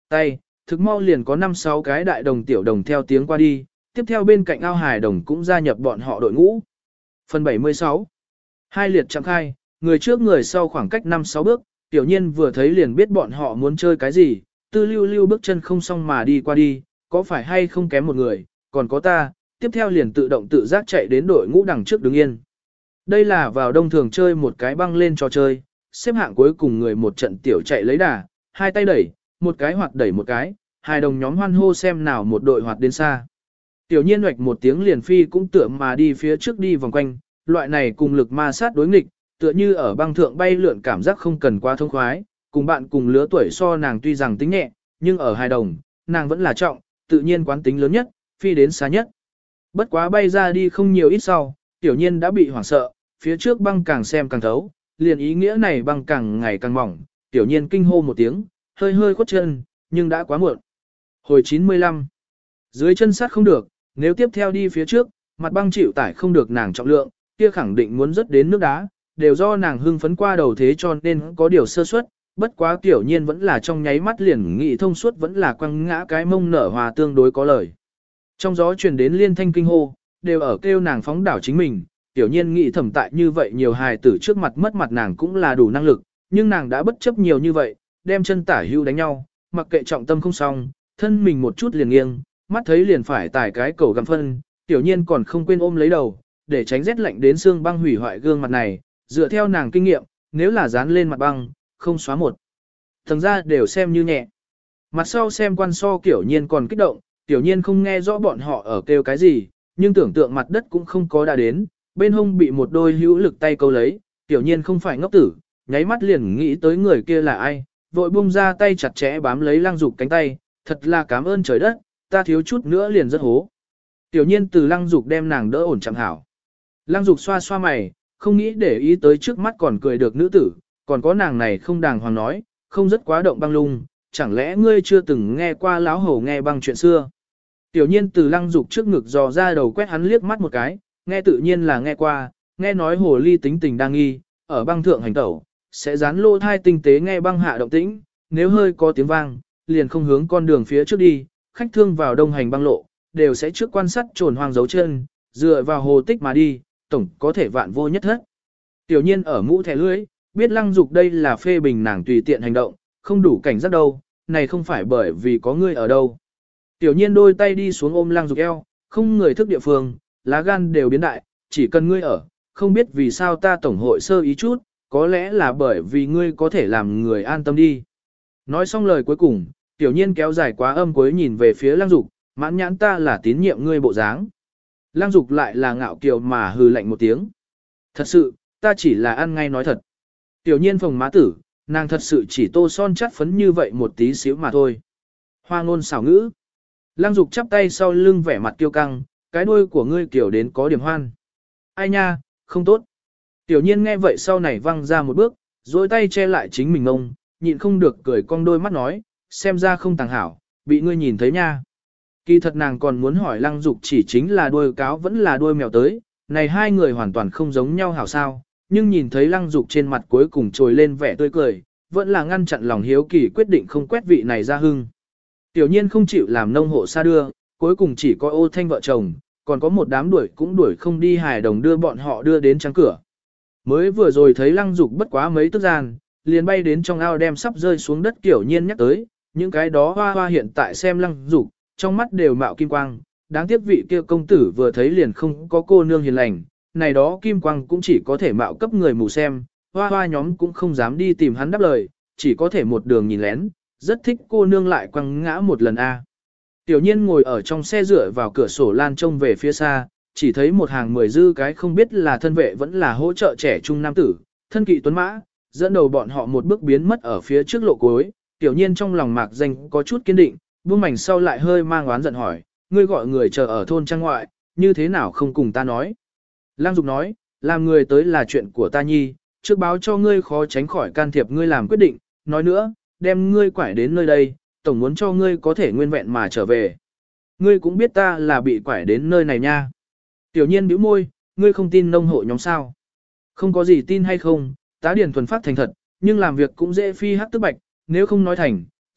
tay, thực mau liền có 5-6 cái đại đồng tiểu đồng theo tiếng qua đi, tiếp theo bên cạnh ao hài đồng cũng gia nhập bọn họ đội ngũ. Phần 76. Hai liệt chạm khai, người trước người sau khoảng cách 5-6 bước, tiểu nhiên vừa thấy liền biết bọn họ muốn chơi cái gì, tư lưu lưu bước chân không xong mà đi qua đi, có phải hay không kém một người, còn có ta, tiếp theo liền tự động tự giác chạy đến đội ngũ đằng trước đứng yên. Đây là vào đông thường chơi một cái băng lên trò chơi, xếp hạng cuối cùng người một trận tiểu chạy lấy đà, hai tay đẩy, một cái hoạt đẩy một cái, hai đồng nhóm hoan hô xem nào một đội hoạt đến xa. Tiểu nhiên hoạch một tiếng liền phi cũng tựa mà đi phía trước đi vòng quanh, loại này cùng lực ma sát đối nghịch, tựa như ở băng thượng bay lượn cảm giác không cần quá thông khoái, cùng bạn cùng lứa tuổi so nàng tuy rằng tính nhẹ, nhưng ở hai đồng, nàng vẫn là trọng, tự nhiên quán tính lớn nhất, phi đến xa nhất. Bất quá bay ra đi không nhiều ít sau, tiểu nhiên đã bị hoảng sợ, phía trước băng càng xem càng thấu, liền ý nghĩa này băng càng ngày càng mỏng, tiểu nhiên kinh hô một tiếng, hơi hơi khuất chân, nhưng đã quá muộn. Hồi 95. Dưới chân sát không được, nếu tiếp theo đi phía trước, mặt băng chịu tải không được nàng trọng lượng, kia khẳng định muốn rớt đến nước đá, đều do nàng hưng phấn qua đầu thế cho nên có điều sơ suất, bất quá tiểu nhiên vẫn là trong nháy mắt liền nghĩ thông suốt vẫn là quăng ngã cái mông nở hòa tương đối có lời. Trong gió truyền đến liên thanh kinh hô, đều ở kêu nàng phóng đảo chính mình, tiểu nhiên nghĩ thầm tại như vậy nhiều hài tử trước mặt mất mặt nàng cũng là đủ năng lực, nhưng nàng đã bất chấp nhiều như vậy, đem chân tả hưu đánh nhau, mặc kệ trọng tâm không xong, thân mình một chút liền nghiêng, mắt thấy liền phải tải cái cầu găm phân, tiểu nhiên còn không quên ôm lấy đầu, để tránh rét lạnh đến xương băng hủy hoại gương mặt này, dựa theo nàng kinh nghiệm, nếu là dán lên mặt băng, không xóa một. Thần ra đều xem như nhẹ. Mặt sau xem quan so kiểu nhiên còn kích động, tiểu nhiên không nghe rõ bọn họ ở kêu cái gì, nhưng tưởng tượng mặt đất cũng không có đã đến, bên hông bị một đôi hữu lực tay câu lấy, tiểu nhiên không phải ngốc tử, nháy mắt liền nghĩ tới người kia là ai, vội buông ra tay chặt chẽ bám lấy Lăng Dục cánh tay, thật là cảm ơn trời đất, ta thiếu chút nữa liền rất hố. Tiểu nhiên từ Lăng Dục đem nàng đỡ ổn chẳng hảo. Lăng Dục xoa xoa mày, không nghĩ để ý tới trước mắt còn cười được nữ tử, còn có nàng này không đàng hoàng nói, không rất quá động băng lung, chẳng lẽ ngươi chưa từng nghe qua láo hầu nghe băng chuyện xưa. Tiểu nhiên từ Lăng Dục trước ngực dò ra đầu quét hắn liếc mắt một cái, nghe tự nhiên là nghe qua, nghe nói hồ ly tính tình đang nghi, ở băng thượng hành tẩu, sẽ dán lô thai tinh tế nghe băng hạ động tĩnh, nếu hơi có tiếng vang, liền không hướng con đường phía trước đi, khách thương vào đông hành băng lộ, đều sẽ trước quan sát trồn hoang dấu chân, dựa vào hồ tích mà đi, tổng có thể vạn vô nhất thất. Tiểu nhiên ở mũ thẻ lưỡi, biết Lăng Dục đây là phê bình nàng tùy tiện hành động, không đủ cảnh giác đâu, này không phải bởi vì có ngươi ở đâu. Tiểu nhiên đôi tay đi xuống ôm Lăng Dục eo, không người thức địa phương, lá gan đều biến đại, chỉ cần ngươi ở, không biết vì sao ta tổng hội sơ ý chút, có lẽ là bởi vì ngươi có thể làm người an tâm đi. Nói xong lời cuối cùng, tiểu nhiên kéo dài quá âm cuối nhìn về phía Lăng Dục, mãn nhãn ta là tín nhiệm ngươi bộ dáng. Lăng Dục lại là ngạo kiều mà hừ lạnh một tiếng. Thật sự, ta chỉ là ăn ngay nói thật. Tiểu nhiên phồng má tử, nàng thật sự chỉ tô son chắt phấn như vậy một tí xíu mà thôi. Hoa ngôn xảo ngữ. Lăng Dục chắp tay sau lưng vẻ mặt kiêu căng, cái đuôi của ngươi kiểu đến có điểm hoan. Ai nha, không tốt. Tiểu nhiên nghe vậy sau này văng ra một bước, dối tay che lại chính mình ngông, nhịn không được cười cong đôi mắt nói, xem ra không tàng hảo, bị ngươi nhìn thấy nha. Kỳ thật nàng còn muốn hỏi Lăng Dục chỉ chính là đuôi cáo vẫn là đuôi mèo tới, này hai người hoàn toàn không giống nhau hảo sao, nhưng nhìn thấy Lăng Dục trên mặt cuối cùng trồi lên vẻ tươi cười, vẫn là ngăn chặn lòng hiếu kỳ quyết định không quét vị này ra hưng. Tiểu nhiên không chịu làm nông hộ xa đưa, cuối cùng chỉ có Ô Thanh vợ chồng, còn có một đám đuổi cũng đuổi không đi hài đồng đưa bọn họ đưa đến trắng cửa. Mới vừa rồi thấy Lăng Dục bất quá mấy tức gian, liền bay đến trong ao đem sắp rơi xuống đất Tiểu nhiên nhắc tới, những cái đó hoa hoa hiện tại xem Lăng Dục, trong mắt đều mạo kim quang, đáng tiếc vị kia công tử vừa thấy liền không có cô nương hiền lành, này đó kim quang cũng chỉ có thể mạo cấp người mù xem, hoa hoa nhóm cũng không dám đi tìm hắn đáp lời, chỉ có thể một đường nhìn lén, rất thích cô nương lại quăng ngã một lần a. Tiểu nhiên ngồi ở trong xe dựa vào cửa sổ lan trông về phía xa, chỉ thấy một hàng 10 dư cái không biết là thân vệ vẫn là hỗ trợ trẻ trung nam tử, thân kỵ tuấn mã, dẫn đầu bọn họ một bước biến mất ở phía trước lộ cối. Tiểu nhiên trong lòng mạc danh có chút kiên định, buông mảnh sau lại hơi mang oán giận hỏi, ngươi gọi người chờ ở thôn trang ngoại, như thế nào không cùng ta nói. Lăng Dục nói, làm người tới là chuyện của ta nhi, trước báo cho ngươi khó tránh khỏi can thiệp ngươi làm quyết định, nói nữa, đem ngươi quải đến nơi đây, tổng muốn cho ngươi có thể nguyên vẹn mà trở về. Ngươi cũng biết ta là bị quải đến nơi này nha. Tiểu nhiên bĩu môi, ngươi không tin nông hộ nhóm sao. Không có gì tin hay không, tá điển thuần phát thành thật, nhưng làm việc cũng dễ phi hắc tức bạch, nếu không nói thành,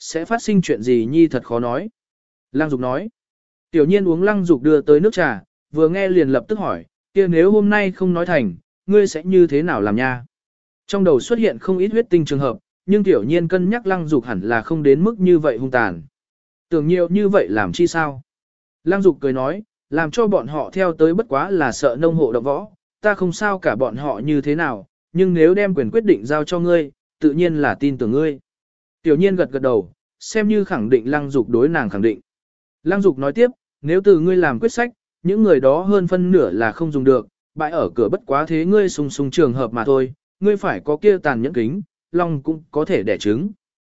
sẽ phát sinh chuyện gì nhi thật khó nói. Lăng Dục nói. Tiểu nhiên uống Lăng Dục đưa tới nước trà, vừa nghe liền lập tức hỏi, kia nếu hôm nay không nói thành, ngươi sẽ như thế nào làm nha? Trong đầu xuất hiện không ít huyết tinh trường hợp, nhưng tiểu nhiên cân nhắc Lăng Dục hẳn là không đến mức như vậy hung tàn. Tưởng nhiều như vậy làm chi sao? Lăng Dục cười nói, làm cho bọn họ theo tới bất quá là sợ nông hộ động võ, ta không sao cả bọn họ như thế nào, nhưng nếu đem quyền quyết định giao cho ngươi, tự nhiên là tin tưởng ngươi. Tiểu nhiên gật gật đầu, xem như khẳng định Lăng Dục đối nàng khẳng định. Lăng Dục nói tiếp, nếu từ ngươi làm quyết sách, những người đó hơn phân nửa là không dùng được, bãi ở cửa bất quá thế ngươi sung sung trường hợp mà thôi, ngươi phải có kia tàn nhẫn kính, lòng cũng có thể đẻ trứng.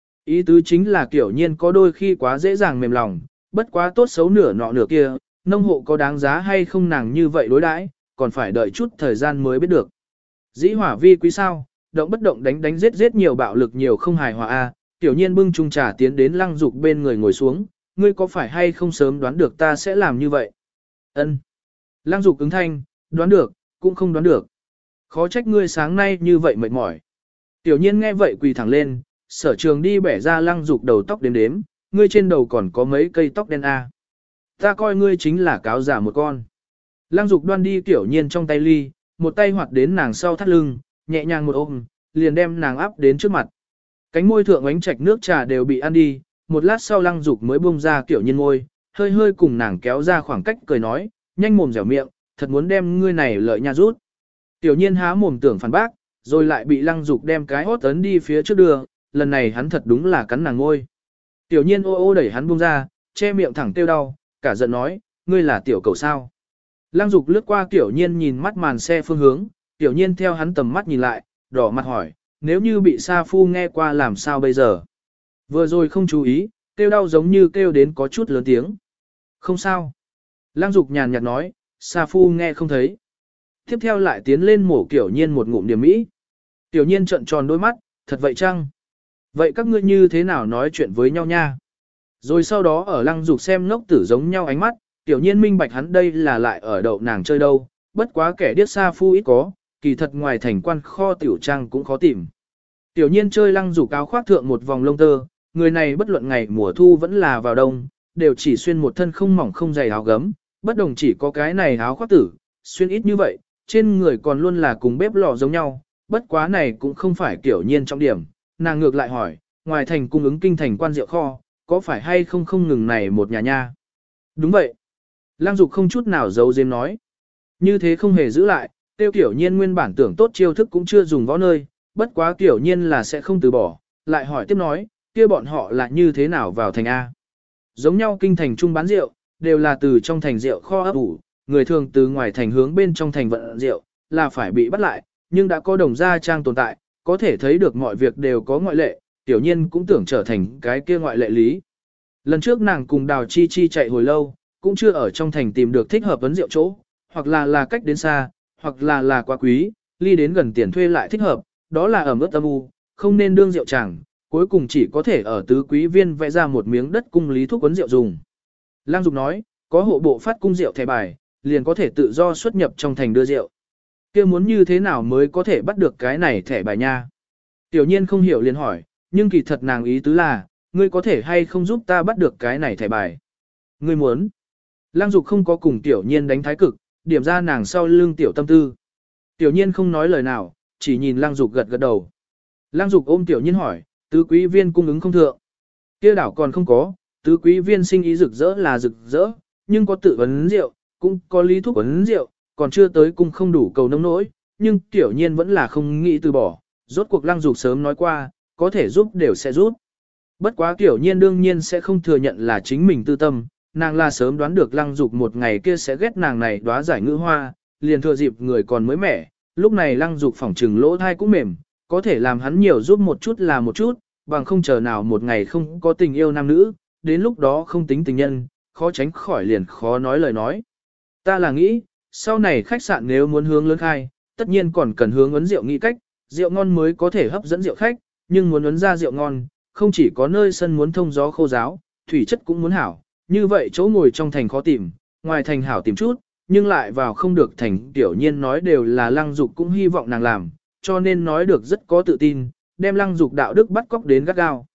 Ý tứ chính là kiểu nhiên có đôi khi quá dễ dàng mềm lòng, bất quá tốt xấu nửa nọ nửa kia, nông hộ có đáng giá hay không nàng như vậy đối đãi, còn phải đợi chút thời gian mới biết được. Dĩ hỏa vi quý sao, động bất động đánh đánh giết giết nhiều bạo lực nhiều không hài hòa a. Tiểu nhiên bưng chung trà tiến đến Lăng Dục bên người ngồi xuống, ngươi có phải hay không sớm đoán được ta sẽ làm như vậy? Ân. Lăng Dục ứng thanh, đoán được, cũng không đoán được. Khó trách ngươi sáng nay như vậy mệt mỏi. Tiểu nhiên nghe vậy quỳ thẳng lên, Sở Trường đi bẻ ra Lăng Dục đầu tóc đếm đếm, ngươi trên đầu còn có mấy cây tóc đen a. Ta coi ngươi chính là cáo giả một con. Lăng Dục đoan đi Tiểu nhiên trong tay ly, một tay hoạt đến nàng sau thắt lưng, nhẹ nhàng một ôm, liền đem nàng áp đến trước mặt. Cánh môi thượng ánh trạch nước trà đều bị ăn đi, một lát sau Lăng Dục mới buông ra Tiểu nhiên môi, hơi hơi cùng nàng kéo ra khoảng cách cười nói, nhanh mồm dẻo miệng, thật muốn đem ngươi này lợi nha rút. Tiểu nhiên há mồm tưởng phản bác, rồi lại bị Lăng Dục đem cái hốt ấn đi phía trước đưa, lần này hắn thật đúng là cắn nàng ngôi. Tiểu nhiên ô ô đẩy hắn buông ra, che miệng thẳng tiêu đau, cả giận nói, ngươi là tiểu cầu sao. Lăng Dục lướt qua Tiểu nhiên nhìn mắt màn xe phương hướng, Tiểu nhiên theo hắn tầm mắt nhìn lại, đỏ mặt hỏi, nếu như bị Sa Phu nghe qua làm sao bây giờ? Vừa rồi không chú ý, kêu đau giống như kêu đến có chút lớn tiếng. Không sao. Lăng Dục nhàn nhạt nói, Sa Phu nghe không thấy. Tiếp theo lại tiến lên mổ Tiểu nhiên một ngụm điểm mỹ. Tiểu nhiên trợn tròn đôi mắt, thật vậy chăng? Vậy các ngươi như thế nào nói chuyện với nhau nha? Rồi sau đó ở Lăng Dục xem ngốc tử giống nhau ánh mắt, Tiểu nhiên minh bạch hắn đây là lại ở đậu nàng chơi đâu, bất quá kẻ điếc Sa Phu ít có, kỳ thật ngoài thành quan kho tiểu trang cũng khó tìm. Tiểu nhiên chơi Lăng Dục áo khoác thượng một vòng lông tơ, người này bất luận ngày mùa thu vẫn là vào đông, đều chỉ xuyên một thân không mỏng không dày áo gấm, bất đồng chỉ có cái này áo khoác tử, xuyên ít như vậy, trên người còn luôn là cùng bếp lò giống nhau, bất quá này cũng không phải Tiểu nhiên trọng điểm, nàng ngược lại hỏi, ngoài thành cung ứng kinh thành quan rượu kho, có phải hay không không ngừng này một nhà nha? Đúng vậy. Lăng Dục không chút nào giấu giếm nói. Như thế không hề giữ lại, tiêu Tiểu nhiên nguyên bản tưởng tốt chiêu thức cũng chưa dùng võ nơi, bất quá Tiểu nhiên là sẽ không từ bỏ, lại hỏi tiếp nói, kia bọn họ là như thế nào vào thành A? Giống nhau kinh thành trung bán rượu, đều là từ trong thành rượu kho ấp ủ, người thường từ ngoài thành hướng bên trong thành vận rượu, là phải bị bắt lại, nhưng đã có đồng gia trang tồn tại, có thể thấy được mọi việc đều có ngoại lệ, Tiểu nhiên cũng tưởng trở thành cái kia ngoại lệ lý. Lần trước nàng cùng Đào Chi Chi chạy hồi lâu, cũng chưa ở trong thành tìm được thích hợp vấn rượu chỗ, hoặc là cách đến xa, hoặc là quá quý, ly đến gần tiền thuê lại thích hợp, đó là ẩm ướt âm u, không nên đương rượu chẳng, cuối cùng chỉ có thể ở tứ quý viên vẽ ra một miếng đất cung lý thuốc quấn rượu dùng. Lăng Dục nói, có hộ bộ phát cung rượu thẻ bài, liền có thể tự do xuất nhập trong thành đưa rượu. Kia muốn như thế nào mới có thể bắt được cái này thẻ bài nha? Tiểu nhiên không hiểu liền hỏi, nhưng kỳ thật nàng ý tứ là, ngươi có thể hay không giúp ta bắt được cái này thẻ bài? Ngươi muốn? Lăng Dục không có cùng Tiểu nhiên đánh thái cực, điểm ra nàng sau lưng Tiểu tâm tư. Tiểu nhiên không nói lời nào, chỉ nhìn Lăng Dục gật gật đầu. Lăng Dục ôm Tiểu nhiên hỏi, tứ quý viên cung ứng không thượng? Kia đảo còn không có, tứ quý viên sinh ý rực rỡ là rực rỡ, nhưng có tự vấn rượu, cũng có lý thuốc vấn rượu, còn chưa tới cung không đủ cầu nông nỗi, nhưng Tiểu nhiên vẫn là không nghĩ từ bỏ, rốt cuộc Lăng Dục sớm nói qua, có thể giúp đều sẽ giúp. Bất quá Tiểu nhiên đương nhiên sẽ không thừa nhận là chính mình tư tâm, nàng là sớm đoán được Lăng Dục một ngày kia sẽ ghét nàng này đóa giải ngữ hoa, liền thừa dịp người còn mới mẻ, lúc này Lăng Dục phỏng trừng lỗ thai cũng mềm, có thể làm hắn nhiều giúp một chút là một chút, bằng không chờ nào một ngày không có tình yêu nam nữ, đến lúc đó không tính tình nhân, khó tránh khỏi liền khó nói lời nói. Ta là nghĩ, sau này khách sạn nếu muốn hướng lớn khai, tất nhiên còn cần hướng ấn rượu nghĩ cách, rượu ngon mới có thể hấp dẫn rượu khách, nhưng muốn ấn ra rượu ngon, không chỉ có nơi sân muốn thông gió khô giáo, thủy chất cũng muốn hảo, như vậy chỗ ngồi trong thành khó tìm, ngoài thành hảo tìm chút, nhưng lại vào không được thành. Tiểu nhiên nói đều là Lăng Dục cũng hy vọng nàng làm, cho nên nói được rất có tự tin, đem Lăng Dục đạo đức bắt cóc đến gắt gao.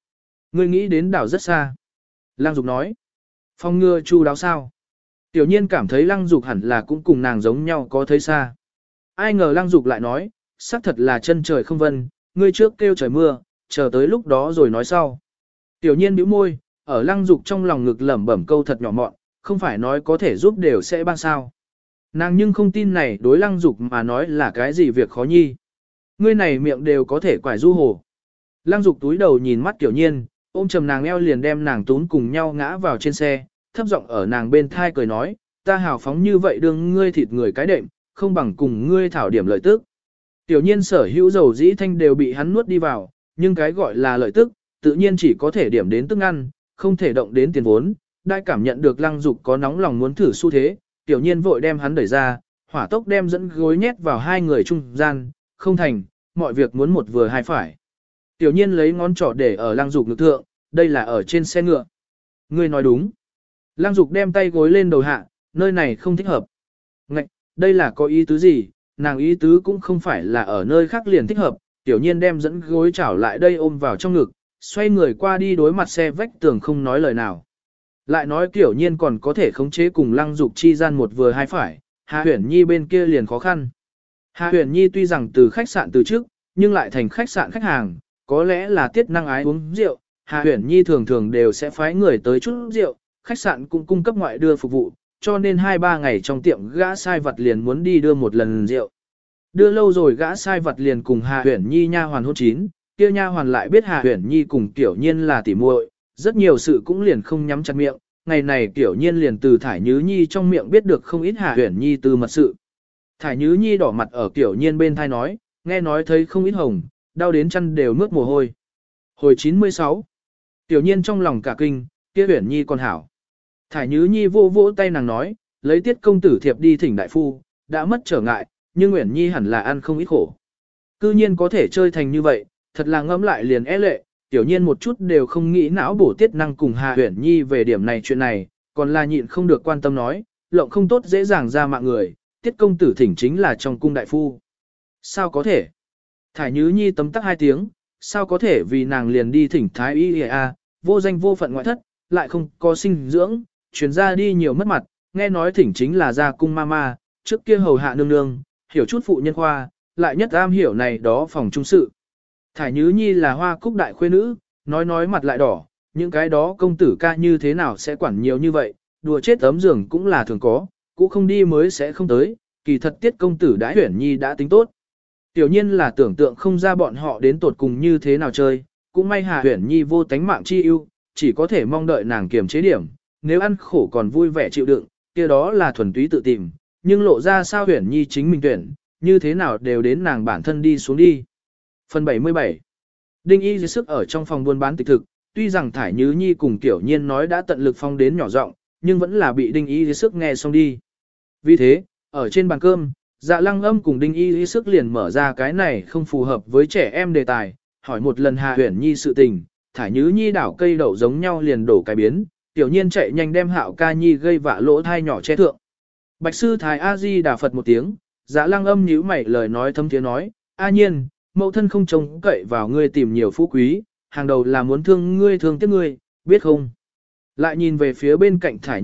Ngươi nghĩ đến đảo rất xa. Lăng Dục nói. Phong ngừa chu đáo sao. Tiểu nhiên cảm thấy Lăng Dục hẳn là cũng cùng nàng giống nhau có thấy xa. Ai ngờ Lăng Dục lại nói, xác thật là chân trời không vân, ngươi trước kêu trời mưa, chờ tới lúc đó rồi nói sau. Tiểu nhiên bĩu môi, ở Lăng Dục trong lòng ngực lẩm bẩm câu thật nhỏ mọn, không phải nói có thể giúp đều sẽ ban sao. Nàng nhưng không tin này đối Lăng Dục mà nói là cái gì việc khó nhi. Ngươi này miệng đều có thể quải du hồ. Lăng Dục túi đầu nhìn mắt Tiểu nhiên, ôm chầm nàng eo liền đem nàng tún cùng nhau ngã vào trên xe, thấp giọng ở nàng bên thai cười nói, ta hào phóng như vậy đương ngươi thịt người cái đệm, không bằng cùng ngươi thảo điểm lợi tức. Tiểu nhiên sở hữu dầu dĩ thanh đều bị hắn nuốt đi vào, nhưng cái gọi là lợi tức, tự nhiên chỉ có thể điểm đến tức ăn, không thể động đến tiền vốn. Đại cảm nhận được Lăng Dục có nóng lòng muốn thử xu thế, tiểu nhiên vội đem hắn đẩy ra, hỏa tốc đem dẫn gối nhét vào hai người trung gian, không thành, mọi việc muốn một vừa hai phải. Tiểu nhiên lấy ngón trỏ để ở Lăng Dục ngực thượng, đây là ở trên xe ngựa. Ngươi nói đúng. Lăng Dục đem tay gối lên đầu hạ, nơi này không thích hợp. Ngạch, đây là có ý tứ gì, nàng ý tứ cũng không phải là ở nơi khác liền thích hợp. Tiểu nhiên đem dẫn gối chảo lại đây ôm vào trong ngực, xoay người qua đi đối mặt xe vách tường không nói lời nào. Lại nói Tiểu nhiên còn có thể khống chế cùng Lăng Dục chi gian một vừa hai phải, Hà Huyền Nhi bên kia liền khó khăn. Hà Huyền Nhi tuy rằng từ khách sạn từ trước, nhưng lại thành khách sạn khách hàng, có lẽ là tiết năng ái uống rượu, Hà Huyền Nhi thường thường đều sẽ phái người tới chút rượu, khách sạn cũng cung cấp ngoại đưa phục vụ, cho nên 2-3 ngày trong tiệm gã sai vật liền muốn đi đưa một lần rượu. Đưa lâu rồi gã sai vật liền cùng Hà Huyền Nhi nha hoàn hôn chín, kia nha hoàn lại biết Hà Huyền Nhi cùng Tiểu Nhiên là tỉ muội, rất nhiều sự cũng liền không nhắm chặt miệng, ngày này Tiểu Nhiên liền từ Thải Nhứ Nhi trong miệng biết được không ít Hà Huyền Nhi từ mật sự. Thải Nhứ Nhi đỏ mặt ở Tiểu Nhiên bên thai nói, nghe nói thấy không ít hồng, đau đến chân đều mướt mồ hôi. Hồi 96, Tiểu Nhiên trong lòng cả kinh, kia Huyền Nhi còn hảo. Thải Nhứ Nhi vô vỗ tay nàng nói, lấy Tiết công tử thiệp đi thỉnh đại phu, đã mất trở ngại, nhưng Uyển Nhi hẳn là ăn không ít khổ. Cư nhiên có thể chơi thành như vậy, thật là ngẫm lại liền lệ, Tiểu Nhiên một chút đều không nghĩ não bổ Tiết năng cùng Hà Uyển Nhi về điểm này chuyện này, còn là nhịn không được quan tâm nói, lộng không tốt dễ dàng ra mạng người, Tiết công tử thỉnh chính là trong cung đại phu. Sao có thể? Thải Nhứ Nhi tấm tắc 2 tiếng, sao có thể vì nàng liền đi thỉnh thái y vô danh vô phận ngoại thất, lại không có sinh dưỡng, chuyển ra đi nhiều mất mặt, nghe nói thỉnh chính là gia cung mama, trước kia hầu hạ nương nương, hiểu chút phụ nhân khoa, lại nhất am hiểu này đó phòng trung sự. Thải Nhứ Nhi là Hoa Cúc đại khuê nữ, nói mặt lại đỏ, những cái đó công tử ca như thế nào sẽ quản nhiều như vậy, đùa chết ấm giường cũng là thường có, cũng không đi mới sẽ không tới, kỳ thật Tiết công tử đã Uyển Nhi đã tính tốt. Tiểu Nhiên là tưởng tượng không ra bọn họ đến tột cùng như thế nào chơi, cũng may Hà Uyển Nhi vô tánh mạng chi ưu, chỉ có thể mong đợi nàng kiềm chế điểm, nếu ăn khổ còn vui vẻ chịu đựng, kia đó là thuần túy tự tìm, nhưng lộ ra sao Uyển Nhi chính mình tuyển, như thế nào đều đến nàng bản thân đi xuống đi. Phần 77. Đinh Y dưới sức ở trong phòng buôn bán tịch thực, tuy rằng Thải Nhứ Nhi cùng Tiểu Nhiên nói đã tận lực phong đến nhỏ giọng, nhưng vẫn là bị Đinh Y dưới sức nghe xong đi. Vì thế, ở trên bàn cơm, Dạ Lăng Âm cùng Đinh Y dưới sức liền mở ra cái này không phù hợp với trẻ em đề tài, hỏi một lần Hà Uyển Nhi sự tình, Thải Nhứ Nhi đảo cây đậu giống nhau liền đổ cái biến, Tiểu Nhiên chạy nhanh đem Hạo Ca Nhi gây vạ lỗ thai nhỏ che thượng. Bạch sư Thái A Di Đà Phật một tiếng, Dạ Lăng Âm nhíu mày lời nói thâm tiếng nói, A Nhiên, mẫu thân không trông cậy vào ngươi tìm nhiều phú quý, hàng đầu là muốn thương ngươi thương tiếc ngươi, biết không? Lại nhìn về phía bên cạnh Thải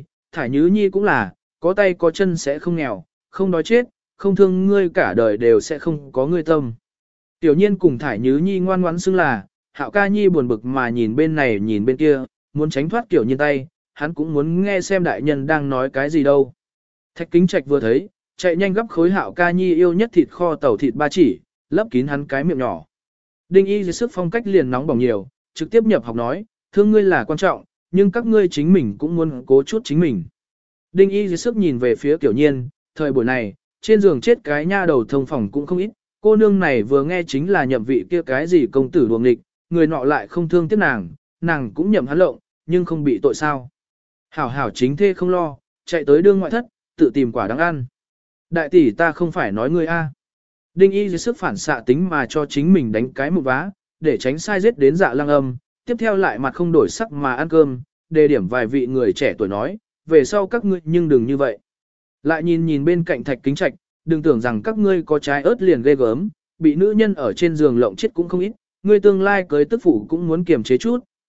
Nhứ Nhi cũng là, có tay có chân sẽ không nghèo, không đói chết, không thương ngươi cả đời đều sẽ không có ngươi tâm. Tiểu Nhiên cùng Thải Nhứ Nhi ngoan ngoãn xưng là, Hạo Ca Nhi buồn bực mà nhìn bên này nhìn bên kia, muốn tránh thoát Tiểu Nhiên tay, hắn cũng muốn nghe xem đại nhân đang nói cái gì đâu. Thạch Kính Trạch vừa thấy, chạy nhanh gấp khối Hạo Ca Nhi yêu nhất thịt kho tàu thịt ba chỉ, lấp kín hắn cái miệng nhỏ. Đinh Y dưới sức phong cách liền nóng bỏng nhiều, trực tiếp nhập học nói, thương ngươi là quan trọng, nhưng các ngươi chính mình cũng muốn cố chút chính mình. Đinh Y dưới sức nhìn về phía Tiểu Nhiên, thời buổi này, trên giường chết cái nha đầu thông phòng cũng không ít, cô nương này vừa nghe chính là nhậm vị kia cái gì công tử đuồng nghịch, người nọ lại không thương tiếc nàng, nàng cũng nhậm hắn lộng, nhưng không bị tội sao. Hảo hảo chính thê không lo, chạy tới đương ngoại thất, tự tìm quả đáng ăn. Đại tỷ ta không phải nói ngươi a. Đinh Y dưới sức phản xạ tính mà cho chính mình đánh cái một vá, để tránh sai giết đến Dạ Lăng Âm, tiếp theo lại mặt không đổi sắc mà ăn cơm, đề điểm vài vị người trẻ tuổi nói, về sau các ngươi nhưng đừng như vậy. Lại nhìn bên cạnh Thạch Kính Trạch, đừng tưởng rằng các ngươi có trái ớt liền ghê gớm, bị nữ nhân ở trên giường lộng chết cũng không ít, ngươi tương lai cưới tức phụ cũng muốn kiềm chế chút,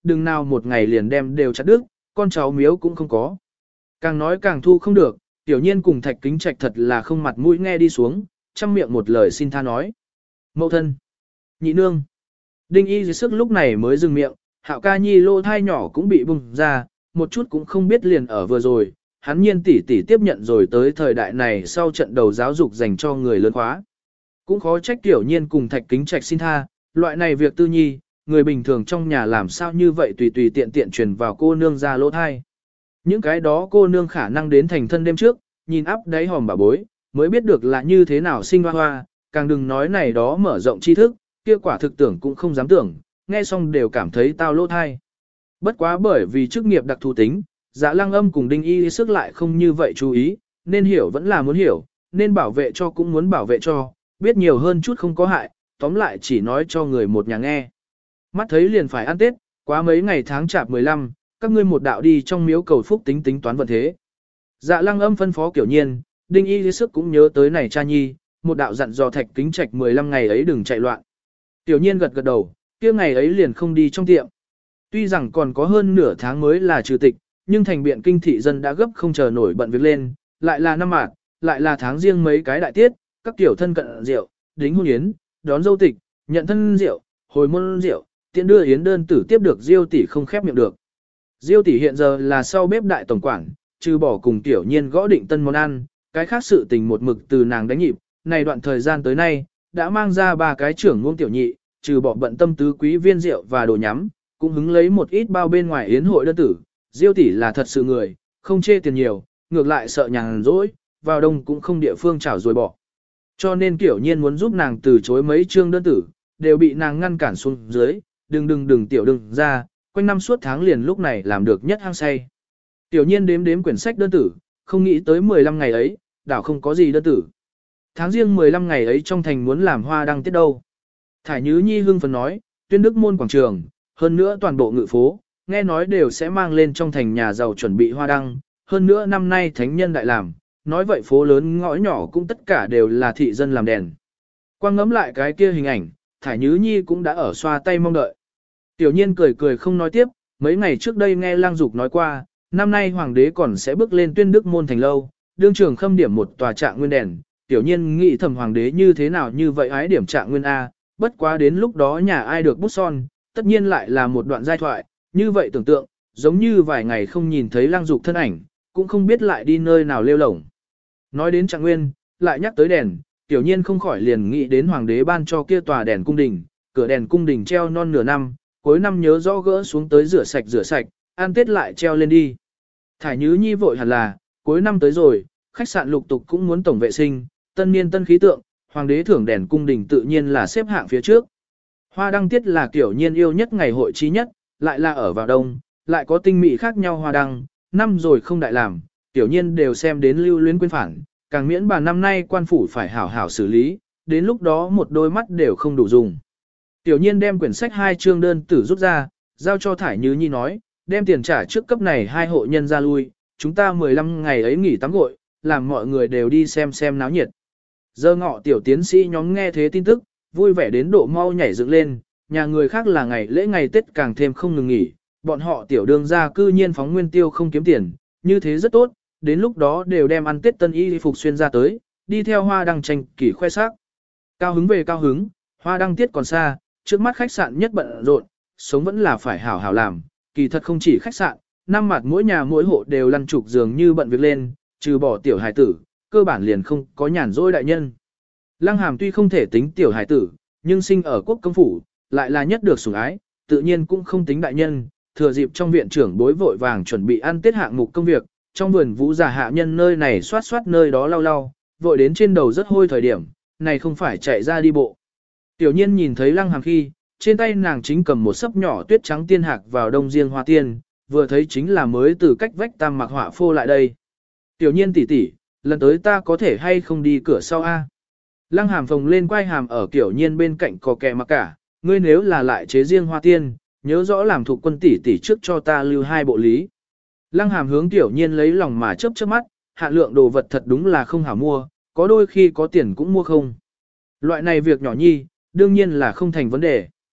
đừng nào một ngày liền đem đều chặt đứt, con cháu miếu cũng không có. Càng nói càng thu không được, Tiểu Nhiên cùng Thạch Kính Trạch thật là không mặt mũi nghe đi xuống, trăm miệng một lời xin tha nói. Mậu thân, nhị nương. Đinh Y dưới sức lúc này mới dừng miệng, Hạo ca nhi lô thai nhỏ cũng bị bùng ra, một chút cũng không biết liền ở vừa rồi, hắn Nhiên tỷ tỷ tiếp nhận rồi tới thời đại này sau trận đầu giáo dục dành cho người lớn khóa. Cũng khó trách Tiểu Nhiên cùng Thạch Kính Trạch xin tha, loại này việc tư nhi, người bình thường trong nhà làm sao như vậy tùy tùy tiện tiện truyền vào cô nương ra lỗ thai. Những cái đó cô nương khả năng đến thành thân đêm trước, nhìn áp đáy hòm bà bối, mới biết được là như thế nào sinh hoa hoa, càng đừng nói này đó mở rộng tri thức, kia quả thực tưởng cũng không dám tưởng, nghe xong đều cảm thấy tao lỗ thai. Bất quá bởi vì chức nghiệp đặc thù tính, Dạ Lăng Âm cùng Đinh Y sức lại không như vậy chú ý, nên hiểu vẫn là muốn hiểu, nên bảo vệ cho cũng muốn bảo vệ cho, biết nhiều hơn chút không có hại, tóm lại chỉ nói cho người một nhà nghe. Mắt thấy liền phải ăn Tết, quá mấy ngày tháng chạp 15, các ngươi một đạo đi trong miếu cầu phúc tính toán vận thế. Dạ Lăng Âm phân phó Kiểu Nhiên, Đinh Y sức cũng nhớ tới này cha nhi, một đạo dặn dò Thạch Kính Trạch 15 ngày ấy đừng chạy loạn. Tiểu Nhiên gật gật đầu, kia ngày ấy liền không đi trong tiệm. Tuy rằng còn có hơn nửa tháng mới là trừ tịch, nhưng thành biện kinh thị dân đã gấp không chờ nổi bận việc lên, lại là năm mạt, lại là tháng riêng mấy cái đại tiết, các tiểu thân cận rượu, đính hôn yến, đón dâu tịch, nhận thân rượu, hồi môn rượu, tiện đưa yến đơn tử tiếp được Diêu tỷ không khép miệng được. Diêu tỷ hiện giờ là sau bếp đại tổng quản, trừ bỏ cùng Tiểu Nhiên gõ định tân món ăn, cái khác sự tình một mực từ nàng đánh nhịp, này đoạn thời gian tới nay, đã mang ra 3 cái trưởng ngôn tiểu nhị, trừ bỏ bận tâm tứ quý viên rượu và đồ nhắm, cũng hứng lấy một ít bao bên ngoài yến hội đơn tử. Diêu tỷ là thật sự người, không chê tiền nhiều, ngược lại sợ nhàn rỗi, vào đông cũng không địa phương chảo rồi bỏ. Cho nên Tiểu Nhiên muốn giúp nàng từ chối mấy chương đơn tử, đều bị nàng ngăn cản xuống dưới, đừng tiểu đừng ra, quanh năm suốt tháng liền lúc này làm được nhất hăng say. Tiểu Nhiên đếm quyển sách đơn tử, không nghĩ tới 15 ngày ấy, đảo không có gì đơn tử. Tháng riêng 15 ngày ấy trong thành muốn làm hoa đăng tiết đâu. Thải Nhứ Nhi hưng phấn nói, Tuyên Đức môn quảng trường, hơn nữa toàn bộ ngự phố, nghe nói đều sẽ mang lên trong thành nhà giàu chuẩn bị hoa đăng, hơn nữa năm nay thánh nhân đại làm, nói vậy phố lớn ngõ nhỏ cũng tất cả đều là thị dân làm đèn. Quang ngẫm lại cái kia hình ảnh, Thải Nhứ Nhi cũng đã ở xoa tay mong đợi. Tiểu Nhiên cười không nói tiếp, mấy ngày trước đây nghe Lang Dục nói qua, năm nay hoàng đế còn sẽ bước lên Tuyên Đức môn thành lâu, đương trường khâm điểm một tòa trạng nguyên đèn. Tiểu Nhiên nghĩ thầm hoàng đế như thế nào như vậy ái điểm trạng nguyên A, bất quá đến lúc đó nhà ai được bút son, tất nhiên lại là một đoạn giai thoại, như vậy tưởng tượng, giống như vài ngày không nhìn thấy Lang Dục thân ảnh, cũng không biết lại đi nơi nào lêu lổng. Nói đến trạng nguyên, lại nhắc tới đèn, Tiểu Nhiên không khỏi liền nghĩ đến hoàng đế ban cho kia tòa đèn cung đình, cửa đèn cung đình treo non nửa năm, cuối năm nhớ rõ gỡ xuống tới rửa sạch, ăn Tết lại treo lên đi. Thải Nhứ Nhi vội hẳn là, cuối năm tới rồi, khách sạn lục tục cũng muốn tổng vệ sinh, tân niên tân khí tượng, hoàng đế thưởng đèn cung đình tự nhiên là xếp hạng phía trước. Hoa đăng tiết là Tiểu Nhiên yêu nhất ngày hội trí nhất, lại là ở vào đông, lại có tinh mỹ khác nhau hoa đăng, năm rồi không đại làm, Tiểu Nhiên đều xem đến lưu luyến quên phản, càng miễn bà năm nay quan phủ phải hảo hảo xử lý, đến lúc đó một đôi mắt đều không đủ dùng. Tiểu Nhiên đem quyển sách 2 chương đơn tử rút ra, giao cho Thải Nhứ Nhi nói, đem tiền trả trước cấp này 2 hộ nhân ra lui, chúng ta 15 ngày ấy nghỉ tắm gội, làm mọi người đều đi xem náo nhiệt. Giờ ngọ tiểu tiến sĩ nhóm nghe thế tin tức, vui vẻ đến độ mau nhảy dựng lên, nhà người khác là ngày lễ ngày Tết càng thêm không ngừng nghỉ, bọn họ tiểu đương gia cư nhiên phóng nguyên tiêu không kiếm tiền, như thế rất tốt, đến lúc đó đều đem ăn Tết tân y phục xuyên ra tới, đi theo hoa đăng tranh kỳ khoe sắc. Cao hứng về cao hứng, hoa đăng tiết còn xa, trước mắt khách sạn nhất bận rộn, sống vẫn là phải hảo hảo làm, kỳ thật không chỉ khách sạn, năm mặt mỗi nhà mỗi hộ đều lăn trục dường như bận việc lên, trừ bỏ tiểu hài tử, cơ bản liền không có nhàn rỗi đại nhân. Lăng Hàm tuy không thể tính tiểu hài tử, nhưng sinh ở quốc công phủ, lại là nhất được sủng ái, tự nhiên cũng không tính đại nhân, thừa dịp trong viện trưởng bối vội vàng chuẩn bị ăn Tết hạng mục công việc, trong vườn vũ già hạ nhân nơi này xoát nơi đó lau, vội đến trên đầu rất hôi thời điểm, này không phải chạy ra đi bộ. Tiểu Nhiên nhìn thấy Lăng Hàm khi, trên tay nàng chính cầm một sấp nhỏ tuyết trắng tiên hạc vào đông riêng hoa tiên, vừa thấy chính là mới từ cách vách tam mặc họa phô lại đây. Tiểu Nhiên tỷ tỷ, lần tới ta có thể hay không đi cửa sau a? Lăng Hàm phồng lên quai hàm ở Tiểu Nhiên bên cạnh cò kè mặc cả, ngươi nếu là lại chế riêng hoa tiên, nhớ rõ làm thuộc quân tỷ tỷ trước cho ta lưu 2 bộ lý. Lăng Hàm hướng Tiểu Nhiên lấy lòng mà chớp mắt, hạn lượng đồ vật thật đúng là không hảo mua, có đôi khi có tiền cũng mua không. Loại này việc nhỏ nhi, đương nhiên là không thành vấn đề.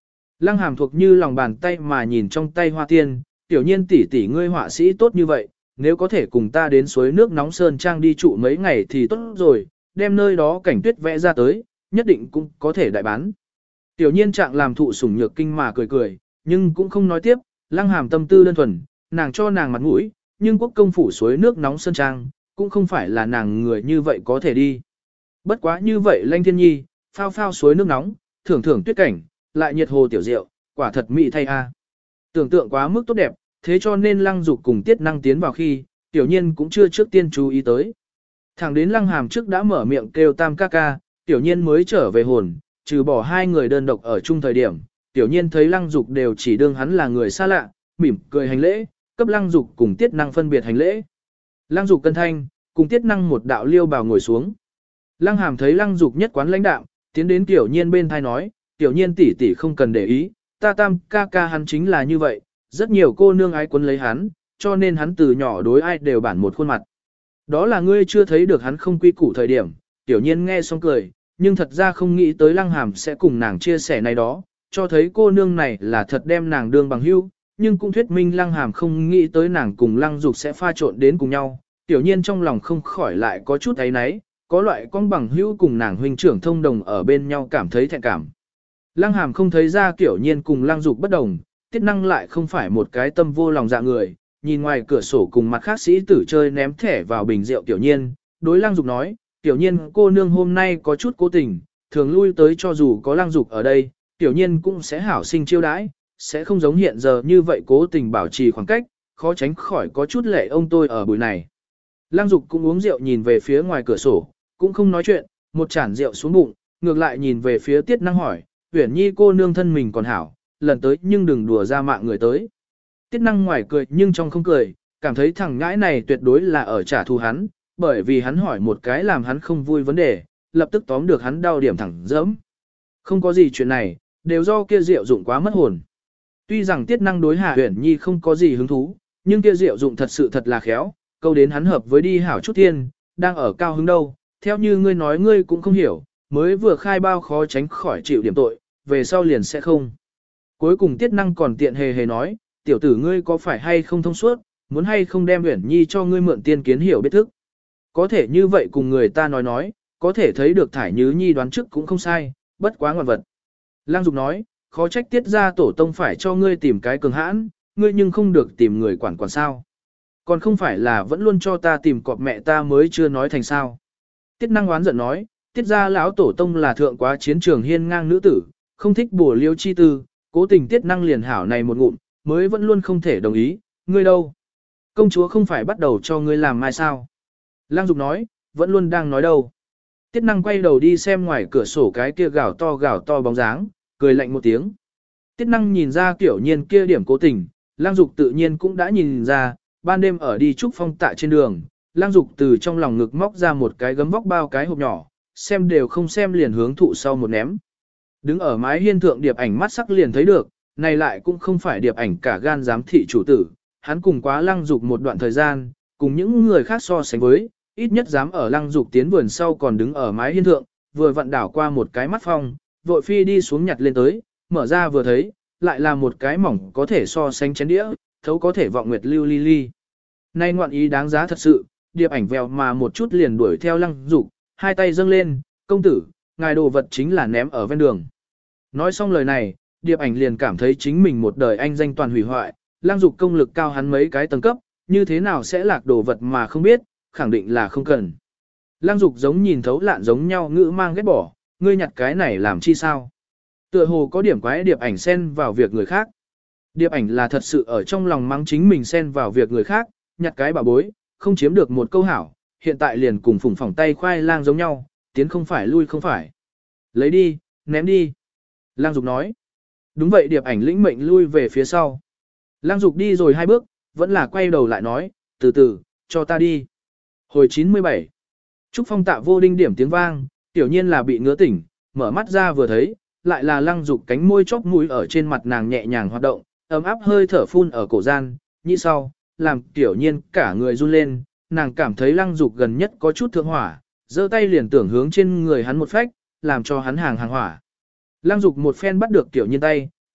Lăng Hàm thuộc như lòng bàn tay mà nhìn trong tay hoa tiên, tiểu nhiên tỷ tỷ ngươi họa sĩ tốt như vậy, nếu có thể cùng ta đến suối nước nóng sơn trang đi trụ mấy ngày thì tốt rồi, đem nơi đó cảnh tuyết vẽ ra tới, nhất định cũng có thể đại bán. Tiểu nhiên trạng làm thụ sủng nhược kinh mà cười cười, nhưng cũng không nói tiếp, Lăng Hàm tâm tư đơn thuần, nàng cho nàng mặt mũi, nhưng quốc công phủ suối nước nóng sơn trang, cũng không phải là nàng người như vậy có thể đi. Bất quá như vậy Lanh Thiên Nhi, phao phao suối nước nóng, thưởng thưởng tuyết cảnh, lại nhiệt hồ tiểu rượu, quả thật mỹ thay a. Tưởng tượng quá mức tốt đẹp, thế cho nên Lăng Dục cùng Tiết Năng tiến vào khi, tiểu nhiên cũng chưa trước tiên chú ý tới. Thẳng đến Lăng Hàm trước đã mở miệng kêu tam ca ca, tiểu nhiên mới trở về hồn, trừ bỏ hai người đơn độc ở chung thời điểm, tiểu nhiên thấy Lăng Dục đều chỉ đương hắn là người xa lạ, mỉm cười hành lễ, cấp Lăng Dục cùng Tiết Năng phân biệt hành lễ. Lăng Dục cân thanh, cùng Tiết Năng một đạo liêu bào ngồi xuống. Lăng Hàm thấy Lăng Dục nhất quán lãnh đạm, tiến đến tiểu nhiên bên thai nói, tiểu nhiên tỷ tỷ không cần để ý, ta tam ca ca hắn chính là như vậy, rất nhiều cô nương ái quấn lấy hắn, cho nên hắn từ nhỏ đối ai đều bản một khuôn mặt. Đó là ngươi chưa thấy được hắn không quy củ thời điểm, tiểu nhiên nghe xong cười, nhưng thật ra không nghĩ tới Lăng Hàm sẽ cùng nàng chia sẻ này đó, cho thấy cô nương này là thật đem nàng đương bằng hữu, nhưng cũng thuyết minh Lăng Hàm không nghĩ tới nàng cùng Lăng Dục sẽ pha trộn đến cùng nhau, tiểu nhiên trong lòng không khỏi lại có chút ấy náy, có loại con bằng hữu cùng nàng huynh trưởng thông đồng ở bên nhau cảm thấy thẹn cảm. Lăng Hàm không thấy ra tiểu nhiên cùng Lăng Dục bất đồng, Tiết Năng lại không phải một cái tâm vô lòng dạ người, nhìn ngoài cửa sổ cùng mặt khác sĩ tử chơi ném thẻ vào bình rượu tiểu nhiên, đối Lăng Dục nói, tiểu nhiên cô nương hôm nay có chút cố tình, thường lui tới cho dù có Lăng Dục ở đây, tiểu nhiên cũng sẽ hảo sinh chiêu đãi, sẽ không giống hiện giờ như vậy cố tình bảo trì khoảng cách, khó tránh khỏi có chút lệ ông tôi ở buổi này. Lăng Dục cũng uống rượu nhìn về phía ngoài cửa sổ, cũng không nói chuyện, một chản rượu xuống bụng, ngược lại nhìn về phía Tiết Năng hỏi, Uyển Nhi cô nương thân mình còn hảo, lần tới nhưng đừng đùa ra mạng người tới. Tiết Năng ngoài cười nhưng trong không cười, cảm thấy thằng ngãi này tuyệt đối là ở trả thù hắn, bởi vì hắn hỏi một cái làm hắn không vui vấn đề, lập tức tóm được hắn đau điểm thẳng dẫm. Không có gì chuyện này, đều do kia rượu dụng quá mất hồn. Tuy rằng Tiết Năng đối Hà Uyển Nhi không có gì hứng thú, nhưng kia rượu dụng thật là khéo, câu đến hắn hợp với đi hảo chút thiên, đang ở cao hứng đâu, theo như ngươi nói ngươi cũng không hiểu, mới vừa khai bao khó tránh khỏi chịu điểm tội, về sau liền sẽ không. Cuối cùng Tiết Năng còn tiện hề hề nói, tiểu tử ngươi có phải hay không thông suốt, muốn hay không đem Uyển Nhi cho ngươi mượn tiên kiến hiểu biết thức. Có thể như vậy cùng người ta nói, có thể thấy được Thải Nhứ Nhi đoán trước cũng không sai, bất quá ngoạn vật. Lăng Dục nói, khó trách Tiết gia tổ tông phải cho ngươi tìm cái cường hãn, ngươi nhưng không được tìm người quản sao. Còn không phải là vẫn luôn cho ta tìm cọp mẹ ta mới chưa nói thành sao. Tiết Năng oán giận nói, Tiết gia lão tổ tông là thượng quá chiến trường hiên ngang nữ tử, không thích bổ liêu chi tư, cố tình Tiết Năng liền hảo này một ngụm, mới vẫn luôn không thể đồng ý, ngươi đâu? Công chúa không phải bắt đầu cho ngươi làm mai sao? Lăng Dục nói, vẫn luôn đang nói đâu. Tiết Năng quay đầu đi xem ngoài cửa sổ cái kia gào to bóng dáng, cười lạnh một tiếng. Tiết Năng nhìn ra tiểu nhiên kia điểm cố tình, Lăng Dục tự nhiên cũng đã nhìn ra, ban đêm ở đi trúc phong tạ trên đường, Lăng Dục từ trong lòng ngực móc ra một cái gấm vóc bao cái hộp nhỏ, xem đều không xem liền hướng thụ sau một ném. Đứng ở mái hiên thượng Điệp Ảnh mắt sắc liền thấy được, này lại cũng không phải Điệp Ảnh cả gan giám thị chủ tử, hắn cùng quá Lăng Dục một đoạn thời gian, cùng những người khác so sánh với, ít nhất dám ở Lăng Dục tiến vườn sau còn đứng ở mái hiên thượng, vừa vặn đảo qua một cái mắt phong, vội phi đi xuống nhặt lên tới, mở ra vừa thấy, lại là một cái mỏng có thể so sánh chén đĩa, thấu có thể vọng nguyệt lưu ly ly. Nay ngoạn ý đáng giá thật sự, Điệp Ảnh vèo mà một chút liền đuổi theo Lăng Dục, hai tay dâng lên, công tử, ngài đồ vật chính là ném ở ven đường. Nói xong lời này, Điệp Ảnh liền cảm thấy chính mình một đời anh danh toàn hủy hoại, Lăng Dục công lực cao hắn mấy cái tầng cấp, như thế nào sẽ lạc đồ vật mà không biết, khẳng định là không cần. Lăng Dục giống nhìn thấu lạn giống nhau ngữ mang ghét bỏ, ngươi nhặt cái này làm chi sao? Tựa hồ có điểm quái Điệp Ảnh xen vào việc người khác. Điệp Ảnh là thật sự ở trong lòng mắng chính mình xen vào việc người khác, nhặt cái bà bối, không chiếm được một câu hảo, hiện tại liền cùng phủng phỏng tay khoai lang giống nhau, tiến không phải lui không phải. Lấy đi, ném đi. Lăng Dục nói. Đúng vậy Điệp Ảnh lĩnh mệnh lui về phía sau. Lăng Dục đi rồi hai bước, vẫn là quay đầu lại nói, từ từ, cho ta đi. Hồi 97. Trúc Phong tạ vô đinh điểm tiếng vang, tiểu nhiên là bị ngứa tỉnh, mở mắt ra vừa thấy, lại là Lăng Dục cánh môi chóp mũi ở trên mặt nàng nhẹ nhàng hoạt động, ấm áp hơi thở phun ở cổ gian, như sau, làm tiểu nhiên cả người run lên, nàng cảm thấy Lăng Dục gần nhất có chút thượng hỏa, giơ tay liền tưởng hướng trên người hắn một phách, làm cho hắn hàng hỏa. Lăng Dục một phen bắt được tiểu nhiên tay,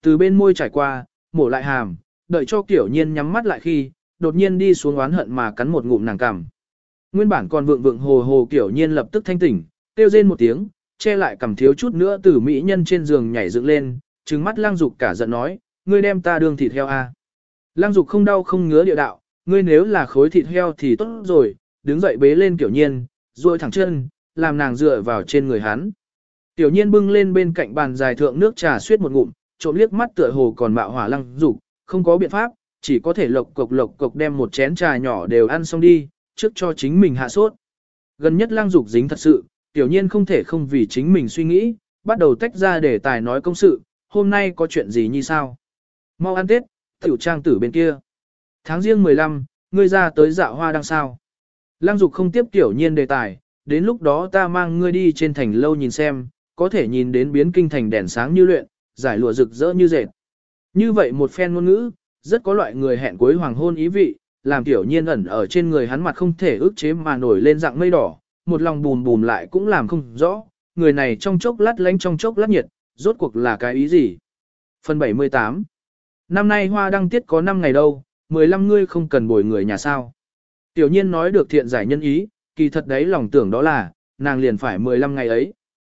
từ bên môi trải qua, mổ lại hàm, đợi cho Tiểu Nhiên nhắm mắt lại khi, đột nhiên đi xuống oán hận mà cắn một ngụm nàng cằm. Nguyên bản còn vượng vượng hồ hồ Tiểu Nhiên lập tức thanh tỉnh, kêu rên một tiếng, che lại cằm thiếu chút nữa từ mỹ nhân trên giường nhảy dựng lên, trừng mắt Lăng Dục cả giận nói, ngươi đem ta đương thịt heo à. Lăng Dục không đau không ngứa địa đạo, ngươi nếu là khối thịt heo thì tốt rồi, đứng dậy bế lên Tiểu Nhiên, duỗi thẳng chân, làm nàng dựa vào trên người hắn. Tiểu Nhiên bưng lên bên cạnh bàn dài thượng nước trà suýt một ngụm, trộm liếc mắt tựa hồ còn mạo hỏa Lăng Dục, không có biện pháp, chỉ có thể lộc cộc đem một chén trà nhỏ đều ăn xong đi, trước cho chính mình hạ sốt. Gần nhất Lăng Dục dính thật sự, Tiểu Nhiên không thể không vì chính mình suy nghĩ, bắt đầu tách ra để tài nói công sự, hôm nay có chuyện gì như sao? Mau ăn Tết, tiểu trang tử bên kia. Tháng riêng 15, ngươi ra tới dạo hoa đăng sao. Lăng Dục không tiếp Tiểu Nhiên đề tài, đến lúc đó ta mang ngươi đi trên thành lâu nhìn xem, có thể nhìn đến biến kinh thành đèn sáng như luyện, giải lụa rực rỡ như dệt. Như vậy một phen ngôn ngữ, rất có loại người hẹn cuối hoàng hôn ý vị, làm Tiểu Nhiên ẩn ở trên người hắn mặt không thể ức chế mà nổi lên dạng mây đỏ, một lòng bùm bùm lại cũng làm không rõ, người này trong chốc lát lánh trong chốc lát nhiệt, rốt cuộc là cái ý gì. Phần 78. Năm nay hoa đăng tiết có 5 ngày đâu, 15 ngươi không cần bồi người nhà sao. Tiểu Nhiên nói được thiện giải nhân ý, kỳ thật đấy lòng tưởng đó là, nàng liền phải 15 ngày ấy.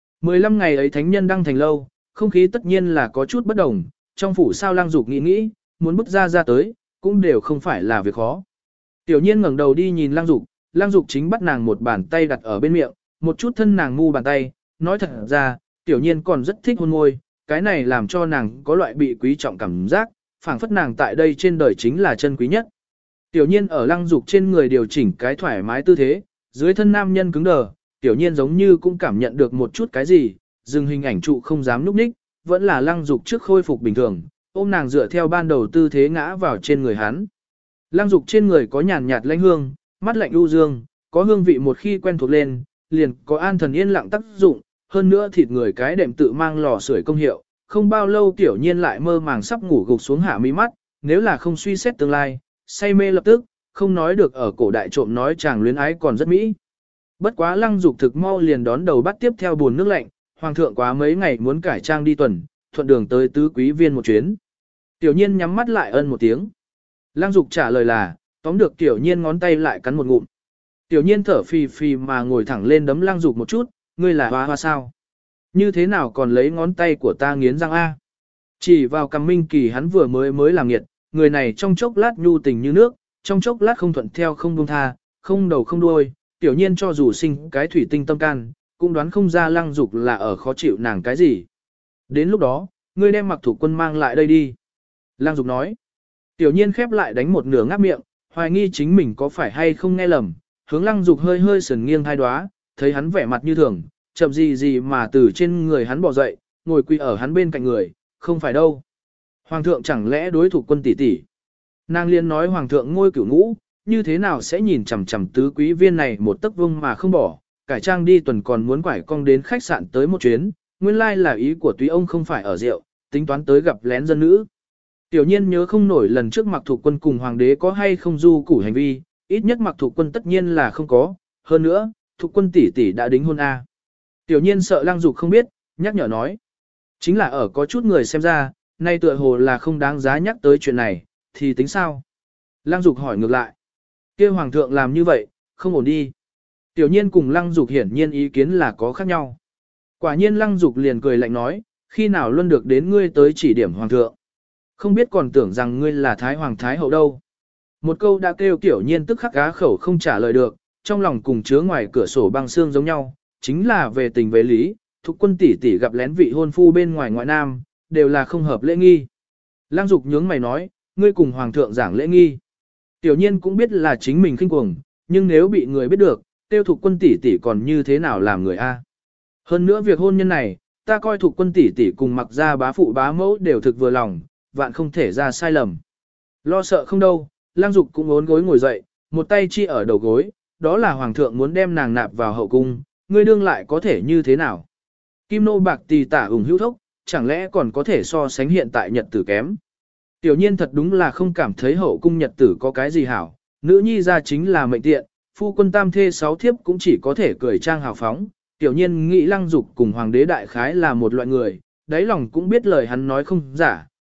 15 ngày ấy thánh nhân đăng thành lâu, không khí tất nhiên là có chút bất đồng, trong phủ sao Lăng Dục nghĩ, muốn bước ra tới, cũng đều không phải là việc khó. Tiểu Nhiên ngẩng đầu đi nhìn Lăng Dục chính bắt nàng một bàn tay đặt ở bên miệng, một chút thân nàng ngu bàn tay, nói thật ra, Tiểu Nhiên còn rất thích hôn môi, cái này làm cho nàng có loại bị quý trọng cảm giác, phảng phất nàng tại đây trên đời chính là chân quý nhất. Tiểu Nhiên ở Lăng Dục trên người điều chỉnh cái thoải mái tư thế, dưới thân nam nhân cứng đờ, Tiểu Nhiên giống như cũng cảm nhận được một chút cái gì, dừng hình ảnh trụ không dám núp ních, vẫn là Lăng Dục trước khôi phục bình thường, ôm nàng dựa theo ban đầu tư thế ngã vào trên người hắn. Lăng Dục trên người có nhàn nhạt lãnh hương, mắt lạnh u dương, có hương vị một khi quen thuộc lên, liền có an thần yên lặng tác dụng, hơn nữa thịt người cái đệm tự mang lò sưởi công hiệu, không bao lâu Tiểu Nhiên lại mơ màng sắp ngủ gục xuống hạ mí mắt, nếu là không suy xét tương lai, say mê lập tức, không nói được ở cổ đại trộm nói chàng luyến ái còn rất mỹ. Bất quá Lăng Dục thực mau liền đón đầu bắt tiếp theo buồn nước lạnh, hoàng thượng quá mấy ngày muốn cải trang đi tuần, thuận đường tới tứ quý viên một chuyến. Tiểu Nhiên nhắm mắt lại ân một tiếng. Lăng Dục trả lời là, tóm được Tiểu Nhiên ngón tay lại cắn một ngụm. Tiểu Nhiên thở phì phì mà ngồi thẳng lên đấm Lăng Dục một chút, ngươi là hoa hoa sao? Như thế nào còn lấy ngón tay của ta nghiến răng A? Chỉ vào cằm Minh Kỳ hắn vừa mới làm nghiệt, người này trong chốc lát nhu tình như nước, trong chốc lát không thuận theo không buông tha, không đầu không đuôi, Tiểu Nhiên cho dù sinh cái thủy tinh tâm can, cũng đoán không ra Lăng Dục là ở khó chịu nàng cái gì. Đến lúc đó, ngươi đem Mặc Thủ Quân mang lại đây đi. Lăng Dục nói. Tiểu Nhiên khép lại đánh một nửa ngáp miệng, hoài nghi chính mình có phải hay không nghe lầm, hướng Lăng Dục hơi hơi sườn nghiêng hai đóa, thấy hắn vẻ mặt như thường, chậm gì mà từ trên người hắn bò dậy, ngồi quỳ ở hắn bên cạnh người, không phải đâu. Hoàng thượng chẳng lẽ đối thủ quân tỷ tỷ? Nàng liên nói hoàng thượng ngôi cửu ngũ, như thế nào sẽ nhìn chằm chằm tứ quý viên này một tấc vương mà không bỏ, cải trang đi tuần còn muốn quải cong đến khách sạn tới một chuyến, nguyên lai là ý của túy ông không phải ở rượu, tính toán tới gặp lén dân nữ. Tiểu Nhiên nhớ không nổi lần trước Mặc Thủ Quân cùng hoàng đế có hay không du củ hành vi, ít nhất Mặc Thủ Quân tất nhiên là không có, hơn nữa, Thủ Quân tỷ tỷ đã đính hôn A. Tiểu Nhiên sợ Lăng Dục không biết, nhắc nhở nói. Chính là ở có chút người xem ra, nay tựa hồ là không đáng giá nhắc tới chuyện này, thì tính sao? Lăng Dục hỏi ngược lại. Kêu hoàng thượng làm như vậy, không ổn đi. Tiểu Nhiên cùng Lăng Dục hiển nhiên ý kiến là có khác nhau. Quả nhiên Lăng Dục liền cười lạnh nói, khi nào luôn được đến ngươi tới chỉ điểm hoàng thượng. Không biết còn tưởng rằng ngươi là Thái Hoàng Thái Hậu đâu. Một câu đã kêu Tiểu Nhiên tức khắc cá khẩu không trả lời được, trong lòng cùng chứa ngoài cửa sổ băng xương giống nhau, chính là về tình về lý, Thục Quân tỷ tỷ gặp lén vị hôn phu bên ngoài ngoại nam, đều là không hợp lễ nghi. Lăng Dục nhướng mày nói, ngươi cùng hoàng thượng giảng lễ nghi. Tiểu Nhiên cũng biết là chính mình khinh cuồng, nhưng nếu bị người biết được, tiêu Thục Quân tỷ tỷ còn như thế nào làm người a? Hơn nữa việc hôn nhân này, ta coi Thục Quân tỷ tỷ cùng Mặc gia bá phụ bá mẫu đều thực vừa lòng, vạn không thể ra sai lầm. Lo sợ không đâu, Lăng Dục cũng ốn gối ngồi dậy, một tay chi ở đầu gối, đó là hoàng thượng muốn đem nàng nạp vào hậu cung, ngươi đương lại có thể như thế nào? Kim nô bạc tỳ tả ủng hữu thốc, chẳng lẽ còn có thể so sánh hiện tại nhật tử kém? Tiểu Nhiên thật đúng là không cảm thấy hậu cung nhật tử có cái gì hảo, nữ nhi ra chính là mệnh tiện, phu quân tam thê sáu thiếp cũng chỉ có thể cười trang hào phóng. Tiểu Nhiên nghĩ Lăng Dục cùng hoàng đế đại khái là một loại người, đáy lòng cũng biết lời hắn nói không giả,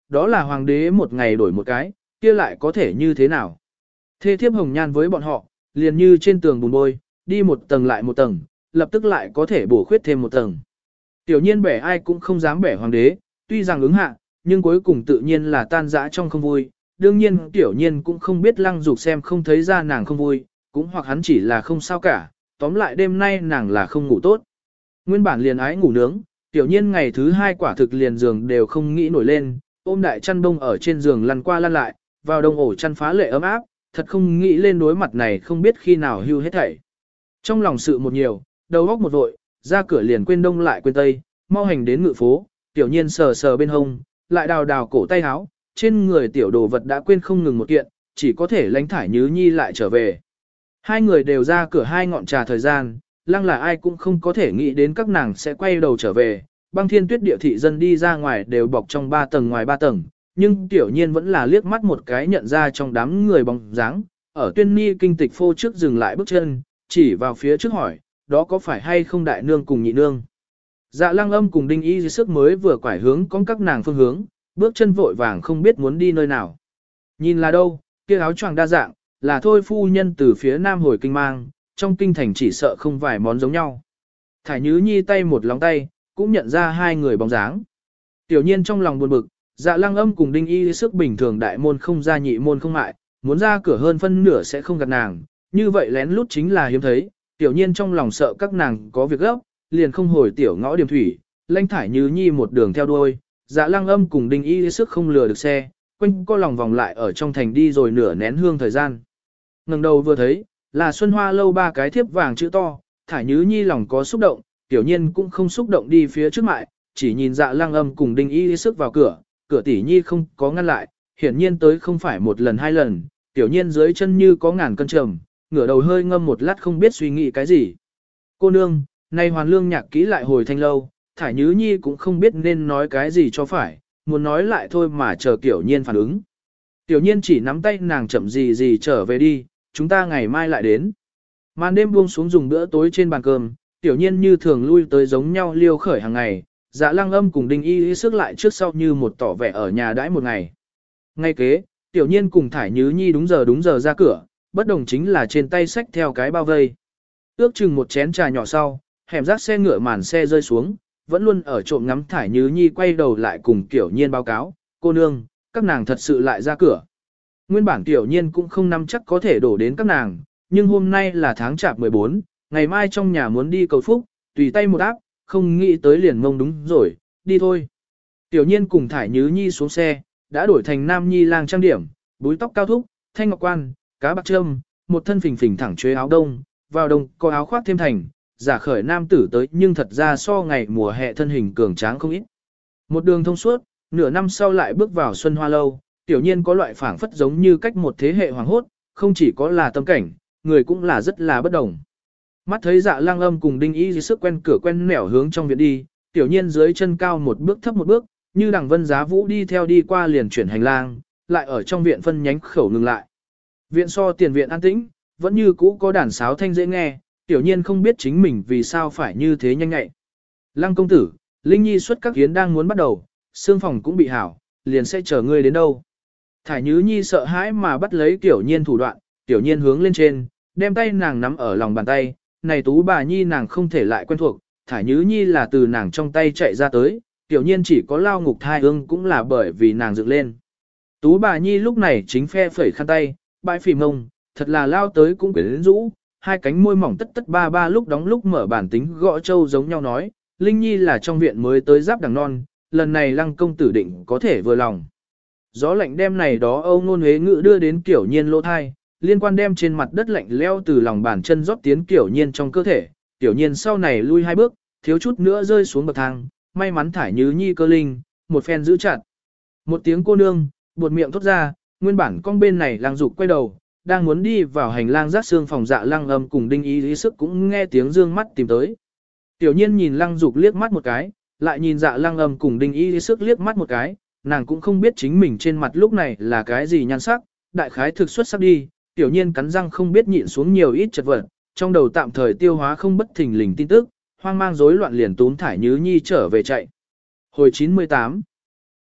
đó là hoàng đế một ngày đổi một cái, kia lại có thể như thế nào. Thê thiếp hồng nhan với bọn họ, liền như trên tường bùn bôi, đi một tầng lại một tầng, lập tức lại có thể bổ khuyết thêm một tầng. Tiểu nhiên bẻ ai cũng không dám bẻ hoàng đế, tuy rằng ứng hạ, nhưng cuối cùng tự nhiên là tan rã trong không vui. Đương nhiên tiểu nhiên cũng không biết Lăng Dục xem không thấy ra nàng không vui, cũng hoặc hắn chỉ là không sao cả, tóm lại đêm nay nàng là không ngủ tốt. Nguyên bản liền ái ngủ nướng, tiểu nhiên ngày thứ hai quả thực liền giường đều không nghĩ nổi lên, ôm đại chăn đông ở trên giường lăn qua lăn lại, vào đông ổ chăn phá lệ ấm áp, thật không nghĩ lên đối mặt này không biết khi nào hưu hết thảy. Trong lòng sự một nhiều, đầu óc một vội, ra cửa liền quên đông lại quên tây, mau hành đến ngự phố, tiểu nhiên sờ sờ bên hông, lại đào đào cổ tay áo, trên người tiểu đồ vật đã quên không ngừng một kiện, chỉ có thể lánh thải Nhứ Nhi lại trở về. Hai người đều ra cửa hai ngọn trà thời gian, Lăng là ai cũng không có thể nghĩ đến các nàng sẽ quay đầu trở về, băng thiên tuyết địa thị dân đi ra ngoài đều bọc trong 3 tầng ngoài 3 tầng, nhưng tiểu nhiên vẫn là liếc mắt một cái nhận ra trong đám người bóng dáng, ở Tuyên Ni kinh tịch phô trước dừng lại bước chân, chỉ vào phía trước hỏi, đó có phải hay không đại nương cùng nhị nương. Dạ Lăng Âm cùng Đinh Y sức mới vừa quải hướng con các nàng phương hướng, bước chân vội vàng không biết muốn đi nơi nào. Nhìn là đâu, kia áo choàng đa dạng, là thôi phu nhân từ phía nam hồi kinh mang, trong kinh thành chỉ sợ không vài món giống nhau. Thải Nhứ Nhi tay một lóng tay, cũng nhận ra hai người bóng dáng. Tiểu nhiên trong lòng buồn bực, Dạ Lăng Âm cùng Đinh Y sức bình thường đại môn không ra nhị môn không mại, muốn ra cửa hơn phân nửa sẽ không gặp nàng, như vậy lén lút chính là hiếm thấy. Tiểu nhiên trong lòng sợ các nàng có việc gấp, liền không hồi tiểu ngõ điểm thủy, lanh thải Nhứ Nhi một đường theo đuôi. Dạ Lăng Âm cùng Đinh Y sức không lừa được xe, quanh co lòng vòng lại ở trong thành đi rồi nửa nén hương thời gian. Ngẩng đầu vừa thấy, là Xuân Hoa lâu 3 cái thiếp vàng chữ to, thải Nhứ Nhi lòng có xúc động, tiểu nhiên cũng không xúc động đi phía trước mại, chỉ nhìn Dạ Lăng Âm cùng Đinh Y sức vào cửa, cửa tỷ nhi không có ngăn lại, hiển nhiên tới không phải một lần hai lần, tiểu nhiên dưới chân như có ngàn cân trầm, ngửa đầu hơi ngâm một lát không biết suy nghĩ cái gì. Cô nương, nay hoàn lương nhạc kỹ lại hồi thanh lâu, thải Nhứ Nhi cũng không biết nên nói cái gì cho phải, muốn nói lại thôi mà chờ tiểu nhiên phản ứng. Tiểu nhiên chỉ nắm tay nàng chậm gì trở về đi, chúng ta ngày mai lại đến. Màn đêm buông xuống dùng bữa tối trên bàn cơm, tiểu nhiên như thường lui tới giống nhau liêu khởi hàng ngày, Dạ Lăng Âm cùng Đinh Y sức lại trước sau như một tỏ vẻ ở nhà đãi một ngày. Ngay kế, tiểu nhiên cùng thải Nhứ Nhi đúng giờ ra cửa, bất đồng chính là trên tay xách theo cái bao vây. Ước chừng một chén trà nhỏ sau, hẻm rác xe ngựa màn xe rơi xuống, vẫn luôn ở trộm ngắm thải Nhứ Nhi quay đầu lại cùng tiểu nhiên báo cáo, cô nương, các nàng thật sự lại ra cửa. Nguyên bản tiểu nhiên cũng không nắm chắc có thể đổ đến các nàng, nhưng hôm nay là tháng chạp 14, ngày mai trong nhà muốn đi cầu phúc, tùy tay một áp, không nghĩ tới liền mông đúng rồi, đi thôi. Tiểu nhiên cùng thải Nhứ Nhi xuống xe, đã đổi thành nam nhi lang trang điểm, búi tóc cao thúc, thanh ngọc quan, cá bạc trâm, một thân phình phình thẳng chuế áo đông, vào đông có áo khoác thêm thành, giả khởi nam tử tới nhưng thật ra so ngày mùa hè thân hình cường tráng không ít. Một đường thông suốt, nửa năm sau lại bước vào Xuân Hoa lâu, tiểu nhiên có loại phảng phất giống như cách một thế hệ hoàng hốt, không chỉ có là tâm cảnh, người cũng là rất là bất đồng. Mắt thấy Dạ Lăng Âm cùng Đinh Y sức quen cửa quen nẻo hướng trong viện đi, tiểu nhiên dưới chân cao một bước thấp một bước, như đằng vân giá vũ đi theo đi qua liền chuyển hành lang, lại ở trong viện phân nhánh khẩu ngừng lại. Viện so tiền viện an tĩnh, vẫn như cũ có đàn sáo thanh dễ nghe, tiểu nhiên không biết chính mình vì sao phải như thế nhanh nhạy. Lăng công tử, Linh Nhi xuất các yến đang muốn bắt đầu, xương phòng cũng bị hảo, liền sẽ chờ ngươi đến đâu. Thải Nhứ Nhi sợ hãi mà bắt lấy tiểu nhiên thủ đoạn, tiểu nhiên hướng lên trên, đem tay nàng nắm ở lòng bàn tay, này tú bà Nhi nàng không thể lại quen thuộc, Thải Nhứ Nhi là từ nàng trong tay chạy ra tới, tiểu nhiên chỉ có lao ngục thai ương cũng là bởi vì nàng dựng lên. Tú bà Nhi lúc này chính phe phẩy khăn tay, bãi phì mông, thật là lao tới cũng quyến rũ, hai cánh môi mỏng tất tất ba ba lúc đóng lúc mở bản tính gõ châu giống nhau nói, Linh Nhi là trong viện mới tới giáp đằng non, lần này Lăng công tử định có thể vừa lòng. Gió lạnh đem này đó âu ngôn huế ngữ đưa đến kiểu nhiên lỗ thai, liên quan đem trên mặt đất lạnh leo từ lòng bàn chân rót tiến kiểu nhiên trong cơ thể, kiểu nhiên sau này lui 2 bước, thiếu chút nữa rơi xuống bậc thang, may mắn thải Nhứ Nhi cơ linh, một phen giữ chặt. Một tiếng cô nương, buột miệng thốt ra, nguyên bản con bên này Lăng Dục quay đầu, đang muốn đi vào hành lang rác xương phòng Dạ Lăng Âm cùng Đinh Y lý sức cũng nghe tiếng dương mắt tìm tới. Tiểu nhiên nhìn Lăng Dục liếc mắt một cái, lại nhìn Dạ Lăng Âm cùng Đinh Y lý sức liếc mắt một cái, nàng cũng không biết chính mình trên mặt lúc này là cái gì nhan sắc, đại khái thực xuất sắc đi, tiểu nhiên cắn răng không biết nhịn xuống nhiều ít chật vật, trong đầu tạm thời tiêu hóa không bất thình lình tin tức, hoang mang rối loạn liền túm thải Nhứ Nhi trở về chạy. Hồi 98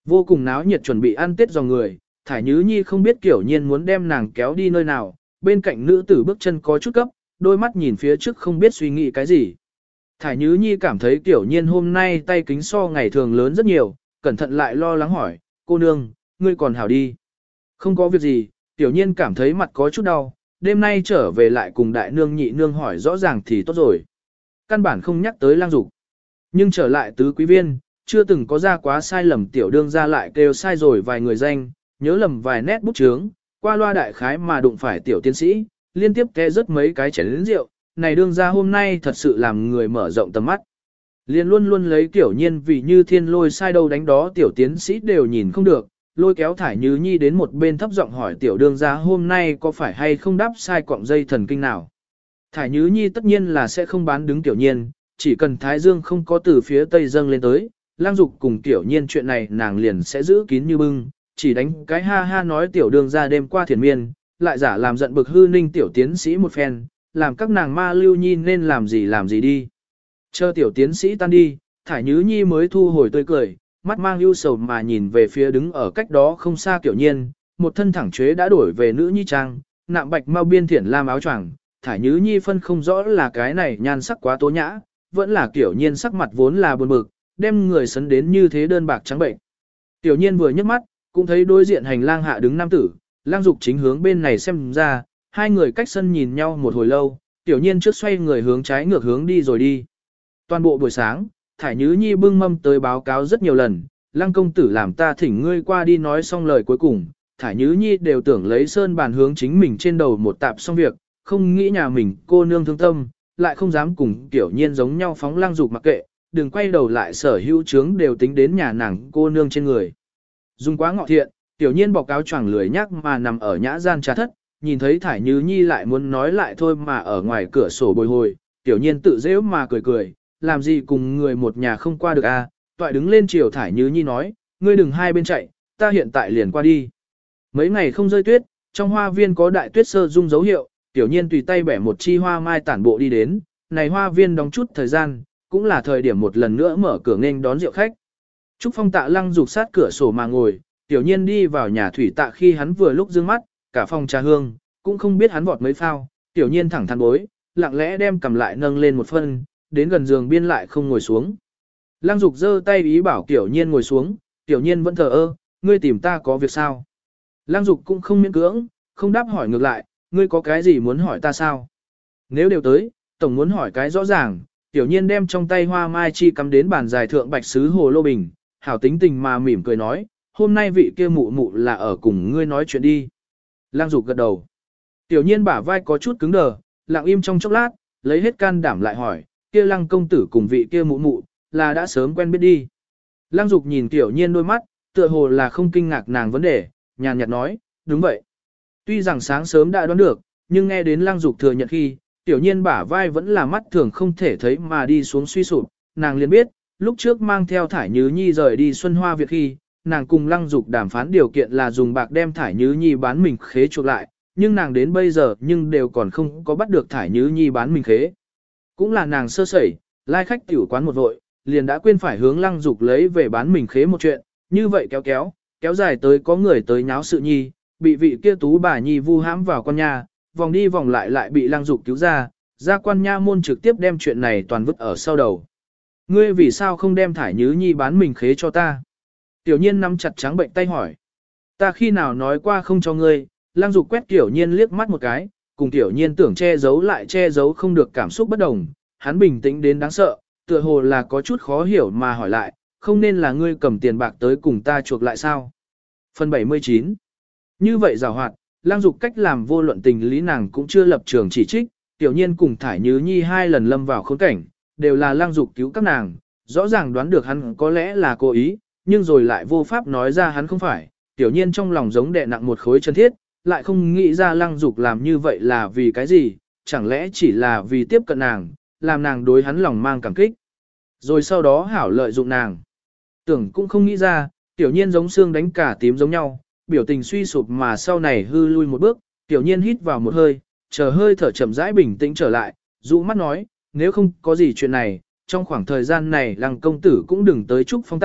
Vô cùng náo nhiệt chuẩn bị ăn Tết dòng người, Thải Nhứ Nhi không biết Kiểu Nhiên muốn đem nàng kéo đi nơi nào, bên cạnh nữ tử bước chân có chút cấp, đôi mắt nhìn phía trước không biết suy nghĩ cái gì. Thải Nhứ Nhi cảm thấy Kiểu Nhiên hôm nay tay kính so ngày thường lớn rất nhiều, cẩn thận lại lo lắng hỏi, cô nương, ngươi còn hảo đi. Không có việc gì, Tiểu Nhiên cảm thấy mặt có chút đau, đêm nay trở về lại cùng đại nương nhị nương hỏi rõ ràng thì tốt rồi. Căn bản không nhắc tới Lang Dục. Nhưng trở lại tứ quý viên, chưa từng có ra quá sai lầm tiểu đương ra lại kêu sai rồi vài người danh, nhớ lầm vài nét bút chướng, qua loa đại khái mà đụng phải tiểu tiến sĩ, liên tiếp té rớt mấy cái chén lớn rượu, này đương ra hôm nay thật sự làm người mở rộng tầm mắt. Liên luôn luôn lấy Kiểu Nhiên vì như thiên lôi sai đâu đánh đó tiểu tiến sĩ đều nhìn không được, lôi kéo Thải Nhứ Nhi đến một bên thấp giọng hỏi tiểu đương gia hôm nay có phải hay không đáp sai cọng dây thần kinh nào. Thải Nhứ Nhi tất nhiên là sẽ không bán đứng Tiểu Nhiên, chỉ cần Thái Dương không có từ phía tây dâng lên tới, Lang Dục cùng Tiểu Nhiên chuyện này nàng liền sẽ giữ kín như bưng, chỉ đánh cái ha ha nói tiểu đương gia đêm qua thiền miên, lại giả làm giận bực hư ninh tiểu tiến sĩ một phen, làm các nàng ma lưu nhi nên làm gì đi. Chờ tiểu tiến sĩ tan đi, Thải Nhứ Nhi mới thu hồi tươi cười, mắt mang ưu sầu mà nhìn về phía đứng ở cách đó không xa Kiểu Nhiên, một thân thẳng chế đã đổi về nữ nhi trang, nạm bạch mau biên thiển lam áo choàng, Thải Nhứ Nhi phân không rõ là cái này nhan sắc quá tố nhã, vẫn là Kiểu Nhiên sắc mặt vốn là buồn bực, đem người sấn đến như thế đơn bạc trắng bệnh. Tiểu Nhiên vừa nhấc mắt, cũng thấy đối diện hành lang hạ đứng nam tử, Lang Dục chính hướng bên này xem ra, hai người cách sân nhìn nhau một hồi lâu, Tiểu Nhiên trước xoay người hướng trái ngược hướng đi rồi đi. Toàn bộ buổi sáng, Thải Nhứ Nhi bưng mâm tới báo cáo rất nhiều lần, Lăng công tử làm ta thỉnh ngươi qua đi nói xong lời cuối cùng, Thải Nhứ Nhi đều tưởng lấy sơn bàn hướng chính mình trên đầu một tạp xong việc, không nghĩ nhà mình cô nương thương tâm, lại không dám cùng Tiểu Nhiên giống nhau phóng Lăng Dục mặc kệ, đừng quay đầu lại sở hữu chướng đều tính đến nhà nàng cô nương trên người. Dùng quá ngọ thiện, Tiểu Nhiên bọc áo choàng lười nhác mà nằm ở nhã gian trà thất, nhìn thấy Thải Nhứ Nhi lại muốn nói lại thôi mà ở ngoài cửa sổ bồi hồi, Tiểu Nhiên tự dễ mà cười, làm gì cùng người một nhà không qua được a? Toại đứng lên chiều Thải Nhứ Nhi nói, ngươi đừng hai bên chạy, ta hiện tại liền qua đi. Mấy ngày không rơi tuyết, trong hoa viên có đại tuyết sơ dung dấu hiệu, Tiểu Nhiên tùy tay bẻ một chi hoa mai tản bộ đi đến, này hoa viên đóng chút thời gian, cũng là thời điểm một lần nữa mở cửa nghênh đón rượu khách. Trúc Phong Tạ Lăng Dục sát cửa sổ mà ngồi, Tiểu Nhiên đi vào nhà thủy tạ khi hắn vừa lúc dương mắt, cả phòng trà hương, cũng không biết hắn vọt mấy phao, Tiểu Nhiên thẳng thắn bối, lặng lẽ đem cầm lại nâng lên một phân, đến gần giường biên lại không ngồi xuống. Lăng Dục giơ tay ý bảo Tiểu Nhiên ngồi xuống, Tiểu Nhiên vẫn thờ ơ, ngươi tìm ta có việc sao? Lăng Dục cũng không miễn cưỡng, không đáp hỏi ngược lại, ngươi có cái gì muốn hỏi ta sao? Nếu đều tới, tổng muốn hỏi cái rõ ràng, Tiểu Nhiên đem trong tay hoa mai chi cắm đến bàn dài thượng bạch sứ hồ lô bình, hảo tính tình mà mỉm cười nói, hôm nay vị kia mụ mụ là ở cùng ngươi nói chuyện đi. Lăng Dục gật đầu. Tiểu Nhiên bả vai có chút cứng đờ, lặng im trong chốc lát, lấy hết can đảm lại hỏi, kia Lăng công tử cùng vị kia mụ mụ, là đã sớm quen biết đi. Lăng Dục nhìn Tiểu Nhiên đôi mắt, tựa hồ là không kinh ngạc nàng vấn đề, nhàn nhạt nói, đúng vậy. Tuy rằng sáng sớm đã đoán được, nhưng nghe đến Lăng Dục thừa nhận khi, Tiểu Nhiên bả vai vẫn là mắt thường không thể thấy mà đi xuống suy sụp, nàng liền biết, lúc trước mang theo Thải Nhứ Nhi rời đi Xuân Hoa Việt khi, nàng cùng Lăng Dục đàm phán điều kiện là dùng bạc đem Thải Nhứ Nhi bán mình khế chuộc lại, nhưng nàng đến bây giờ nhưng đều còn không có bắt được Thải Nhứ Nhi bán mình khế. Cũng là nàng sơ sẩy, lai khách tiểu quán một vội, liền đã quên phải hướng Lăng Dục lấy về bán mình khế một chuyện, như vậy kéo dài tới có người tới nháo sự nhi, bị vị kia tú bà nhi vu hãm vào con nhà, vòng đi vòng lại bị Lăng Dục cứu ra quan nha môn trực tiếp đem chuyện này toàn vứt ở sau đầu. Ngươi vì sao không đem Thải Nhứ Nhi bán mình khế cho ta? Tiểu Nhiên nắm chặt trắng bệnh tay hỏi. Ta khi nào nói qua không cho ngươi? Lăng Dục quét Tiểu Nhiên liếc mắt một cái, cùng Tiểu Nhiên tưởng che giấu lại che giấu không được cảm xúc bất đồng. Hắn bình tĩnh đến đáng sợ, tựa hồ là có chút khó hiểu mà hỏi lại, không nên là ngươi cầm tiền bạc tới cùng ta chuộc lại sao? Phần 79. Như vậy giàu hoạt, Lăng Dục cách làm vô luận tình lý nàng cũng chưa lập trường chỉ trích, Tiểu Nhiên cùng Thải Nhứ Nhi hai lần lâm vào khốn cảnh, đều là Lăng Dục cứu các nàng, rõ ràng đoán được hắn có lẽ là cố ý, nhưng rồi lại vô pháp nói ra hắn không phải. Tiểu Nhiên trong lòng giống đè nặng một khối chân thiết, lại không nghĩ ra Lăng Dục làm như vậy là vì cái gì, chẳng lẽ chỉ là vì tiếp cận nàng, làm nàng đối hắn lòng mang cảm kích. Rồi sau đó hảo lợi dụng nàng. Tưởng cũng không nghĩ ra, Tiểu Nhiên giống xương đánh cả tím giống nhau, biểu tình suy sụp mà sau này hư lui một bước, Tiểu Nhiên hít vào một hơi, chờ hơi thở chậm rãi bình tĩnh trở lại, dụ mắt nói, nếu không có gì chuyện này, trong khoảng thời gian này Lăng công tử cũng đừng tới Trúc Phong Tạ,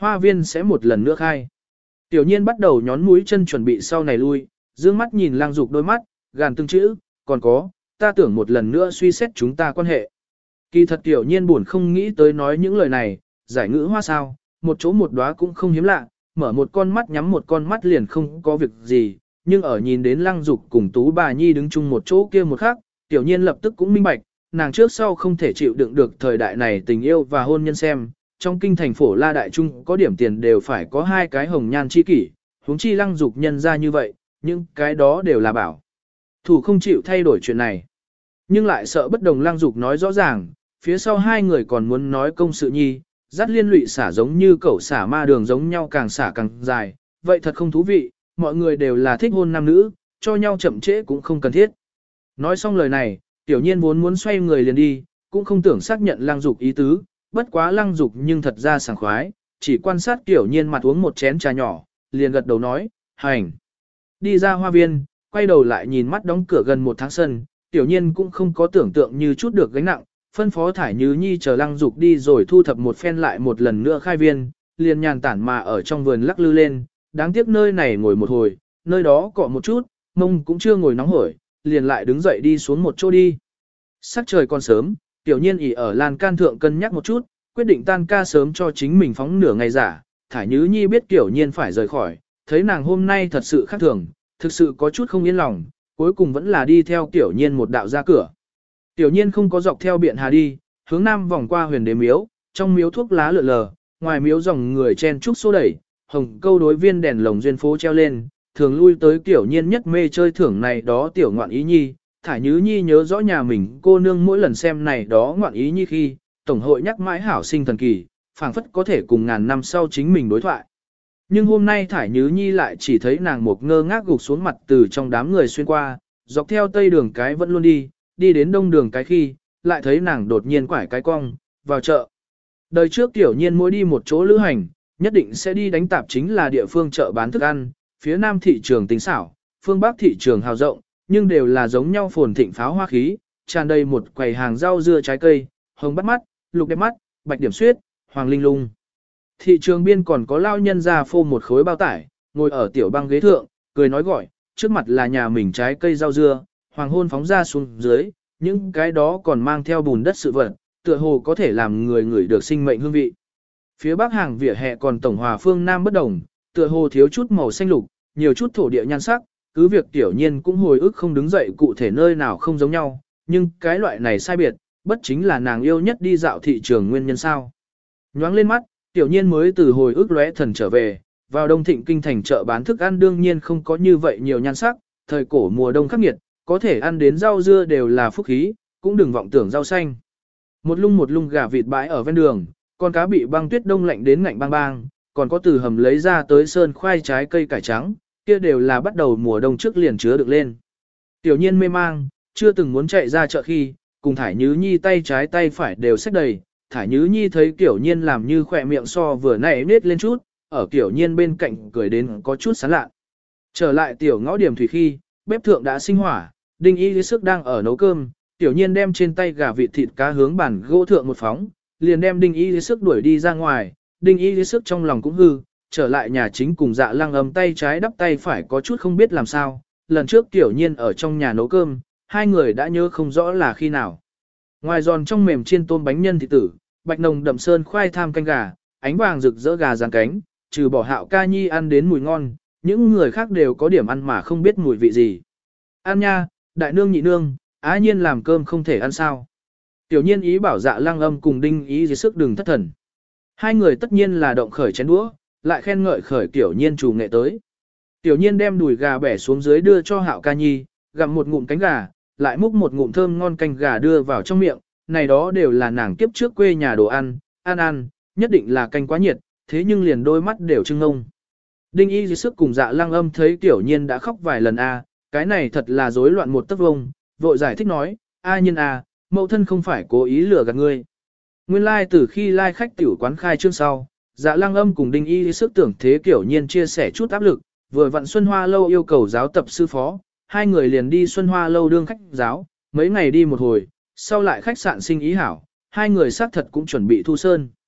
hoa viên sẽ một lần nữa khai. Tiểu nhiên bắt đầu nhón mũi chân chuẩn bị sau này lui, dương mắt nhìn Lăng Dục đôi mắt, gàn từng chữ, còn có, ta tưởng một lần nữa suy xét chúng ta quan hệ. Kỳ thật tiểu nhiên buồn không nghĩ tới nói những lời này, giải ngữ hoa sao, một chỗ một đóa cũng không hiếm lạ, mở một con mắt nhắm một con mắt liền không có việc gì, nhưng ở nhìn đến Lăng Dục cùng Tú bà Nhi đứng chung một chỗ kia một khắc, tiểu nhiên lập tức cũng minh bạch, nàng trước sau không thể chịu đựng được thời đại này tình yêu và hôn nhân xem, trong kinh thành phổ La Đại Trung có điểm tiền đều phải có hai cái hồng nhan chi kỷ, huống chi Lăng Dục nhân ra như vậy, nhưng cái đó đều là bảo. Thủ không chịu thay đổi chuyện này, nhưng lại sợ bất đồng Lăng Dục nói rõ ràng, phía sau hai người còn muốn nói công sự nhi, dắt liên lụy xả giống như cẩu xả ma đường giống nhau càng xả càng dài, vậy thật không thú vị, mọi người đều là thích hôn nam nữ, cho nhau chậm trễ cũng không cần thiết. Nói xong lời này, tiểu nhiên vốn muốn xoay người liền đi, cũng không tưởng xác nhận Lăng Dục ý tứ, bất quá Lăng Dục nhưng thật ra sảng khoái, chỉ quan sát tiểu nhiên mặt uống một chén trà nhỏ, liền gật đầu nói, hành. Đi ra hoa viên, quay đầu lại nhìn mắt đóng cửa gần một tháng sân, tiểu nhiên cũng không có tưởng tượng như chút được gánh nặng, phân phó Thải Nhứ Nhi chờ Lăng Dục đi rồi thu thập một phen lại một lần nữa khai viên, liền nhàn tản mà ở trong vườn lắc lư lên, đáng tiếc nơi này ngồi một hồi, nơi đó cọ một chút, mông cũng chưa ngồi nóng hổi, liền lại đứng dậy đi xuống một chỗ đi. Sắc trời còn sớm, tiểu nhiên ỉ ở lan can thượng cân nhắc một chút, quyết định tan ca sớm cho chính mình phóng nửa ngày giả, Thải Nhứ Nhi biết tiểu nhiên phải rời khỏi, thấy nàng hôm nay thật sự khác thường, thực sự có chút không yên lòng, cuối cùng vẫn là đi theo tiểu nhiên một đạo ra cửa. Tiểu nhiên không có dọc theo biện hà đi, hướng nam vòng qua Huyền Đế miếu, trong miếu thuốc lá lượn lờ, ngoài miếu dòng người chen trúc xô đẩy, hồng câu đối viên đèn lồng duyên phố treo lên, thường lui tới tiểu nhiên nhất mê chơi thưởng này đó tiểu ngoạn ý nhi. Thải Nhứ Nhi nhớ rõ nhà mình cô nương mỗi lần xem này đó ngoạn ý nhi khi, tổng hội nhắc mãi hảo sinh thần kỳ, phảng phất có thể cùng ngàn năm sau chính mình đối thoại. Nhưng hôm nay Thải Nhứ Nhi lại chỉ thấy nàng một ngơ ngác gục xuống mặt từ trong đám người xuyên qua, dọc theo tây đường cái vẫn luôn đi, đi đến đông đường cái khi, lại thấy nàng đột nhiên quải cái cong, vào chợ. Đời trước tiểu nhiên mỗi đi một chỗ lữ hành, nhất định sẽ đi đánh tạp chính là địa phương chợ bán thức ăn, phía nam thị trường tính xảo, phương bắc thị trường hào rộng, nhưng đều là giống nhau phồn thịnh pháo hoa khí, tràn đầy một quầy hàng rau dưa trái cây, hồng bắt mắt, lục đẹp mắt, bạch điểm xuyết, hoàng linh lung. Thị trường biên còn có lao nhân ra phô một khối bao tải, ngồi ở tiểu băng ghế thượng, cười nói gọi, trước mặt là nhà mình trái cây rau dưa, hoàng hôn phóng ra xuống dưới, những cái đó còn mang theo bùn đất sự vật, tựa hồ có thể làm người ngửi được sinh mệnh hương vị. Phía bắc hàng vỉa hè còn tổng hòa phương nam bất đồng, tựa hồ thiếu chút màu xanh lục, nhiều chút thổ địa nhan sắc, cứ việc tiểu nhiên cũng hồi ức không đứng dậy cụ thể nơi nào không giống nhau, nhưng cái loại này sai biệt, bất chính là nàng yêu nhất đi dạo thị trường nguyên nhân sao. Nhoáng lên mắt, tiểu nhiên mới từ hồi ức lóe thần trở về, vào đông thịnh kinh thành chợ bán thức ăn đương nhiên không có như vậy nhiều nhan sắc, thời cổ mùa đông khắc nghiệt, có thể ăn đến rau dưa đều là phúc khí, cũng đừng vọng tưởng rau xanh. Một lung gà vịt bãi ở ven đường, con cá bị băng tuyết đông lạnh đến ngạnh bang bang, còn có từ hầm lấy ra tới sơn khoai trái cây cải trắng, kia đều là bắt đầu mùa đông trước liền chứa được lên. Tiểu nhiên mê mang, chưa từng muốn chạy ra chợ khi, cùng Thải Nhứ Nhi tay trái tay phải đều xách đầy. Thải Nhứ Nhi thấy Tiểu nhiên làm như khỏe miệng so vừa nãy nết lên chút, ở Tiểu nhiên bên cạnh cười đến có chút sán lạ. Trở lại tiểu ngõ điểm thủy khi, bếp thượng đã sinh hỏa, Đinh Y Lý Sức đang ở nấu cơm, Tiểu nhiên đem trên tay gà vịt thịt cá hướng bàn gỗ thượng một phóng, liền đem Đinh Y Lý Sức đuổi đi ra ngoài. Đinh Y Lý Sức trong lòng cũng hư, trở lại nhà chính cùng Dạ Lăng Âm tay trái đắp tay phải có chút không biết làm sao. Lần trước Tiểu nhiên ở trong nhà nấu cơm, hai người đã nhớ không rõ là khi nào. Ngoài giòn trong mềm chiên tôm bánh nhân thịt tử, bạch nồng đậm sơn khoai tham canh gà, ánh vàng rực rỡ gà rán cánh, trừ bỏ Hạo ca nhi ăn đến mùi ngon, những người khác đều có điểm ăn mà không biết mùi vị gì. Ăn nha, đại nương nhị nương, á nhiên làm cơm không thể ăn sao. Tiểu nhiên ý bảo Dạ Lăng Âm cùng Đinh ý dưới sức đừng thất thần. Hai người tất nhiên là động khởi chén đũa, lại khen ngợi khởi Tiểu nhiên chủ nghệ tới. Tiểu nhiên đem đùi gà bẻ xuống dưới đưa cho Hạo ca nhi, gặm một ngụm cánh gà, lại múc một ngụm thơm ngon canh gà đưa vào trong miệng, này đó đều là nàng kiếp trước quê nhà đồ ăn, ăn, nhất định là canh quá nhiệt, thế nhưng liền đôi mắt đều trưng ngông. Đinh y dưới sức cùng Dạ Lăng Âm thấy Tiểu nhiên đã khóc vài lần cái này thật là rối loạn một tấc vông, vội giải thích nói, nhiên mẫu thân không phải cố ý lừa gạt ngươi. Nguyên lai từ khi lai khách tiểu quán khai trương sau, Dạ Lăng Âm cùng Đinh y dưới sức tưởng thế Tiểu nhiên chia sẻ chút áp lực, vừa vặn Xuân Hoa Lâu yêu cầu giáo tập sư phó, hai người liền đi Xuân Hoa Lâu đương khách giáo, mấy ngày đi một hồi, sau lại khách sạn sinh ý hảo, hai người xác thật cũng chuẩn bị thu sơn.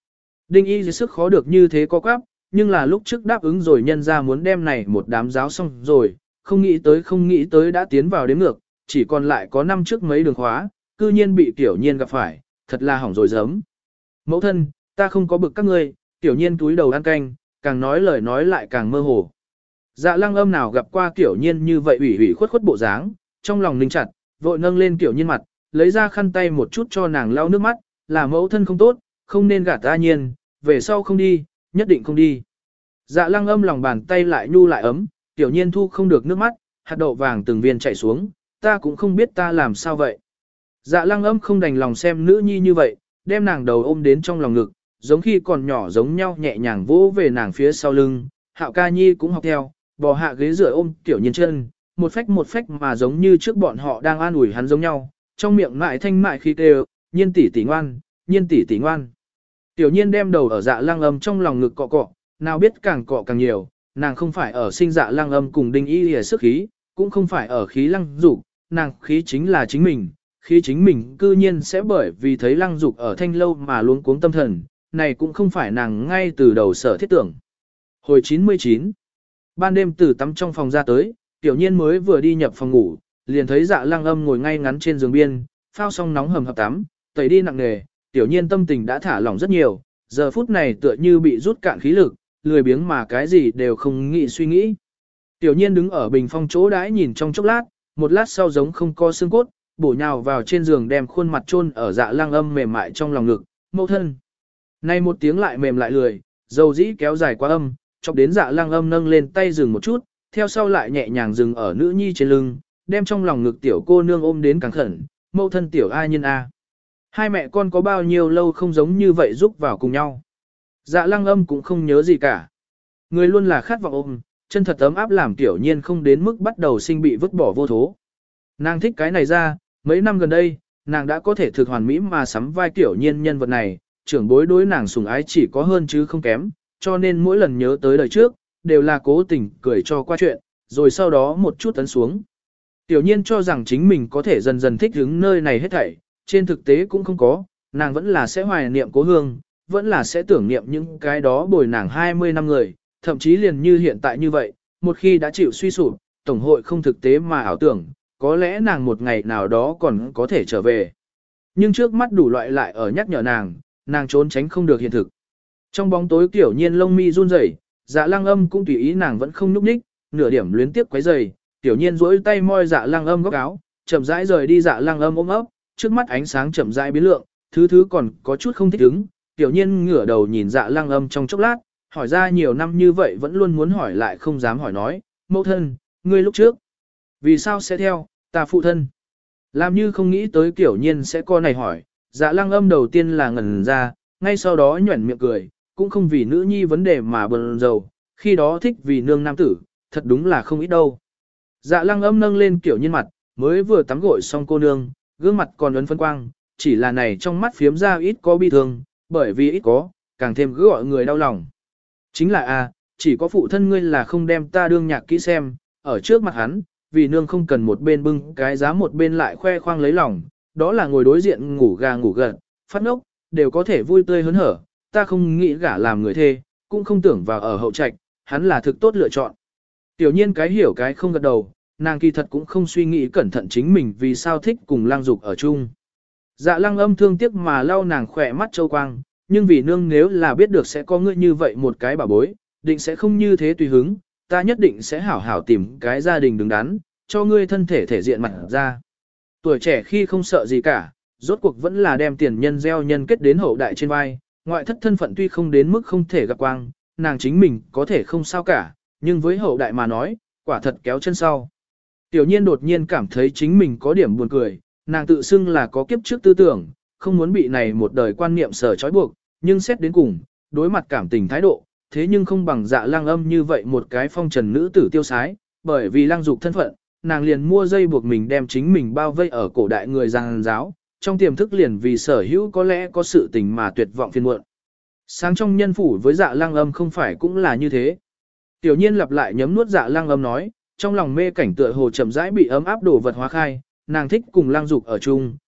Đinh y sức khó được như thế có quáp, nhưng là lúc trước đáp ứng rồi nhân ra muốn đem này một đám giáo xong rồi, không nghĩ tới đã tiến vào đến ngược, chỉ còn lại có năm trước mấy đường khóa, cư nhiên bị Tiểu Nhiên gặp phải, thật là hỏng rồi giấm. Mẫu thân, ta không có bực các ngươi, Tiểu Nhiên túi đầu ăn canh, càng nói lời nói lại càng mơ hồ. Dạ Lăng Âm nào gặp qua Tiểu Nhiên như vậy ủy ủy khuất khuất bộ dáng, trong lòng ninh chặt, vội nâng lên Tiểu Nhiên mặt, lấy ra khăn tay một chút cho nàng lau nước mắt, là mẫu thân không tốt, không nên gạt ta Nhiên, về sau không đi, nhất định không đi. Dạ Lăng Âm lòng bàn tay lại nhu lại ấm, Tiểu Nhiên thu không được nước mắt, hạt đậu vàng từng viên chảy xuống, ta cũng không biết ta làm sao vậy. Dạ Lăng Âm không đành lòng xem nữ nhi như vậy, đem nàng đầu ôm đến trong lòng ngực, giống khi còn nhỏ giống nhau nhẹ nhàng vỗ về nàng phía sau lưng, Hạo ca nhi cũng học theo, bò hạ ghế rửa ôm Tiểu Nhiên chân, một phách mà giống như trước bọn họ đang an ủi hắn giống nhau, trong miệng mại thanh mại khi kêu, Nhiên tỷ tỷ ngoan, Nhiên tỷ tỷ ngoan. Tiểu Nhiên đem đầu ở Dạ Lăng Âm trong lòng ngực cọ cọ, nào biết càng cọ càng nhiều, nàng không phải ở sinh Dạ Lăng Âm cùng Đinh Y hề sức khí, cũng không phải ở khí Lăng Dục, nàng khí chính là chính mình, khí chính mình cư nhiên sẽ bởi vì thấy Lăng Dục ở thanh lâu mà luống cuống tâm thần, này cũng không phải nàng ngay từ đầu sở thiết tưởng. Hồi 99, ban đêm từ tắm trong phòng ra tới, Tiểu Nhiên mới vừa đi nhập phòng ngủ, liền thấy Dạ Lăng Âm ngồi ngay ngắn trên giường biên, phao xong nóng hầm hập tắm, tẩy đi nặng nề, Tiểu Nhiên tâm tình đã thả lỏng rất nhiều, giờ phút này tựa như bị rút cạn khí lực, lười biếng mà cái gì đều không nghĩ suy nghĩ. Tiểu Nhiên đứng ở bình phong chỗ đãi nhìn trong chốc lát, một lát sau giống không có xương cốt, bổ nhào vào trên giường đem khuôn mặt chôn ở Dạ Lăng Âm mềm mại trong lòng ngực, mẫu thân. Nay một tiếng lại mềm lại lười, dầu dĩ kéo dài quá âm, chọc đến Dạ Lăng Âm nâng lên tay dừng một chút, theo sau lại nhẹ nhàng dừng ở nữ nhi trên lưng, đem trong lòng ngực tiểu cô nương ôm đến càng khẩn, mẫu thân tiểu ai nhân a. Hai mẹ con có bao nhiêu lâu không giống như vậy giúp vào cùng nhau. Dạ Lăng Âm cũng không nhớ gì cả. Người luôn là khát vọng ôm, chân thật ấm áp làm Tiểu Nhiên không đến mức bắt đầu sinh bị vứt bỏ vô thố. Nàng thích cái này ra, mấy năm gần đây, nàng đã có thể thực hoàn mỹ mà sắm vai Tiểu Nhiên nhân vật này, trưởng bối đối nàng sủng ái chỉ có hơn chứ không kém, cho nên mỗi lần nhớ tới đời trước, đều là cố tình cười cho qua chuyện, rồi sau đó một chút tấn xuống. Tiểu Nhiên cho rằng chính mình có thể dần dần thích ứng nơi này hết thảy, trên thực tế cũng không có, nàng vẫn là sẽ hoài niệm cố hương, vẫn là sẽ tưởng niệm những cái đó bồi nàng 20 năm người, thậm chí liền như hiện tại như vậy, một khi đã chịu suy sụp, tổng hội không thực tế mà ảo tưởng, có lẽ nàng một ngày nào đó còn có thể trở về. Nhưng trước mắt đủ loại lại ở nhắc nhở nàng trốn tránh không được hiện thực. Trong bóng tối Tiểu Nhiên lông mi run rẩy, Dạ Lăng Âm cũng tùy ý nàng vẫn không nhúc nhích, nửa điểm luyến tiếp quấy rầy, Tiểu Nhiên duỗi tay moi Dạ Lăng Âm góc áo, chậm rãi rời đi Dạ Lăng Âm ôm ấp, trước mắt ánh sáng chậm rãi biến lượng, thứ còn có chút không thích ứng, Tiểu Nhiên ngửa đầu nhìn Dạ Lăng Âm trong chốc lát, hỏi ra nhiều năm như vậy vẫn luôn muốn hỏi lại không dám hỏi nói, mẫu thân, ngươi lúc trước, vì sao sẽ theo, ta phụ thân. Làm như không nghĩ tới Tiểu Nhiên sẽ có này hỏi, Dạ Lăng Âm đầu tiên là ngẩn ra, ngay sau đó nhuẩn miệng cười, cũng không vì nữ nhi vấn đề mà bần dầu, khi đó thích vì nương nam tử, thật đúng là không ít đâu. Dạ Lăng Âm nâng lên Tiểu Nhiên mặt, mới vừa tắm gội xong cô nương, gương mặt còn ấn phân quang, chỉ là này trong mắt phiếm ra ít có bi thương, bởi vì ít có, càng thêm cứ gọi người đau lòng. Chính là chỉ có phụ thân ngươi là không đem ta đương nhạc kỹ xem, ở trước mặt hắn, vì nương không cần một bên bưng cái giá một bên lại khoe khoang lấy lòng, đó là ngồi đối diện ngủ gà ngủ gật, phát ngốc, đều có thể vui tươi hớn hở, ta không nghĩ gả làm người thê, cũng không tưởng vào ở hậu trạch, hắn là thực tốt lựa chọn. Tiểu Nhiên cái hiểu cái không gật đầu, nàng kỳ thật cũng không suy nghĩ cẩn thận chính mình vì sao thích cùng Lăng Dục ở chung. Dạ Lăng Âm thương tiếc mà lau nàng khỏe mắt châu quang, nhưng vì nương nếu là biết được sẽ có ngươi như vậy một cái bà bối, định sẽ không như thế tùy hứng, ta nhất định sẽ hảo hảo tìm cái gia đình đứng đắn, cho ngươi thân thể thể diện mặt ra. Tuổi trẻ khi không sợ gì cả, rốt cuộc vẫn là đem tiền nhân gieo nhân kết đến hậu đại trên vai, ngoại thất thân phận tuy không đến mức không thể gặp quang, nàng chính mình có thể không sao cả, nhưng với hậu đại mà nói, quả thật kéo chân sau. Tiểu Nhiên đột nhiên cảm thấy chính mình có điểm buồn cười, nàng tự xưng là có kiếp trước tư tưởng, không muốn bị này một đời quan niệm sở trói buộc, nhưng xét đến cùng, đối mặt cảm tình thái độ, thế nhưng không bằng Dạ Lăng Âm như vậy một cái phong trần nữ tử tiêu sái, bởi vì Lăng Dục thân phận, nàng liền mua dây buộc mình đem chính mình bao vây ở cổ đại người Giang giáo, trong tiềm thức liền vì sở hữu có lẽ có sự tình mà tuyệt vọng phiền muộn. Sáng trong nhân phủ với Dạ Lăng Âm không phải cũng là như thế. Tiểu Nhiên lặp lại nhấm nuốt Dạ Lăng Âm nói, trong lòng mê cảnh tựa hồ chậm rãi bị ấm áp đổ vật hóa khai, nàng thích cùng Lăng Dục ở chung,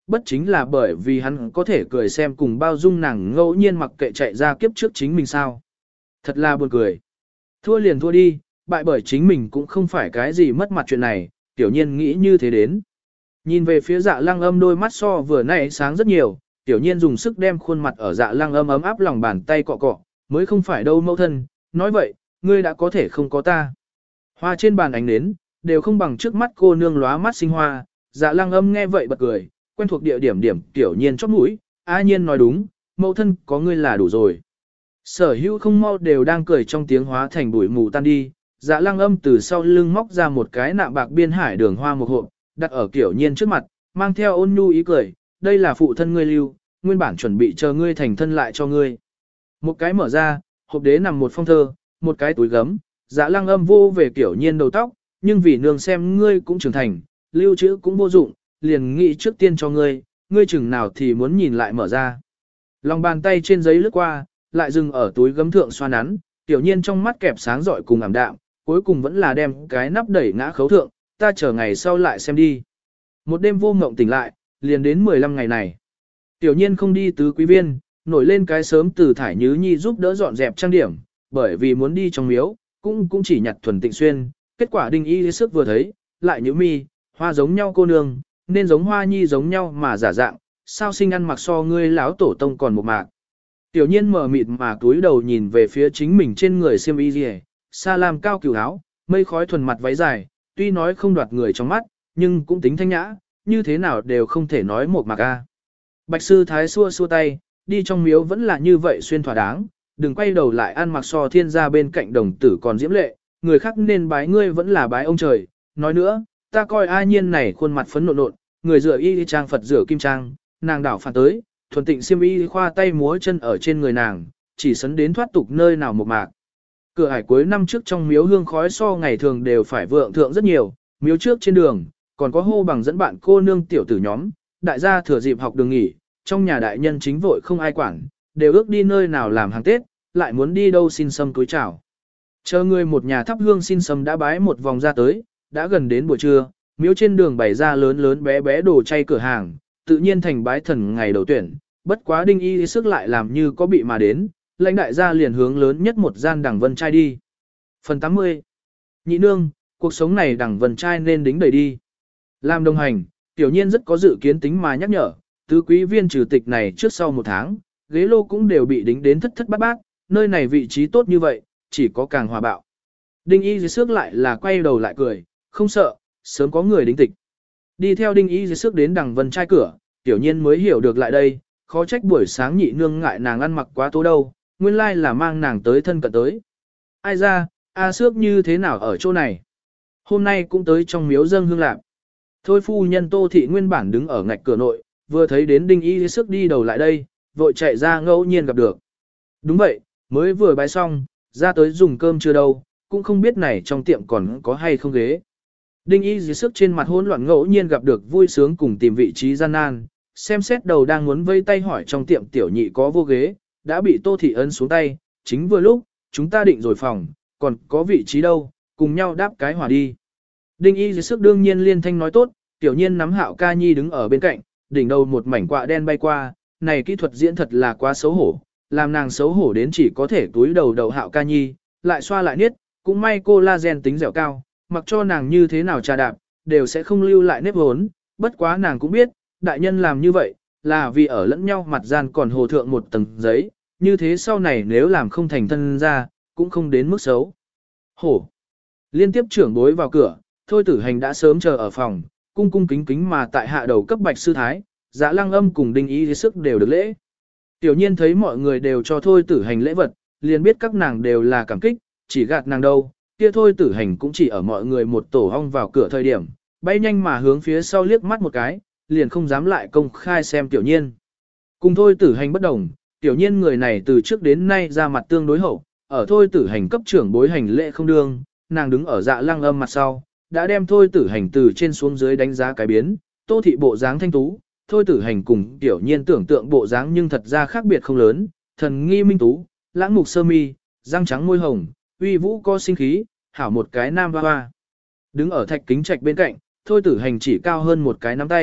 bất chính là bởi vì hắn có thể cười xem cùng bao dung nàng ngẫu nhiên mặc kệ chạy ra kiếp trước chính mình sao. Thật là buồn cười. Thua liền thua đi, bại bởi chính mình cũng không phải cái gì mất mặt chuyện này, tiểu nhiên nghĩ như thế đến. Nhìn về phía Dạ Lăng Âm đôi mắt so vừa nãy sáng rất nhiều, tiểu nhiên dùng sức đem khuôn mặt ở Dạ Lăng Âm ấm áp lòng bàn tay cọ cọ, mới không phải đâu mẫu thân, nói vậy, ngươi đã có thể không có ta. Hoa trên bàn ánh nến, đều không bằng trước mắt cô nương lóa mắt sinh hoa, Dạ Lăng Âm nghe vậy bật cười, quen thuộc địa điểm điểm tiểu nhiên chóp mũi, A Nhiên nói đúng, mẫu thân có ngươi là đủ rồi. Sở hữu không mau đều đang cười trong tiếng hóa thành bụi mù tan đi, Dạ Lăng Âm từ sau lưng móc ra một cái nạm bạc biên hải đường hoa một hộp, đặt ở Tiểu Nhiên trước mặt, mang theo ôn nhu ý cười, đây là phụ thân ngươi lưu, nguyên bản chuẩn bị chờ ngươi thành thân lại cho ngươi. Một cái mở ra, hộp đế nằm một phong thơ, một cái túi gấm, Dạ Lăng Âm vô về Tiểu Nhiên đầu tóc, nhưng vì nương xem ngươi cũng trưởng thành, lưu trữ cũng vô dụng, liền nghĩ trước tiên cho ngươi, ngươi chừng nào thì muốn nhìn lại mở ra. Lòng bàn tay trên giấy lướt qua, lại dừng ở túi gấm thượng xoa nắn, Tiểu Nhiên trong mắt kẹp sáng rọi cùng ảm đạm, cuối cùng vẫn là đem cái nắp đẩy ngã khấu thượng, ta chờ ngày sau lại xem đi. Một đêm vô mộng tỉnh lại, liền đến 15 ngày này. Tiểu Nhiên không đi tứ quý viên, nổi lên cái sớm từ Thải Nhứ Nhi giúp đỡ dọn dẹp trang điểm, bởi vì muốn đi trong miếu, cũng chỉ nhặt thuần tịnh xuyên, kết quả Đinh Y sức vừa thấy, lại nhíu mi, hoa giống nhau cô nương, nên giống Hoa Nhi giống nhau mà giả dạng, sao sinh ăn mặc so ngươi lão tổ tông còn một mạc. Tiểu Nhiên mở mịt mà túi đầu nhìn về phía chính mình trên người xiêm y rìa, sa lam cao cửu áo, mây khói thuần mặt váy dài, tuy nói không đoạt người trong mắt, nhưng cũng tính thanh nhã, như thế nào đều không thể nói một mạc a. Bạch sư thái xua xua tay, đi trong miếu vẫn là như vậy xuyên thỏa đáng, đừng quay đầu lại ăn mặc so thiên gia bên cạnh đồng tử còn diễm lệ, người khác nên bái ngươi vẫn là bái ông trời. Nói nữa, ta coi A Nhiên này khuôn mặt phấn nộn nộn, người rửa y trang Phật rửa kim trang, nàng đảo phản tới, thuần tịnh xiêm y khoa tay múa chân ở trên người nàng, chỉ sấn đến thoát tục nơi nào một mạc. Cửa ải cuối năm trước trong miếu hương khói so ngày thường đều phải vượng thượng rất nhiều, miếu trước trên đường, còn có hô bằng dẫn bạn cô nương tiểu tử nhóm, đại gia thừa dịp học đường nghỉ, trong nhà đại nhân chính vội không ai quản, đều ước đi nơi nào làm hàng Tết, lại muốn đi đâu xin sâm túi chào. Chờ người một nhà thắp hương xin sâm đã bái một vòng ra tới, đã gần đến buổi trưa, miếu trên đường bày ra lớn lớn bé bé đồ chay cửa hàng, tự nhiên thành bái thần ngày đầu tuyển, bất quá Đinh Y sức lại làm như có bị mà đến, lãnh đại gia liền hướng lớn nhất một gian đằng vân trai đi. Phần 80. Nhị nương, cuộc sống này đằng vân trai nên đính đầy đi. Làm đồng hành, Tiểu Nhiên rất có dự kiến tính mà nhắc nhở, tứ quý viên trừ tịch này trước sau một tháng, ghế lô cũng đều bị đính đến thất thất bát bát, nơi này vị trí tốt như vậy, chỉ có càng hòa bạo. Đinh Y dưới sức lại là quay đầu lại cười, không sợ, sớm có người đính tịch. Đi theo Đinh Y dưới sức đến đằng vân trai cửa, Tiểu Nhiên mới hiểu được lại đây, khó trách buổi sáng nhị nương ngại nàng ăn mặc quá tố đâu, nguyên lai là mang nàng tới thân cận tới. Ai ra, A Xước như thế nào ở chỗ này? Hôm nay cũng tới trong miếu dâng hương lạc. Thôi phu nhân Tô Thị nguyên bản đứng ở ngạch cửa nội, vừa thấy đến Đinh Y sức đi đầu lại đây, vội chạy ra ngẫu nhiên gặp được. Đúng vậy, mới vừa bái xong, ra tới dùng cơm chưa đâu, cũng không biết này trong tiệm còn có hay không ghế. Đinh Y dưới sức trên mặt hỗn loạn ngẫu nhiên gặp được vui sướng cùng tìm vị trí gian nan, xem xét đầu đang muốn vây tay hỏi trong tiệm tiểu nhị có vô ghế, đã bị Tô Thị ấn xuống tay, chính vừa lúc, chúng ta định rồi phòng, còn có vị trí đâu, cùng nhau đáp cái hỏa đi. Đinh Y dưới sức đương nhiên liên thanh nói tốt, tiểu nhiên nắm Hạo Ca Nhi đứng ở bên cạnh, đỉnh đầu một mảnh quạ đen bay qua, này kỹ thuật diễn thật là quá xấu hổ, làm nàng xấu hổ đến chỉ có thể túi đầu đầu Hạo Ca Nhi, lại xoa lại niết, cũng may cô la gen tính dẻo cao, mặc cho nàng như thế nào trà đạp, đều sẽ không lưu lại nếp hốn, bất quá nàng cũng biết, đại nhân làm như vậy, là vì ở lẫn nhau mặt gian còn hồ thượng một tầng giấy, như thế sau này nếu làm không thành thân ra, cũng không đến mức xấu. Hổ. Liên tiếp trưởng bối vào cửa, Thôi Tử Hành đã sớm chờ ở phòng, cung cung kính kính mà tại hạ đầu cấp Bạch sư thái, Dạ Lăng Âm cùng Đinh Y sức đều được lễ. Tiểu Nhiên thấy mọi người đều cho Thôi Tử Hành lễ vật, liền biết các nàng đều là cảm kích, chỉ gạt nàng đâu, kia Thôi Tử Hành cũng chỉ ở mọi người một tổ ong vào cửa thời điểm, bay nhanh mà hướng phía sau liếc mắt một cái, liền không dám lại công khai xem Tiểu Nhiên. Cùng Thôi Tử Hành bất đồng, Tiểu Nhiên người này từ trước đến nay ra mặt tương đối hậu, ở Thôi Tử Hành cấp trưởng bối hành lễ không đương, nàng đứng ở Dạ Lăng Âm mặt sau, đã đem Thôi Tử Hành từ trên xuống dưới đánh giá cái biến, Tô Thị bộ dáng thanh tú, Thôi Tử Hành cùng Tiểu Nhiên tưởng tượng bộ dáng nhưng thật ra khác biệt không lớn, thần nghi minh tú, lãng mục sơ mi, răng trắng môi hồng, uy vũ có sinh khí, hảo một cái nam hoa hoa. Đứng ở thạch kính trạch bên cạnh, Thôi Tử Hành chỉ cao hơn một cái nắm tay,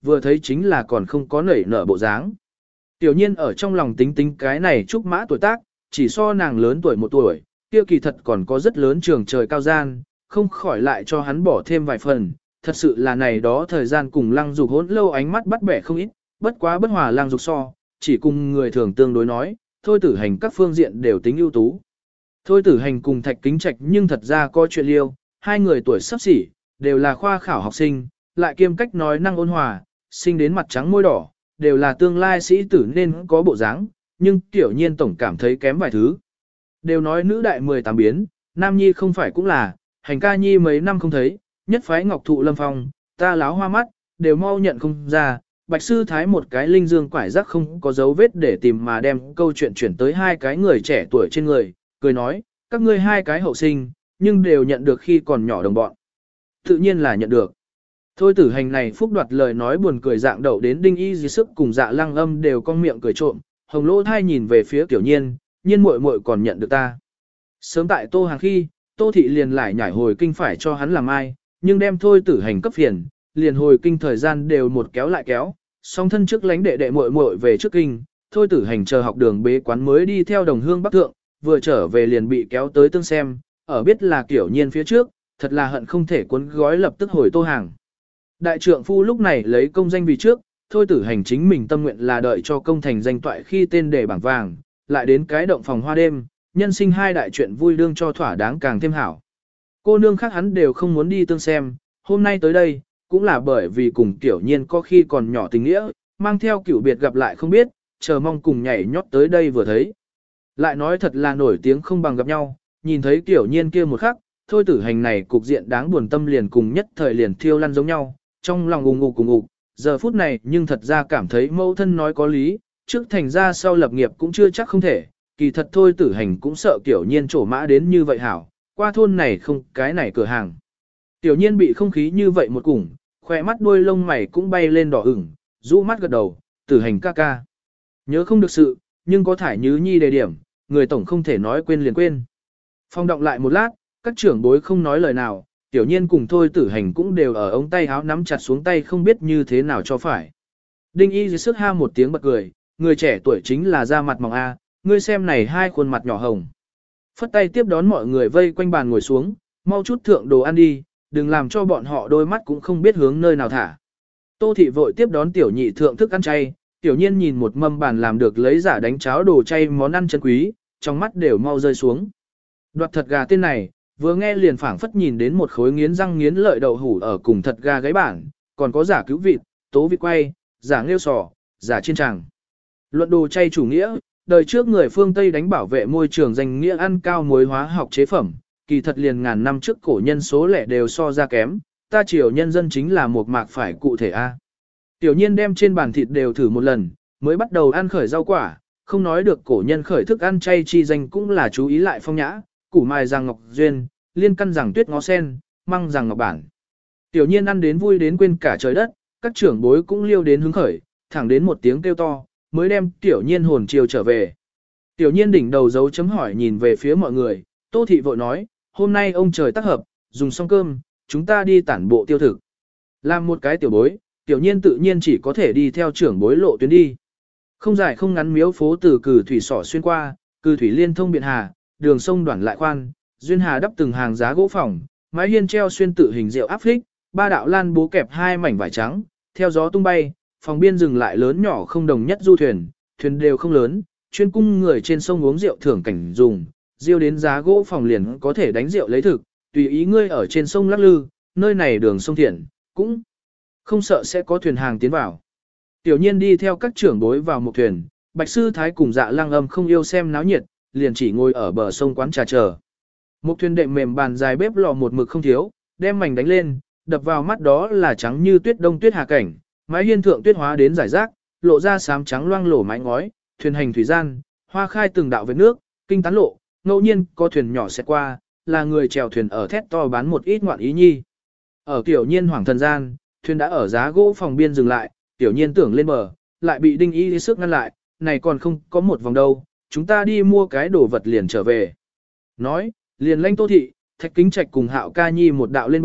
vừa thấy chính là còn không có nảy nở bộ dáng. Tiểu nhiên ở trong lòng tính tính cái này trúc mã tuổi tác, chỉ so nàng lớn tuổi 1 tuổi, kia kỳ thật còn có rất lớn trường trời cao gian, không khỏi lại cho hắn bỏ thêm vài phần, thật sự là này đó thời gian cùng lăng dục hỗn lâu ánh mắt bắt bẻ không ít, bất quá bất hòa lăng dục so, chỉ cùng người thường tương đối nói, thôi tử hành các phương diện đều tính ưu tú. Thôi tử hành cùng Thạch Kính Trạch nhưng thật ra có chuyện liêu, hai người tuổi sắp xỉ, đều là khoa khảo học sinh, lại kiêm cách nói năng ôn hòa, sinh đến mặt trắng môi đỏ, đều là tương lai sĩ tử nên có bộ dáng, nhưng tiểu nhiên tổng cảm thấy kém vài thứ. Đều nói nữ đại 18 biến, nam nhi không phải cũng là, hành ca nhi mấy năm không thấy, nhất phái ngọc thụ lâm phong, ta láo hoa mắt, đều mau nhận không ra, bạch sư thái một cái linh dương quải rắc không có dấu vết để tìm mà đem câu chuyện chuyển tới hai cái người trẻ tuổi trên người, cười nói, các ngươi hai cái hậu sinh, nhưng đều nhận được khi còn nhỏ đồng bọn. Tự nhiên là nhận được. Thôi tử hành này phúc đoạt lời nói buồn cười dạng đậu đến đinh y dì sức cùng dạ lăng âm đều cong miệng cười trộm, hồng lỗ thai nhìn về phía tiểu nhiên, nhiên muội muội còn nhận được ta. Sớm tại tô hàng khi, tô thị liền lại nhảy hồi kinh phải cho hắn làm ai, nhưng đem thôi tử hành cấp phiền, liền hồi kinh thời gian đều một kéo lại kéo, song thân trước lánh đệ đệ muội muội về trước kinh, thôi tử hành chờ học đường bế quán mới đi theo đồng hương bắc thượng, vừa trở về liền bị kéo tới tương xem, ở biết là kiểu nhiên phía trước, thật là hận không thể cuốn gói lập tức hồi tô hàng. Đại trượng phu lúc này lấy công danh vì trước, thôi tử hành chính mình tâm nguyện là đợi cho công thành danh toại khi tên đề bảng vàng, lại đến cái động phòng hoa đêm, nhân sinh hai đại chuyện vui đương cho thỏa đáng càng thêm hảo. Cô nương khác hắn đều không muốn đi tương xem, hôm nay tới đây, cũng là bởi vì cùng tiểu nhiên có khi còn nhỏ tình nghĩa, mang theo cửu biệt gặp lại không biết, chờ mong cùng nhảy nhót tới đây vừa thấy. Lại nói thật là nổi tiếng không bằng gặp nhau, nhìn thấy tiểu nhiên kia một khắc, thôi tử hành này cục diện đáng buồn tâm liền cùng nhất thời liền thiêu lăn giống nhau, trong lòng ùng ục, giờ phút này nhưng thật ra cảm thấy mẫu thân nói có lý, trước thành ra sau lập nghiệp cũng chưa chắc không thể, kỳ thật thôi tử hành cũng sợ tiểu nhiên trổ mã đến như vậy hảo, qua thôn này không cái này cửa hàng. Tiểu nhiên bị không khí như vậy một củng, khỏe mắt đuôi lông mày cũng bay lên đỏ ửng, rũ mắt gật đầu, tử hành ca ca. Nhớ không được sự, nhưng có thải nhứ nhi đề điểm, người tổng không thể nói quên liền quên. Phong động lại một lát, các trưởng bối không nói lời nào, tiểu nhiên cùng thôi tử hành cũng đều ở ống tay háo nắm chặt xuống tay không biết như thế nào cho phải. Đinh y dưới sức ha một tiếng bật cười, người trẻ tuổi chính là da mặt mỏng A, ngươi xem này hai khuôn mặt nhỏ hồng. Phất tay tiếp đón mọi người vây quanh bàn ngồi xuống, mau chút thượng đồ ăn đi, đừng làm cho bọn họ đôi mắt cũng không biết hướng nơi nào thả. Tô thị vội tiếp đón tiểu nhị thượng thức ăn chay, tiểu nhiên nhìn một mâm bàn làm được lấy giả đánh cháo đồ chay món ăn chân quý, trong mắt đều mau rơi xuống. Đoạt thật gà tên này, vừa nghe liền phảng phất nhìn đến một khối nghiến răng nghiến lợi đậu hủ ở cùng thật gà gáy bản, còn có giả cứu vịt, tố vịt quay, giả nghêu sò, giả chiên tràng. Luận đồ chay chủ nghĩa, đời trước người phương Tây đánh bảo vệ môi trường danh nghĩa ăn cao muối hóa học chế phẩm, kỳ thật liền ngàn năm trước cổ nhân số lẻ đều so ra kém, ta triều nhân dân chính là một mạc phải cụ thể A. Tiểu nhiên đem trên bàn thịt đều thử một lần, mới bắt đầu ăn khởi rau quả, không nói được cổ nhân khởi thức ăn chay chi danh cũng là chú ý lại phong nhã, củ mai rằng ngọc duyên, liên căn rằng tuyết ngó sen, măng rằng ngọc bản. Tiểu nhiên ăn đến vui đến quên cả trời đất, các trưởng bối cũng liêu đến hứng khởi, thẳng đến một tiếng kêu to, mới đem tiểu nhiên hồn chiều trở về. Tiểu nhiên đỉnh đầu dấu chấm hỏi nhìn về phía mọi người, Tô thị vội nói, hôm nay ông trời tác hợp, dùng xong cơm, chúng ta đi tản bộ tiêu thực. Làm một cái tiểu bối, tiểu nhiên tự nhiên chỉ có thể đi theo trưởng bối lộ tuyến đi. Không dài không ngắn miếu phố từ Cử Thủy sỏ xuyên qua, Cử Thủy liên thông Biện Hà, đường sông Đoản lại khoan, duyên hà đắp từng hàng giá gỗ phòng, mái hiên treo xuyên tự hình rượu áp phích, ba đạo lan bố kẹp hai mảnh vải trắng, theo gió tung bay, phòng biên dừng lại lớn nhỏ không đồng nhất du thuyền, thuyền đều không lớn, chuyên cung người trên sông uống rượu thưởng cảnh dùng, riêu đến giá gỗ phòng liền có thể đánh rượu lấy thực, tùy ý ngươi ở trên sông lắc lư, nơi này đường sông thiện, cũng không sợ sẽ có thuyền hàng tiến vào. Tiểu nhiên đi theo các trưởng bối vào một thuyền, Bạch Sư Thái cùng Dạ Lăng Âm không yêu xem náo nhiệt, liền chỉ ngồi ở bờ sông quán trà chờ. Một thuyền đệm mềm bàn dài bếp lò một mực không thiếu, đem mảnh đánh lên, đập vào mắt đó là trắng như tuyết đông tuyết hà cảnh, mái hiên thượng tuyết hóa đến giải rác, lộ ra xám trắng loang lổ mái ngói, thuyền hành thủy gian, hoa khai từng đạo vết nước, kinh tán lộ, ngẫu nhiên có thuyền nhỏ sẽ qua, là người chèo thuyền ở thét to bán một ít ngoạn ý nhi. Ở tiểu nhiên hoàng thần gian, thuyền đã ở giá gỗ phòng biên dừng lại, tiểu nhiên tưởng lên bờ, lại bị đinh y sức ngăn lại, này còn không có một vòng đâu, chúng ta đi mua cái đồ vật liền trở về. Nói, liền lanh Tô thị, Thạch Kính Trạch cùng Hạo Ca Nhi một đạo lên bờ,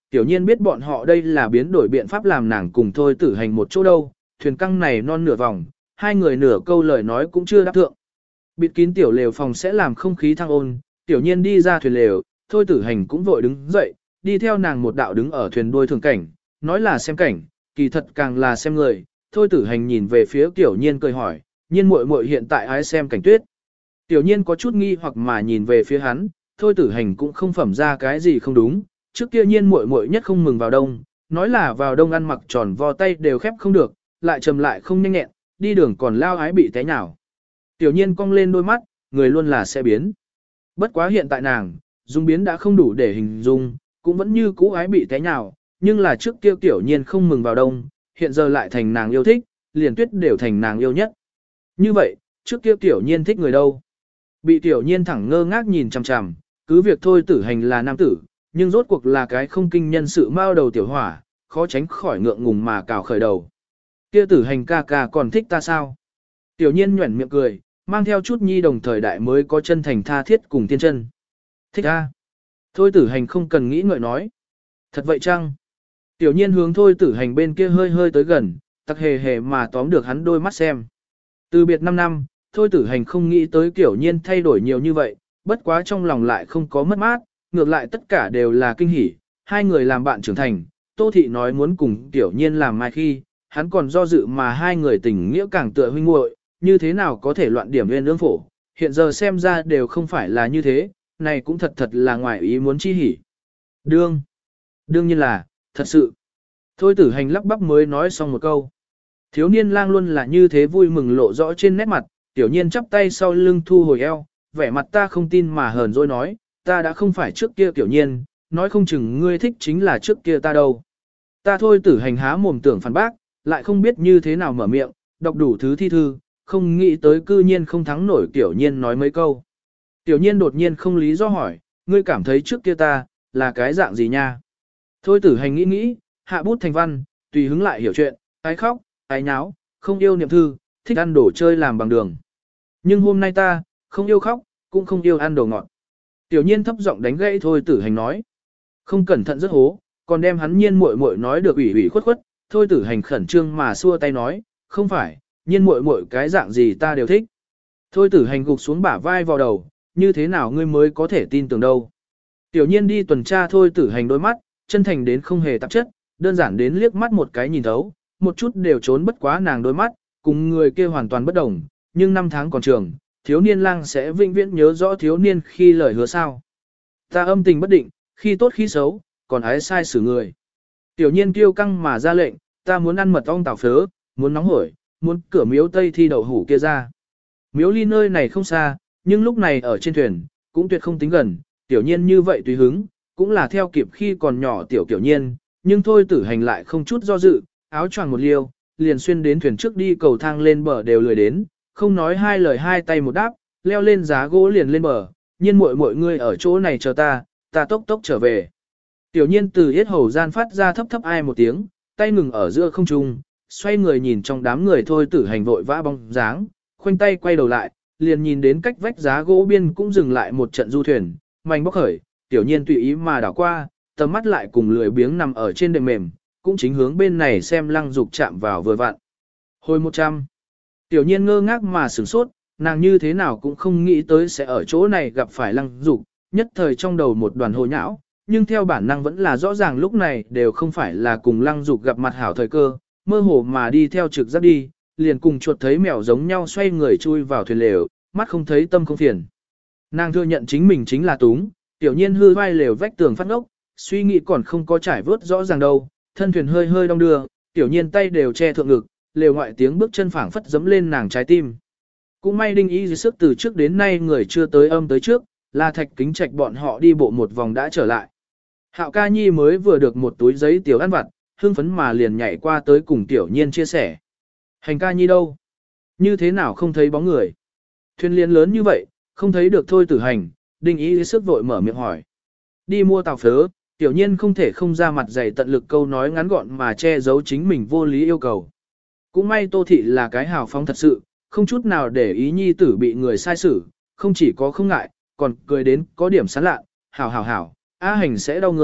tiểu nhiên biết bọn họ đây là biến đổi biện pháp làm nàng cùng thôi tử hành một chỗ đâu, thuyền căng này non nửa vòng, hai người nửa câu lời nói cũng chưa đáp thượng. Bịt kín tiểu lều phòng sẽ làm không khí thăng ôn, tiểu nhiên đi ra thuyền lều, thôi tử hành cũng vội đứng dậy, đi theo nàng một đạo đứng ở thuyền đuôi thường cảnh, nói là xem cảnh, kỳ thật càng là xem người, thôi tử hành nhìn về phía tiểu nhiên cười hỏi, nhiên muội muội hiện tại ai xem cảnh tuyết. Tiểu nhiên có chút nghi hoặc mà nhìn về phía hắn, thôi tử hành cũng không phẩm ra cái gì không đúng, trước kia nhiên muội muội nhất không mừng vào đông, nói là vào đông ăn mặc tròn vo tay đều khép không được, lại trầm lại không nhanh nhẹn, đi đường còn lao ái bị té nhào. Tiểu nhiên cong lên đôi mắt, người luôn là sẽ biến. Bất quá hiện tại nàng, dung biến đã không đủ để hình dung, cũng vẫn như cũ ái bị té nhào, nhưng là trước kia tiểu nhiên không mừng vào đông, hiện giờ lại thành nàng yêu thích, liền tuyết đều thành nàng yêu nhất. Như vậy, trước kia tiểu nhiên thích người đâu? Bị tiểu nhiên thẳng ngơ ngác nhìn chằm chằm, cứ việc thôi tử hành là nam tử, nhưng rốt cuộc là cái không kinh nhân sự mao đầu tiểu hỏa, khó tránh khỏi ngượng ngùng mà cào khởi đầu. Kia tử hành ca ca còn thích ta sao? Tiểu nhiên nhuẩn miệng cười, mang theo chút nhi đồng thời đại mới có chân thành tha thiết cùng tiên chân. Thích a? Thôi tử hành không cần nghĩ ngợi nói. Thật vậy chăng? Tiểu nhiên hướng thôi tử hành bên kia hơi hơi tới gần, tặc hề hề mà tóm được hắn đôi mắt xem. Từ biệt 5 năm, thôi tử hành không nghĩ tới kiểu nhiên thay đổi nhiều như vậy, bất quá trong lòng lại không có mất mát, ngược lại tất cả đều là kinh hỉ. Hai người làm bạn trưởng thành, Tô Thị nói muốn cùng tiểu nhiên làm mai khi, hắn còn do dự mà hai người tình nghĩa càng tựa huynh muội, như thế nào có thể loạn điểm nguyên ương phổ, hiện giờ xem ra đều không phải là như thế, này cũng thật thật là ngoài ý muốn chi hỉ. Đương nhiên là, thật sự. Thôi tử hành lắp bắp mới nói xong một câu. Thiếu niên lang luôn là như thế vui mừng lộ rõ trên nét mặt, tiểu nhiên chắp tay sau lưng thu hồi eo, vẻ mặt ta không tin mà hờn dỗi nói, ta đã không phải trước kia tiểu nhiên, nói không chừng ngươi thích chính là trước kia ta đâu. Ta thôi tử hành há mồm tưởng phản bác, lại không biết như thế nào mở miệng, đọc đủ thứ thi thư, không nghĩ tới cư nhiên không thắng nổi tiểu nhiên nói mấy câu. Tiểu nhiên đột nhiên không lý do hỏi, ngươi cảm thấy trước kia ta, là cái dạng gì nha? Thôi tử hành nghĩ, hạ bút thành văn, tùy hứng lại hiểu chuyện, ái khóc, ái nháo, không yêu niệm thư, thích ăn đồ chơi làm bằng đường. Nhưng hôm nay ta, không yêu khóc, cũng không yêu ăn đồ ngọt. Tiểu nhiên thấp giọng đánh gãy thôi tử hành nói. Không cẩn thận rất hố, còn đem hắn nhiên muội muội nói được ủy ủy khuất khuất, thôi tử hành khẩn trương mà xua tay nói, không phải, nhiên muội muội cái dạng gì ta đều thích. Thôi tử hành gục xuống bả vai vào đầu, như thế nào ngươi mới có thể tin tưởng đâu. Tiểu nhiên đi tuần tra thôi tử hành đôi mắt, chân thành đến không hề tạp chất, đơn giản đến liếc mắt một cái nhìn thấu, một chút đều trốn bất quá nàng đôi mắt, cùng người kia hoàn toàn bất đồng, nhưng năm tháng còn trường, thiếu niên lang sẽ vĩnh viễn nhớ rõ thiếu niên khi lời hứa sao. Ta âm tình bất định, khi tốt khi xấu, còn ái sai xử người. Tiểu nhiên kiêu căng mà ra lệnh, ta muốn ăn mật ong tảo phớ, muốn nóng hổi, muốn cửa miếu tây thi đậu hủ kia ra. Miếu ly nơi này không xa, nhưng lúc này ở trên thuyền, cũng tuyệt không tính gần, tiểu nhiên như vậy tùy hứng, cũng là theo kịp khi còn nhỏ tiểu kiểu nhiên, nhưng thôi tử hành lại không chút do dự, áo choàng một liêu, liền xuyên đến thuyền trước đi cầu thang lên bờ đều lười đến, không nói hai lời hai tay một đáp, leo lên giá gỗ liền lên bờ, nhiên mọi người ở chỗ này chờ ta tốc tốc trở về. Tiểu nhiên từ yết hầu gian phát ra thấp thấp ai một tiếng, tay ngừng ở giữa không trung, xoay người nhìn trong đám người thôi tử hành vội vã bóng dáng, khoanh tay quay đầu lại, liền nhìn đến cách vách giá gỗ biên cũng dừng lại một trận du thuyền, mảnh bóc khởi, tiểu nhiên tùy ý mà đảo qua, tầm mắt lại cùng lười biếng nằm ở trên đệm mềm, cũng chính hướng bên này xem lăng dục chạm vào vừa vặn. Hồi 100. Tiểu nhiên ngơ ngác mà sửng sốt, nàng như thế nào cũng không nghĩ tới sẽ ở chỗ này gặp phải lăng dục, nhất thời trong đầu một đoàn hồ nhão, nhưng theo bản năng vẫn là rõ ràng lúc này đều không phải là cùng lăng dục gặp mặt hảo thời cơ, mơ hồ mà đi theo trực giác đi, liền cùng chuột thấy mèo giống nhau xoay người chui vào thuyền lều, mắt không thấy tâm không phiền. Nàng thừa nhận chính mình chính là túng, tiểu nhiên hư vai lều vách tường phát ngốc, suy nghĩ còn không có trải vớt rõ ràng đâu, thân thuyền hơi hơi đong đưa, tiểu nhiên tay đều che thượng ngực, lều ngoại tiếng bước chân phảng phất giẫm lên nàng trái tim. Cũng may đinh ý dưới sức từ trước đến nay người chưa tới âm tới trước, là Thạch Kính Trạch bọn họ đi bộ một vòng đã trở lại. Hạo ca nhi mới vừa được một túi giấy tiểu ăn vặt, hưng phấn mà liền nhảy qua tới cùng tiểu nhiên chia sẻ. Hành ca nhi đâu? Như thế nào không thấy bóng người? Thuyền liên lớn như vậy, không thấy được thôi tử hành, đinh ý dưới sức vội mở miệng hỏi. Đi mua tàu phớ, tiểu nhiên không thể không ra mặt dày tận lực câu nói ngắn gọn mà che giấu chính mình vô lý yêu cầu. Cũng may Tô Thị là cái hào phóng thật sự, không chút nào để ý nhi tử bị người sai xử, không chỉ có không ngại, còn cười đến có điểm sán lạ, hảo, A hành sẽ đau người,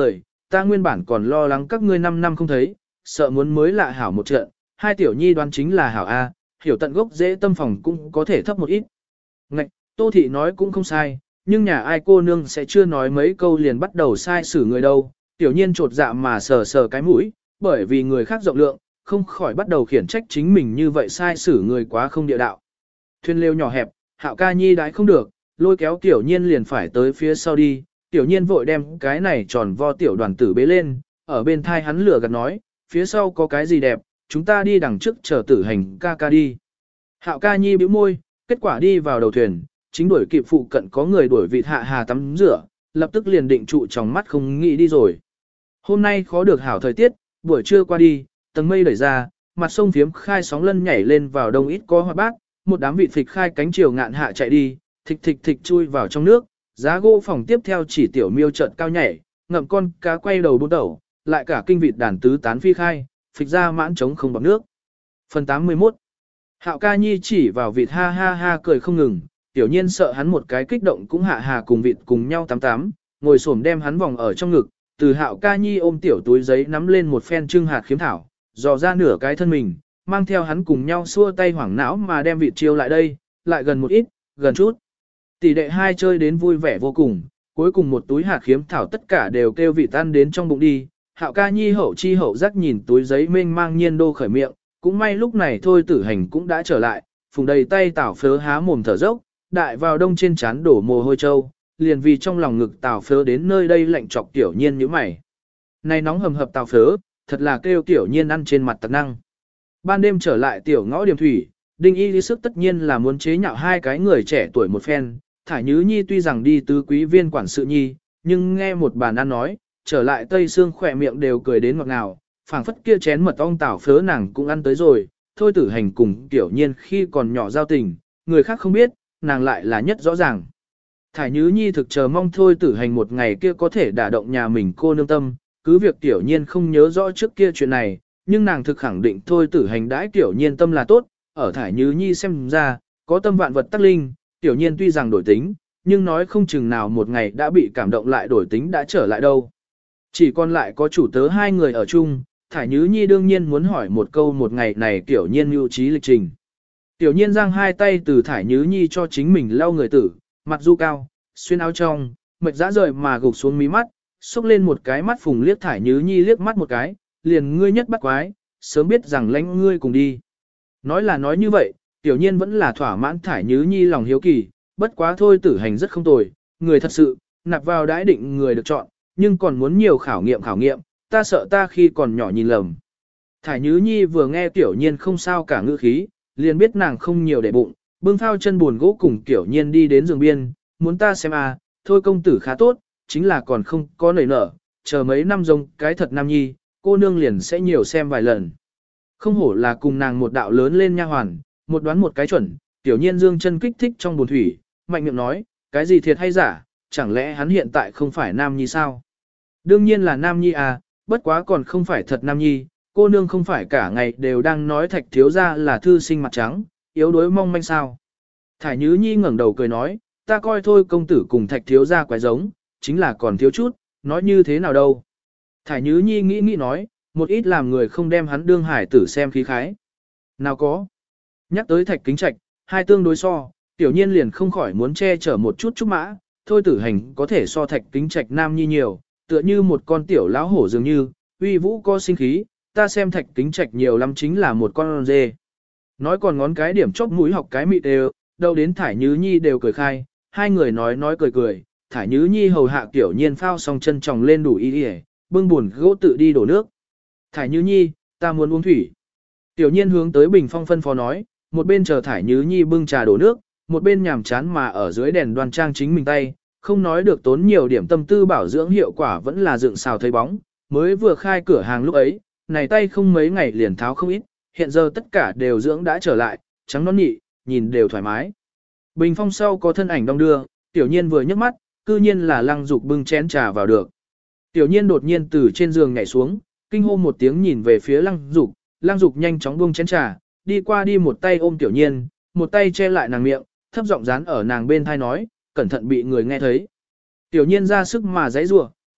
ta nguyên bản còn lo lắng các ngươi 5 năm không thấy, sợ muốn mới lạ hảo một trận, hai tiểu nhi đoán chính là hảo A, hiểu tận gốc dễ tâm phòng cũng có thể thấp một ít. Ngạch, Tô Thị nói cũng không sai, nhưng nhà ai cô nương sẽ chưa nói mấy câu liền bắt đầu sai xử người đâu, tiểu nhiên trột dạ mà sờ sờ cái mũi, bởi vì người khác rộng lượng, không khỏi bắt đầu khiển trách chính mình như vậy sai xử người quá không địa đạo. Thuyền lều nhỏ hẹp, Hạo ca nhi đãi không được, lôi kéo tiểu nhiên liền phải tới phía sau đi, tiểu nhiên vội đem cái này tròn vo tiểu đoàn tử bế lên, ở bên thai hắn lửa gạt nói, phía sau có cái gì đẹp, chúng ta đi đằng trước chờ tử hành ca ca đi. Hạo ca nhi bĩu môi, kết quả đi vào đầu thuyền, chính đuổi kịp phụ cận có người đuổi vịt hạ hà tắm rửa, lập tức liền định trụ trong mắt không nghĩ đi rồi. Hôm nay khó được hảo thời tiết, buổi trưa qua đi, tầng mây đẩy ra, mặt sông phiếm khai sóng lân nhảy lên vào đông ít có hoa bát, một đám vịt phịch khai cánh chiều ngạn hạ chạy đi, thịch thịch thịch chui vào trong nước, giá gỗ phòng tiếp theo chỉ tiểu miêu trận cao nhảy, ngậm con cá quay đầu bốn đầu, lại cả kinh vịt đàn tứ tán phi khai, phịch ra mãn trống không bằng nước. Phần 81 Hạo ca nhi chỉ vào vịt ha ha ha cười không ngừng, tiểu nhiên sợ hắn một cái kích động cũng hạ hà cùng vịt cùng nhau tám, ngồi xổm đem hắn vòng ở trong ngực, từ Hạo ca nhi ôm tiểu túi giấy nắm lên một phen trưng hạt khiếm thảo, dò ra nửa cái thân mình, mang theo hắn cùng nhau xua tay hoảng não mà đem vịt chiêu lại đây, lại gần một ít, gần chút. Tỷ đệ hai chơi đến vui vẻ vô cùng, cuối cùng một túi hạt khiếm thảo tất cả đều kêu vịt tan đến trong bụng đi. Hạo ca nhi hậu chi hậu giác nhìn túi giấy mênh mang nhiên đô khởi miệng, cũng may lúc này thôi tử hành cũng đã trở lại, phùng đầy tay tảo phớ há mồm thở dốc, đại vào đông trên trán đổ mồ hôi trâu, liền vì trong lòng ngực tảo phớ đến nơi đây lạnh chọc tiểu nhiên như mày. Này nóng hầm hập tảo phớ, thật là kêu tiểu nhiên ăn trên mặt tật năng. Ban đêm trở lại tiểu ngõ điểm thủy, Đinh Y lý sức tất nhiên là muốn chế nhạo hai cái người trẻ tuổi một phen, Thải Nhứ Nhi tuy rằng đi tứ quý viên quản sự nhi, nhưng nghe một bàn ăn nói, trở lại Tây Sương khỏe miệng đều cười đến ngọt ngào, phảng phất kia chén mật ong tảo phớ nàng cũng ăn tới rồi, thôi tử hành cùng tiểu nhiên khi còn nhỏ giao tình, người khác không biết, nàng lại là nhất rõ ràng. Thải Nhứ Nhi thực chờ mong thôi tử hành một ngày kia có thể đả động nhà mình cô nương tâm, cứ việc tiểu nhiên không nhớ rõ trước kia chuyện này, nhưng nàng thực khẳng định thôi tử hành đãi tiểu nhiên tâm là tốt, ở Thải Nhứ Nhi xem ra, có tâm vạn vật tắc linh, tiểu nhiên tuy rằng đổi tính, nhưng nói không chừng nào một ngày đã bị cảm động lại đổi tính đã trở lại đâu. Chỉ còn lại có chủ tớ hai người ở chung, Thải Nhứ Nhi đương nhiên muốn hỏi một câu một ngày này tiểu nhiên mưu trí lịch trình. Tiểu nhiên giang hai tay từ Thải Nhứ Nhi cho chính mình lau người tử, mặt du cao, xuyên áo trong, mệt dã rời mà gục xuống mí mắt, xúc lên một cái mắt phùng liếc Thải Nhứ Nhi liếc mắt một cái, liền ngươi nhất bắt quái, sớm biết rằng lãnh ngươi cùng đi. Nói là nói như vậy, tiểu nhiên vẫn là thỏa mãn Thải Nhứ Nhi lòng hiếu kỳ, bất quá thôi tử hành rất không tồi, người thật sự, nạp vào đãi định người được chọn, nhưng còn muốn nhiều khảo nghiệm, ta sợ ta khi còn nhỏ nhìn lầm. Thải Nhứ Nhi vừa nghe tiểu nhiên không sao cả ngữ khí, liền biết nàng không nhiều để bụng, bưng phao chân buồn gỗ cùng tiểu nhiên đi đến giường biên, muốn ta xem à, thôi công tử khá tốt, chính là còn không có nảy nở, chờ mấy năm giống cái thật nam nhi, cô nương liền sẽ nhiều xem vài lần. Không hổ là cùng nàng một đạo lớn lên nha hoàn, một đoán một cái chuẩn, tiểu nhiên dương chân kích thích trong bồn thủy, mạnh miệng nói, cái gì thiệt hay giả, chẳng lẽ hắn hiện tại không phải nam nhi sao? Đương nhiên là nam nhi à, bất quá còn không phải thật nam nhi, cô nương không phải cả ngày đều đang nói Thạch thiếu gia là thư sinh mặt trắng, yếu đuối mong manh sao. Thải Nhứ Nhi ngẩng đầu cười nói, ta coi thôi công tử cùng Thạch thiếu gia quái giống, chính là còn thiếu chút, nói như thế nào đâu. Thải Nhứ Nhi nghĩ nói, một ít làm người không đem hắn đương hải tử xem khí khái. Nào có. Nhắc tới Thạch Kính Trạch, hai tương đối so, tiểu nhiên liền không khỏi muốn che chở một chút Trúc Mã, thôi tử hành có thể so Thạch Kính Trạch nam nhi nhiều, tựa như một con tiểu lão hổ dường như, uy vũ có sinh khí, ta xem Thạch Kính Trạch nhiều lắm chính là một con dê. Nói còn ngón cái điểm chóp mũi học cái mịt đều, đâu đến Thải Nhứ Nhi đều cười khai, hai người nói cười, Thải Nhứ Nhi hầu hạ tiểu nhiên phao xong chân tròng lên đủ y y, bưng buồn gỗ tự đi đổ nước. Thải Nhứ Nhi, ta muốn uống thủy. Tiểu nhiên hướng tới bình phong phân phó nói, một bên chờ Thải Nhứ Nhi bưng trà đổ nước, một bên nhàm chán mà ở dưới đèn đoan trang chính mình tay, không nói được tốn nhiều điểm tâm tư bảo dưỡng hiệu quả vẫn là dựng xào thấy bóng, mới vừa khai cửa hàng lúc ấy, này tay không mấy ngày liền tháo không ít, hiện giờ tất cả đều dưỡng đã trở lại, trắng non nhị, nhìn đều thoải mái. Bình phong sau có thân ảnh đong đưa, tiểu nhiên vừa nhấc mắt, cư nhiên là Lăng Dục bưng chén trà vào được. Tiểu nhiên đột nhiên từ trên giường nhảy xuống, kinh hô một tiếng nhìn về phía Lăng Dục nhanh chóng buông chén trà, đi qua đi một tay ôm tiểu nhiên, một tay che lại nàng miệng, thấp giọng dán ở nàng bên thai nói, cẩn thận bị người nghe thấy. Tiểu nhiên ra sức mà giãy giụa,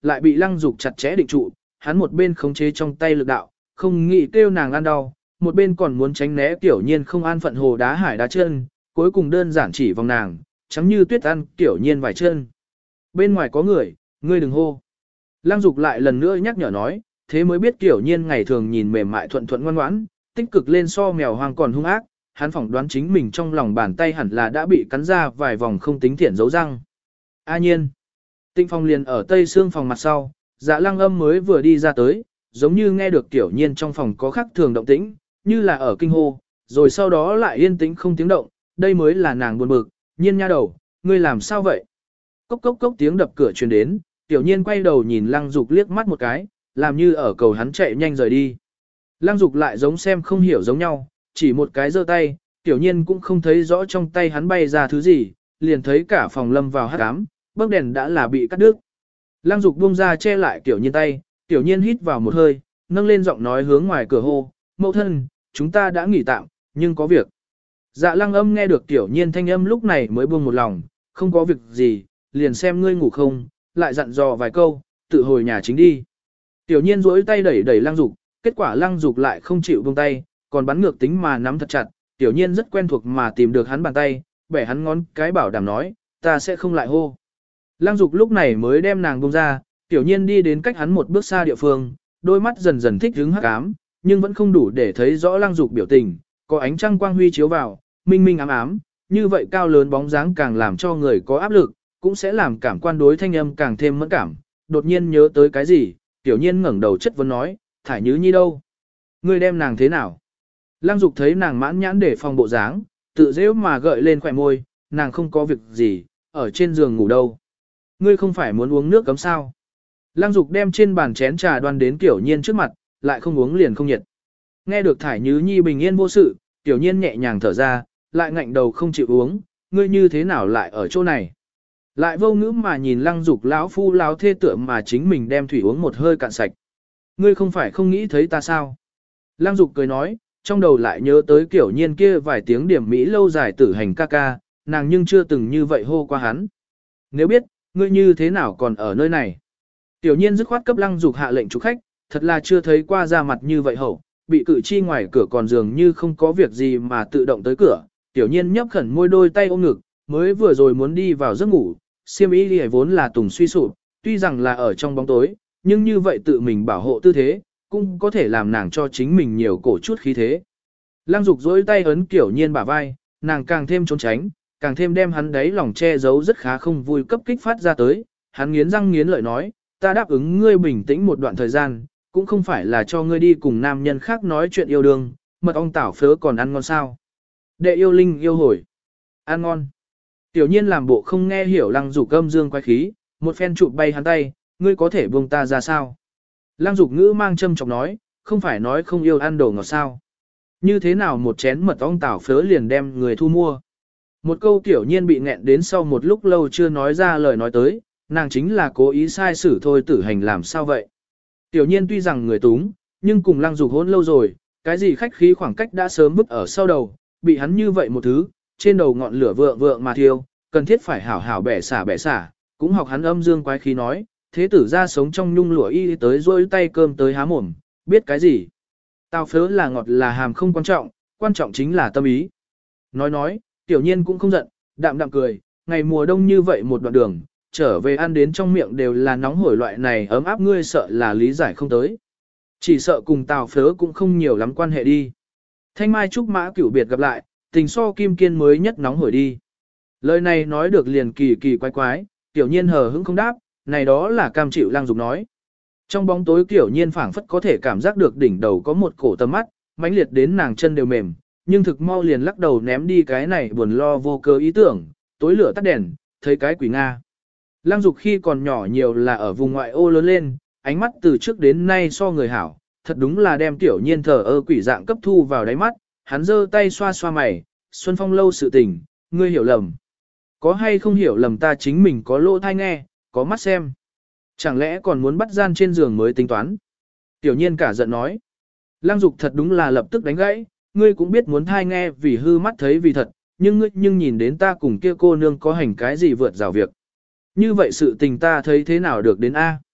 lại bị Lăng Dục chặt chẽ định trụ, hắn một bên khống chế trong tay lực đạo, không nghĩ kêu nàng ăn đau, một bên còn muốn tránh né Tiểu Nhiên không an phận hồ đá hải đá chân, cuối cùng đơn giản chỉ vòng nàng, trắng như tuyết ăn Tiểu Nhiên vài chân. Bên ngoài có người, ngươi đừng hô. Lăng Dục lại lần nữa nhắc nhở nói, thế mới biết Tiểu Nhiên ngày thường nhìn mềm mại thuận thuận ngoan ngoãn, tích cực lên so mèo hoang còn hung ác, hắn phỏng đoán chính mình trong lòng bàn tay hẳn là đã bị cắn ra vài vòng không tính thiện dấu răng. A nhiên, Tịnh Phong liền ở tây xương phòng mặt sau, Dạ Lăng Âm mới vừa đi ra tới, giống như nghe được Tiểu Nhiên trong phòng có khác thường động tĩnh, như là ở kinh hô, rồi sau đó lại yên tĩnh không tiếng động, đây mới là nàng buồn bực, Nhiên nha đầu, ngươi làm sao vậy? Cốc cốc cốc tiếng đập cửa truyền đến, Tiểu Nhiên quay đầu nhìn Lăng Dục liếc mắt một cái, làm như ở cầu hắn chạy nhanh rời đi. Lăng Dục lại giống xem không hiểu giống nhau, chỉ một cái giơ tay, Tiểu Nhiên cũng không thấy rõ trong tay hắn bay ra thứ gì, liền thấy cả phòng lâm vào hắc ám, bấc đèn đã là bị cắt đứt. Lăng Dục buông ra che lại Tiểu Nhiên tay, Tiểu Nhiên hít vào một hơi, nâng lên giọng nói hướng ngoài cửa hô, mẫu thân, chúng ta đã nghỉ tạm, nhưng có việc. Dạ Lăng Âm nghe được Tiểu Nhiên thanh âm lúc này mới buông một lòng, không có việc gì, liền xem ngươi ngủ không, lại dặn dò vài câu, tự hồi nhà chính đi. Tiểu Nhiên duỗi tay đẩy đẩy Lăng Dục, kết quả Lăng Dục lại không chịu buông tay, còn bắn ngược tính mà nắm thật chặt, Tiểu Nhiên rất quen thuộc mà tìm được hắn bàn tay, bẻ hắn ngón cái bảo đảm nói, ta sẽ không lại hô. Lăng Dục lúc này mới đem nàng buông ra, Tiểu Nhiên đi đến cách hắn một bước xa địa phương, đôi mắt dần dần thích hứng hắc ám, nhưng vẫn không đủ để thấy rõ Lăng Dục biểu tình, có ánh trăng quang huy chiếu vào, minh minh ám ám, như vậy cao lớn bóng dáng càng làm cho người có áp lực, cũng sẽ làm cảm quan đối thanh âm càng thêm mẫn cảm. Đột nhiên nhớ tới cái gì, Tiểu Nhiên ngẩng đầu chất vấn nói, Thải Nhứ Nhi đâu? Ngươi đem nàng thế nào? Lăng Dục thấy nàng mãn nhãn để phòng bộ dáng, tự dễ mà gợi lên khỏe môi, nàng không có việc gì, ở trên giường ngủ đâu. Ngươi không phải muốn uống nước cấm sao? Lăng Dục đem trên bàn chén trà đoan đến Tiểu Nhiên trước mặt, lại không uống liền không nhiệt. Nghe được Thải Nhứ Nhi bình yên vô sự, Tiểu Nhiên nhẹ nhàng thở ra, lại ngạnh đầu không chịu uống, ngươi như thế nào lại ở chỗ này? Lại vô ngữ mà nhìn Lăng Dục lão phu lão thê tượng mà chính mình đem thủy uống một hơi cạn sạch. Ngươi không phải không nghĩ thấy ta sao? Lăng Dục cười nói, trong đầu lại nhớ tới Tiểu Nhiên kia vài tiếng điểm mỹ lâu dài tử hành ca ca, nàng nhưng chưa từng như vậy hô qua hắn. Nếu biết, ngươi như thế nào còn ở nơi này? Tiểu Nhiên dứt khoát cấp Lăng Dục hạ lệnh chủ khách, thật là chưa thấy qua ra mặt như vậy hậu, bị cử chi ngoài cửa còn dường như không có việc gì mà tự động tới cửa. Tiểu Nhiên nhấp khẩn môi đôi tay ôm ngực, mới vừa rồi muốn đi vào giấc ngủ, xiêm y đi vốn là tùng suy sụp, tuy rằng là ở trong bóng tối, nhưng như vậy tự mình bảo hộ tư thế, cũng có thể làm nàng cho chính mình nhiều cổ chút khí thế. Lăng Dục dỗi tay ấn Tiểu Nhiên bả vai, nàng càng thêm trốn tránh, càng thêm đem hắn đấy lòng che giấu rất khá không vui cấp kích phát ra tới, hắn nghiến răng nghiến lợi nói, ta đáp ứng ngươi bình tĩnh một đoạn thời gian, cũng không phải là cho ngươi đi cùng nam nhân khác nói chuyện yêu đương, mật ong tảo phớ còn ăn ngon sao. Đệ yêu linh yêu hồi, ăn ngon. Tiểu Nhiên làm bộ không nghe hiểu Lăng Dục âm dương quái khí, một phen chụp bay hắn tay, ngươi có thể buông ta ra sao? Lăng Dục ngữ mang châm chọc nói, không phải nói không yêu ăn đồ ngọt sao? Như thế nào một chén mật ong tảo phớ liền đem người thu mua? Một câu Tiểu Nhiên bị nghẹn đến sau một lúc lâu chưa nói ra lời nói tới, nàng chính là cố ý sai xử thôi tử hành làm sao vậy? Tiểu Nhiên tuy rằng người túng, nhưng cùng Lăng Dục hôn lâu rồi, cái gì khách khí khoảng cách đã sớm vứt ở sau đầu, bị hắn như vậy một thứ, trên đầu ngọn lửa vượng vượng mà thiêu, cần thiết phải hảo hảo bẻ xả, cũng học hắn âm dương quái khí nói, thế tử ra sống trong nhung lụa y tới rôi tay cơm tới há mồm, biết cái gì. Tao phớ là ngọt là hàm không quan trọng chính là tâm ý. Nói, Tiểu Nhiên cũng không giận, đạm đạm cười, ngày mùa đông như vậy một đoạn đường, trở về ăn đến trong miệng đều là nóng hổi loại này ấm áp ngươi sợ là lý giải không tới. Chỉ sợ cùng Tào Phớ cũng không nhiều lắm quan hệ đi. Thanh Mai Trúc Mã cửu biệt gặp lại, tình so kim kiên mới nhất nóng hổi đi. Lời này nói được liền kỳ kỳ quái quái, Tiểu Nhiên hờ hững không đáp, này đó là cam chịu Lăng Dục nói. Trong bóng tối Tiểu Nhiên phảng phất có thể cảm giác được đỉnh đầu có một cổ tầm mắt, mãnh liệt đến nàng chân đều mềm, nhưng thực mau liền lắc đầu ném đi cái này buồn lo vô cơ ý tưởng, tối lửa tắt đèn, thấy cái quỷ Nga. Lăng Dục khi còn nhỏ nhiều là ở vùng ngoại ô lớn lên, ánh mắt từ trước đến nay so người hảo, thật đúng là đem Tiểu Nhiên thờ ơ quỷ dạng cấp thu vào đáy mắt, hắn giơ tay xoa xoa mày, Xuân Phong lâu sự tình, ngươi hiểu lầm. Có hay không hiểu lầm ta chính mình có lỗ thai nghe, có mắt xem. Chẳng lẽ còn muốn bắt gian trên giường mới tính toán. Tiểu Nhiên cả giận nói. Lăng Dục thật đúng là lập tức đánh gãy, ngươi cũng biết muốn thai nghe vì hư mắt thấy vì thật, nhưng nhìn đến ta cùng kia cô nương có hành cái gì vượt rào việc. Như vậy sự tình ta thấy thế nào được đến A.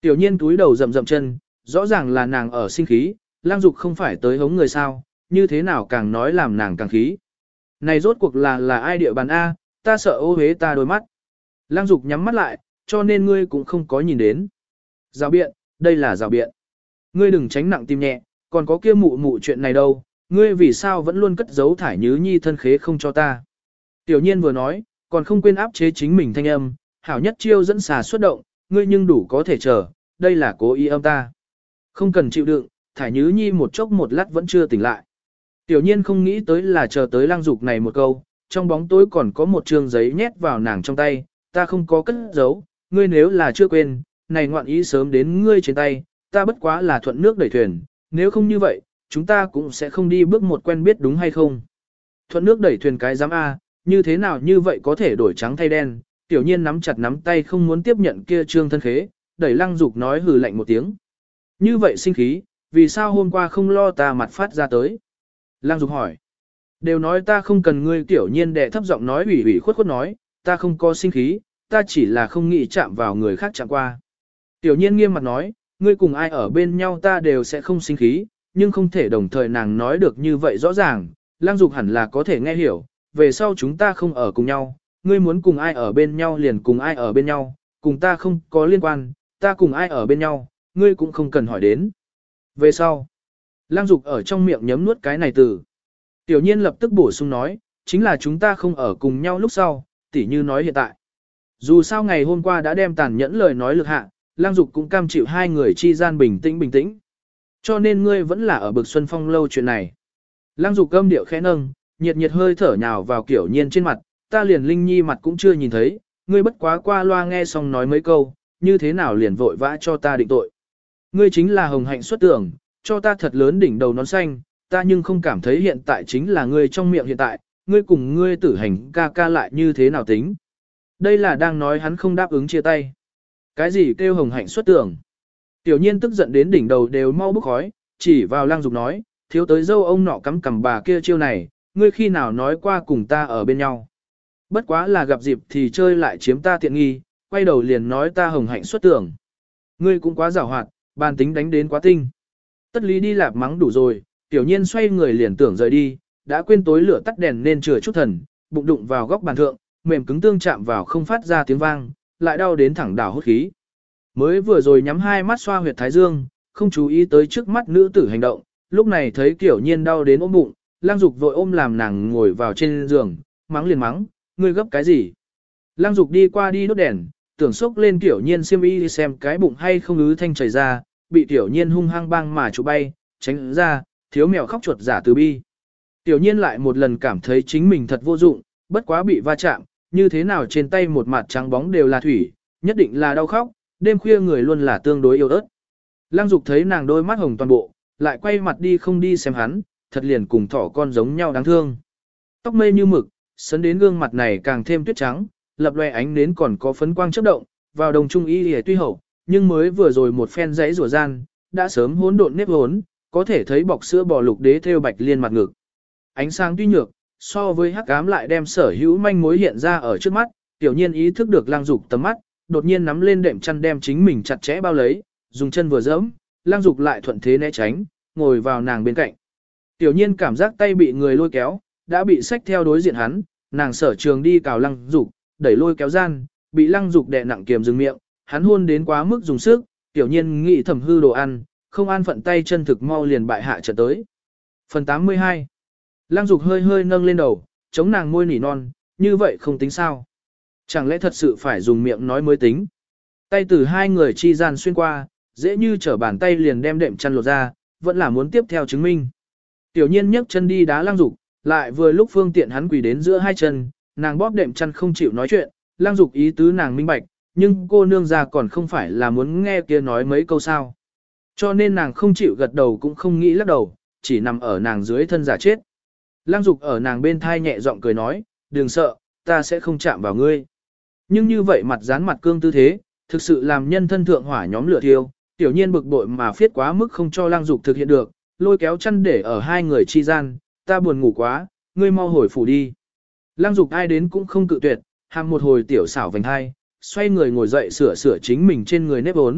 Tiểu nhiên túi đầu rậm rậm chân, rõ ràng là nàng ở sinh khí, lang dục không phải tới hống người sao, như thế nào càng nói làm nàng càng khí. Này rốt cuộc là ai địa bàn A, ta sợ ô hế ta đôi mắt. Lang dục nhắm mắt lại, cho nên ngươi cũng không có nhìn đến. Rào biện, đây là rào biện. Ngươi đừng tránh nặng tim nhẹ, còn có kia mụ mụ chuyện này đâu, ngươi vì sao vẫn luôn cất giấu Thải Nhứ Nhi thân khế không cho ta. Tiểu nhiên vừa nói, còn không quên áp chế chính mình thanh âm, hảo nhất chiêu dẫn xà xuất động, ngươi nhưng đủ có thể chờ, đây là cố ý âm ta. Không cần chịu đựng, Thải Nhứ Nhi một chốc một lát vẫn chưa tỉnh lại. Tiểu nhiên không nghĩ tới là chờ tới lang dục này một câu, trong bóng tối còn có một trương giấy nhét vào nàng trong tay, ta không có cất giấu, ngươi nếu là chưa quên, này ngoạn ý sớm đến ngươi trên tay, ta bất quá là thuận nước đẩy thuyền, nếu không như vậy, chúng ta cũng sẽ không đi bước một quen biết đúng hay không. Thuận nước đẩy thuyền cái giám A, như thế nào như vậy có thể đổi trắng thay đen, tiểu nhiên nắm chặt nắm tay không muốn tiếp nhận kia trương thân khế, đẩy lăng dục nói hừ lạnh một tiếng. Như vậy sinh khí, vì sao hôm qua không lo ta mặt phát ra tới? Lăng dục hỏi. Đều nói ta không cần ngươi, tiểu nhiên đệ thấp giọng nói ủy ủy khuất khuất nói, ta không có sinh khí, ta chỉ là không nghĩ chạm vào người khác chạm qua. Tiểu nhiên nghiêm mặt nói, ngươi cùng ai ở bên nhau ta đều sẽ không sinh khí, nhưng không thể đồng thời nàng nói được như vậy rõ ràng, Lăng dục hẳn là có thể nghe hiểu, về sau chúng ta không ở cùng nhau, ngươi muốn cùng ai ở bên nhau liền cùng ai ở bên nhau, cùng ta không có liên quan, ta cùng ai ở bên nhau, ngươi cũng không cần hỏi đến. Về sau, Lăng dục ở trong miệng nhấm nuốt cái này từ. Tiểu nhiên lập tức bổ sung nói, chính là chúng ta không ở cùng nhau lúc sau, tỉ như nói hiện tại. Dù sao ngày hôm qua đã đem tàn nhẫn lời nói lực hạ, Lăng dục cũng cam chịu hai người chi gian bình tĩnh. Cho nên ngươi vẫn là ở bực Xuân Phong lâu chuyện này. Lăng dục âm điệu khẽ nâng, nhiệt hơi thở nhào vào Kiểu Nhiên trên mặt, ta liền Linh Nhi mặt cũng chưa nhìn thấy, ngươi bất quá qua loa nghe xong nói mấy câu, như thế nào liền vội vã cho ta định tội. Ngươi chính là hồng hạnh xuất tưởng, cho ta thật lớn đỉnh đầu nón xanh, ta nhưng không cảm thấy hiện tại chính là ngươi trong miệng hiện tại, ngươi cùng ngươi tử hành ca ca lại như thế nào tính. Đây là đang nói hắn không đáp ứng chia tay. Cái gì kêu hồng hạnh xuất tưởng? Tiểu nhiên tức giận đến đỉnh đầu đều mau bốc khói, chỉ vào Lăng dục nói, thiếu tới dâu ông nọ cắm cằm bà kia chiêu này, ngươi khi nào nói qua cùng ta ở bên nhau. Bất quá là gặp dịp thì chơi lại chiếm ta tiện nghi, quay đầu liền nói ta hồng hạnh xuất tưởng. Ngươi cũng quá giàu hoạt, bàn tính đánh đến quá tinh. Tất lý đi lạp mắng đủ rồi, tiểu nhiên xoay người liền tưởng rời đi, đã quên tối lửa tắt đèn nên chừa chút thần, bụng đụng vào góc bàn thượng, mềm cứng tương chạm vào không phát ra tiếng vang, lại đau đến thẳng đảo hốt khí. Mới vừa rồi nhắm hai mắt xoa huyệt thái dương, không chú ý tới trước mắt nữ tử hành động, lúc này thấy Kiểu Nhiên đau đến ôm bụng, Lăng dục vội ôm làm nàng ngồi vào trên giường, mắng liền mắng, ngươi gấp cái gì? Lăng dục đi qua đi đốt đèn, tưởng xốc lên Kiểu Nhiên xiêm y đi xem cái bụng hay không ứ thanh chảy ra, bị Kiểu Nhiên hung hăng bang mà trụ bay, tránh ra, thiếu mèo khóc chuột giả từ bi. Tiểu Nhiên lại một lần cảm thấy chính mình thật vô dụng, bất quá bị va chạm, như thế nào trên tay một mặt trắng bóng đều là thủy, nhất định là đau khóc, đêm khuya người luôn là tương đối yêu ớt. Lăng dục thấy nàng đôi mắt hồng toàn bộ, lại quay mặt đi không đi xem hắn, thật liền cùng thỏ con giống nhau đáng thương. Tóc mây như mực, sấn đến gương mặt này càng thêm tuyết trắng, lập loè ánh nến còn có phấn quang chớp động, vào đồng trung y lìa tuy hậu, nhưng mới vừa rồi một phen giấy rủa gian, đã sớm hỗn độn nếp hốn, có thể thấy bọc sữa bò lục đế thêu bạch liên mặt ngực. Ánh sáng tuy nhược, so với hắc ám lại đem sở hữu manh mối hiện ra ở trước mắt, tiểu nhiên ý thức được Lăng dục tầm mắt, đột nhiên nắm lên đệm chăn đem chính mình chặt chẽ bao lấy, dùng chân vừa giẫm, Lăng dục lại thuận thế né tránh, ngồi vào nàng bên cạnh. Tiểu nhiên cảm giác tay bị người lôi kéo, đã bị xách theo đối diện hắn, nàng sở trường đi cào Lăng dục, đẩy lôi kéo gian, bị Lăng dục đè nặng kiềm dừng miệng, hắn hôn đến quá mức dùng sức, tiểu nhiên nghĩ thầm hư đồ ăn, không an phận tay chân thực mau liền bại hạ trở tới. Phần 82. Lăng dục hơi nâng lên đầu, chống nàng môi nỉ non, như vậy không tính sao. Chẳng lẽ thật sự phải dùng miệng nói mới tính. Tay từ hai người chi gian xuyên qua, dễ như trở bàn tay liền đem đệm chăn lột ra, vẫn là muốn tiếp theo chứng minh. Tiểu nhiên nhấc chân đi đá Lăng dục, lại vừa lúc phương tiện hắn quỳ đến giữa hai chân, nàng bóp đệm chăn không chịu nói chuyện, Lăng dục ý tứ nàng minh bạch, nhưng cô nương ra còn không phải là muốn nghe kia nói mấy câu sao. Cho nên nàng không chịu gật đầu cũng không nghĩ lắc đầu, chỉ nằm ở nàng dưới thân giả chết. Lăng dục ở nàng bên thai nhẹ giọng cười nói, đừng sợ, ta sẽ không chạm vào ngươi. Nhưng như vậy mặt dán mặt cương tư thế, thực sự làm nhân thân thượng hỏa nhóm lửa thiêu, tiểu nhiên bực bội mà phiết quá mức không cho Lăng dục thực hiện được, lôi kéo chăn để ở hai người chi gian, ta buồn ngủ quá, ngươi mau hồi phủ đi. Lăng dục ai đến cũng không cự tuyệt, hàm một hồi tiểu xảo vành hai, xoay người ngồi dậy sửa chính mình trên người nếp ốn,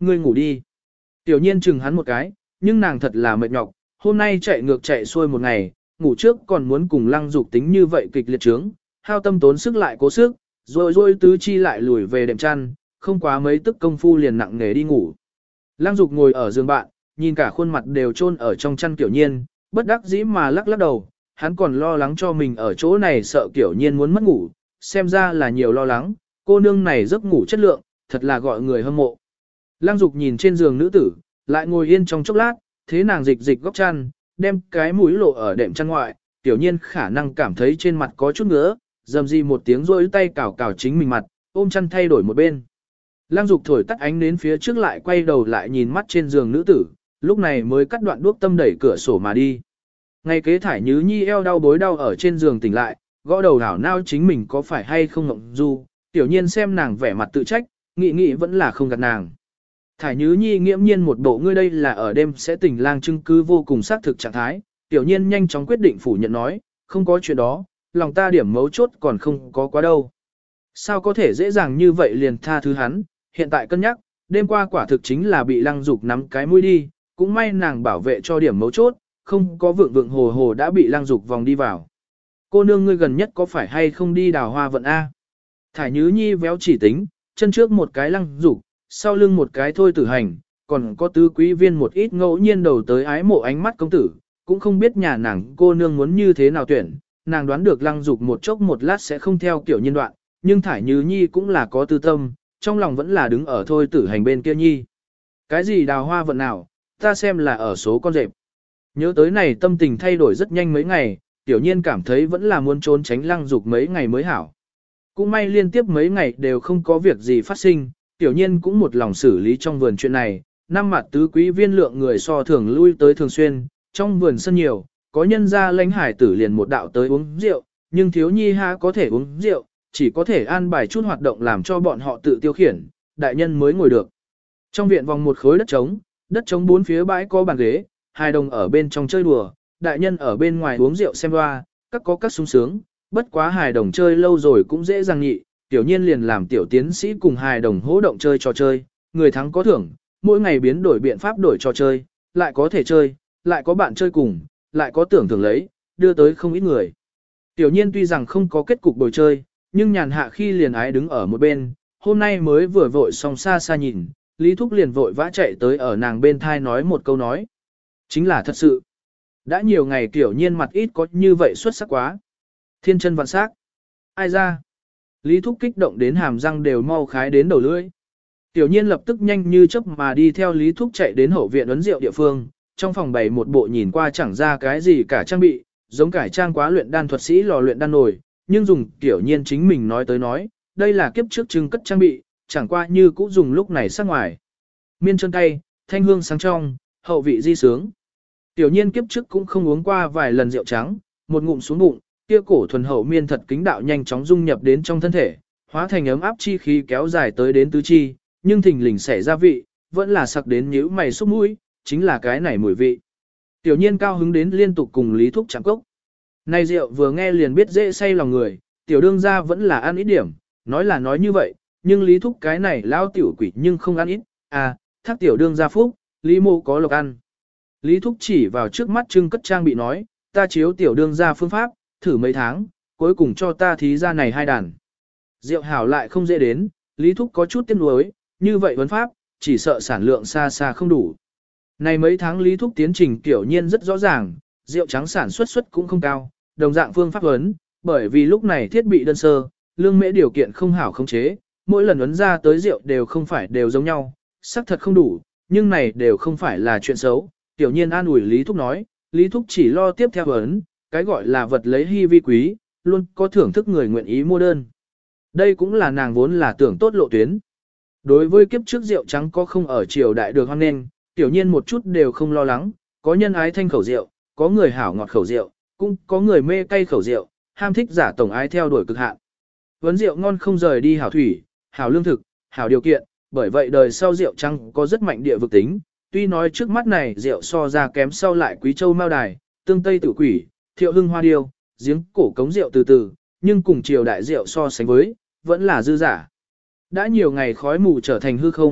ngươi ngủ đi. Tiểu nhiên chừng hắn một cái, nhưng nàng thật là mệt nhọc, hôm nay chạy ngược chạy xuôi một ngày, ngủ trước còn muốn cùng Lăng Dục tính như vậy kịch liệt trướng, hao tâm tốn sức lại cố sức, rồi tứ chi lại lùi về đệm chăn, không quá mấy tức công phu liền nặng nề đi ngủ. Lăng Dục ngồi ở giường bạn, nhìn cả khuôn mặt đều chôn ở trong chăn Tiểu Nhiên, bất đắc dĩ mà lắc lắc đầu, hắn còn lo lắng cho mình ở chỗ này sợ Tiểu Nhiên muốn mất ngủ, xem ra là nhiều lo lắng, cô nương này giấc ngủ chất lượng, thật là gọi người hâm mộ. Lăng Dục nhìn trên giường nữ tử, lại ngồi yên trong chốc lát, thế nàng dịch dịch góc chăn, đem cái mũi lộ ở đệm chăn ngoại, Tiểu Nhiên khả năng cảm thấy trên mặt có chút ngứa, dầm gì một tiếng rôi tay cào cào chính mình mặt, ôm chăn thay đổi một bên. Lăng Dục thổi tắt ánh đến phía trước lại quay đầu lại nhìn mắt trên giường nữ tử, lúc này mới cắt đoạn đuốc tâm đẩy cửa sổ mà đi. Ngay kế Thải Nhứ Nhi eo đau bối đau ở trên giường tỉnh lại, gõ đầu đảo nao chính mình có phải hay không ngộng du, Tiểu Nhiên xem nàng vẻ mặt tự trách, nghĩ vẫn là không gạt nàng. Thải Nhứ Nhi nghiễm nhiên một bộ ngươi đây là ở đêm sẽ tỉnh lang chứng cứ vô cùng xác thực trạng thái, Tiểu Nhiên nhanh chóng quyết định phủ nhận nói, không có chuyện đó, lòng ta điểm mấu chốt còn không có quá đâu. Sao có thể dễ dàng như vậy liền tha thứ hắn, hiện tại cân nhắc, đêm qua quả thực chính là bị Lăng Dục nắm cái mũi đi, cũng may nàng bảo vệ cho điểm mấu chốt, không có vượng hồ hồ đã bị Lăng Dục vòng đi vào. Cô nương ngươi gần nhất có phải hay không đi đào hoa vận A? Thải Nhứ Nhi véo chỉ tính, chân trước một cái Lăng Dục, sau lưng một cái Thôi Tử Hành, còn có tứ quý viên một ít ngẫu nhiên đầu tới ái mộ ánh mắt công tử, cũng không biết nhà nàng cô nương muốn như thế nào tuyển, nàng đoán được Lăng Dục một chốc một lát sẽ không theo kiểu nhân đoạn, nhưng Thải Nhứ Nhi cũng là có tư tâm, trong lòng vẫn là đứng ở Thôi Tử Hành bên kia nhi. Cái gì đào hoa vận nào, ta xem là ở số con rệp. Nhớ tới này tâm tình thay đổi rất nhanh mấy ngày, Tiểu Nhiên cảm thấy vẫn là muốn trốn tránh Lăng Dục mấy ngày mới hảo. Cũng may liên tiếp mấy ngày đều không có việc gì phát sinh, Tiểu Nhiên cũng một lòng xử lý trong vườn chuyện này, năm mặt tứ quý viên lượng người so thường lui tới thường xuyên, trong vườn sân nhiều, có nhân ra lãnh hải tử liền một đạo tới uống rượu, nhưng thiếu nhi ha có thể uống rượu, chỉ có thể an bài chút hoạt động làm cho bọn họ tự tiêu khiển, đại nhân mới ngồi được. Trong viện vòng một khối đất trống bốn phía bãi có bàn ghế, hài đồng ở bên trong chơi đùa, đại nhân ở bên ngoài uống rượu xem hoa, các có các sung sướng, bất quá hài đồng chơi lâu rồi cũng dễ dàng nhị, Tiểu Nhiên liền làm tiểu tiến sĩ cùng hài đồng hỗ động chơi trò chơi, người thắng có thưởng, mỗi ngày biến đổi biện pháp đổi trò chơi, lại có thể chơi, lại có bạn chơi cùng, lại có tưởng thưởng lấy, đưa tới không ít người. Tiểu Nhiên tuy rằng không có kết cục bồi chơi, nhưng nhàn hạ khi liền ái đứng ở một bên, hôm nay mới vừa vội xong xa xa nhìn, Lý Thúc liền vội vã chạy tới ở nàng bên thai nói một câu nói. Chính là thật sự. Đã nhiều ngày Tiểu Nhiên mặt ít có như vậy xuất sắc quá. Thiên chân vạn sắc. Ai ra? Lý Thúc kích động đến hàm răng đều mau khái đến đầu lưỡi. Tiểu Nhiên lập tức nhanh như chớp mà đi theo Lý Thúc chạy đến hậu viện ấn rượu địa phương, trong phòng bày một bộ nhìn qua chẳng ra cái gì cả trang bị, giống cải trang quá luyện đan thuật sĩ lò luyện đan nổi, nhưng dùng Tiểu Nhiên chính mình nói tới nói, đây là kiếp trước trưng cất trang bị, chẳng qua như cũ dùng lúc này sát ngoài. Miên chân tay, thanh hương sáng trong, hậu vị di sướng. Tiểu Nhiên kiếp trước cũng không uống qua vài lần rượu trắng, một ngụm xuống bụng, kia cổ thuần hậu miên thật kính đạo nhanh chóng dung nhập đến trong thân thể, hóa thành ấm áp chi khí kéo dài tới đến tứ chi, nhưng thình lình xảy ra vị, vẫn là sặc đến nhíu mày xúc mũi, chính là cái này mùi vị. Tiểu Nhiên cao hứng đến liên tục cùng Lý Thúc chạm cốc. Này rượu vừa nghe liền biết dễ say lòng người, tiểu đương gia vẫn là ăn ít điểm, nói là nói như vậy, nhưng Lý Thúc cái này lao tiểu quỷ nhưng không ăn ít, à, thác tiểu đương gia phúc, Lý Mộ có lộc ăn. Lý Thúc chỉ vào trước mắt trưng cất trang bị nói, ta chiếu tiểu đương gia phương pháp, thử mấy tháng, cuối cùng cho ta thí ra này 2 đàn. Rượu hảo lại không dễ đến, Lý Thúc có chút tiếc nuối, như vậy vấn pháp, chỉ sợ sản lượng xa xa không đủ. Này mấy tháng Lý Thúc tiến trình Tiểu Nhiên rất rõ ràng, rượu trắng sản xuất cũng không cao, đồng dạng phương pháp vấn, bởi vì lúc này thiết bị đơn sơ, lương mễ điều kiện không hảo khống chế, mỗi lần ấn ra tới rượu đều không phải đều giống nhau, xác thật không đủ, nhưng này đều không phải là chuyện xấu. Tiểu Nhiên an ủi Lý Thúc nói, Lý Thúc chỉ lo tiếp theo ấn, cái gọi là vật lấy hy vi quý, luôn có thưởng thức người nguyện ý mua đơn. Đây cũng là nàng vốn là tưởng tốt lộ tuyến. Đối với kiếp trước rượu trắng có không ở triều đại được hoan nghênh, Tiểu Nhiên một chút đều không lo lắng, có nhân ái thanh khẩu rượu, có người hảo ngọt khẩu rượu, cũng có người mê cay khẩu rượu, ham thích giả tổng ái theo đuổi cực hạn. Vấn rượu ngon không rời đi hảo thủy, hảo lương thực, hảo điều kiện, bởi vậy đời sau rượu trắng có rất mạnh địa vực tính, tuy nói trước mắt này rượu so ra kém sau lại Quý Châu Mao Đài, Tương Tây Tử Quỷ, Thiệu Hưng Hoa Điêu, giếng cổ cống rượu từ từ, nhưng cùng triều đại rượu so sánh với, vẫn là dư giả. Đã nhiều ngày khói mù trở thành hư không,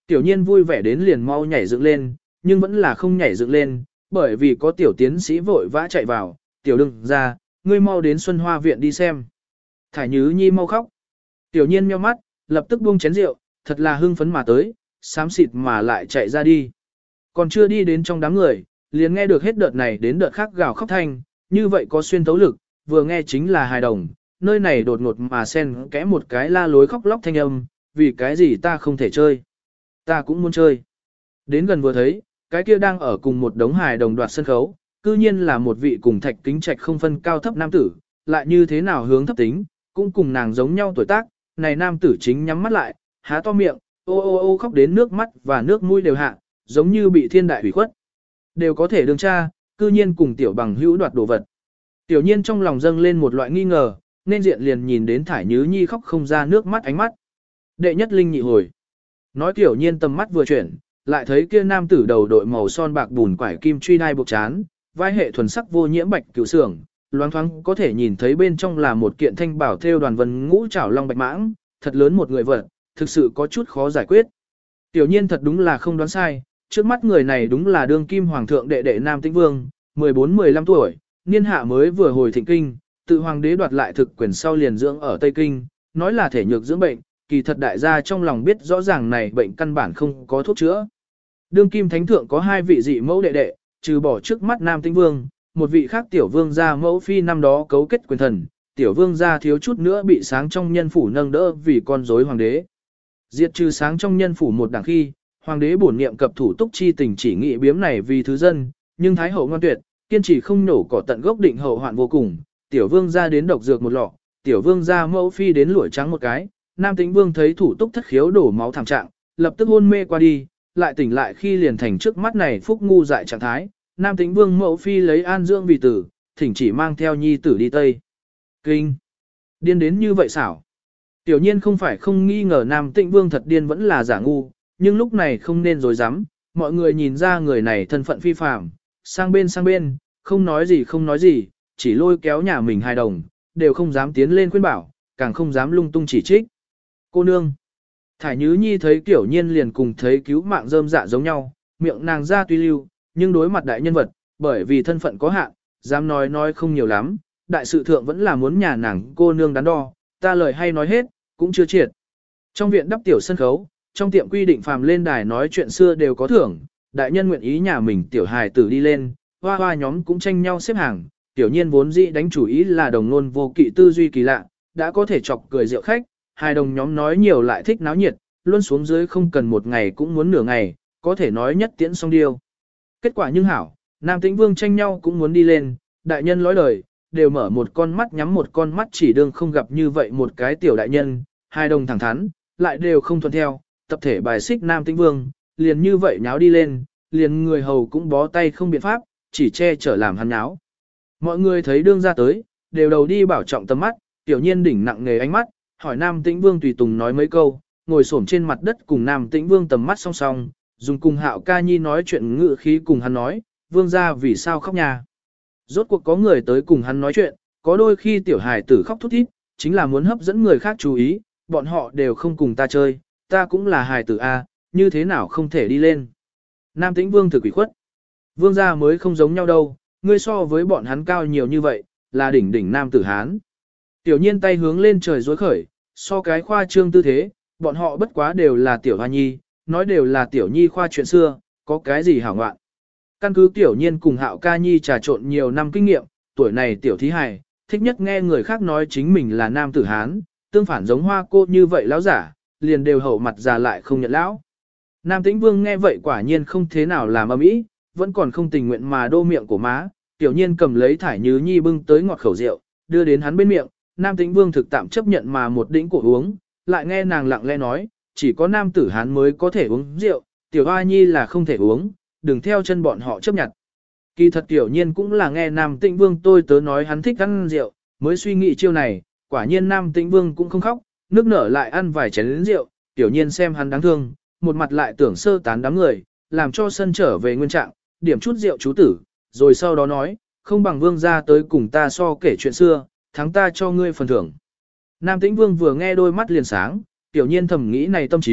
Tiểu nhiên vui vẻ đến liền mau nhảy dựng lên, nhưng vẫn là không nhảy dựng lên, bởi vì có tiểu tiến sĩ vội vã chạy vào, tiểu đừng ra, ngươi mau đến Xuân Hoa viện đi xem. Thải Nhứ Nhi mau khóc. Tiểu nhiên nheo mắt, lập tức buông chén rượu, thật là hưng phấn mà tới, xám xịt mà lại chạy ra đi. Còn chưa đi đến trong đám người, liền nghe được hết đợt này đến đợt khác gào khóc thanh, như vậy có xuyên tấu lực, vừa nghe chính là hài đồng, nơi này đột ngột mà xen kẽ một cái la lối khóc lóc thanh âm, vì cái gì ta không thể chơi. Ta cũng muốn chơi. Đến gần vừa thấy, cái kia đang ở cùng một đống hài đồng đoạt sân khấu, cư nhiên là một vị cùng Thạch Kính Trạch không phân cao thấp nam tử, lại như thế nào hướng thấp tính, cũng cùng nàng giống nhau tuổi tác, này nam tử chính nhắm mắt lại, há to miệng, ô ô ô khóc đến nước mắt và nước mũi đều hạ, giống như bị thiên đại hủy khuất. Đều có thể đương cha, cư nhiên cùng tiểu bằng hữu đoạt đồ vật. Tiểu nhiên trong lòng dâng lên một loại nghi ngờ, nên diện liền nhìn đến Thải Nhứ Nhi khóc không ra nước mắt ánh mắt. Đệ nhất linh nhị hồi. Nói tiểu nhiên tầm mắt vừa chuyển, lại thấy kia nam tử đầu đội màu son bạc bùn quải kim truy đai buộc chán, vai hệ thuần sắc vô nhiễm bạch cửu sưởng, loáng thoáng có thể nhìn thấy bên trong là một kiện thanh bảo thêu đoàn vân ngũ trảo long bạch mãng, thật lớn một người vật, thực sự có chút khó giải quyết. Tiểu nhiên thật đúng là không đoán sai, trước mắt người này đúng là đương kim hoàng thượng đệ đệ Nam Tĩnh Vương, 14-15 tuổi, niên hạ mới vừa hồi thịnh kinh, tự hoàng đế đoạt lại thực quyền sau liền dưỡng ở Tây Kinh, nói là thể nhược dưỡng bệnh, kỳ thật đại gia trong lòng biết rõ ràng này bệnh căn bản không có thuốc chữa. Đương kim thánh thượng có hai vị dị mẫu đệ đệ, trừ bỏ trước mắt Nam Tĩnh Vương, một vị khác tiểu vương gia mẫu phi năm đó cấu kết quyền thần, tiểu vương gia thiếu chút nữa bị sáng trong nhân phủ nâng đỡ vì con rối hoàng đế. Diệt trừ sáng trong nhân phủ một đảng khi, hoàng đế bổn niệm cập thủ túc chi tình chỉ nghị biếm này vì thứ dân, nhưng thái hậu ngoan tuyệt, kiên trì không nổ cỏ tận gốc định hậu hoạn vô cùng, tiểu vương gia đến độc dược một lọ, tiểu vương gia mẫu phi đến lũi trắng một cái, Nam Tĩnh Vương thấy thủ túc thất khiếu đổ máu thảm trạng, lập tức hôn mê qua đi, lại tỉnh lại khi liền thành trước mắt này phúc ngu dại trạng thái. Nam Tĩnh Vương mẫu phi lấy an dưỡng vì tử, thỉnh chỉ mang theo nhi tử đi Tây Kinh. Điên đến như vậy xảo. Tiểu nhiên không phải không nghi ngờ Nam Tĩnh Vương thật điên vẫn là giả ngu, nhưng lúc này không nên dối dám, mọi người nhìn ra người này thân phận phi phàm, sang bên, không nói gì, chỉ lôi kéo nhà mình hài đồng, đều không dám tiến lên khuyên bảo, càng không dám lung tung chỉ trích. Cô nương. Thải Nhứ Nhi thấy Tiểu Nhiên liền cùng thấy cứu mạng rơm dạ giống nhau, miệng nàng ra tuy lưu, nhưng đối mặt đại nhân vật, bởi vì thân phận có hạn, dám nói không nhiều lắm, đại sự thượng vẫn là muốn nhà nàng cô nương đắn đo, ta lời hay nói hết, cũng chưa triệt. Trong viện đắp tiểu sân khấu, trong tiệm quy định phàm lên đài nói chuyện xưa đều có thưởng, đại nhân nguyện ý nhà mình tiểu hài tử đi lên, hoa hoa nhóm cũng tranh nhau xếp hàng, Tiểu Nhiên vốn dĩ đánh chủ ý là đồng nôn vô kỵ tư duy kỳ lạ, đã có thể chọc cười rượu khách, hai đồng nhóm nói nhiều lại thích náo nhiệt, luôn xuống dưới không cần một ngày cũng muốn nửa ngày, có thể nói nhất tiễn xong điêu. Kết quả nhưng hảo, Nam Tĩnh Vương tranh nhau cũng muốn đi lên, đại nhân nói lời, đều mở một con mắt nhắm một con mắt chỉ đương không gặp như vậy một cái tiểu đại nhân, hai đồng thẳng thắn, lại đều không thuận theo, tập thể bài xích Nam Tĩnh Vương, liền như vậy nháo đi lên, liền người hầu cũng bó tay không biện pháp, chỉ che chở làm hắn nháo. Mọi người thấy đương ra tới, đều đầu đi bảo trọng tầm mắt, Tiểu Nhiên đỉnh nặng nghề ánh mắt, hỏi Nam Tĩnh Vương tùy tùng nói mấy câu, ngồi xổm trên mặt đất cùng Nam Tĩnh Vương tầm mắt song song, dùng cùng Hạo Ca Nhi nói chuyện ngự khí cùng hắn nói, vương gia vì sao khóc nhà. Rốt cuộc có người tới cùng hắn nói chuyện, có đôi khi tiểu hài tử khóc thút thít, chính là muốn hấp dẫn người khác chú ý, bọn họ đều không cùng ta chơi, ta cũng là hài tử A, như thế nào không thể đi lên. Nam Tĩnh Vương thực ủy khuất. Vương gia mới không giống nhau đâu, ngươi so với bọn hắn cao nhiều như vậy, là đỉnh đỉnh nam tử Hán. Tiểu Nhiên tay hướng lên trời dối khởi, so cái khoa trương tư thế, bọn họ bất quá đều là tiểu hoa nhi, nói đều là tiểu nhi khoa chuyện xưa, có cái gì hảo ngoạn. Căn cứ Tiểu Nhiên cùng Hạo Ca Nhi trà trộn nhiều năm kinh nghiệm, tuổi này tiểu thí hài, thích nhất nghe người khác nói chính mình là nam tử Hán, tương phản giống Hoa cô như vậy lão giả, liền đều hậu mặt già lại không nhận lão. Nam Tĩnh Vương nghe vậy quả nhiên không thế nào làm ầm ĩ, vẫn còn không tình nguyện mà đô miệng của má, Tiểu Nhiên cầm lấy Thải Nhứ Nhi bưng tới ngọt khẩu rượu, đưa đến hắn bên miệng, Nam Tĩnh Vương thực tạm chấp nhận mà một đĩnh cổ uống, lại nghe nàng lặng lẽ nói, chỉ có nam tử Hán mới có thể uống rượu, tiểu hoa nhi là không thể uống, đừng theo chân bọn họ chấp nhận. Kỳ thật Tiểu Nhiên cũng là nghe Nam Tĩnh Vương tôi tớ nói hắn thích ăn rượu, mới suy nghĩ chiêu này, quả nhiên Nam Tĩnh Vương cũng không khóc, nước nở lại ăn vài chén rượu, Tiểu Nhiên xem hắn đáng thương, một mặt lại tưởng sơ tán đám người, làm cho sân trở về nguyên trạng, điểm chút rượu chú tử, rồi sau đó nói, không bằng Vương ra tới cùng ta so kể chuyện xưa, thắng ta cho ngươi phần thưởng. Nam Tĩnh Vương vừa nghe đôi mắt liền sáng, Tiểu Nhiên thầm nghĩ này tâm trí,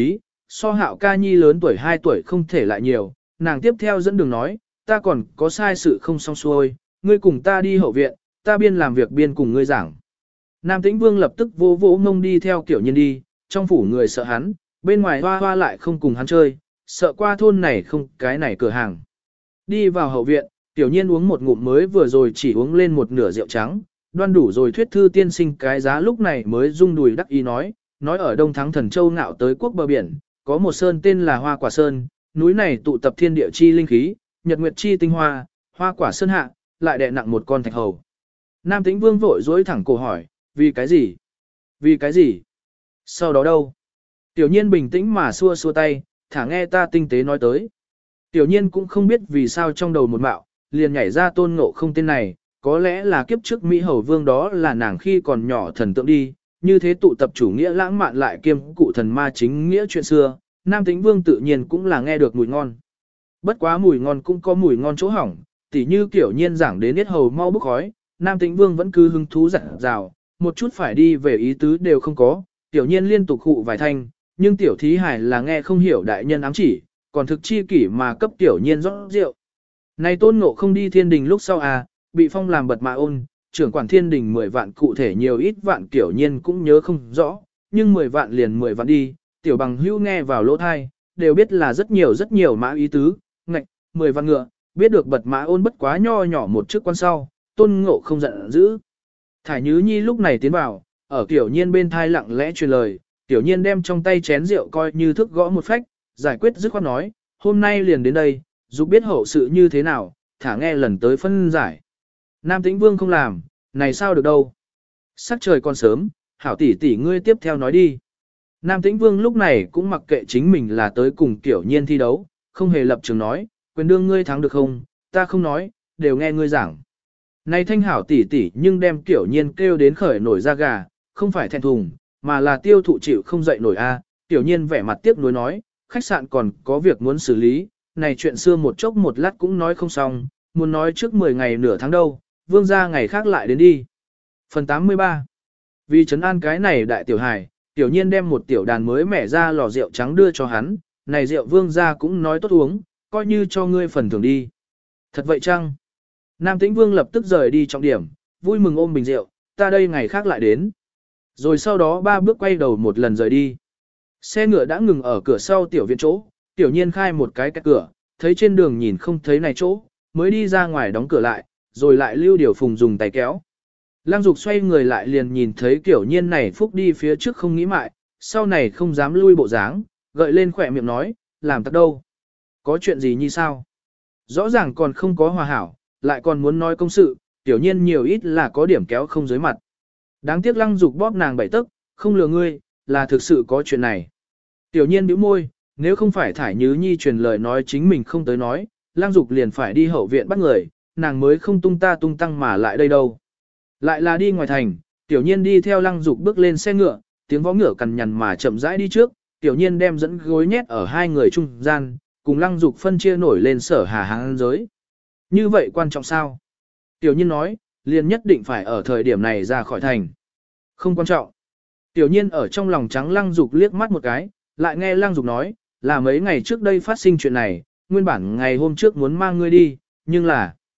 so Hạo ca nhi lớn tuổi 2 tuổi không thể lại nhiều, nàng tiếp theo dẫn đường nói, ta còn có sai sự không xong xuôi, ngươi cùng ta đi hậu viện, ta biên làm việc biên cùng ngươi giảng. Nam Tĩnh Vương lập tức vô vỗ ngông đi theo Kiểu Nhiên đi, trong phủ người sợ hắn, bên ngoài hoa hoa lại không cùng hắn chơi, sợ qua thôn này không cái này cửa hàng. Đi vào hậu viện, Tiểu Nhiên uống một ngụm mới vừa rồi chỉ uống lên một nửa rượu trắng, đoan đủ rồi thuyết thư tiên sinh cái giá lúc này mới rung đùi đắc ý nói ở Đông Thắng Thần Châu ngạo tới quốc bờ biển, có một sơn tên là Hoa Quả Sơn, núi này tụ tập thiên địa chi linh khí, nhật nguyệt chi tinh hoa, hoa quả sơn hạ, lại đè nặng một con thạch hầu. Nam Tĩnh Vương vội dối thẳng cổ hỏi, vì cái gì? Vì cái gì? Sau đó đâu? Tiểu Nhiên bình tĩnh mà xua xua tay, thả nghe ta tinh tế nói tới. Tiểu Nhiên cũng không biết vì sao trong đầu một mạo, liền nhảy ra Tôn Ngộ Không tên này, có lẽ là kiếp trước Mỹ Hầu Vương đó là nàng khi còn nhỏ thần tượng đi, như thế tụ tập chủ nghĩa lãng mạn lại kiêm cụ thần ma chính nghĩa chuyện xưa, Nam Tĩnh Vương tự nhiên cũng là nghe được mùi ngon. Bất quá mùi ngon cũng có mùi ngon chỗ hỏng, tỉ như Kiểu Nhiên giảng đến yết hầu mau bức khói, Nam Tĩnh Vương vẫn cứ hứng thú dặn dào, một chút phải đi về ý tứ đều không có, Tiểu Nhiên liên tục khụ vài thanh, nhưng Tiểu Thí Hải là nghe không hiểu đại nhân ám chỉ, còn thực chi kỷ mà cấp Tiểu Nhiên rót rượu. Này Tôn Ngộ Không đi thiên đình lúc sau bị phong làm bật mã ôn, trưởng quản thiên đình 10 vạn cụ thể nhiều ít vạn Tiểu Nhiên cũng nhớ không rõ, nhưng 10 vạn liền 10 vạn đi, Tiểu bằng hữu nghe vào lỗ thai, đều biết là rất nhiều mã ý tứ, ngạch, 10 vạn ngựa, biết được bật mã ôn bất quá nho nhỏ một chức quan sau, Tôn Ngộ Không giận dữ. Thải Nhứ Nhi lúc này tiến vào, ở Tiểu Nhiên bên thai lặng lẽ truyền lời, Tiểu Nhiên đem trong tay chén rượu coi như thức gõ một phách, giải quyết dứt khoát nói, hôm nay liền đến đây, dù biết hậu sự như thế nào, thả nghe lần tới phân giải. Nam Tĩnh Vương không làm, này sao được đâu. Sắc trời còn sớm, hảo tỷ tỷ ngươi tiếp theo nói đi. Nam Tĩnh Vương lúc này cũng mặc kệ chính mình là tới cùng Tiểu Nhiên thi đấu, không hề lập trường nói, quyền đương ngươi thắng được không, ta không nói, đều nghe ngươi giảng. Này thanh hảo tỷ tỷ nhưng đem Tiểu Nhiên kêu đến khởi nổi da gà, không phải thẹn thùng, mà là tiêu thụ chịu không dậy nổi Tiểu Nhiên vẻ mặt tiếc nuối nói, khách sạn còn có việc muốn xử lý, này chuyện xưa một chốc một lát cũng nói không xong, muốn nói trước 10 ngày nửa tháng đâu, vương gia ngày khác lại đến đi. Phần 83. Vì trấn an cái này đại tiểu hài, Tiểu Nhiên đem một tiểu đàn mới mẻ ra lò rượu trắng đưa cho hắn, này rượu vương gia cũng nói tốt uống, coi như cho ngươi phần thưởng đi. Thật vậy chăng? Nam Tĩnh Vương lập tức rời đi trọng điểm, vui mừng ôm bình rượu, ta đây ngày khác lại đến. Rồi sau đó 3 bước quay đầu một lần rời đi. Xe ngựa đã ngừng ở cửa sau tiểu viện chỗ, Tiểu Nhiên khai một cái cửa, thấy trên đường nhìn không thấy này chỗ, mới đi ra ngoài đóng cửa lại, rồi lại lưu điều phùng dùng tay kéo. Lăng Dục xoay người lại liền nhìn thấy Tiểu Nhiên này phúc đi phía trước không nghĩ mại, sau này không dám lui bộ dáng, gợi lên khỏe miệng nói, làm tặc đâu? Có chuyện gì như sao? Rõ ràng còn không có hòa hảo, lại còn muốn nói công sự, Tiểu Nhiên nhiều ít là có điểm kéo không dưới mặt. Đáng tiếc Lăng Dục bóp nàng bảy tức, không lừa ngươi, là thực sự có chuyện này. Tiểu Nhiên bĩu môi, nếu không phải Thải Nhứ Nhi truyền lời nói chính mình không tới nói, Lăng Dục liền phải đi hậu viện bắt người, nàng mới không tung ta tung tăng mà lại đây đâu. Lại là đi ngoài thành, Tiểu Nhiên đi theo Lăng Dục bước lên xe ngựa, tiếng vó ngựa cằn nhằn mà chậm rãi đi trước, Tiểu Nhiên đem dẫn gối nhét ở hai người trung gian, cùng Lăng Dục phân chia nổi lên sở hà hán giới. Như vậy quan trọng sao? Tiểu Nhiên nói, liền nhất định phải ở thời điểm này ra khỏi thành. Không quan trọng. Tiểu Nhiên ở trong lòng trắng Lăng Dục liếc mắt một cái, lại nghe Lăng Dục nói, là mấy ngày trước đây phát sinh chuyện này, nguyên bản ngày hôm trước muốn mang ngươi đi, nhưng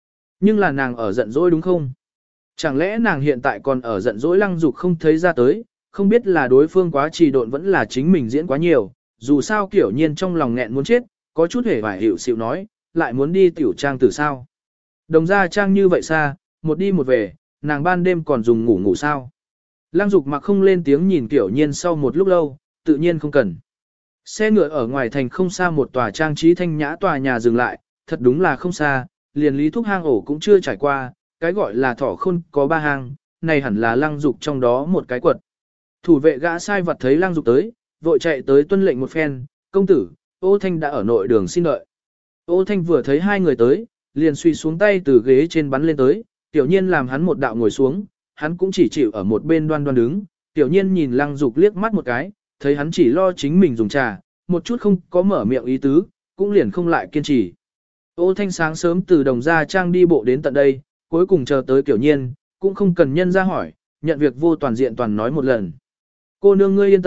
là nàng ở giận dỗi đúng không? Chẳng lẽ nàng hiện tại còn ở giận dỗi Lăng Dục không thấy ra tới, không biết là đối phương quá trì độn vẫn là chính mình diễn quá nhiều, dù sao Tiểu Nhiên trong lòng nghẹn muốn chết, có chút hề vải hiểu xịu nói, lại muốn đi tiểu trang tử sao? Đồng ra trang như vậy xa, một đi một về, nàng ban đêm còn dùng ngủ sao? Lăng Dục mặc không lên tiếng nhìn Tiểu Nhiên sau một lúc lâu, tự nhiên không cần. Xe ngựa ở ngoài thành không xa một tòa trang trí thanh nhã tòa nhà dừng lại, thật đúng là không xa, liền Lý Thúc hang ổ cũng chưa trải qua, cái gọi là thỏ khôn có 3 hang, này hẳn là Lăng Dục trong đó một cái quật. Thủ vệ gã sai vật thấy Lăng Dục tới, vội chạy tới tuân lệnh một phen, công tử, Ô Thanh đã ở nội đường xin đợi. Ô Thanh vừa thấy hai người tới, liền suy xuống tay từ ghế trên bắn lên tới, Tiểu Nhiên làm hắn một đạo ngồi xuống, hắn cũng chỉ chịu ở một bên đoan đoan đứng, Tiểu Nhiên nhìn Lăng Dục liếc mắt một cái, thấy hắn chỉ lo chính mình dùng trà, một chút không có mở miệng ý tứ, cũng liền không lại kiên trì. Ô Thanh sáng sớm từ Đồng Gia Trang đi bộ đến tận đây, cuối cùng chờ tới Tiểu Nhiên, cũng không cần nhân ra hỏi, nhận việc vô toàn diện toàn nói một lần. Cô nương ngươi yên tâm,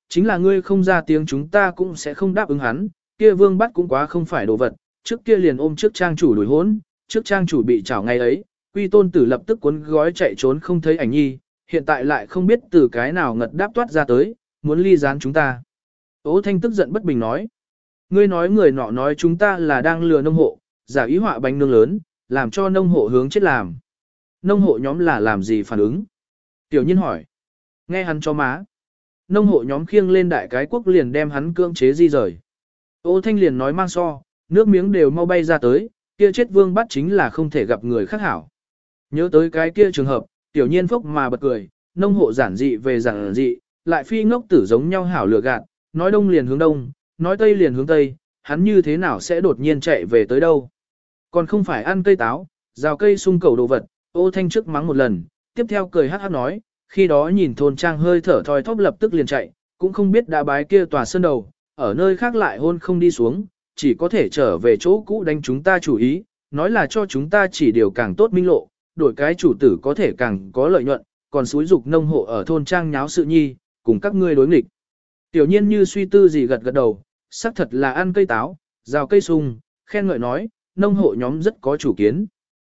chính là ngươi không ra tiếng chúng ta cũng sẽ không đáp ứng hắn, kia vương bắt cũng quá không phải đồ vật, trước kia liền ôm trước trang chủ đuổi hốn, trước trang chủ bị trảo ngày ấy, Quy Tôn Tử lập tức cuốn gói chạy trốn không thấy ảnh nhi, hiện tại lại không biết từ cái nào ngật đáp toát ra tới, muốn ly gián chúng ta. Ô Thanh tức giận bất bình nói, ngươi nói người nọ nói chúng ta là đang lừa nông hộ, giả ý họa bánh nương lớn, làm cho nông hộ hướng chết làm. Nông hộ nhóm là làm gì phản ứng? Tiểu Nhiên hỏi, nghe hắn cho má. Nông hộ nhóm khiêng lên đại cái quốc liền đem hắn cưỡng chế di rời. Ô Thanh liền nói mang so, nước miếng đều mau bay ra tới, kia chết vương bắt chính là không thể gặp người khác hảo. Nhớ tới cái kia trường hợp, Tiểu Nhiên phốc mà bật cười, nông hộ giản dị về giản dị, lại phi ngốc tử giống nhau hảo lừa gạt, nói đông liền hướng đông, nói tây liền hướng tây, hắn như thế nào sẽ đột nhiên chạy về tới đâu. Còn không phải ăn cây táo, rào cây sung cầu đồ vật, Ô Thanh trước mắng một lần, tiếp theo cười hát hát nói, khi đó nhìn thôn trang hơi thở thoi thóp lập tức liền chạy, cũng không biết đã bái kia tòa sơn đầu, ở nơi khác lại hôn không đi xuống, chỉ có thể trở về chỗ cũ đánh chúng ta chủ ý, nói là cho chúng ta chỉ điều càng tốt minh lộ, đổi cái chủ tử có thể càng có lợi nhuận, còn xúi dục nông hộ ở thôn trang nháo sự nhi, cùng các ngươi đối nghịch. Tiểu Nhiên như suy tư gì gật gật đầu, xác thật là ăn cây táo, rào cây sung, khen ngợi nói, nông hộ nhóm rất có chủ kiến.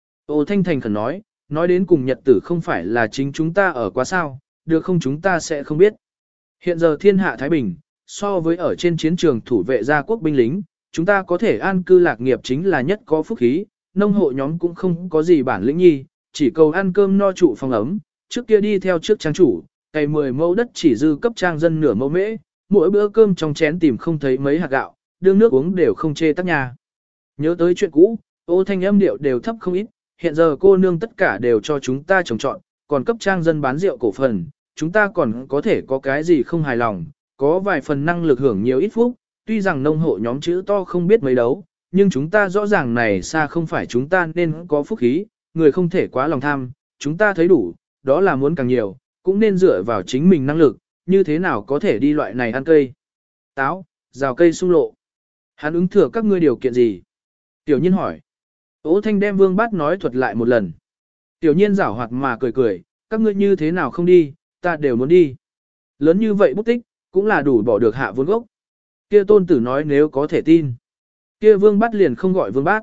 Ô Thanh thành khẩn nói đến cùng nhật tử không phải là chính chúng ta ở quá sao, được không chúng ta sẽ không biết. Hiện giờ thiên hạ Thái Bình, so với ở trên chiến trường thủ vệ gia quốc binh lính, chúng ta có thể an cư lạc nghiệp chính là nhất có phúc khí, nông hộ nhóm cũng không có gì bản lĩnh nhi, chỉ cầu ăn cơm no trụ phòng ấm, trước kia đi theo trước trang chủ, cày 10 mẫu đất chỉ dư cấp trang dân nửa mẫu mễ, mỗi bữa cơm trong chén tìm không thấy mấy hạt gạo, đương nước uống đều không chê tắc nhà. Nhớ tới chuyện cũ, Ô Thanh âm điệu đều thấp không ít, hiện giờ cô nương tất cả đều cho chúng ta trồng trọn, còn cấp trang dân bán rượu cổ phần, chúng ta còn có thể có cái gì không hài lòng, có vài phần năng lực hưởng nhiều ít phúc, tuy rằng nông hộ nhóm chữ to không biết mấy đấu, nhưng chúng ta rõ ràng này xa không phải chúng ta nên có phúc khí, người không thể quá lòng tham, chúng ta thấy đủ, đó là muốn càng nhiều, cũng nên dựa vào chính mình năng lực, như thế nào có thể đi loại này ăn cây. Táo, rào cây sung lộ. Hắn ứng thừa các ngươi điều kiện gì? Tiểu Nhiên hỏi. Ô Thanh đem Vương Bát nói thuật lại một lần. Tiểu Nhiên giảo hoạt mà cười cười, các ngươi như thế nào không đi, ta đều muốn đi. Lớn như vậy bút tích, cũng là đủ bỏ được hạ vốn gốc. Kia tôn tử nói nếu có thể tin. Kia Vương Bát liền không gọi Vương Bát.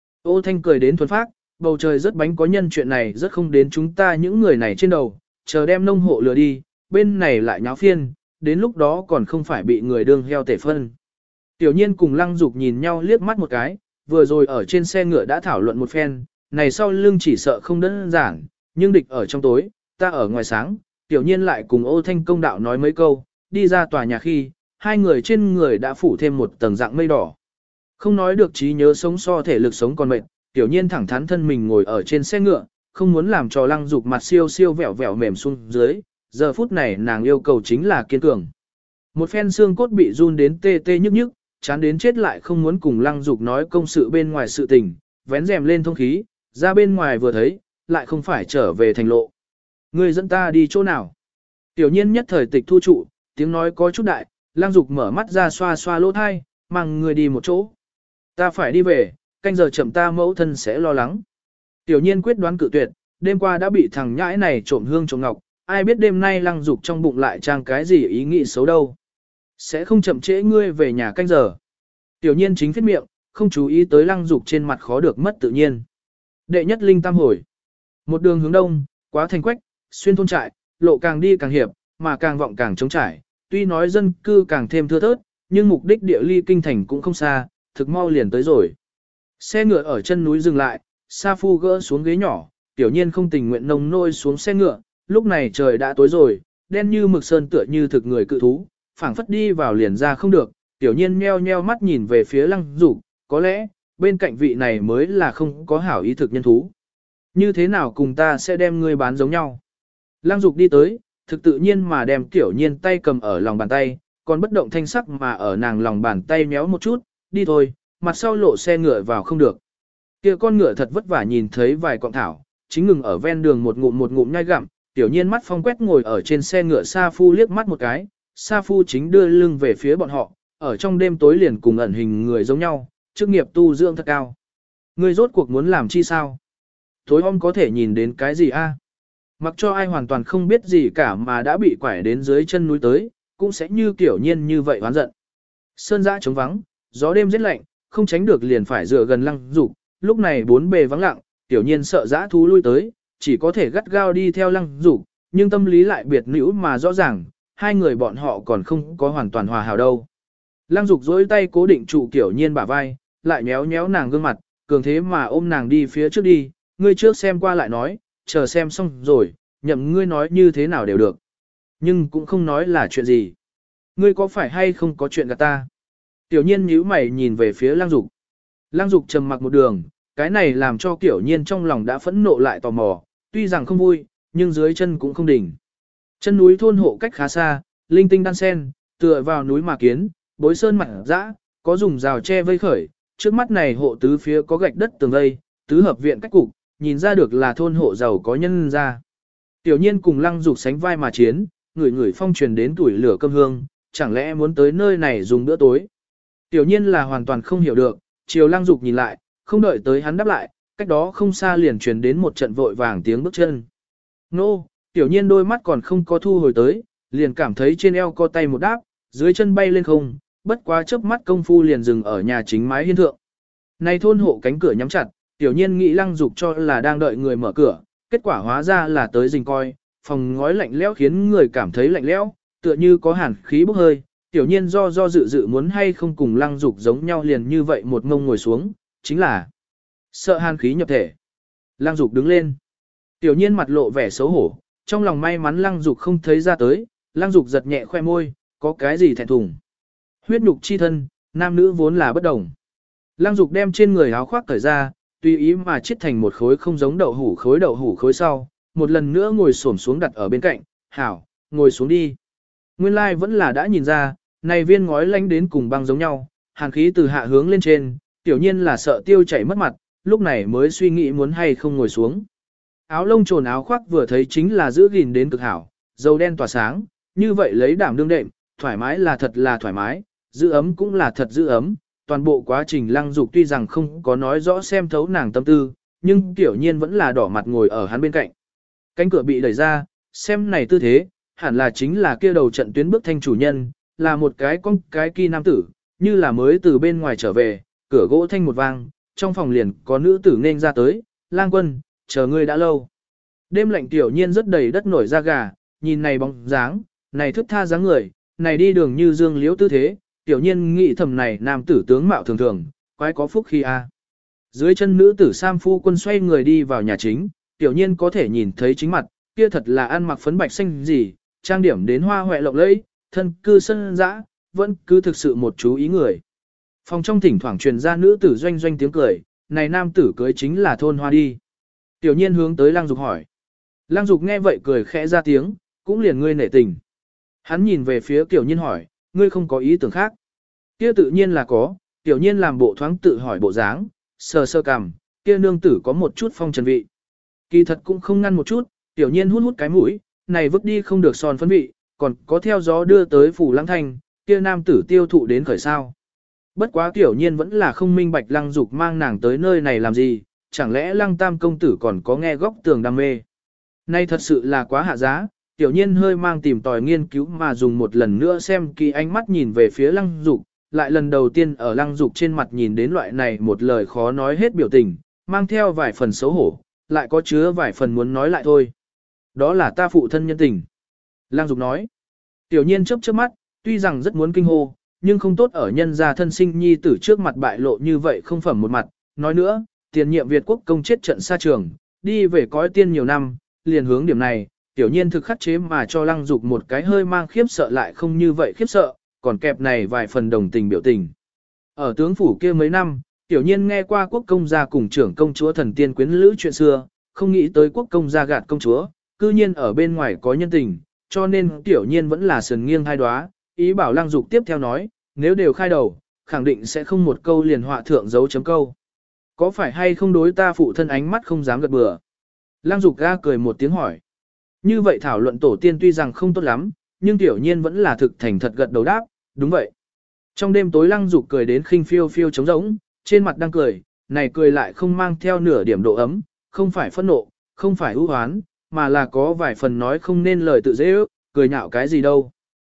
Ô Thanh cười đến thuần phác, bầu trời rất bánh có nhân chuyện này rất không đến chúng ta những người này trên đầu, chờ đem nông hộ lừa đi, bên này lại nháo phiên, đến lúc đó còn không phải bị người đương heo tể phân. Tiểu Nhiên cùng Lăng Dục nhìn nhau liếc mắt một cái, vừa rồi ở trên xe ngựa đã thảo luận một phen, này sau lưng chỉ sợ không đơn giản, nhưng địch ở trong tối, ta ở ngoài sáng, Tiểu Nhiên lại cùng Ô Thanh công đạo nói mấy câu, đi ra tòa nhà khi, hai người trên người đã phủ thêm một tầng dạng mây đỏ. Không nói được trí nhớ sống so thể lực sống còn mệt, Tiểu Nhiên thẳng thắn thân mình ngồi ở trên xe ngựa, không muốn làm cho Lăng Dục mặt siêu siêu vẹo vẹo mềm xuống dưới, giờ phút này nàng yêu cầu chính là kiên cường. Một phen xương cốt bị run đến tê tê nhức nhức, chán đến chết lại không muốn cùng Lăng Dục nói công sự bên ngoài sự tình, vén rèm lên thông khí, ra bên ngoài vừa thấy, lại không phải trở về thành lộ. Người dẫn ta đi chỗ nào? Tiểu Nhiên nhất thời tịch thu trụ, tiếng nói có chút đại, Lăng Dục mở mắt ra xoa xoa lỗ thai, mang người đi một chỗ. Ta phải đi về, canh giờ chậm ta mẫu thân sẽ lo lắng. Tiểu Nhiên quyết đoán cự tuyệt, đêm qua đã bị thằng nhãi này trộm hương trộm ngọc, ai biết đêm nay Lăng Dục trong bụng lại trang cái gì ý nghĩ xấu đâu. Sẽ không chậm trễ ngươi về nhà canh giờ. Tiểu Nhiên chính phết miệng, không chú ý tới Lăng Dục trên mặt khó được mất tự nhiên. Đệ nhất linh tam hồi. Một đường hướng đông, quá thành quách, xuyên thôn trại, lộ càng đi càng hiệp, mà càng vọng càng trống trải. Tuy nói dân cư càng thêm thưa thớt, nhưng mục đích địa ly kinh thành cũng không xa, thực mau liền tới rồi. Xe ngựa ở chân núi dừng lại, Sa Phu gỡ xuống ghế nhỏ, Tiểu Nhiên không tình nguyện nông nôi xuống xe ngựa, lúc này trời đã tối rồi, đen như mực sơn tựa như thực người cự thú, phảng phất đi vào liền ra không được, Tiểu Nhiên meo nheo mắt nhìn về phía Lăng Dục, có lẽ, bên cạnh vị này mới là không có hảo ý thực nhân thú. Như thế nào cùng ta sẽ đem ngươi bán giống nhau? Lăng Dục đi tới, thực tự nhiên mà đem Tiểu Nhiên tay cầm ở lòng bàn tay, còn bất động thanh sắc mà ở nàng lòng bàn tay méo một chút, đi thôi, mặt sau lộ xe ngựa vào không được. Kia con ngựa thật vất vả nhìn thấy vài cọng thảo, chính ngừng ở ven đường một ngụm nhai gặm, Tiểu Nhiên mắt phong quét ngồi ở trên xe ngựa Sa Phu liếc mắt một cái, Sa Phu chính đưa lưng về phía bọn họ, ở trong đêm tối liền cùng ẩn hình người giống nhau, chức nghiệp tu dưỡng thật cao. Ngươi rốt cuộc muốn làm chi sao? Tối hôm có thể nhìn đến cái gì a? Mặc cho ai hoàn toàn không biết gì cả mà đã bị quải đến dưới chân núi tới, cũng sẽ như Tiểu Nhiên như vậy oán giận. Sơn dã trống vắng, gió đêm rất lạnh, không tránh được liền phải dựa gần Lăng Dục, lúc này bốn bề vắng lặng, Tiểu Nhiên sợ dã thú lui tới, chỉ có thể gắt gao đi theo Lăng Dục, nhưng tâm lý lại biệt nữ mà rõ ràng, hai người bọn họ còn không có hoàn toàn hòa hảo đâu. Lăng Dục dối tay cố định trụ Tiểu Nhiên bả vai, lại nhéo nhéo nàng gương mặt, cường thế mà ôm nàng đi phía trước đi, ngươi trước xem qua lại nói, chờ xem xong rồi, nhậm ngươi nói như thế nào đều được. Nhưng cũng không nói là chuyện gì. Ngươi có phải hay không có chuyện gạt ta? Tiểu Nhiên nhíu mày nhìn về phía Lăng Dục. Lăng Dục trầm mặc một đường, cái này làm cho Tiểu Nhiên trong lòng đã phẫn nộ lại tò mò, tuy rằng không vui, nhưng dưới chân cũng không đỉnh. Chân núi thôn hộ cách khá xa, linh tinh đan sen, tựa vào núi mà kiến, bối sơn mặt dã, có dùng rào tre vây khởi, trước mắt này hộ tứ phía có gạch đất tường vây, tứ hợp viện cách cục, nhìn ra được là thôn hộ giàu có nhân ra. Tiểu Nhiên cùng Lăng Dục sánh vai mà chiến, người người phong truyền đến tuổi lửa cơm hương, chẳng lẽ muốn tới nơi này dùng bữa tối. Tiểu Nhiên là hoàn toàn không hiểu được, chiều Lăng Dục nhìn lại, không đợi tới hắn đáp lại, cách đó không xa liền truyền đến một trận vội vàng tiếng bước chân. Nô, Tiểu Nhiên đôi mắt còn không có thu hồi tới, liền cảm thấy trên eo co tay một đáp, dưới chân bay lên không, bất quá chớp mắt công phu liền dừng ở nhà chính mái hiên thượng. Này thôn hộ cánh cửa nhắm chặt, Tiểu Nhiên nghĩ Lăng Dục cho là đang đợi người mở cửa, kết quả hóa ra là tới rình coi, phòng ngói lạnh lẽo khiến người cảm thấy lạnh lẽo, tựa như có hàn khí bốc hơi. Tiểu Nhiên do dự muốn hay không cùng Lăng Dục giống nhau liền như vậy một ngông ngồi xuống, chính là sợ hàn khí nhập thể. Lăng Dục đứng lên. Tiểu Nhiên mặt lộ vẻ xấu hổ, trong lòng may mắn Lăng Dục không thấy ra tới, Lăng Dục giật nhẹ khoe môi, có cái gì thẹn thùng. Huyết nhục chi thân, nam nữ vốn là bất đồng. Lăng Dục đem trên người áo khoác cởi ra, tùy ý mà chiết thành một khối không giống đậu hủ khối sau, một lần nữa ngồi xổm xuống đặt ở bên cạnh, hảo, ngồi xuống đi. Nguyên lai vẫn là đã nhìn ra, này viên ngói lánh đến cùng băng giống nhau, hàn khí từ hạ hướng lên trên, Tiểu Nhiên là sợ tiêu chảy mất mặt, lúc này mới suy nghĩ muốn hay không ngồi xuống. Áo lông trồn áo khoác vừa thấy chính là giữ gìn đến cực hảo, dầu đen tỏa sáng, như vậy lấy đảm đương đệm, thoải mái là thật là thoải mái, giữ ấm cũng là thật giữ ấm. Toàn bộ quá trình Lăng Dục tuy rằng không có nói rõ xem thấu nàng tâm tư, nhưng Tiểu Nhiên vẫn là đỏ mặt ngồi ở hắn bên cạnh. Cánh cửa bị đẩy ra, xem này tư thế, hẳn là chính là kia đầu trận tuyến bước thanh chủ nhân, là một cái kỳ nam tử, như là mới từ bên ngoài trở về, cửa gỗ thanh một vang, trong phòng liền có nữ tử nên ra tới, Lang Quân, chờ ngươi đã lâu. Đêm lạnh Tiểu Nhiên rất đầy đất nổi da gà, nhìn này bóng dáng, này thức tha dáng người, này đi đường như dương liễu tư thế, Tiểu Nhiên nghĩ thầm này nam tử tướng mạo thường thường, quái có phúc khi a. Dưới chân nữ tử Sam phu quân xoay người đi vào nhà chính, Tiểu Nhiên có thể nhìn thấy chính mặt, kia thật là ăn mặc phấn bạch xanh gì, trang điểm đến hoa hoẹ lộng lẫy, thân cư sân dã, vẫn cứ thực sự một chú ý người. Phòng trong thỉnh thoảng truyền ra nữ tử doanh doanh tiếng cười, này nam tử cưới chính là thôn hoa đi. Tiểu Nhiên hướng tới Lăng Dục hỏi. Lăng Dục nghe vậy cười khẽ ra tiếng, cũng liền ngươi nể tình. Hắn nhìn về phía Tiểu Nhiên hỏi, ngươi không có ý tưởng khác. Kia tự nhiên là có, Tiểu Nhiên làm bộ thoáng tự hỏi bộ dáng, sờ sơ cằm, kia nương tử có một chút phong trần vị. Kỳ thật cũng không ngăn một chút, Tiểu Nhiên hút cái mũi, này vứt đi không được son phấn vị, còn có theo gió đưa tới phủ Lăng Thanh, kia nam tử tiêu thụ đến khởi sao. Bất quá Tiểu Nhiên vẫn là không minh bạch Lăng Dục mang nàng tới nơi này làm gì, chẳng lẽ Lăng Tam công tử còn có nghe góc tường đam mê. Nay thật sự là quá hạ giá, Tiểu Nhiên hơi mang tìm tòi nghiên cứu mà dùng một lần nữa xem kỹ ánh mắt nhìn về phía Lăng Dục, lại lần đầu tiên ở Lăng Dục trên mặt nhìn đến loại này một lời khó nói hết biểu tình, mang theo vài phần xấu hổ, lại có chứa vài phần muốn nói lại thôi. Đó là ta phụ thân nhân tình. Lăng Dục nói. Tiểu Nhiên chớp chớp mắt, tuy rằng rất muốn kinh hô, nhưng không tốt ở nhân gia thân sinh nhi tử trước mặt bại lộ như vậy không phẩm một mặt. Nói nữa, tiền nhiệm Việt quốc công chết trận xa trường, đi về cõi tiên nhiều năm, liền hướng điểm này, Tiểu Nhiên thực khắc chế mà cho Lăng Dục một cái hơi mang khiếp sợ lại không như vậy khiếp sợ, còn kẹp này vài phần đồng tình biểu tình. Ở tướng phủ kia mấy năm, Tiểu Nhiên nghe qua quốc công gia cùng trưởng công chúa thần tiên quyến lữ chuyện xưa, không nghĩ tới quốc công gia gạt công chúa, cư nhiên ở bên ngoài có nhân tình, cho nên Tiểu Nhiên vẫn là sườn nghiêng hai đóa, ý bảo Lăng Dục tiếp theo nói, nếu đều khai đầu, khẳng định sẽ không một câu liền họa thượng dấu chấm câu. Có phải hay không đối ta phụ thân ánh mắt không dám gật bừa? Lăng Dục ga cười một tiếng hỏi. Như vậy thảo luận tổ tiên tuy rằng không tốt lắm, nhưng Tiểu Nhiên vẫn là thực thành thật gật đầu đáp, đúng vậy. Trong đêm tối Lăng Dục cười đến khinh phiêu phiêu trống rỗng, trên mặt đang cười, này cười lại không mang theo nửa điểm độ ấm, không phải phẫn nộ, không phải ưu hoán, mà là có vài phần nói không nên lời tự dễ ước, cười nhạo cái gì đâu.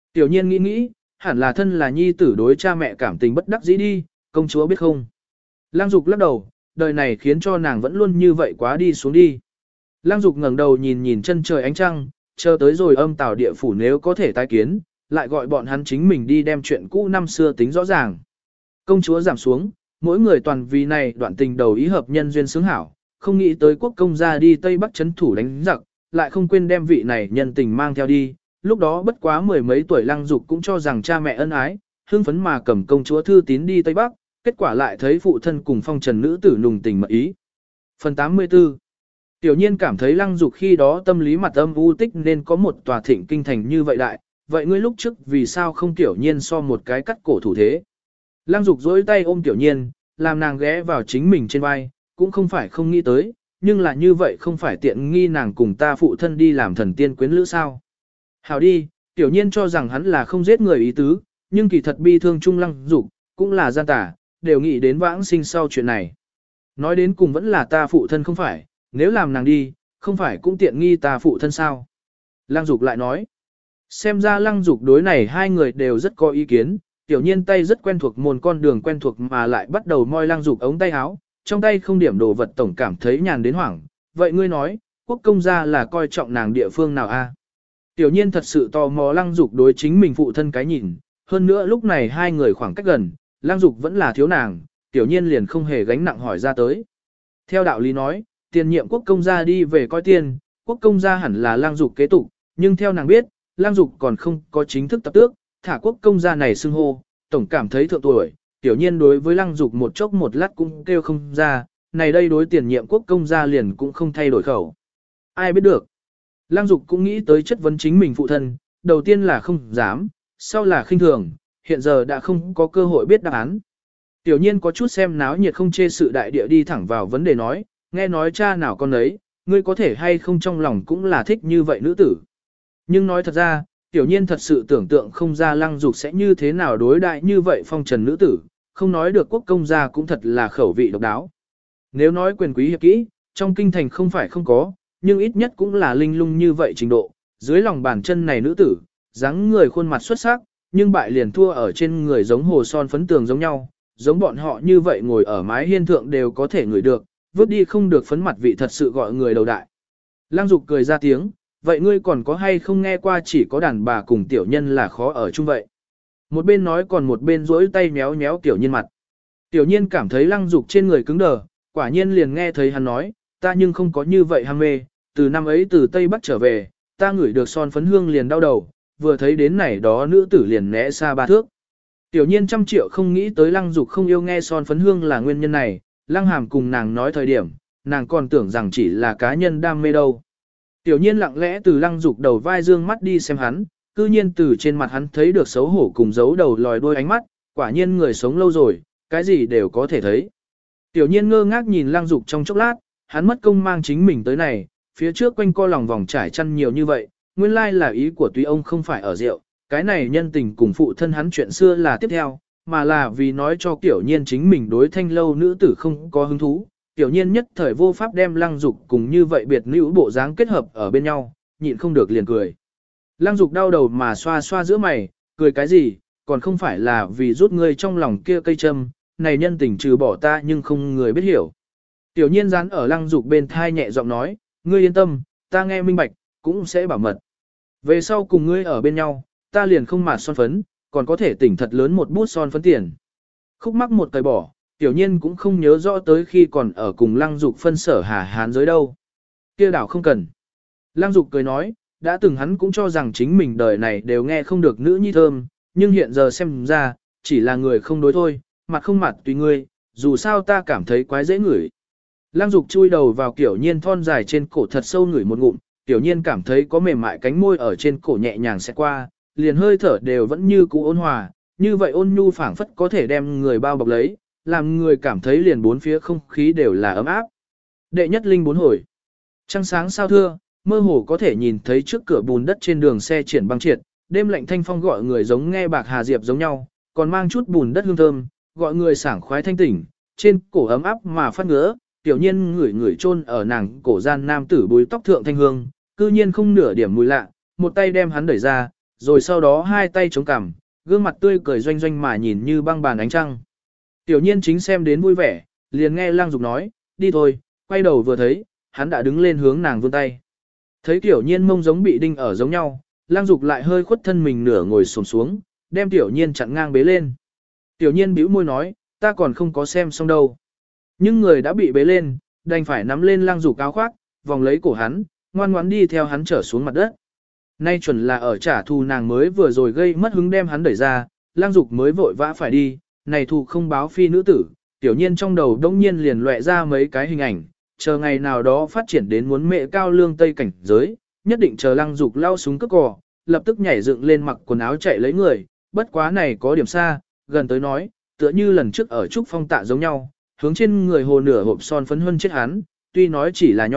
Tiểu nhiên nghĩ nghĩ, hẳn là thân là nhi tử đối cha mẹ cảm tình bất đắc dĩ đi, công chúa biết không. Lăng Dục lắc đầu, đời này khiến cho nàng vẫn luôn như vậy quá đi xuống đi. Lăng Dục ngẩng đầu nhìn nhìn chân trời ánh trăng, chờ tới rồi âm tào địa phủ nếu có thể tái kiến, lại gọi bọn hắn chính mình đi đem chuyện cũ năm xưa tính rõ ràng. Công chúa giảm xuống, mỗi người toàn vì này đoạn tình đầu ý hợp nhân duyên xứng hảo, không nghĩ tới quốc công gia đi Tây Bắc chấn thủ đánh giặc, lại không quên đem vị này nhân tình mang theo đi. Lúc đó bất quá mười mấy tuổi Lăng Dục cũng cho rằng cha mẹ ân ái, hưng phấn mà cầm công chúa thư tín đi Tây Bắc, kết quả lại thấy phụ thân cùng phong trần nữ tử nùng tình mật ý. Phần 84. Tiểu nhiên cảm thấy Lăng Dục khi đó tâm lý mặt âm u tích nên có một tòa thịnh kinh thành như vậy đại, vậy ngươi lúc trước vì sao không Tiểu nhiên so một cái cắt cổ thủ thế. Lăng Dục dối tay ôm Tiểu nhiên, làm nàng ghé vào chính mình trên vai, cũng không phải không nghĩ tới, nhưng là như vậy không phải tiện nghi nàng cùng ta phụ thân đi làm thần tiên quyến lữ sao. Hảo đi, Tiểu nhiên cho rằng hắn là không giết người ý tứ, nhưng kỳ thật bi thương chung Lăng Dục cũng là gian tà, đều nghĩ đến vãng sinh sau chuyện này. Nói đến cùng vẫn là ta phụ thân không phải, nếu làm nàng đi, không phải cũng tiện nghi ta phụ thân sao. Lăng Dục lại nói, xem ra Lăng Dục đối này hai người đều rất có ý kiến, Tiểu nhiên tay rất quen thuộc môn con đường quen thuộc mà lại bắt đầu moi Lăng Dục ống tay áo, trong tay không điểm đồ vật tổng cảm thấy nhàn đến hoảng. Vậy ngươi nói, quốc công gia là coi trọng nàng địa phương nào a? Tiểu nhiên thật sự tò mò Lăng Dục đối chính mình phụ thân cái nhìn, hơn nữa lúc này hai người khoảng cách gần, Lăng Dục vẫn là thiếu nàng, Tiểu nhiên liền không hề gánh nặng hỏi ra tới. Theo đạo lý nói, tiền nhiệm quốc công gia đi về coi tiền, quốc công gia hẳn là Lăng Dục kế tục, nhưng theo nàng biết, Lăng Dục còn không có chính thức tập tước, thả quốc công gia này xưng hô, tổng cảm thấy thượng tuổi, Tiểu nhiên đối với Lăng Dục một chốc một lát cũng kêu không ra, này đây đối tiền nhiệm quốc công gia liền cũng không thay đổi khẩu. Ai biết được. Lăng Dục cũng nghĩ tới chất vấn chính mình phụ thân, đầu tiên là không dám, sau là khinh thường, hiện giờ đã không có cơ hội biết đáp án. Tiểu nhiên có chút xem náo nhiệt không chê sự đại địa đi thẳng vào vấn đề nói, nghe nói cha nào con ấy, ngươi có thể hay không trong lòng cũng là thích như vậy nữ tử. Nhưng nói thật ra, Tiểu nhiên thật sự tưởng tượng không ra Lăng Dục sẽ như thế nào đối đại như vậy phong trần nữ tử, không nói được quốc công gia cũng thật là khẩu vị độc đáo. Nếu nói quyền quý hiệp kỹ, trong kinh thành không phải không có, nhưng ít nhất cũng là linh lung như vậy trình độ, dưới lòng bàn chân này nữ tử, dáng người khuôn mặt xuất sắc, nhưng bại liền thua ở trên người giống hồ son phấn tường giống nhau, giống bọn họ như vậy ngồi ở mái hiên thượng đều có thể ngửi được, vứt đi không được phấn mặt vị thật sự gọi người đầu đại. Lăng Dục cười ra tiếng, vậy ngươi còn có hay không nghe qua chỉ có đàn bà cùng tiểu nhân là khó ở chung vậy. Một bên nói còn một bên duỗi tay méo méo tiểu nhiên mặt. Tiểu nhiên cảm thấy Lăng Dục trên người cứng đờ, quả nhiên liền nghe thấy hắn nói, ta nhưng không có như vậy ham mê, từ năm ấy từ Tây Bắc trở về, ta ngửi được son phấn hương liền đau đầu, vừa thấy đến này đó nữ tử liền né xa ba thước. Tiểu nhiên trăm triệu không nghĩ tới Lăng Dục không yêu nghe son phấn hương là nguyên nhân này, Lăng Hàm cùng nàng nói thời điểm, nàng còn tưởng rằng chỉ là cá nhân đam mê đâu. Tiểu nhiên lặng lẽ từ Lăng Dục đầu vai dương mắt đi xem hắn, cư nhiên từ trên mặt hắn thấy được xấu hổ cùng giấu đầu lòi đuôi ánh mắt, quả nhiên người sống lâu rồi, cái gì đều có thể thấy. Tiểu nhiên ngơ ngác nhìn Lăng Dục trong chốc lát, hắn mất công mang chính mình tới này, phía trước quanh co lòng vòng trải chăn nhiều như vậy, nguyên lai là ý của túy ông không phải ở rượu, cái này nhân tình cùng phụ thân hắn chuyện xưa là tiếp theo, mà là vì nói cho Tiểu nhiên chính mình đối thanh lâu nữ tử không có hứng thú. Tiểu nhiên nhất thời vô pháp đem Lăng Dục cùng như vậy biệt nữ bộ dáng kết hợp ở bên nhau, nhịn không được liền cười. Lăng Dục đau đầu mà xoa xoa giữa mày, cười cái gì, còn không phải là vì rút ngươi trong lòng kia cây châm, này nhân tình trừ bỏ ta nhưng không người biết hiểu. Tiểu nhiên dán ở Lăng Dục bên thai nhẹ giọng nói, ngươi yên tâm, ta nghe minh bạch, cũng sẽ bảo mật. Về sau cùng ngươi ở bên nhau, ta liền không mạt son phấn, còn có thể tỉnh thật lớn một bút son phấn tiền. Khúc mắc một tời bỏ, Tiểu nhiên cũng không nhớ rõ tới khi còn ở cùng Lăng Dục phân sở hà hán giới đâu. Kia đảo không cần. Lăng Dục cười nói, đã từng hắn cũng cho rằng chính mình đời này đều nghe không được nữ nhi thơm, nhưng hiện giờ xem ra, chỉ là người không đối thôi, mặt không mặt tùy ngươi, dù sao ta cảm thấy quái dễ ngửi. Lăng Dục chui đầu vào Tiểu nhiên thon dài trên cổ thật sâu ngửi một ngụm, Tiểu nhiên cảm thấy có mềm mại cánh môi ở trên cổ nhẹ nhàng sẽ qua, liền hơi thở đều vẫn như cũ ôn hòa, như vậy ôn nhu phảng phất có thể đem người bao bọc lấy, làm người cảm thấy liền bốn phía không khí đều là ấm áp. Đệ nhất linh 4 hồi. Trăng sáng sao thưa, mơ hồ có thể nhìn thấy trước cửa bùn đất trên đường xe triển băng triệt, đêm lạnh thanh phong gọi người giống nghe bạc hà diệp giống nhau, còn mang chút bùn đất hương thơm, gọi người sảng khoái thanh tỉnh, trên cổ ấm áp mà phát ngứa, Tiểu nhiên ngửi ngửi chôn ở nàng cổ gian nam tử búi tóc thượng thanh hương, cư nhiên không nửa điểm mùi lạ, một tay đem hắn đẩy ra, rồi sau đó hai tay chống cằm, gương mặt tươi cười doanh doanh mà nhìn như băng bàn ánh trăng. Tiểu nhiên chính xem đến vui vẻ, liền nghe Lăng Dục nói, đi thôi, quay đầu vừa thấy, hắn đã đứng lên hướng nàng vươn tay. Thấy Tiểu nhiên mông giống bị đinh ở giống nhau, Lăng Dục lại hơi khuất thân mình nửa ngồi xổm xuống, đem Tiểu nhiên chặn ngang bế lên. Tiểu nhiên bĩu môi nói, ta còn không có xem xong đâu. Nhưng người đã bị bế lên, đành phải nắm lên Lăng Dục áo khoác, vòng lấy cổ hắn, ngoan ngoãn đi theo hắn trở xuống mặt đất. Nay chuẩn là ở trả thù nàng mới vừa rồi gây mất hứng đem hắn đẩy ra, Lăng Dục mới vội vã phải đi, này thù không báo phi nữ tử, Tiểu nhiên trong đầu đông nhiên liền lóe ra mấy cái hình ảnh, chờ ngày nào đó phát triển đến muốn mẹ cao lương tây cảnh giới, nhất định chờ Lăng Dục lao súng cướp cò, lập tức nhảy dựng lên mặc quần áo chạy lấy người, bất quá này có điểm xa, gần tới nói, tựa như lần trước ở Trúc Phong Tạ giống nhau, hướng trên người hồ nửa hộp son phấn huân chết hắn, tuy nói chỉ là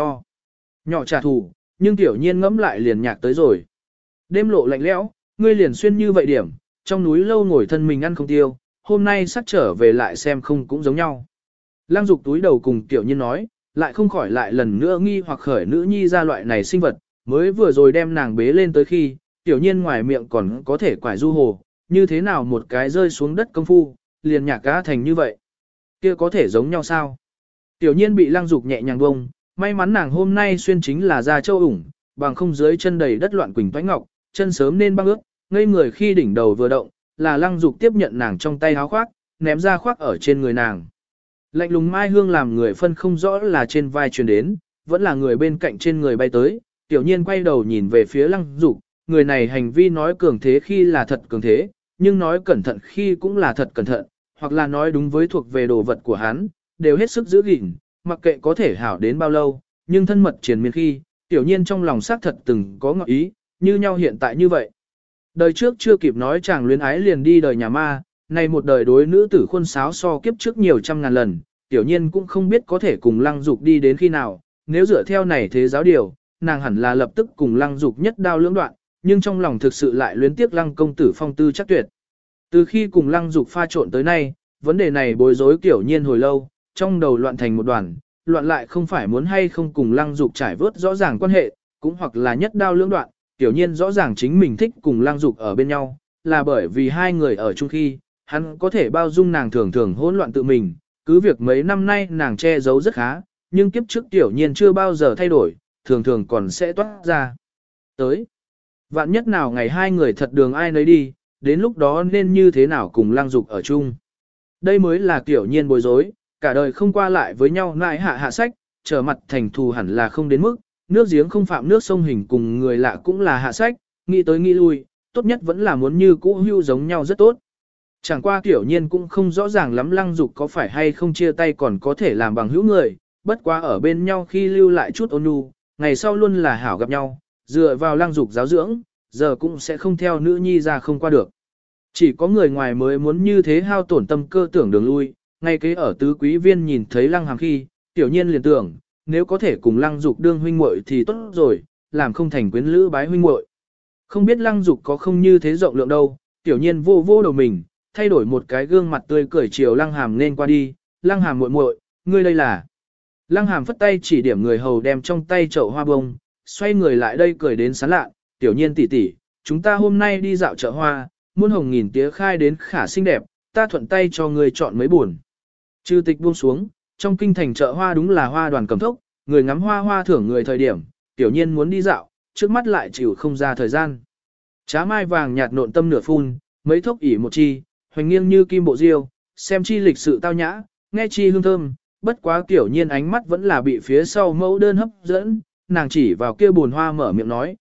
nhỏ trả thù, nhưng Tiểu nhiên ngẫm lại liền nhạc tới rồi. Đêm lộ lạnh lẽo, ngươi liền xuyên như vậy điểm, trong núi lâu ngồi thân mình ăn không tiêu, hôm nay sắp trở về lại xem không cũng giống nhau. Lăng Dục túi đầu cùng Tiểu nhiên nói, lại không khỏi lại lần nữa nghi hoặc khởi nữ nhi ra loại này sinh vật, mới vừa rồi đem nàng bế lên tới khi, Tiểu nhiên ngoài miệng còn có thể quải du hồ, như thế nào một cái rơi xuống đất công phu, liền nhạc cá thành như vậy. Kia có thể giống nhau sao? Tiểu nhiên bị Lăng Dục nhẹ nhàng bông, may mắn nàng hôm nay xuyên chính là da châu ủng, bằng không dưới chân đầy đất loạn quỳnh toái ngọc, chân sớm nên băng ướt, ngây người khi đỉnh đầu vừa động, là Lăng Dục tiếp nhận nàng trong tay áo khoác, ném ra khoác ở trên người nàng. Lạnh lùng mai hương làm người phân không rõ là trên vai truyền đến, vẫn là người bên cạnh trên người bay tới, Tiểu nhiên quay đầu nhìn về phía Lăng Dục, người này hành vi nói cường thế khi là thật cường thế, nhưng nói cẩn thận khi cũng là thật cẩn thận, hoặc là nói đúng với thuộc về đồ vật của hắn, đều hết sức giữ gìn, mặc kệ có thể hảo đến bao lâu, nhưng thân mật triền miên khi, Tiểu nhiên trong lòng xác thật từng có ngọ ý, như nhau hiện tại như vậy. Đời trước chưa kịp nói chàng luyến ái liền đi đời nhà ma, này một đời đối nữ tử khuôn sáo so kiếp trước nhiều trăm ngàn lần, Tiểu nhiên cũng không biết có thể cùng Lăng Dục đi đến khi nào, nếu dựa theo này thế giáo điều, nàng hẳn là lập tức cùng Lăng Dục nhất đao lưỡng đoạn, nhưng trong lòng thực sự lại luyến tiếc Lăng công tử phong tư chắc tuyệt. Từ khi cùng Lăng Dục pha trộn tới nay, vấn đề này bối rối Tiểu nhiên hồi lâu, trong đầu loạn thành một đoàn, loạn lại không phải muốn hay không cùng Lăng Dục trải vớt rõ ràng quan hệ, cũng hoặc là nhất đao lưỡng đoạn, Tiểu nhiên rõ ràng chính mình thích cùng Lăng Dục ở bên nhau, là bởi vì hai người ở chung khi, hắn có thể bao dung nàng thường thường hỗn loạn tự mình, cứ việc mấy năm nay nàng che giấu rất khá, nhưng kiếp trước Tiểu nhiên chưa bao giờ thay đổi, thường thường còn sẽ toát ra. Tới, vạn nhất nào ngày hai người thật đường ai nấy đi, đến lúc đó nên như thế nào cùng Lăng Dục ở chung. Đây mới là Tiểu nhiên bối rối, cả đời không qua lại với nhau nại hạ sách, trở mặt thành thù hẳn là không đến mức, nước giếng không phạm nước sông hình cùng người lạ cũng là hạ sách, nghĩ tới nghĩ lui, tốt nhất vẫn là muốn như cũ hưu giống nhau rất tốt. Chẳng qua Tiểu nhiên cũng không rõ ràng lắm Lăng Dục có phải hay không chia tay còn có thể làm bằng hữu người, bất quá ở bên nhau khi lưu lại chút ôn nhu, ngày sau luôn là hảo gặp nhau, dựa vào Lăng Dục giáo dưỡng, giờ cũng sẽ không theo nữ nhi ra không qua được. Chỉ có người ngoài mới muốn như thế hao tổn tâm cơ tưởng đường lui, ngay kế ở tứ quý viên nhìn thấy Lăng Hàm khi, Tiểu nhiên liền tưởng, nếu có thể cùng Lăng Dục đương huynh muội thì tốt rồi, làm không thành quyến lữ bái huynh muội. Không biết Lăng Dục có không như thế rộng lượng đâu, Tiểu nhiên vô vô đầu mình, thay đổi một cái gương mặt tươi cười chiều Lăng Hàm nên qua đi, Lăng Hàm muội muội, ngươi đây là. Lăng Hàm phất tay chỉ điểm người hầu đem trong tay chậu hoa bông, xoay người lại đây cười đến sán lạ, Tiểu nhiên tỷ tỷ, chúng ta hôm nay đi dạo chợ hoa, muôn hồng nghìn tía khai đến khả xinh đẹp, ta thuận tay cho ngươi chọn mấy buồn. Trừ tịch buông xuống, trong kinh thành chợ hoa đúng là hoa đoàn cầm thốc, người ngắm hoa hoa thưởng người thời điểm, Tiểu nhiên muốn đi dạo, trước mắt lại chịu không ra thời gian. Trá mai vàng nhạt nộn tâm nửa phun, mấy thốc ỉ một chi, hoành nghiêng như kim bộ diêu, xem chi lịch sự tao nhã, nghe chi hương thơm, bất quá Tiểu nhiên ánh mắt vẫn là bị phía sau mẫu đơn hấp dẫn, nàng chỉ vào kia buồn hoa mở miệng nói,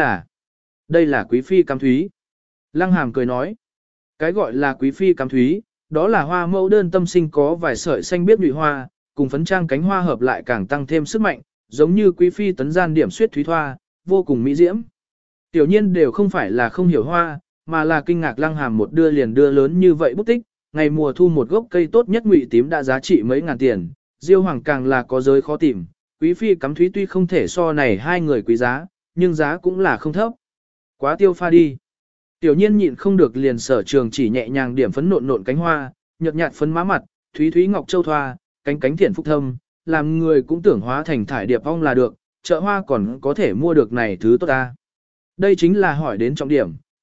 đây là quý phi cam thúy. Lăng Hàm cười nói, cái gọi là quý phi cam thúy, đó là hoa mẫu đơn tâm sinh có vài sợi xanh biếc nhụy hoa, cùng phấn trang cánh hoa hợp lại càng tăng thêm sức mạnh, giống như quý phi tấn gian điểm suyết thúy thoa, vô cùng mỹ diễm. Tiểu nhiên đều không phải là không hiểu hoa, mà là kinh ngạc Lăng Hàm một đưa liền đưa lớn như vậy bút tích, ngày mùa thu một gốc cây tốt nhất ngụy tím đã giá trị mấy ngàn tiền, diêu hoàng càng là có giới khó tìm, quý phi cắm thúy tuy không thể so này hai người quý giá, nhưng giá cũng là không thấp. Quá tiêu pha đi. Tiểu nhiên nhịn không được liền sở trường chỉ nhẹ nhàng điểm phấn nộn nộn cánh hoa, nhợt nhạt phấn má mặt, thúy thúy ngọc châu thoa, cánh cánh thiện phúc thâm, làm người cũng tưởng hóa thành thải điệp ong là được, chợ hoa còn có thể mua được này thứ tốt ta. Đây chính là hỏi đến trọng điểm,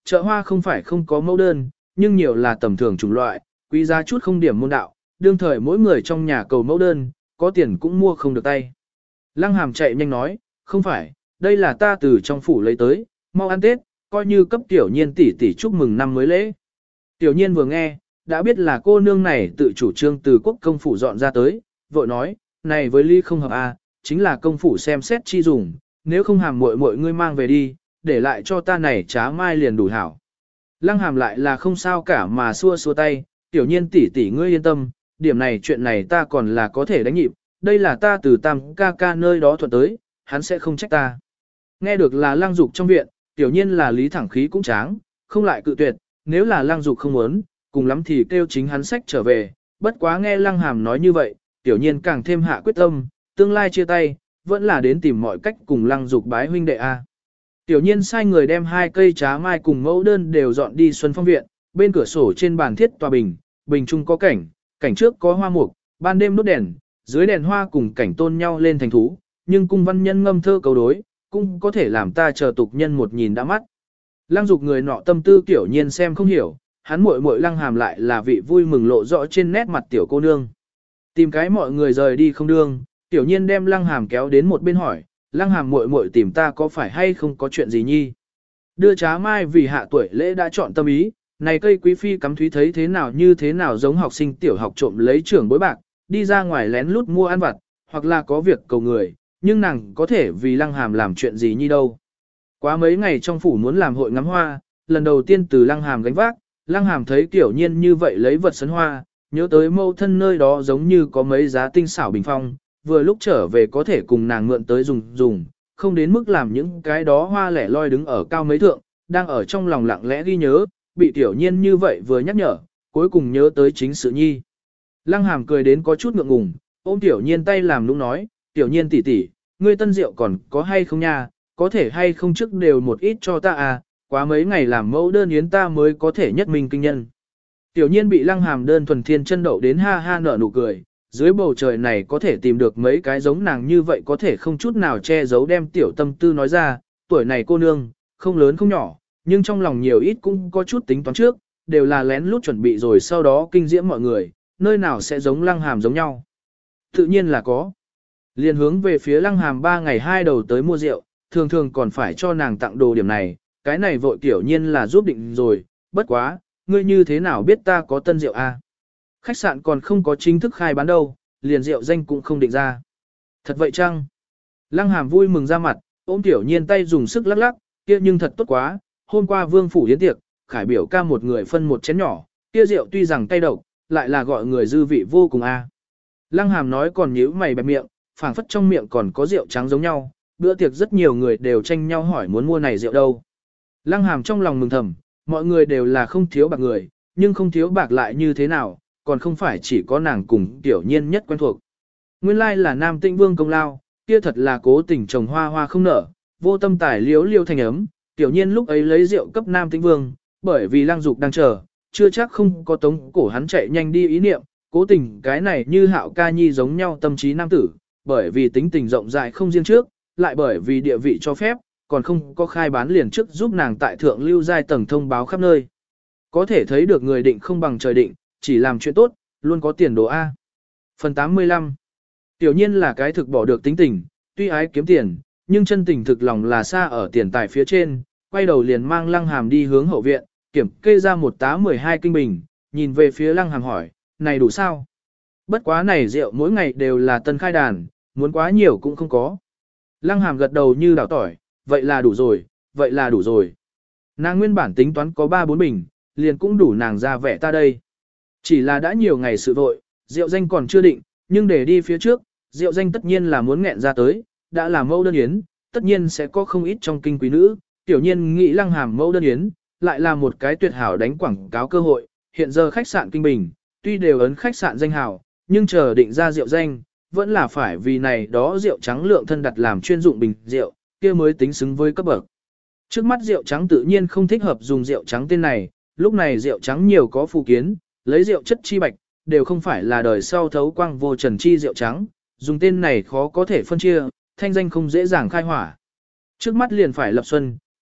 chợ hoa không phải không có mẫu đơn, nhưng nhiều là tầm thường chủng loại, quý giá chút không điểm môn đạo, đương thời mỗi người trong nhà cầu mẫu đơn, có tiền cũng mua không được tay. Lăng Hàm chạy nhanh nói, không phải, đây là ta từ trong phủ lấy tới, mau ăn Tết, coi như cấp Tiểu Nhiên tỷ tỷ chúc mừng năm mới lễ. Tiểu Nhiên vừa nghe, đã biết là cô nương này tự chủ trương từ quốc công phủ dọn ra tới, vội nói, này với ly không hợp a, chính là công phủ xem xét chi dùng, nếu không Hàm muội muội ngươi mang về đi, để lại cho ta này trá mai liền đủ hảo. Lăng Hàm lại là không sao cả mà xua xua tay, Tiểu Nhiên tỷ tỷ ngươi yên tâm, điểm này chuyện này ta còn là có thể đánh nhịp, đây là ta từ Tam ca ca nơi đó thuận tới, hắn sẽ không trách ta. Nghe được là Lăng Dục trong viện, Tiểu Nhiên là lý thẳng khí cũng tráng, không lại cự tuyệt, nếu là Lăng Dục không muốn, cùng lắm thì kêu chính hắn sách trở về, bất quá nghe Lăng Hàm nói như vậy, Tiểu Nhiên càng thêm hạ quyết tâm, tương lai chia tay, vẫn là đến tìm mọi cách cùng Lăng Dục bái huynh đệ a. Tiểu Nhiên sai người đem 2 cây trá mai cùng mẫu đơn đều dọn đi Xuân Phong viện, bên cửa sổ trên bàn thiết tòa bình, bình trung có cảnh, cảnh trước có hoa mục, ban đêm đốt đèn, dưới đèn hoa cùng cảnh tôn nhau lên thành thú, nhưng cung văn nhân ngâm thơ cầu đối, cũng có thể làm ta chờ tục nhân một nhìn đã mắt. Lăng Dục người nọ tâm tư Tiểu Nhiên xem không hiểu, hắn muội muội Lăng Hàm lại là vị vui mừng lộ rõ trên nét mặt tiểu cô nương. Tìm cái mọi người rời đi không đương, Tiểu Nhiên đem Lăng Hàm kéo đến một bên hỏi, Lăng Hàm muội muội tìm ta có phải hay không có chuyện gì nhi? Đưa trá mai vì hạ tuổi lễ đã chọn tâm ý, này cây quý phi cắm thúy thấy thế nào như thế nào giống học sinh tiểu học trộm lấy trưởng bối bạc, đi ra ngoài lén lút mua ăn vặt, hoặc là có việc cầu người, nhưng nàng có thể vì Lăng Hàm làm chuyện gì nhi đâu. Quá mấy ngày trong phủ muốn làm hội ngắm hoa, lần đầu tiên từ Lăng Hàm gánh vác, Lăng Hàm thấy Tiểu Nhiên như vậy lấy vật sấn hoa, nhớ tới mâu thân nơi đó giống như có mấy giá tinh xảo bình phong, vừa lúc trở về có thể cùng nàng mượn tới dùng, không đến mức làm những cái đó hoa lẻ loi đứng ở cao mấy thượng, đang ở trong lòng lặng lẽ ghi nhớ, bị Tiểu Nhiên như vậy vừa nhắc nhở, cuối cùng nhớ tới chính sự nhi. Lăng Hàm cười đến có chút ngượng ngùng, ôm Tiểu Nhiên tay làm nũng nói, Tiểu Nhiên tỷ tỷ, ngươi tân rượu còn có hay không nha, có thể hay không trước đều một ít cho ta à, quá mấy ngày làm mẫu đơn yến ta mới có thể nhất mình kinh nhân. Tiểu Nhiên bị Lăng Hàm đơn thuần thiên chân đậu đến ha ha nở nụ cười, dưới bầu trời này có thể tìm được mấy cái giống nàng như vậy có thể không chút nào che giấu đem tiểu tâm tư nói ra, tuổi này cô nương, không lớn không nhỏ, nhưng trong lòng nhiều ít cũng có chút tính toán trước, đều là lén lút chuẩn bị rồi sau đó kinh diễm mọi người, nơi nào sẽ giống Lăng Hàm giống nhau. Tự nhiên là có. Liên hướng về phía Lăng Hàm 3 ngày 2 đầu tới mua rượu, thường thường còn phải cho nàng tặng đồ điểm này, cái này vội Tiểu Nhiên là giúp định rồi, bất quá, ngươi như thế nào biết ta có tân rượu a? Khách sạn còn không có chính thức khai bán đâu, liền rượu danh cũng không định ra. Thật vậy chăng? Lăng Hàm vui mừng ra mặt, ôm Tiểu Nhiên tay dùng sức lắc lắc, kia nhưng thật tốt quá, hôm qua vương phủ yến tiệc, Khải biểu ca một người phân một chén nhỏ, kia rượu tuy rằng cay độc, lại là gọi người dư vị vô cùng a. Lăng Hàm nói còn nhíu mày bẹp miệng, phảng phất trong miệng còn có rượu trắng giống nhau, bữa tiệc rất nhiều người đều tranh nhau hỏi muốn mua này rượu đâu. Lăng Hàm trong lòng mừng thầm, mọi người đều là không thiếu bạc người, nhưng không thiếu bạc lại như thế nào, còn không phải chỉ có nàng cùng Tiểu Nhiên nhất quen thuộc. Nguyên lai là Nam Tĩnh Vương công lao, kia thật là cố tình trồng hoa hoa không nở, vô tâm tài liếu liêu thành ấm, Tiểu Nhiên lúc ấy lấy rượu cấp Nam Tĩnh Vương, bởi vì Lăng Dục đang chờ, chưa chắc không có tống cổ hắn chạy nhanh đi ý niệm, cố tình cái này như Hạo ca nhi giống nhau tâm trí nam tử, bởi vì tính tình rộng rãi không riêng trước, lại bởi vì địa vị cho phép, còn không có khai bán liền trước giúp nàng tại thượng lưu giai tầng thông báo khắp nơi. Có thể thấy được người định không bằng trời định, chỉ làm chuyện tốt, luôn có tiền đồ A. Phần 85. Tiểu Nhiên là cái thực bỏ được tính tình, tuy ái kiếm tiền, nhưng chân tình thực lòng là xa ở tiền tài phía trên, quay đầu liền mang Lăng Hàm đi hướng hậu viện, kiểm kê ra một tá 12 kinh bình, nhìn về phía Lăng Hàm hỏi, này đủ sao? Bất quá này rượu mỗi ngày đều là tân khai đàn, muốn quá nhiều cũng không có. Lăng Hàm gật đầu như đảo tỏi, vậy là đủ rồi, vậy là đủ rồi. Nàng nguyên bản tính toán có 3-4 bình, liền cũng đủ nàng ra vẻ ta đây. Chỉ là đã nhiều ngày sự vội, rượu danh còn chưa định, nhưng để đi phía trước, rượu danh tất nhiên là muốn nghẹn ra tới, đã là mẫu đơn yến, tất nhiên sẽ có không ít trong kinh quý nữ, Tiểu Nhiên nghĩ Lăng Hàm mẫu đơn yến, lại là một cái tuyệt hảo đánh quảng cáo cơ hội, hiện giờ khách sạn Kinh Bình, tuy đều ấn khách sạn danh hảo, nhưng chờ định ra rượu danh, vẫn là phải vì này đó rượu trắng lượng thân đặt làm chuyên dụng bình rượu, kia mới tính xứng với cấp bậc. Trước mắt rượu trắng tự nhiên không thích hợp dùng rượu trắng tên này, lúc này rượu trắng nhiều có phù kiến, lấy rượu chất chi bạch, đều không phải là đời sau thấu quang vô trần chi rượu trắng, dùng tên này khó có thể phân chia, thanh danh không dễ dàng khai hỏa. Trước mắt liền phải lập xuân,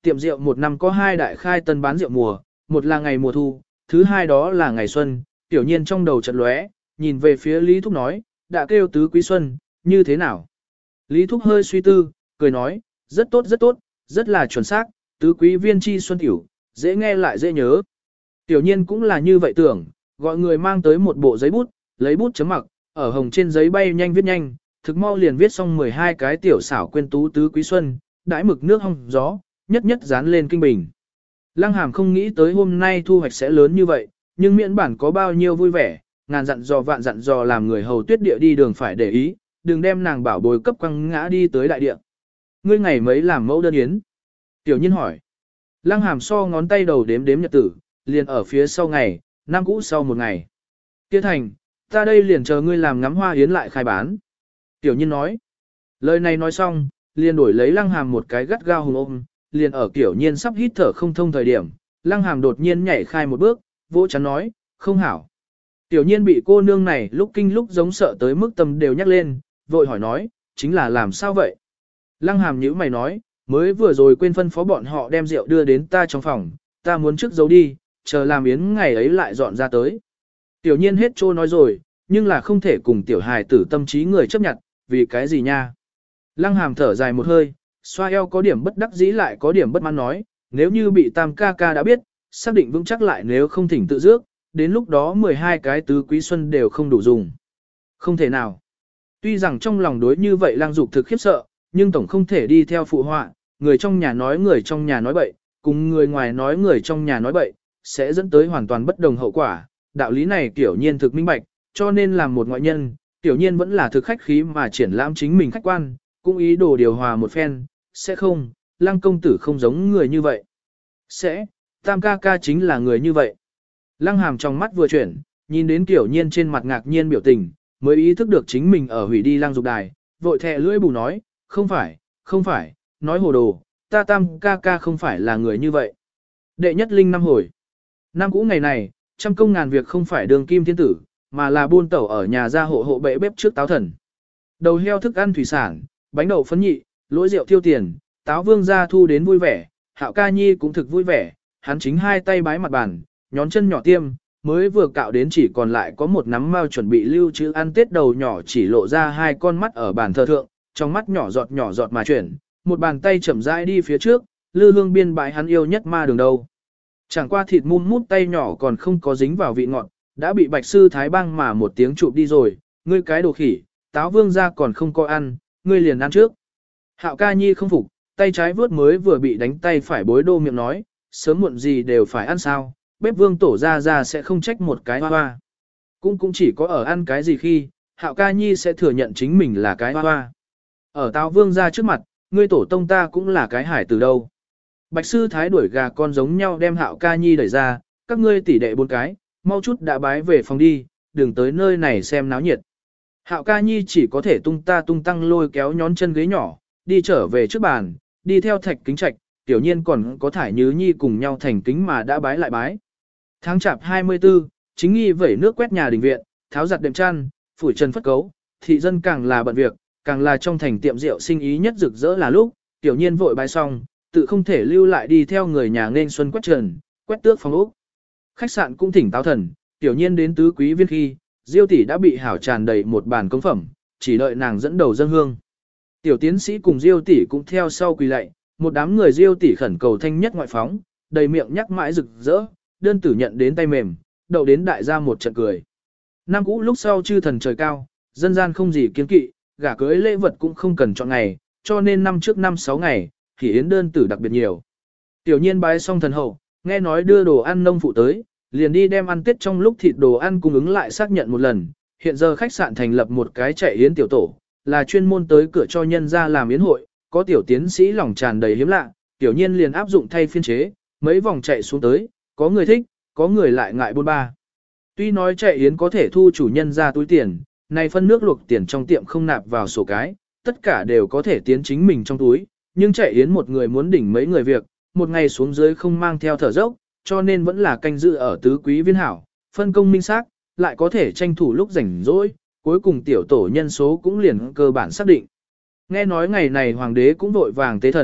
tiệm rượu một năm có 2 đại khai tân bán rượu mùa, một là ngày mùa thu, thứ hai đó là ngày xuân, tiểu nhiên trong đầu chợt lóe, nhìn về phía Lý Thúc nói, đã kêu tứ quý xuân, như thế nào? Lý Thúc hơi suy tư, cười nói, rất tốt, rất là chuẩn xác, tứ quý viên chi xuân tiểu, dễ nghe lại dễ nhớ. Tiểu nhiên cũng là như vậy tưởng, gọi người mang tới một bộ giấy bút, lấy bút chấm mặc, ở hồng trên giấy bay nhanh viết nhanh, thực mau liền viết xong 12 cái tiểu xảo quên tú tứ quý xuân, đãi mực nước hong gió, nhất nhất dán lên kinh bình. Lăng Hàm không nghĩ tới hôm nay thu hoạch sẽ lớn như vậy, nhưng miễn bản có bao nhiêu vui vẻ, ngàn dặn dò vạn dặn dò làm người hầu tuyết địa đi đường phải để ý, đừng đem nàng bảo bối cấp quăng ngã đi tới đại địa. Ngươi ngày mấy làm mẫu đơn yến? Tiểu nhiên hỏi. Lăng Hàm so ngón tay đầu đếm đếm nhật tử, liền ở phía sau ngày, năm cũ sau một ngày. Kia thành, ta đây liền chờ ngươi làm ngắm hoa yến lại khai bán. Tiểu nhiên nói. Lời này nói xong, liền đổi lấy Lăng Hàm một cái gắt gao hùng ôm, liền ở Tiểu nhiên sắp hít thở không thông thời điểm, Lăng Hàm đột nhiên nhảy khai một bước, vỗ chắn nói, không hảo. Tiểu nhiên bị cô nương này lúc kinh lúc giống sợ tới mức tâm đều nhắc lên, vội hỏi nói, chính là làm sao vậy? Lăng Hàm nhíu mày nói, mới vừa rồi quên phân phó bọn họ đem rượu đưa đến ta trong phòng, ta muốn trước giấu đi, chờ làm yến ngày ấy lại dọn ra tới. Tiểu nhiên hết trô nói rồi, nhưng là không thể cùng tiểu hài tử tâm trí người chấp nhận, vì cái gì nha? Lăng Hàm thở dài một hơi, xoa eo có điểm bất đắc dĩ lại có điểm bất mãn nói, nếu như bị tam ca ca đã biết, xác định vững chắc lại nếu không thỉnh tự dước, đến lúc đó 12 cái tứ quý xuân đều không đủ dùng. Không thể nào. Tuy rằng trong lòng đối như vậy Lăng Dục thực khiếp sợ, nhưng tổng không thể đi theo phụ họa, người trong nhà nói bậy, cùng người ngoài nói người trong nhà nói bậy, sẽ dẫn tới hoàn toàn bất đồng hậu quả. Đạo lý này Tiểu nhiên thực minh bạch, cho nên làm một ngoại nhân, Tiểu nhiên vẫn là thực khách khí mà triển lãm chính mình khách quan, cũng ý đồ điều hòa một phen, sẽ không, Lăng công tử không giống người như vậy. Sẽ, tam ca ca chính là người như vậy. Lăng Hàm trong mắt vừa chuyển, nhìn đến Tiểu nhiên trên mặt ngạc nhiên biểu tình, mới ý thức được chính mình ở hủy đi Lăng Dục đài, vội thẹ lưỡi bù nói, không phải, nói hồ đồ, ta tam ca ca không phải là người như vậy. Đệ nhất linh năm hồi. Năm cũ ngày này, trăm công ngàn việc không phải đường kim thiên tử, mà là buôn tẩu ở nhà gia hộ bệ bếp trước táo thần. Đầu heo thức ăn thủy sản, bánh đậu phấn nhị, lỗi rượu tiêu tiền, táo vương gia thu đến vui vẻ, Hạo ca nhi cũng thực vui vẻ, hắn chính hai tay bái mặt bàn, nhón chân nhỏ tiêm, mới vừa cạo đến chỉ còn lại có một nắm mao chuẩn bị lưu trữ ăn Tết đầu nhỏ chỉ lộ ra hai con mắt ở bàn thờ thượng, trong mắt nhỏ giọt mà chuyển, một bàn tay chậm rãi đi phía trước, lư hương biên bãi hắn yêu nhất ma đường đâu. Chẳng qua thịt mum mút tay nhỏ còn không có dính vào vị ngọt, đã bị bạch sư thái băng mà một tiếng chụp đi rồi, ngươi cái đồ khỉ, táo vương ra còn không có ăn, ngươi liền ăn trước. Hạo ca nhi không phục, tay trái vướt mới vừa bị đánh tay phải bối đô miệng nói, sớm muộn gì đều phải ăn sao, bếp vương tổ ra sẽ không trách một cái hoa hoa. Cũng chỉ có ở ăn cái gì khi, Hạo ca nhi sẽ thừa nhận chính mình là cái hoa hoa. Ở táo vương ra trước mặt, ngươi tổ tông ta cũng là cái hải từ đâu. Bạch sư thái đuổi gà con giống nhau đem Hạo ca nhi đẩy ra, các ngươi tỷ đệ bốn cái, mau chút đã bái về phòng đi, đừng tới nơi này xem náo nhiệt. Hạo ca nhi chỉ có thể tung tăng lôi kéo nhón chân ghế nhỏ, đi trở về trước bàn, đi theo thạch kính trạch, tiểu nhiên còn có thải nhứ nhi cùng nhau thành kính mà đã bái lại bái. Tháng chạp 24, chính nghi vẩy nước quét nhà đình viện, tháo giặt đệm chăn, phủi trần phất cấu, thị dân càng là bận việc, càng là trong thành tiệm rượu sinh ý nhất rực rỡ là lúc, tiểu nhiên vội bái xong, tự không thể lưu lại đi theo người nhà nên xuân quét trần, quét tước phòng ốc. Khách sạn cũng thỉnh táo thần, tiểu nhiên đến tứ quý viên khi, Diêu tỷ đã bị hảo tràn đầy một bàn cống phẩm, chỉ đợi nàng dẫn đầu dâng hương. Tiểu tiến sĩ cùng Diêu tỷ cũng theo sau quỳ lạy, một đám người Diêu tỷ khẩn cầu thanh nhất ngoại phóng, đầy miệng nhắc mãi rực rỡ, đơn tử nhận đến tay mềm, đậu đến đại gia một trận cười. Năm cũ lúc sau chư thần trời cao, dân gian không gì kiên kỵ, gả cưới lễ vật cũng không cần chọn ngày, cho nên năm trước 5-6 ngày, thì yến đơn tử đặc biệt nhiều. Tiểu nhiên bái xong thần hậu, nghe nói đưa đồ ăn nông phụ tới, liền đi đem ăn Tết trong lúc thịt đồ ăn cung ứng lại xác nhận một lần. Hiện giờ khách sạn thành lập một cái chạy yến tiểu tổ, là chuyên môn tới cửa cho nhân ra làm yến hội, có tiểu tiến sĩ lòng tràn đầy hiếm lạ, tiểu nhiên liền áp dụng thay phiên chế, mấy vòng chạy xuống tới, có người thích, có người lại ngại buôn ba. Tuy nói chạy yến có thể thu chủ nhân ra túi tiền, này phân nước luộc tiền trong tiệm không nạp vào sổ cái, tất cả đều có thể tiến chính mình trong túi, nhưng chạy yến một người muốn đỉnh mấy người việc, một ngày xuống dưới không mang theo thở dốc, cho nên vẫn là canh giữ ở tứ quý viên hảo, phân công minh xác, lại có thể tranh thủ lúc rảnh rỗi, cuối cùng tiểu tổ nhân số cũng liền cơ bản xác định. Nghe nói ngày này hoàng đế cũng vội vàng tế thần,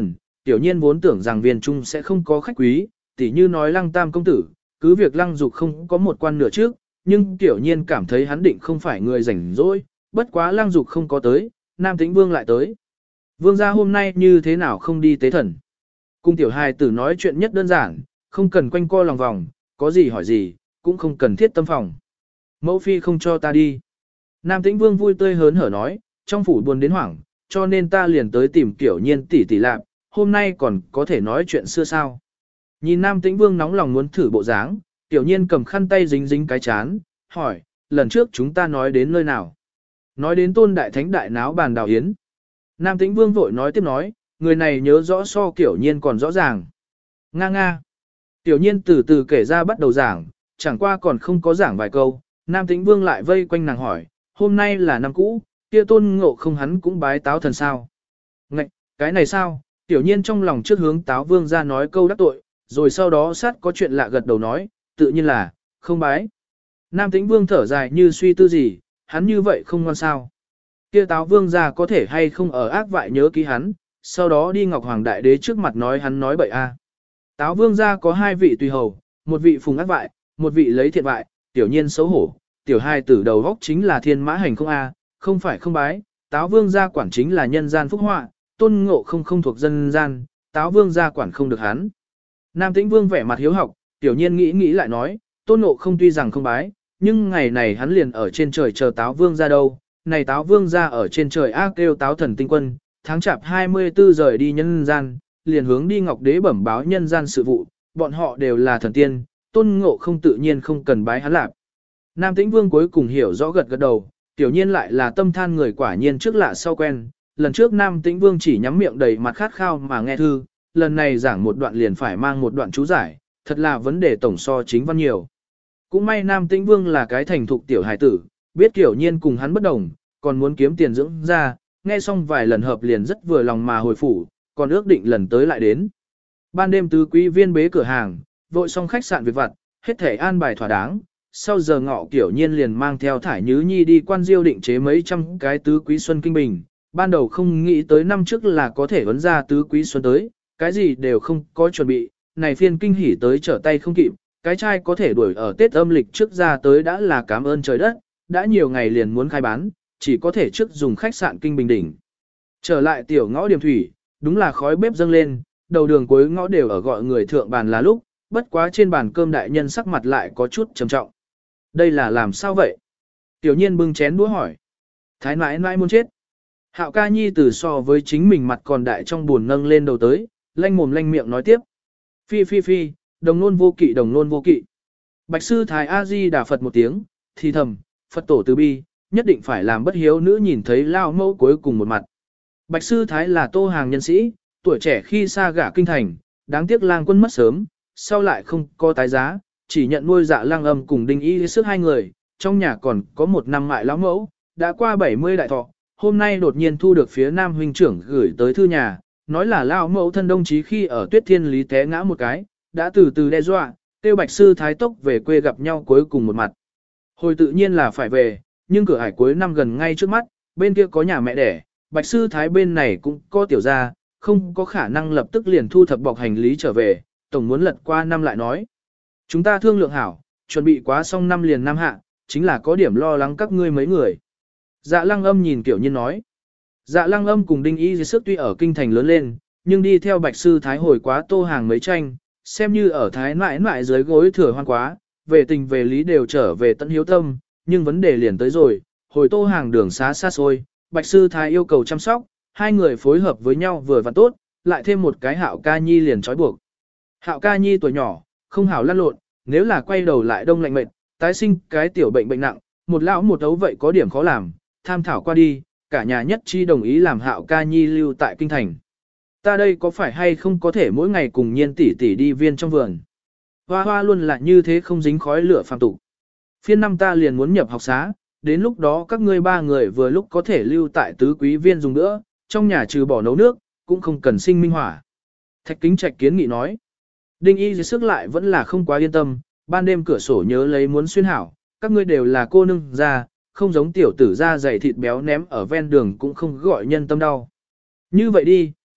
tiểu nhiên vốn tưởng rằng viên trung sẽ không có khách quý, tỉ như nói lăng tam công tử, cứ việc lăng dục không có một quan nửa trước, nhưng tiểu nhiên cảm thấy hắn định không phải người rảnh rỗi, bất quá lăng dục không có tới, Nam Tĩnh Vương lại tới. Vương gia hôm nay như thế nào không đi tế thần? Cung tiểu hài tử nói chuyện nhất đơn giản, không cần quanh co lòng vòng, có gì hỏi gì, cũng không cần thiết tâm phòng. Mẫu phi không cho ta đi. Nam Tĩnh Vương vui tươi hớn hở nói, trong phủ buồn đến hoảng, cho nên ta liền tới tìm Tiểu Nhiên tỷ tỷ lạp, hôm nay còn có thể nói chuyện xưa sao. Nhìn Nam Tĩnh Vương nóng lòng muốn thử bộ dáng, Tiểu Nhiên cầm khăn tay dính dính cái chán, hỏi, lần trước chúng ta nói đến nơi nào? Nói đến Tôn Đại Thánh đại náo bàn đào yến. Nam Tĩnh Vương vội nói tiếp nói, người này nhớ rõ so Tiểu Nhiên còn rõ ràng. Nga nga. Tiểu Nhiên từ từ kể ra bắt đầu giảng, chẳng qua còn không có giảng vài câu, Nam Tĩnh Vương lại vây quanh nàng hỏi, hôm nay là năm cũ, kia Tôn Ngộ Không hắn cũng bái táo thần sao? Ngạch, cái này sao? Tiểu Nhiên trong lòng trước hướng táo vương ra nói câu đắc tội, rồi sau đó sát có chuyện lạ gật đầu nói, tự nhiên là, không bái. Nam Tĩnh Vương thở dài như suy tư gì, hắn như vậy không ngoan sao. Kia táo vương ra có thể hay không ở ác vại nhớ ký hắn, sau đó đi Ngọc Hoàng Đại Đế trước mặt nói hắn nói bậy a. Táo vương ra có hai vị tùy hầu, một vị phùng ác vại, một vị lấy thiện vại, Tiểu Nhiên xấu hổ, tiểu hai tử đầu góc chính là thiên mã hành không a, không phải không bái, táo vương gia quản chính là nhân gian phúc họa, Tôn Ngộ không thuộc dân gian, táo vương gia quản không được hắn. Nam Tĩnh Vương vẻ mặt hiếu học, Tiểu Nhiên nghĩ lại nói, Tôn Ngộ không tuy rằng không bái, nhưng ngày này hắn liền ở trên trời chờ táo vương gia đâu, này táo vương gia ở trên trời ác kêu táo thần tinh quân, tháng chạp 24 rời đi nhân gian, liền hướng đi Ngọc Đế bẩm báo nhân gian sự vụ, bọn họ đều là thần tiên, Tôn Ngộ không tự nhiên không cần bái hắn lạp. Nam Tĩnh Vương cuối cùng hiểu rõ gật gật đầu, Tiểu Nhiên lại là tâm than người quả nhiên trước lạ sau quen. Lần trước Nam Tĩnh Vương chỉ nhắm miệng đầy mặt khát khao mà nghe thư, lần này giảng một đoạn liền phải mang một đoạn chú giải, thật là vấn đề tổng so chính văn nhiều. Cũng may Nam Tĩnh Vương là cái thành thục tiểu hài tử, biết Tiểu Nhiên cùng hắn bất đồng, còn muốn kiếm tiền dưỡng ra, nghe xong vài lần hợp liền rất vừa lòng mà hồi phủ, còn ước định lần tới lại đến. Ban đêm tứ quý viên bế cửa hàng, vội xong khách sạn việc vặt, hết thể an bài thỏa đáng. Sau giờ ngọ Tiểu Nhiên liền mang theo Thải Nhứ Nhi đi quan diêu định chế mấy trăm cái tứ quý xuân kinh bình, ban đầu không nghĩ tới năm trước là có thể vấn ra tứ quý xuân tới, cái gì đều không có chuẩn bị, này phiên kinh hỉ tới trở tay không kịp, cái trai có thể đuổi ở Tết âm lịch trước ra tới đã là cảm ơn trời đất, đã nhiều ngày liền muốn khai bán, chỉ có thể trước dùng khách sạn kinh bình đỉnh. Trở lại tiểu ngõ điểm thủy, đúng là khói bếp dâng lên, đầu đường cuối ngõ đều ở gọi người thượng bàn là lúc, bất quá trên bàn cơm đại nhân sắc mặt lại có chút trầm trọng. Đây là làm sao vậy? Tiểu Nhiên bưng chén đũa hỏi. Thái nãi nãi muốn chết. Hạo ca nhi từ so với chính mình mặt còn đại trong buồn nâng lên đầu tới, lanh mồm lanh miệng nói tiếp. Phi phi phi, đồng nôn vô kỵ đồng nôn vô kỵ. Bạch sư Thái A-di đà Phật một tiếng, thì thầm, Phật tổ từ bi, nhất định phải làm bất hiếu nữ nhìn thấy lao mẫu cuối cùng một mặt. Bạch sư Thái là Tô Hàng nhân sĩ, tuổi trẻ khi xa gả kinh thành, đáng tiếc lang quân mất sớm, sau lại không có tái giá, chỉ nhận nuôi Dạ Lang Âm cùng Đinh Y sức hai người, trong nhà còn có một năm mại lão mẫu, đã qua 70 đại thọ, hôm nay đột nhiên thu được phía Nam huynh trưởng gửi tới thư nhà, nói là lão mẫu thân đồng chí khi ở Tuyết Thiên Lý té ngã một cái, đã từ từ đe dọa, tiêu Bạch sư Thái tốc về quê gặp nhau cuối cùng một mặt. Hồi tự nhiên là phải về, nhưng cửa ải cuối năm gần ngay trước mắt, bên kia có nhà mẹ đẻ, Bạch sư Thái bên này cũng có tiểu gia, không có khả năng lập tức liền thu thập bọc hành lý trở về, tổng muốn lật qua năm lại nói. Chúng ta thương lượng hảo, chuẩn bị quá xong năm liền năm hạ, chính là có điểm lo lắng các ngươi mấy người. Dạ Lăng Âm nhìn Tiểu Nhiên nói. Dạ Lăng Âm cùng Đinh Y dưới sức tuy ở kinh thành lớn lên, nhưng đi theo Bạch sư Thái hồi quá Tô Hàng mấy tranh, xem như ở Thái nãi nãi dưới gối thừa hoan quá, về tình về lý đều trở về tận hiếu tâm, nhưng vấn đề liền tới rồi, hồi Tô Hàng đường xá xa xôi, Bạch sư Thái yêu cầu chăm sóc, hai người phối hợp với nhau vừa và tốt, lại thêm một cái Hạo ca nhi liền trói buộc. Hạo ca nhi tuổi nhỏ, không hảo lăn lộn, nếu là quay đầu lại đông lạnh mệt, tái sinh cái tiểu bệnh nặng, một lão một ấu vậy có điểm khó làm, tham thảo qua đi, cả nhà nhất chi đồng ý làm Hạo ca nhi lưu tại kinh thành. Ta đây có phải hay không có thể mỗi ngày cùng Nhiên tỷ tỷ đi viên trong vườn. Hoa hoa luôn là như thế không dính khói lửa phàm tục. Phiên năm ta liền muốn nhập học xá, đến lúc đó các ngươi ba người vừa lúc có thể lưu tại tứ quý viên dùng nữa, trong nhà trừ bỏ nấu nước, cũng không cần sinh minh hỏa. Thạch Kính Trạch kiến nghị nói. Đinh Y dưới sức lại vẫn là không quá yên tâm, ban đêm cửa sổ nhớ lấy muốn xuyên hảo, các ngươi đều là cô nương ra, không giống tiểu tử ra dày thịt béo ném ở ven đường cũng không gọi nhân tâm đau. Như vậy đi,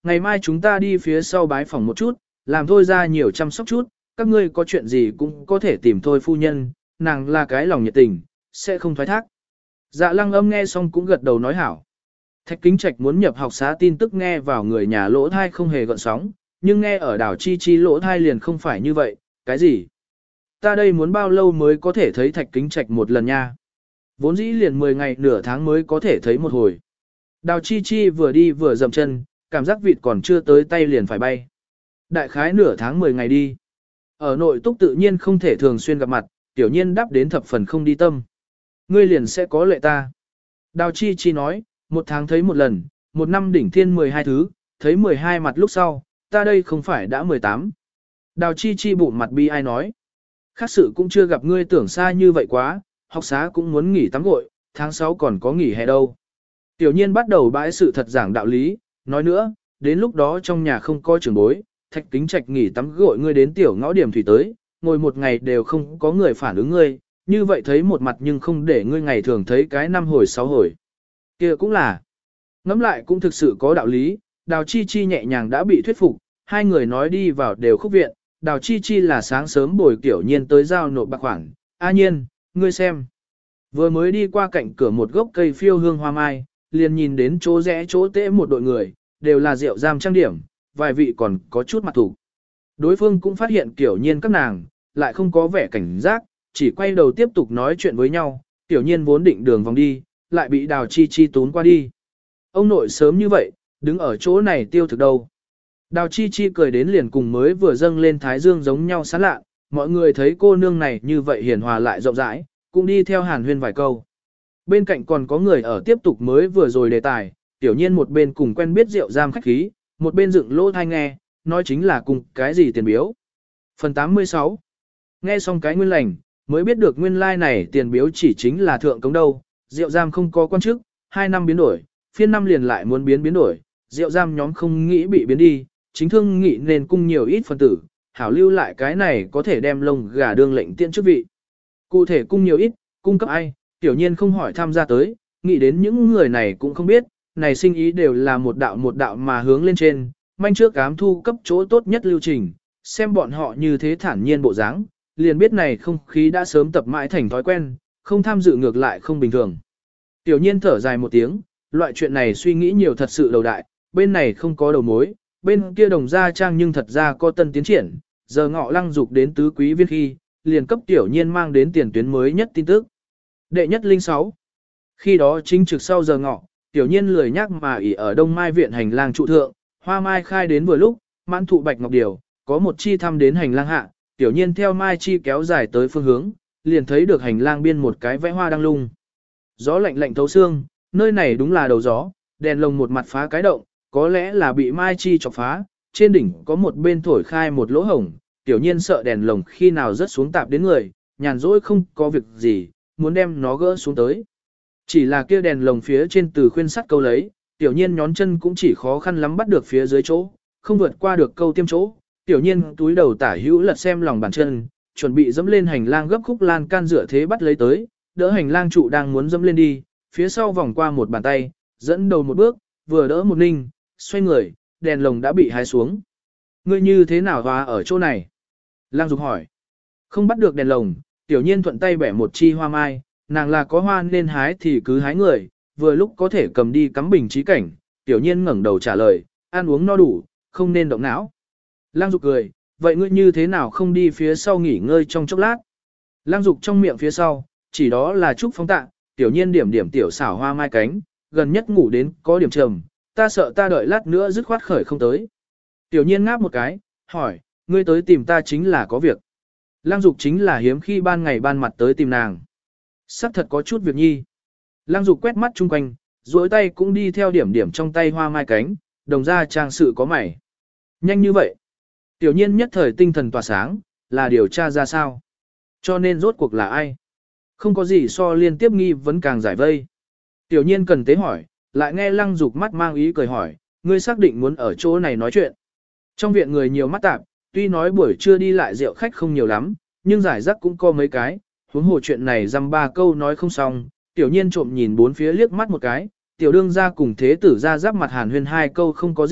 ngày mai chúng ta đi phía sau bái phòng một chút, làm thôi ra nhiều chăm sóc chút, các ngươi có chuyện gì cũng có thể tìm thôi phu nhân, nàng là cái lòng nhiệt tình, sẽ không thoái thác. Dạ Lăng Âm nghe xong cũng gật đầu nói hảo. Thạch Kính Trạch muốn nhập học xá tin tức nghe vào người nhà lỗ thai không hề gợn sóng, nhưng nghe ở đảo Chi Chi lỗ thai liền không phải như vậy, cái gì? Ta đây muốn bao lâu mới có thể thấy Thạch Kính Trạch một lần nha? Vốn dĩ liền 10 ngày nửa tháng mới có thể thấy một hồi. Đào Chi Chi vừa đi vừa dậm chân, cảm giác vịt còn chưa tới tay liền phải bay. Đại khái nửa tháng 10 ngày đi. Ở nội túc tự nhiên không thể thường xuyên gặp mặt, tiểu nhiên đáp đến thập phần không đi tâm. Ngươi liền sẽ có lệ ta. Đào Chi Chi nói, một tháng thấy một lần, một năm đỉnh thiên 12 thứ, thấy 12 mặt lúc sau, ta đây không phải đã 18. Đào Chi Chi bụng mặt bi ai nói. Khác sự cũng chưa gặp ngươi tưởng xa như vậy quá, học xá cũng muốn nghỉ tắm gội, tháng 6 còn có nghỉ hè đâu. Tiểu nhiên bắt đầu bãi sự thật giảng đạo lý, nói nữa, đến lúc đó trong nhà không có trưởng bối, Thạch Kính Trạch nghỉ tắm gội ngươi đến tiểu ngõ điểm thủy tới, ngồi một ngày đều không có người phản ứng ngươi, như vậy thấy một mặt nhưng không để ngươi ngày thường thấy cái 5 hồi 6 hồi. Kia cũng là, ngẫm lại cũng thực sự có đạo lý, Đào Chi Chi nhẹ nhàng đã bị thuyết phục, hai người nói đi vào đều khúc viện, Đào Chi Chi là sáng sớm bồi Tiểu Nhiên tới giao nộp bạc khoản, A Nhiên, ngươi xem. Vừa mới đi qua cạnh cửa một gốc cây phiêu hương hoa mai, liền nhìn đến chỗ rẽ chỗ tễ một đội người, đều là rượu giam trang điểm, vài vị còn có chút mặt thủ. Đối phương cũng phát hiện Tiểu Nhiên các nàng, lại không có vẻ cảnh giác, chỉ quay đầu tiếp tục nói chuyện với nhau, Tiểu Nhiên vốn định đường vòng đi, lại bị Đào Chi Chi tún qua đi. Ông nội sớm như vậy, đứng ở chỗ này tiêu thực đâu. Đào Chi Chi cười đến liền cùng mới vừa dâng lên thái dương giống nhau sán lạ, mọi người thấy cô nương này như vậy hiền hòa lại rộng rãi, cũng đi theo hàn huyên vài câu. Bên cạnh còn có người ở tiếp tục mới vừa rồi đề tài, Tiểu Nhiên một bên cùng quen biết rượu giam khách khí, một bên dựng lỗ thai nghe, nói chính là cùng cái gì tiền biếu. Phần 86. Nghe xong cái nguyên lành, mới biết được nguyên lai này tiền biếu chỉ chính là thượng cống đâu, rượu giam không có quan chức, 2 năm biến đổi, phiên năm liền lại muốn biến đổi, rượu giam nhóm không nghĩ bị biến đi, chính thương nghị nên cung nhiều ít phân tử, hảo lưu lại cái này có thể đem lông gà đương lệnh tiện chức vị. Cụ thể cung nhiều ít, cung cấp ai, Tiểu Nhiên không hỏi tham gia tới, nghĩ đến những người này cũng không biết, này sinh ý đều là một đạo mà hướng lên trên, manh trước ám thu cấp chỗ tốt nhất lưu trình, xem bọn họ như thế thản nhiên bộ dáng, liền biết này không khí đã sớm tập mãi thành thói quen, không tham dự ngược lại không bình thường. Tiểu Nhiên thở dài một tiếng, loại chuyện này suy nghĩ nhiều thật sự đầu đại, bên này không có đầu mối, bên kia Đồng Gia Trang nhưng thật ra có tân tiến triển, giờ Ngọ Lăng dục đến tứ quý viên khi, liền cấp Tiểu Nhiên mang đến tiền tuyến mới nhất tin tức. Đệ nhất linh 6. Khi đó chính trực sau giờ Ngọ, Tiểu Nhiên lười nhắc mà ỉ ở Đông Mai viện hành lang trụ thượng, hoa mai khai đến vừa lúc, mãn thụ bạch ngọc điều, có một chi thăm đến hành lang hạ, Tiểu Nhiên theo mai chi kéo dài tới phương hướng, liền thấy được hành lang biên một cái vẽ hoa đang lung. Gió lạnh lạnh thấu xương, nơi này đúng là đầu gió, đèn lồng một mặt phá cái động, có lẽ là bị mai chi chọc phá, trên đỉnh có một bên thổi khai một lỗ hổng, Tiểu Nhiên sợ đèn lồng khi nào rớt xuống tạp đến người, nhàn rỗi không có việc gì, muốn đem nó gỡ xuống tới. Chỉ là kia đèn lồng phía trên từ khuyên sắt câu lấy, Tiểu Nhiên nhón chân cũng chỉ khó khăn lắm bắt được phía dưới chỗ, không vượt qua được câu tiêm chỗ. Tiểu Nhiên túi đầu tả hữu lật xem lòng bàn chân, chuẩn bị dẫm lên hành lang gấp khúc lan can dựa thế bắt lấy tới, đỡ hành lang trụ đang muốn dẫm lên đi, phía sau vòng qua một bàn tay, dẫn đầu một bước, vừa đỡ một ninh, xoay người, đèn lồng đã bị hái xuống. Ngươi như thế nào hòa ở chỗ này? Lang Dục hỏi. Không bắt được đèn lồng, Tiểu Nhiên thuận tay bẻ một chi hoa mai, nàng là có hoa nên hái thì cứ hái người, vừa lúc có thể cầm đi cắm bình trí cảnh. Tiểu Nhiên ngẩng đầu trả lời, ăn uống no đủ, không nên động não. Lang Dục cười, vậy ngươi như thế nào không đi phía sau nghỉ ngơi trong chốc lát? Lang Dục trong miệng phía sau, chỉ đó là Trúc Phong Tạ, Tiểu Nhiên điểm điểm tiểu xảo hoa mai cánh, gần nhất ngủ đến có điểm trầm, ta sợ ta đợi lát nữa dứt khoát khởi không tới. Tiểu Nhiên ngáp một cái, hỏi, ngươi tới tìm ta chính là có việc. Lang Dục chính là hiếm khi ban ngày ban mặt tới tìm nàng. Sắc thật có chút việc nhi. Lang Dục quét mắt chung quanh, duỗi tay cũng đi theo điểm điểm trong tay hoa mai cánh, Đồng Gia Trang sự có mày. Nhanh như vậy. Tiểu Nhiên nhất thời tinh thần tỏa sáng, là điều tra ra sao. Cho nên rốt cuộc là ai? Không có gì so liên tiếp nghi vấn càng giải vây. Tiểu Nhiên cần tế hỏi, lại nghe Lăng Dục mắt mang ý cười hỏi, ngươi xác định muốn ở chỗ này nói chuyện. Trong viện người nhiều mắt tạp, tuy nói buổi trưa đi lại rượu khách không nhiều lắm, nhưng giải rác cũng có mấy cái, huống hồ chuyện này dăm ba câu nói không xong. Tiểu Nhiên trộm nhìn bốn phía liếc mắt một cái, tiểu đương ra cùng thế tử ra giáp mặt hàn huyên hai câu không có gì,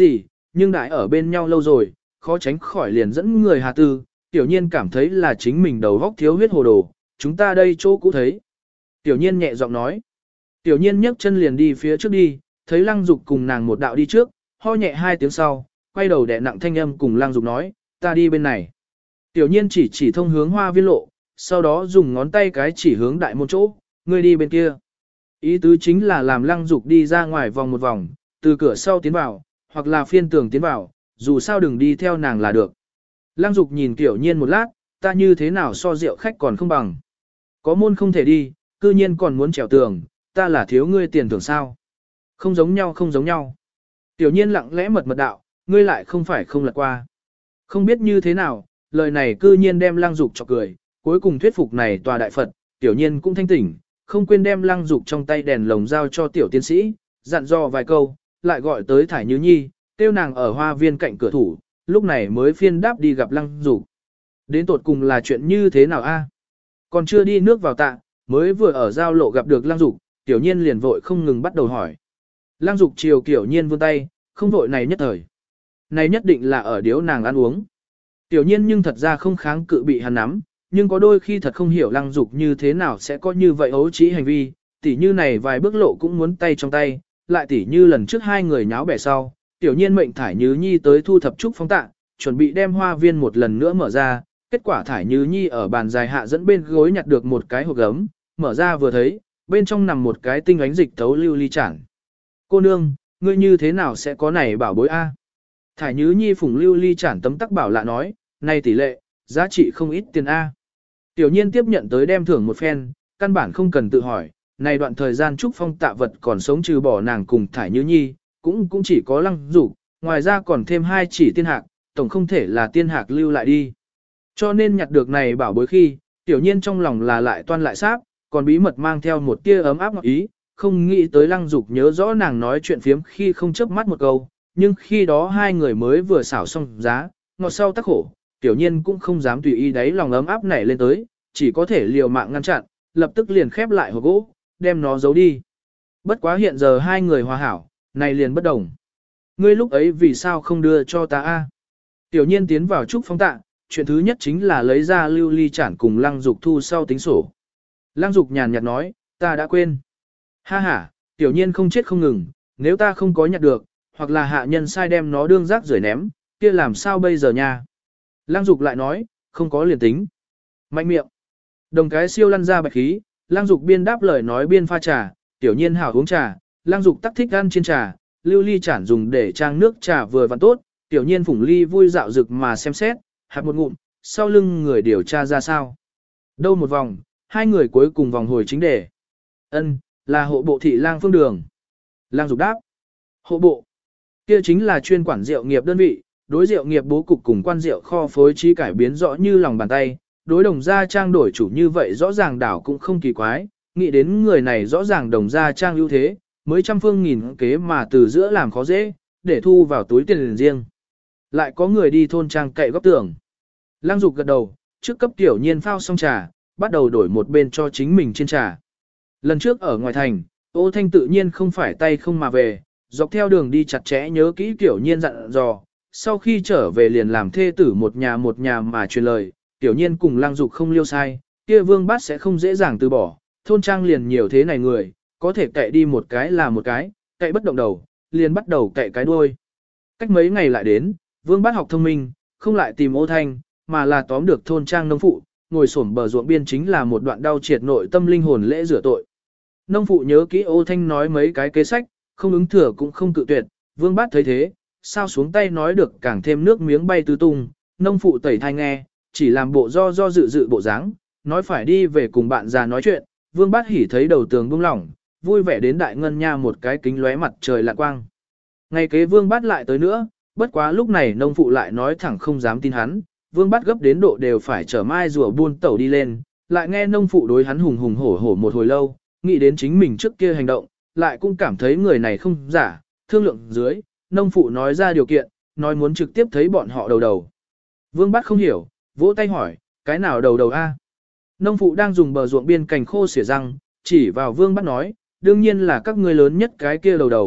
nhưng đại ở bên nhau lâu rồi, khó tránh khỏi liền dẫn người hà tư, tiểu nhiên cảm thấy là chính mình đầu góc thiếu huyết hồ đồ, chúng ta đây chỗ cũ thấy. Tiểu nhiên nhẹ giọng nói. Tiểu nhiên nhấc chân liền đi phía trước đi, thấy Lăng Dục cùng nàng một đạo đi trước, ho nhẹ 2 tiếng sau, quay đầu đè nặng thanh âm cùng Lăng Dục nói, ta đi bên này. Tiểu nhiên chỉ thông hướng hoa viên lộ, sau đó dùng ngón tay cái chỉ hướng đại môn chỗ, ngươi đi bên kia. Ý tứ chính là làm Lăng Dục đi ra ngoài vòng một vòng, từ cửa sau tiến vào, hoặc là phiên tường tiến vào, dù sao đừng đi theo nàng là được. Lăng Dục nhìn Tiểu nhiên một lát, ta như thế nào so rượu khách còn không bằng. Có môn không thể đi, cư nhiên còn muốn trèo tường, ta là thiếu ngươi tiền thưởng sao. Không giống nhau không giống nhau. Tiểu nhiên lặng lẽ mật đạo, ngươi lại không phải không lật qua. Không biết như thế nào, lời này cư nhiên đem Lăng Dục chọc cười, cuối cùng thuyết phục này tòa đại Phật, tiểu nhiên cũng thanh tỉnh, không quên đem Lăng Dục trong tay đèn lồng giao cho tiểu tiến sĩ, dặn dò vài câu, lại gọi tới Thải Như Nhi, tiêu nàng ở hoa viên cạnh cửa thủ, lúc này mới phiên đáp đi gặp Lăng Dục. Đến tột cùng là chuyện như thế nào a? Còn chưa đi nước vào tạ, mới vừa ở giao lộ gặp được Lăng Dục, tiểu nhiên liền vội không ngừng bắt đầu hỏi. Lăng Dục chiều tiểu nhiên vươn tay, không vội này nhất thời. Này nhất định là ở điếu nàng ăn uống. Tiểu nhiên nhưng thật ra không kháng cự bị hắn nắm, nhưng có đôi khi thật không hiểu Lăng Dục như thế nào sẽ có như vậy ấu trĩ hành vi, tỉ như này vài bước lộ cũng muốn tay trong tay, lại tỉ như lần trước hai người nháo bẻ sau, tiểu nhiên mệnh Thải Như Nhi tới thu thập trúc phong tạ, chuẩn bị đem hoa viên một lần nữa mở ra, kết quả Thải Như Nhi ở bàn dài hạ dẫn bên gối nhặt được một cái hộp gấm, mở ra vừa thấy, bên trong nằm một cái tinh ánh dịch tấu lưu ly chản. Cô nương, ngươi như thế nào sẽ có này bảo bối a? Thải Như Nhi phủng lưu ly chản tấm tắc bảo lạ nói, này tỷ lệ, giá trị không ít tiền a. Tiểu nhiên tiếp nhận tới đem thưởng một phen, căn bản không cần tự hỏi, này đoạn thời gian Trúc Phong tạ vật còn sống trừ bỏ nàng cùng Thải Như Nhi, cũng chỉ có Lăng Dục, ngoài ra còn thêm 2 chỉ tiên hạc, tổng không thể là tiên hạc lưu lại đi. Cho nên nhặt được này bảo bối khi, tiểu nhiên trong lòng là lại toan lại sáp, còn bí mật mang theo một tia ấm áp ngọt ý, không nghĩ tới Lăng Dục nhớ rõ nàng nói chuyện phiếm khi không chớp mắt một câu, nhưng khi đó hai người mới vừa xảo xong giá, ngọt sau tắc khổ, tiểu nhiên cũng không dám tùy ý đấy lòng ấm áp nảy lên tới, chỉ có thể liều mạng ngăn chặn, lập tức liền khép lại hộp gỗ, đem nó giấu đi. Bất quá hiện giờ hai người hòa hảo, này liền bất đồng. Ngươi lúc ấy vì sao không đưa cho ta a? Tiểu nhiên tiến vào trúc phong tạ, chuyện thứ nhất chính là lấy ra lưu ly chản cùng Lăng Dục thu sau tính sổ. Lăng Dục nhàn nhạt nói, ta đã quên. Ha ha, tiểu nhiên không chết không ngừng, nếu ta không có nhặt được, hoặc là hạ nhân sai đem nó đương rác rưởi ném, kia làm sao bây giờ nha? Lăng Dục lại nói, không có liền tính. Mạnh miệng. Đồng cái siêu lăn ra bạch khí, Lăng Dục biên đáp lời nói biên pha trà, tiểu nhiên hảo uống trà, Lăng Dục tắc thích ăn trên trà, lưu ly chản dùng để trang nước trà vừa vặn tốt, tiểu nhiên phủng ly vui dạo rực mà xem xét, hạt một ngụm, sau lưng người điều tra ra sao. Đâu một vòng, hai người cuối cùng vòng hồi chính đề. Ân, là hộ bộ thị lang phương đường. Lăng Dục đáp. Hộ bộ. Kia chính là chuyên quản rượu nghiệp đơn vị, đối rượu nghiệp bố cục cùng quan rượu kho phối trí cải biến rõ như lòng bàn tay, đối đồng gia trang đổi chủ như vậy rõ ràng đảo cũng không kỳ quái, nghĩ đến người này rõ ràng đồng gia trang ưu thế, mới trăm phương nghìn kế mà từ giữa làm khó dễ, để thu vào túi tiền riêng. Lại có người đi thôn trang cậy góc tường. Lăng Dục gật đầu, trước cấp tiểu nhiên phao xong trà, bắt đầu đổi một bên cho chính mình trên trà. Lần trước ở ngoài thành, Ô Thanh tự nhiên không phải tay không mà về, dọc theo đường đi chặt chẽ nhớ kỹ tiểu nhiên dặn dò, sau khi trở về liền làm thê tử một nhà mà truyền lời, tiểu nhiên cùng Lăng Dục không liêu sai, kia Vương Bát sẽ không dễ dàng từ bỏ, thôn trang liền nhiều thế này người, có thể cậy đi một cái là một cái, cậy bất động đầu, liền bắt đầu cậy cái đuôi. Cách mấy ngày lại đến, Vương Bát học thông minh, không lại tìm Ô Thanh, mà là tóm được thôn trang nông phụ, ngồi xổm bờ ruộng biên chính là một đoạn đau triệt nội tâm linh hồn lễ rửa tội. Nông phụ nhớ kỹ Ô Thanh nói mấy cái kế sách, không ứng thừa cũng không cự tuyệt, Vương Bát thấy thế, sao xuống tay nói được càng thêm nước miếng bay tứ tung, nông phụ tẩy thai nghe, chỉ làm bộ do dự bộ dáng, nói phải đi về cùng bạn già nói chuyện, Vương Bát hỉ thấy đầu tường buông lỏng, vui vẻ đến đại ngân nha một cái kính lóe mặt trời lạ quang. Ngày kế Vương Bát lại tới nữa, bất quá lúc này nông phụ lại nói thẳng không dám tin hắn, Vương Bát gấp đến độ đều phải chở mai rùa buôn tẩu đi lên, lại nghe nông phụ đối hắn hùng hùng hổ hổ một hồi lâu, nghĩ đến chính mình trước kia hành động, lại cũng cảm thấy người này không giả, thương lượng dưới, nông phụ nói ra điều kiện, nói muốn trực tiếp thấy bọn họ đầu đầu. Vương Bát không hiểu, vỗ tay hỏi, cái nào đầu đầu a? Nông phụ đang dùng bờ ruộng biên cành khô xỉa răng, chỉ vào Vương Bát nói, đương nhiên là các ngươi lớn nhất cái kia đầu đầu,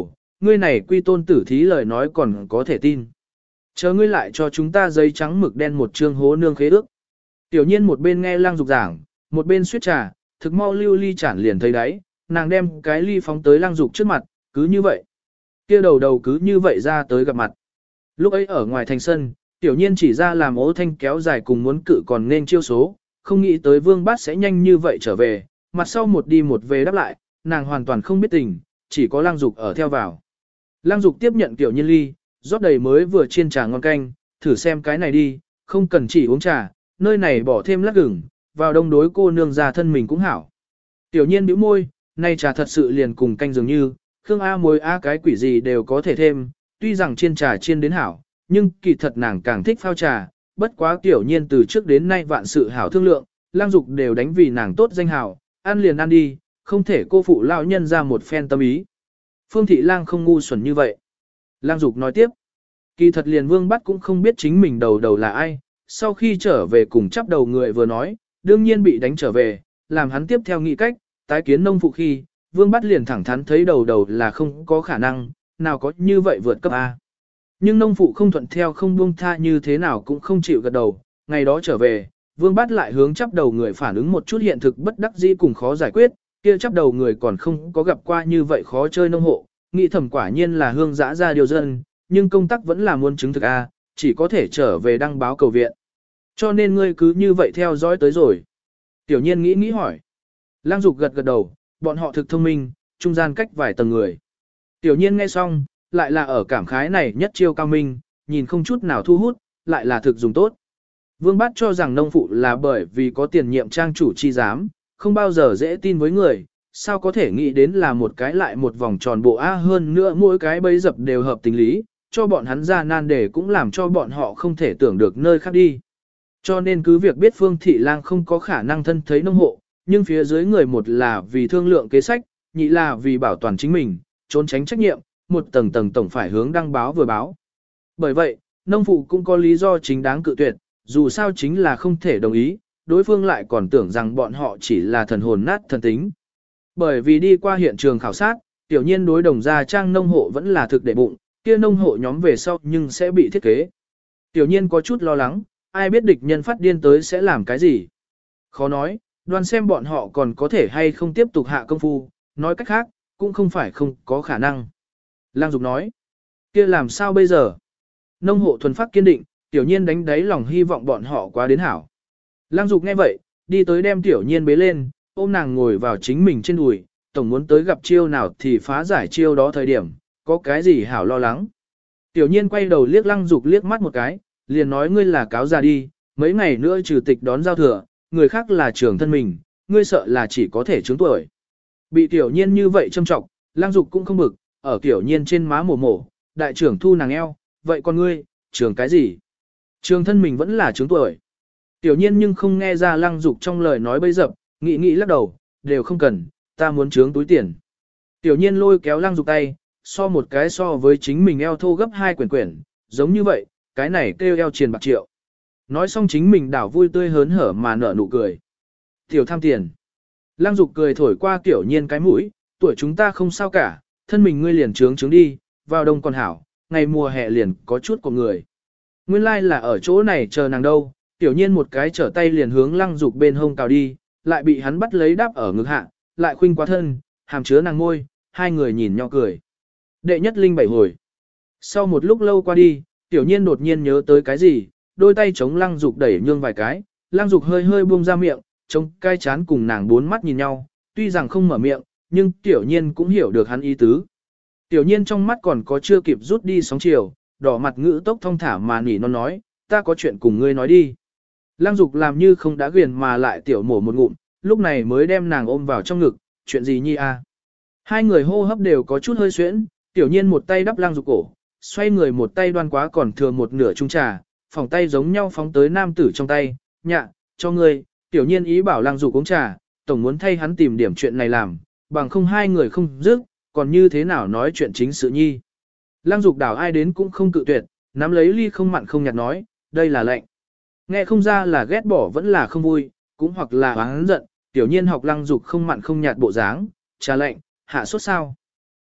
ngươi này quy tôn tử thí lời nói còn có thể tin. Chờ ngươi lại cho chúng ta giấy trắng mực đen một chương hố nương khế ước. Tiểu nhiên một bên nghe Lăng Dục giảng, một bên suýt trà, thực mau lưu ly chản liền thấy đấy, nàng đem cái ly phóng tới Lăng Dục trước mặt, cứ như vậy. Kia đầu đầu cứ như vậy ra tới gặp mặt. Lúc ấy ở ngoài thành sân, tiểu nhiên chỉ ra làm ố thanh kéo dài cùng muốn cự còn nên chiêu số, không nghĩ tới Vương Bát sẽ nhanh như vậy trở về, mặt sau một đi một về đáp lại, nàng hoàn toàn không biết tình, chỉ có Lăng Dục ở theo vào. Lăng Dục tiếp nhận tiểu nhiên ly, rót đầy mới vừa chiên trà ngon canh, thử xem cái này đi, không cần chỉ uống trà, nơi này bỏ thêm lát gừng, vào đông đối cô nương già thân mình cũng hảo. Tiểu nhiên bĩu môi, nay trà thật sự liền cùng canh dường như, khương a muối a cái quỷ gì đều có thể thêm, tuy rằng chiên trà chiên đến hảo, nhưng kỳ thật nàng càng thích phao trà, bất quá tiểu nhiên từ trước đến nay vạn sự hảo thương lượng, Lang Dục đều đánh vì nàng tốt danh hảo, ăn liền ăn đi, không thể cô phụ lão nhân ra một phen tâm ý. Phương Thị Lang không ngu xuẩn như vậy. Lang Dục nói tiếp, kỳ thật liền Vương Bắt cũng không biết chính mình đầu đầu là ai, sau khi trở về cùng chắp đầu người vừa nói, đương nhiên bị đánh trở về, làm hắn tiếp theo nghị cách, tái kiến nông phụ khi, Vương Bắt liền thẳng thắn thấy đầu đầu là không có khả năng, nào có như vậy vượt cấp A. Nhưng nông phụ không thuận theo không buông tha như thế nào cũng không chịu gật đầu, ngày đó trở về, Vương Bắt lại hướng chắp đầu người phản ứng một chút hiện thực bất đắc dĩ cùng khó giải quyết, kia chắp đầu người còn không có gặp qua như vậy khó chơi nông hộ, nghĩ thầm quả nhiên là hương dã ra điều dân, nhưng công tác vẫn là muốn chứng thực A, chỉ có thể trở về đăng báo cầu viện. Cho nên ngươi cứ như vậy theo dõi tới rồi. Tiểu nhiên nghĩ hỏi. Lang Dục gật gật đầu, bọn họ thực thông minh, trung gian cách vài tầng người. Tiểu nhiên nghe xong, lại là ở cảm khái này nhất chiêu cao minh, nhìn không chút nào thu hút, lại là thực dùng tốt. Vương Bát cho rằng nông phụ là bởi vì có tiền nhiệm trang chủ chi giám, không bao giờ dễ tin với người, sao có thể nghĩ đến là một cái lại một vòng tròn bộ A hơn nữa mỗi cái bấy dập đều hợp tình lý, cho bọn hắn ra nan đề cũng làm cho bọn họ không thể tưởng được nơi khác đi. Cho nên cứ việc biết Phương Thị Lang không có khả năng thân thấy nông hộ, nhưng phía dưới người một là vì thương lượng kế sách, nhị là vì bảo toàn chính mình, trốn tránh trách nhiệm, một tầng tầng tổng phải hướng đăng báo vừa báo. Bởi vậy, nông phụ cũng có lý do chính đáng cự tuyệt, dù sao chính là không thể đồng ý, đối phương lại còn tưởng rằng bọn họ chỉ là thần hồn nát thần tính. Bởi vì đi qua hiện trường khảo sát, tiểu nhiên đối đồng gia trang nông hộ vẫn là thực để bụng, kia nông hộ nhóm về sau nhưng sẽ bị thiết kế. Tiểu nhiên có chút lo lắng, ai biết địch nhân phát điên tới sẽ làm cái gì. Khó nói, đoán xem bọn họ còn có thể hay không tiếp tục hạ công phu, nói cách khác, cũng không phải không có khả năng. Lang Dục nói, kia làm sao bây giờ? Nông hộ thuần phát kiên định, tiểu nhiên đánh đáy lòng hy vọng bọn họ quá đến hảo. Lang Dục nghe vậy, đi tới đem tiểu nhiên bế lên, ôm nàng ngồi vào chính mình trên đùi, tổng muốn tới gặp chiêu nào thì phá giải chiêu đó thời điểm, có cái gì hảo lo lắng. Tiểu nhiên quay đầu liếc Lang Dục liếc mắt một cái, liền nói ngươi là cáo già đi, mấy ngày nữa trừ tịch đón giao thừa, người khác là trưởng thân mình, ngươi sợ là chỉ có thể trướng tuổi. Bị tiểu nhiên như vậy châm trọng, Lang Dục cũng không bực, ở tiểu nhiên trên má mổ mổ, đại trưởng thu nàng eo, vậy còn ngươi, trường cái gì? Trường thân mình vẫn là trướng tuổi. Tiểu nhiên nhưng không nghe ra Lang Dục trong lời nói bấy dập, nghĩ lắc đầu, đều không cần, ta muốn trướng túi tiền. Tiểu nhiên lôi kéo Lang Dục tay, so một cái so với chính mình eo thô gấp 2 quyển, giống như vậy, cái này kêu eo triền bạc triệu. Nói xong chính mình đảo vui tươi hớn hở mà nở nụ cười. Tiểu tham tiền. Lang Dục cười thổi qua tiểu nhiên cái mũi, tuổi chúng ta không sao cả, thân mình ngươi liền trướng đi, vào đông còn hảo, ngày mùa hè liền có chút của người. Nguyên lai là ở chỗ này chờ nàng đâu, tiểu nhiên một cái trở tay liền hướng Lang Dục bên hông cào đi, lại bị hắn bắt lấy đáp ở ngực hạ, lại khuynh quá thân, hàm chứa nàng môi, hai người nhìn nhau cười. Đệ nhất linh 7 hồi. Sau một lúc lâu qua đi, tiểu nhiên đột nhiên nhớ tới cái gì, đôi tay chống Lăng Dục đẩy nhương vài cái, Lăng Dục hơi hơi buông ra miệng, chống cai chán cùng nàng bốn mắt nhìn nhau, tuy rằng không mở miệng, nhưng tiểu nhiên cũng hiểu được hắn ý tứ. Tiểu nhiên trong mắt còn có chưa kịp rút đi sóng chiều, đỏ mặt ngữ tốc thong thả mà nỉ non nói, ta có chuyện cùng ngươi nói đi. Lăng Dục làm như không đã ghiền mà lại tiểu mổ một ngụm, lúc này mới đem nàng ôm vào trong ngực, chuyện gì nhi a? Hai người hô hấp đều có chút hơi xuyễn, tiểu nhiên một tay đắp Lăng Dục cổ, xoay người một tay đoan quá còn thừa một nửa chung trà, phòng tay giống nhau phóng tới nam tử trong tay, nhạ, cho ngươi, tiểu nhiên ý bảo Lăng Dục uống trà, tổng muốn thay hắn tìm điểm chuyện này làm, bằng không hai người không dứt, còn như thế nào nói chuyện chính sự nhi. Lăng Dục đảo ai đến cũng không cự tuyệt, nắm lấy ly không mặn không nhạt nói, đây là lệnh. Nghe không ra là ghét bỏ vẫn là không vui, cũng hoặc là oán giận, tiểu nhiên học Lăng Dục không mặn không nhạt bộ dáng, trà lệnh, hạ sốt sao.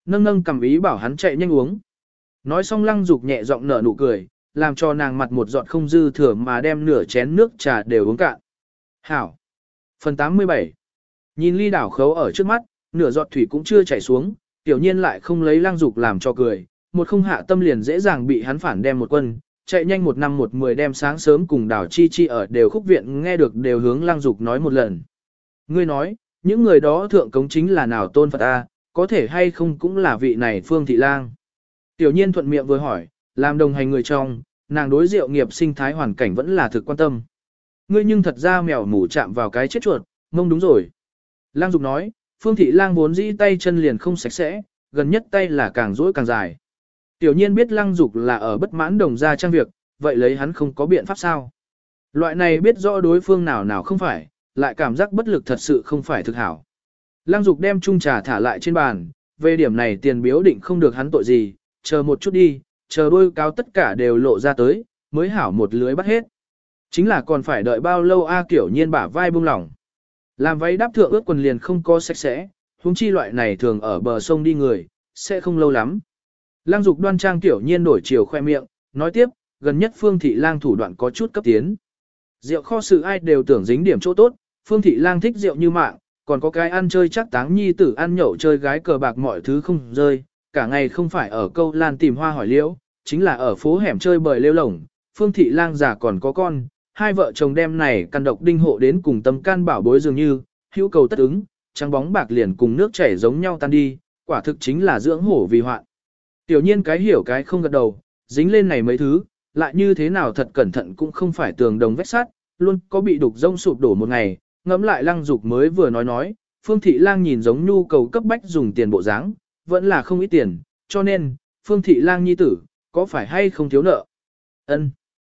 Nâng nâng cầm ý bảo hắn chạy nhanh uống. Nói xong Lăng Dục nhẹ giọng nở nụ cười, làm cho nàng mặt một giọt không dư thừa mà đem nửa chén nước trà đều uống cạn. Hảo. Phần 87. Nhìn ly đảo khấu ở trước mắt, nửa giọt thủy cũng chưa chảy xuống, tiểu nhiên lại không lấy Lăng Dục làm cho cười, một không hạ tâm liền dễ dàng bị hắn phản đem một quân, chạy nhanh một năm một mười đem sáng sớm cùng đảo chi chi ở đều khúc viện nghe được đều hướng Lăng Dục nói một lần. Ngươi nói, những người đó thượng cống chính là nào tôn Phật A, có thể hay không cũng là vị này Phương Thị Lang. Tiểu nhiên thuận miệng vừa hỏi, làm đồng hành người trong, nàng đối diệu nghiệp sinh thái hoàn cảnh vẫn là thực quan tâm. Ngươi nhưng thật ra mèo mù chạm vào cái chết chuột, mông đúng rồi. Lang Dục nói, Phương Thị Lang vốn dĩ tay chân liền không sạch sẽ, gần nhất tay là càng rỗi càng dài. Tiểu nhiên biết Lăng Dục là ở bất mãn đồng gia trang việc, vậy lấy hắn không có biện pháp sao. Loại này biết rõ đối phương nào nào không phải, lại cảm giác bất lực thật sự không phải thực hảo. Lăng Dục đem chung trà thả lại trên bàn, về điểm này tiền biếu định không được hắn tội gì, chờ một chút đi, chờ đôi cáo tất cả đều lộ ra tới, mới hảo một lưới bắt hết. Chính là còn phải đợi bao lâu a Kiểu Nhiên bả vai buông lỏng. Làm váy đáp thượng ướt quần liền không có sạch sẽ, huống chi loại này thường ở bờ sông đi người, sẽ không lâu lắm. Lăng Dục đoan trang Tiểu Nhiên đổi chiều khoe miệng, nói tiếp, gần nhất Phương Thị Lang thủ đoạn có chút cấp tiến. Rượu kho sự ai đều tưởng dính điểm chỗ tốt, Phương Thị Lang thích rượu như mạng, còn có cái ăn chơi chắc táng nhi tử ăn nhậu chơi gái cờ bạc mọi thứ không rơi, cả ngày không phải ở câu lan tìm hoa hỏi liễu, chính là ở phố hẻm chơi bời lêu lổng. Phương Thị Lang già còn có con, hai vợ chồng đem này căn độc đinh hộ đến cùng tâm can bảo bối dường như, hữu cầu tất ứng, trắng bóng bạc liền cùng nước chảy giống nhau tan đi, quả thực chính là dưỡng hổ vì hoạn. Tiểu nhiên cái hiểu cái không gật đầu, dính lên này mấy thứ, lại như thế nào thật cẩn thận cũng không phải tường đồng vách sắt, luôn có bị đục rông sụp đổ một ngày, ngẫm lại Lăng Dục mới vừa nói, Phương Thị Lang nhìn giống nhu cầu cấp bách dùng tiền bộ dáng, vẫn là không ít tiền, cho nên, Phương Thị Lang nhi tử, có phải hay không thiếu nợ? Ân.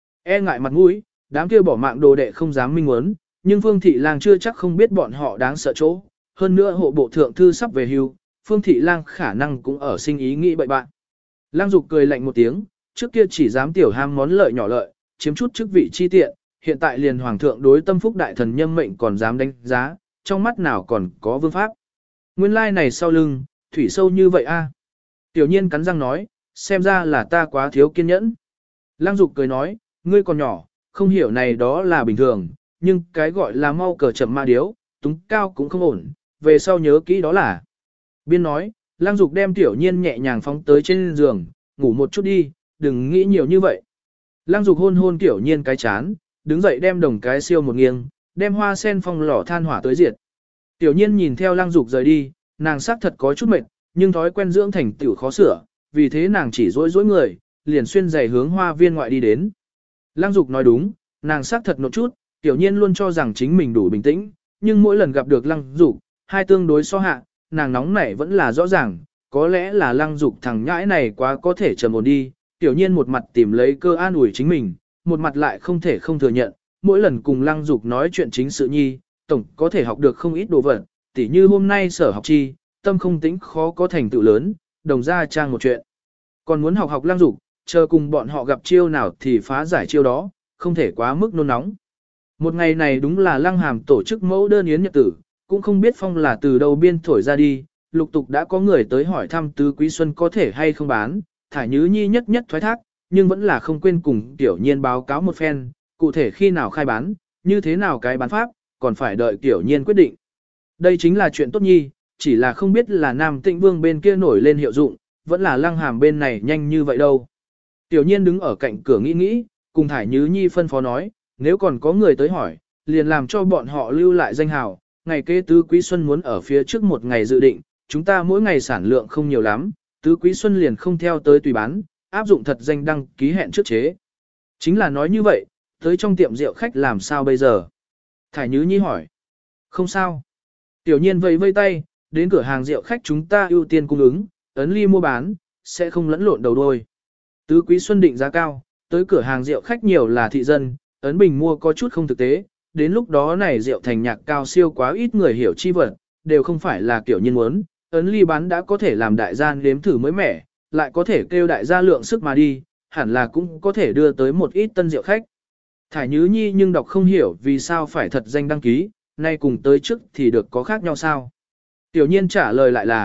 E ngại mặt mũi, đám kia bỏ mạng đồ đệ không dám minh muốn, nhưng Phương Thị Lang chưa chắc không biết bọn họ đáng sợ chỗ, hơn nữa hộ bộ thượng thư sắp về hưu, Phương Thị Lang khả năng cũng ở sinh ý nghĩ bậy bạn. Lăng Dục cười lạnh một tiếng, trước kia chỉ dám tiểu ham món lợi nhỏ lợi, chiếm chút chức vị chi tiện, hiện tại liền hoàng thượng đối tâm phúc đại thần nhâm mệnh còn dám đánh giá, trong mắt nào còn có vương pháp. Nguyên lai này sau lưng, thủy sâu như vậy a. Tiểu nhiên cắn răng nói, xem ra là ta quá thiếu kiên nhẫn. Lăng Dục cười nói, ngươi còn nhỏ, không hiểu này đó là bình thường, nhưng cái gọi là mau cờ chậm ma điếu, túng cao cũng không ổn, về sau nhớ kỹ đó là. Biên nói, Lăng Dục đem Tiểu Nhiên nhẹ nhàng phóng tới trên giường, ngủ một chút đi, đừng nghĩ nhiều như vậy. Lăng Dục hôn hôn Tiểu Nhiên cái chán, đứng dậy đem đồng cái siêu một nghiêng, đem hoa sen phong lò than hỏa tới diệt. Tiểu Nhiên nhìn theo Lăng Dục rời đi, nàng xác thật có chút mệt, nhưng thói quen dưỡng thành tiểu khó sửa, vì thế nàng chỉ dối dối người, liền xuyên giày hướng hoa viên ngoại đi đến. Lăng Dục nói đúng, nàng xác thật nột chút, Tiểu Nhiên luôn cho rằng chính mình đủ bình tĩnh, nhưng mỗi lần gặp được Lăng Dục, hai tương đối so hạ, nàng nóng nảy vẫn là rõ ràng, có lẽ là Lăng Dục thằng nhãi này quá có thể trầm ổn đi. Tiểu Nhiên một mặt tìm lấy cơ an ủi chính mình, một mặt lại không thể không thừa nhận, mỗi lần cùng Lăng Dục nói chuyện chính sự nhi, tổng có thể học được không ít đồ vật, tỉ như hôm nay sở học chi, tâm không tĩnh khó có thành tựu lớn, đồng ra trang một chuyện. Còn muốn học Lăng Dục, chờ cùng bọn họ gặp chiêu nào thì phá giải chiêu đó, không thể quá mức nôn nóng. Một ngày này đúng là Lăng Hàm tổ chức mẫu đơn yến nhật tử, cũng không biết phong là từ đâu biên thổi ra đi, lục tục đã có người tới hỏi thăm Tứ Quý Xuân có thể hay không bán, Thải Nhứ Nhi nhất nhất thoái thác, nhưng vẫn là không quên cùng Tiểu Nhiên báo cáo một phen, cụ thể khi nào khai bán, như thế nào cái bán pháp, còn phải đợi Tiểu Nhiên quyết định. Đây chính là chuyện tốt nhi, chỉ là không biết là Nam Tịnh Vương bên kia nổi lên hiệu dụng, vẫn là Lăng Hàm bên này nhanh như vậy đâu. Tiểu Nhiên đứng ở cạnh cửa nghĩ, cùng Thải Nhứ Nhi phân phó nói, nếu còn có người tới hỏi, liền làm cho bọn họ lưu lại danh hào, ngày kế Tứ Quý Xuân muốn ở phía trước một ngày dự định, chúng ta mỗi ngày sản lượng không nhiều lắm, Tứ Quý Xuân liền không theo tới tùy bán, áp dụng thật danh đăng ký hẹn trước chế. Chính là nói như vậy, tới trong tiệm rượu khách làm sao bây giờ? Thải Nhứ Nhi hỏi. Không sao. Tiểu Nhiên vẫy vây tay, đến cửa hàng rượu khách chúng ta ưu tiên cung ứng, ấn ly mua bán, sẽ không lẫn lộn đầu đuôi. Tứ Quý Xuân định giá cao, tới cửa hàng rượu khách nhiều là thị dân, ấn bình mua có chút không thực tế, đến lúc đó này rượu thành nhạc cao siêu quá ít người hiểu chi vật, đều không phải là kiểu nhiên muốn, ấn ly bán đã có thể làm đại gia nếm thử mới mẻ, lại có thể kêu đại gia lượng sức mà đi, hẳn là cũng có thể đưa tới một ít tân rượu khách. Thải Nhứ Nhi nhưng đọc không hiểu vì sao phải thật danh đăng ký, nay cùng tới trước thì được có khác nhau sao. Tiểu Nhiên trả lời lại là,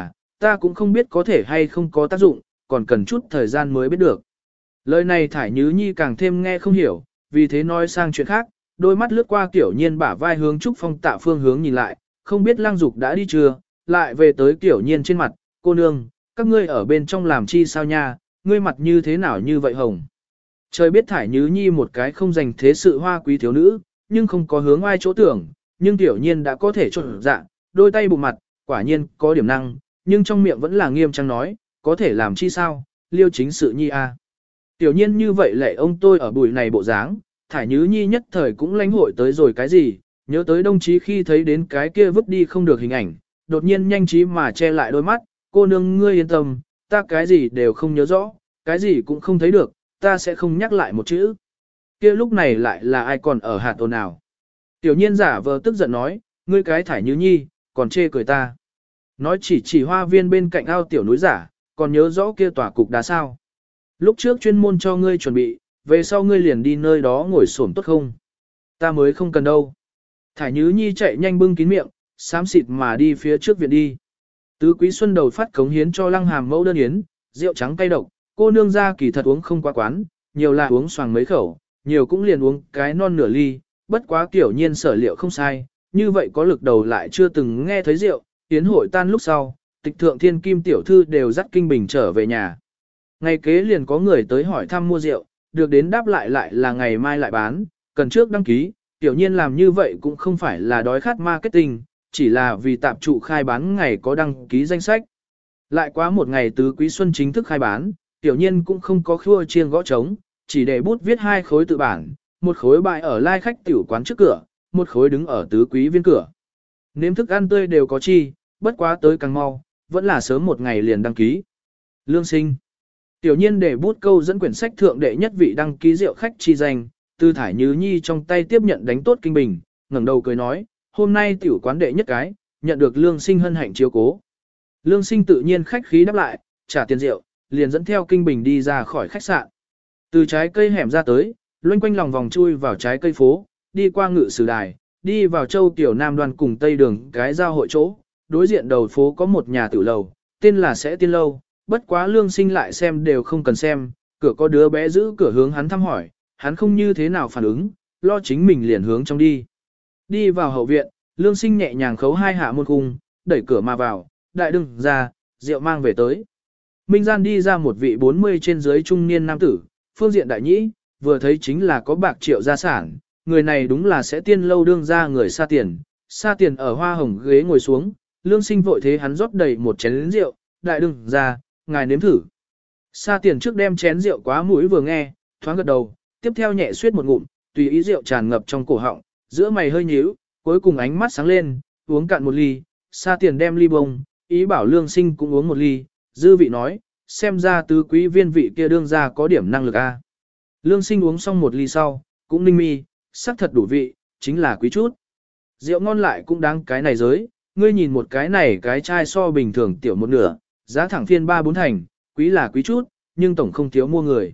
ta cũng không biết có thể hay không có tác dụng, còn cần chút thời gian mới biết được. Lời này Thải Nhứ Nhi càng thêm nghe không hiểu, vì thế nói sang chuyện khác, đôi mắt lướt qua Tiểu Nhiên bả vai hướng Trúc Phong Tạ phương hướng nhìn lại, không biết Lăng Dục đã đi chưa, lại về tới Tiểu Nhiên trên mặt, cô nương, các ngươi ở bên trong làm chi sao nha, ngươi mặt như thế nào như vậy hồng. Trời biết Thải Nhứ Nhi một cái không dành thế sự hoa quý thiếu nữ, nhưng không có hướng ai chỗ tưởng, nhưng Tiểu Nhiên đã có thể trộn dạ, đôi tay bụng mặt, quả nhiên có điểm năng, nhưng trong miệng vẫn là nghiêm trang nói, có thể làm chi sao, liêu chính sự nhi a. Tiểu Nhiên như vậy lệ ông tôi ở bụi này bộ dáng, Thải Nhứ Nhi nhất thời cũng lãnh hội tới rồi cái gì, nhớ tới đồng chí khi thấy đến cái kia vứt đi không được hình ảnh, đột nhiên nhanh trí mà che lại đôi mắt, cô nương ngươi yên tâm, ta cái gì đều không nhớ rõ, cái gì cũng không thấy được, ta sẽ không nhắc lại một chữ. Kia lúc này lại là ai còn ở hạt ồn nào. Tiểu Nhiên giả vờ tức giận nói, ngươi cái Thải Nhứ Nhi, còn chê cười ta. Nói chỉ hoa viên bên cạnh ao tiểu núi giả, còn nhớ rõ kia tòa cục đá sao. Lúc trước chuyên môn cho ngươi chuẩn bị, về sau ngươi liền đi nơi đó ngồi xổm tốt không? Ta mới không cần đâu. Thải Nhứ Nhi chạy nhanh bưng kín miệng, xám xịt mà đi phía trước viện đi. Tứ Quý Xuân đầu phát cống hiến cho Lăng Hàm mẫu đơn yến, rượu trắng cay độc, cô nương ra kỳ thật uống không quá quán, nhiều là uống xoàng mấy khẩu, nhiều cũng liền uống cái non nửa ly, bất quá Tiểu Nhiên sở liệu không sai, như vậy có lực đầu lại chưa từng nghe thấy rượu, yến hội tan lúc sau, tịch thượng thiên kim tiểu thư đều dắt kinh bình trở về nhà. Ngày kế liền có người tới hỏi thăm mua rượu, được đến đáp lại là ngày mai lại bán, cần trước đăng ký, Tiểu Nhiên làm như vậy cũng không phải là đói khát marketing, chỉ là vì tạp trụ khai bán ngày có đăng ký danh sách. Lại quá một ngày Tứ Quý Xuân chính thức khai bán, Tiểu Nhiên cũng không có khua chiêng gõ trống, chỉ để bút viết 2 khối tự bản, một khối bày ở lai khách tiểu quán trước cửa, một khối đứng ở Tứ Quý viên cửa. Nếm thức ăn tươi đều có chi, bất quá tới càng mau, vẫn là sớm một ngày liền đăng ký. Lương Sinh. Tiểu Nhiên để bút câu dẫn quyển sách thượng đệ nhất vị đăng ký rượu khách chi danh, Tư Thải Nhứ Nhi trong tay tiếp nhận đánh tốt kinh bình, ngẩng đầu cười nói, hôm nay tiểu quán đệ nhất cái, nhận được Lương Sinh hân hạnh chiếu cố. Lương Sinh tự nhiên khách khí đáp lại, trả tiền rượu, liền dẫn theo kinh bình đi ra khỏi khách sạn. Từ trái cây hẻm ra tới, loanh quanh lòng vòng chui vào trái cây phố, đi qua Ngự Sử Đài, đi vào Châu Tiểu Nam Đoan cùng Tây Đường cái giao hội chỗ, đối diện đầu phố có một nhà tử lầu, tên là Sẽ Tiên Lâu, bất quá Lương Sinh lại xem đều không cần xem, cửa có đứa bé giữ cửa hướng hắn thăm hỏi, hắn không như thế nào phản ứng, lo chính mình liền hướng trong đi. Đi vào hậu viện, Lương Sinh nhẹ nhàng khấu 2 hạ môn khung, đẩy cửa mà vào, đại đừng ra, rượu mang về tới. Minh gian đi ra một vị 40 trên dưới trung niên nam tử, phương diện đại nhĩ, vừa thấy chính là có bạc triệu gia sản, người này đúng là Sẽ Tiên Lâu đương ra người xa tiền ở hoa hồng ghế ngồi xuống, Lương Sinh vội thế hắn rót đầy một chén rượu, đại đừng ra, ngài nếm thử. Xa tiền trước đem chén rượu quá mũi vừa nghe, thoáng gật đầu, tiếp theo nhẹ suyết một ngụm, tùy ý rượu tràn ngập trong cổ họng, giữa mày hơi nhíu, cuối cùng ánh mắt sáng lên, uống cạn một ly, xa tiền đem ly bông, ý bảo Lương Sinh cũng uống một ly, dư vị nói, xem ra tứ quý viên vị kia đương ra có điểm năng lực a. Lương Sinh uống xong một ly sau, cũng ninh mi, sắc thật đủ vị, chính là quý chút. Rượu ngon lại cũng đáng cái này giới, ngươi nhìn một cái này cái chai so bình thường tiểu một nửa, giá thẳng phiên 3-4 thành, quý là quý chút, nhưng tổng không thiếu mua người.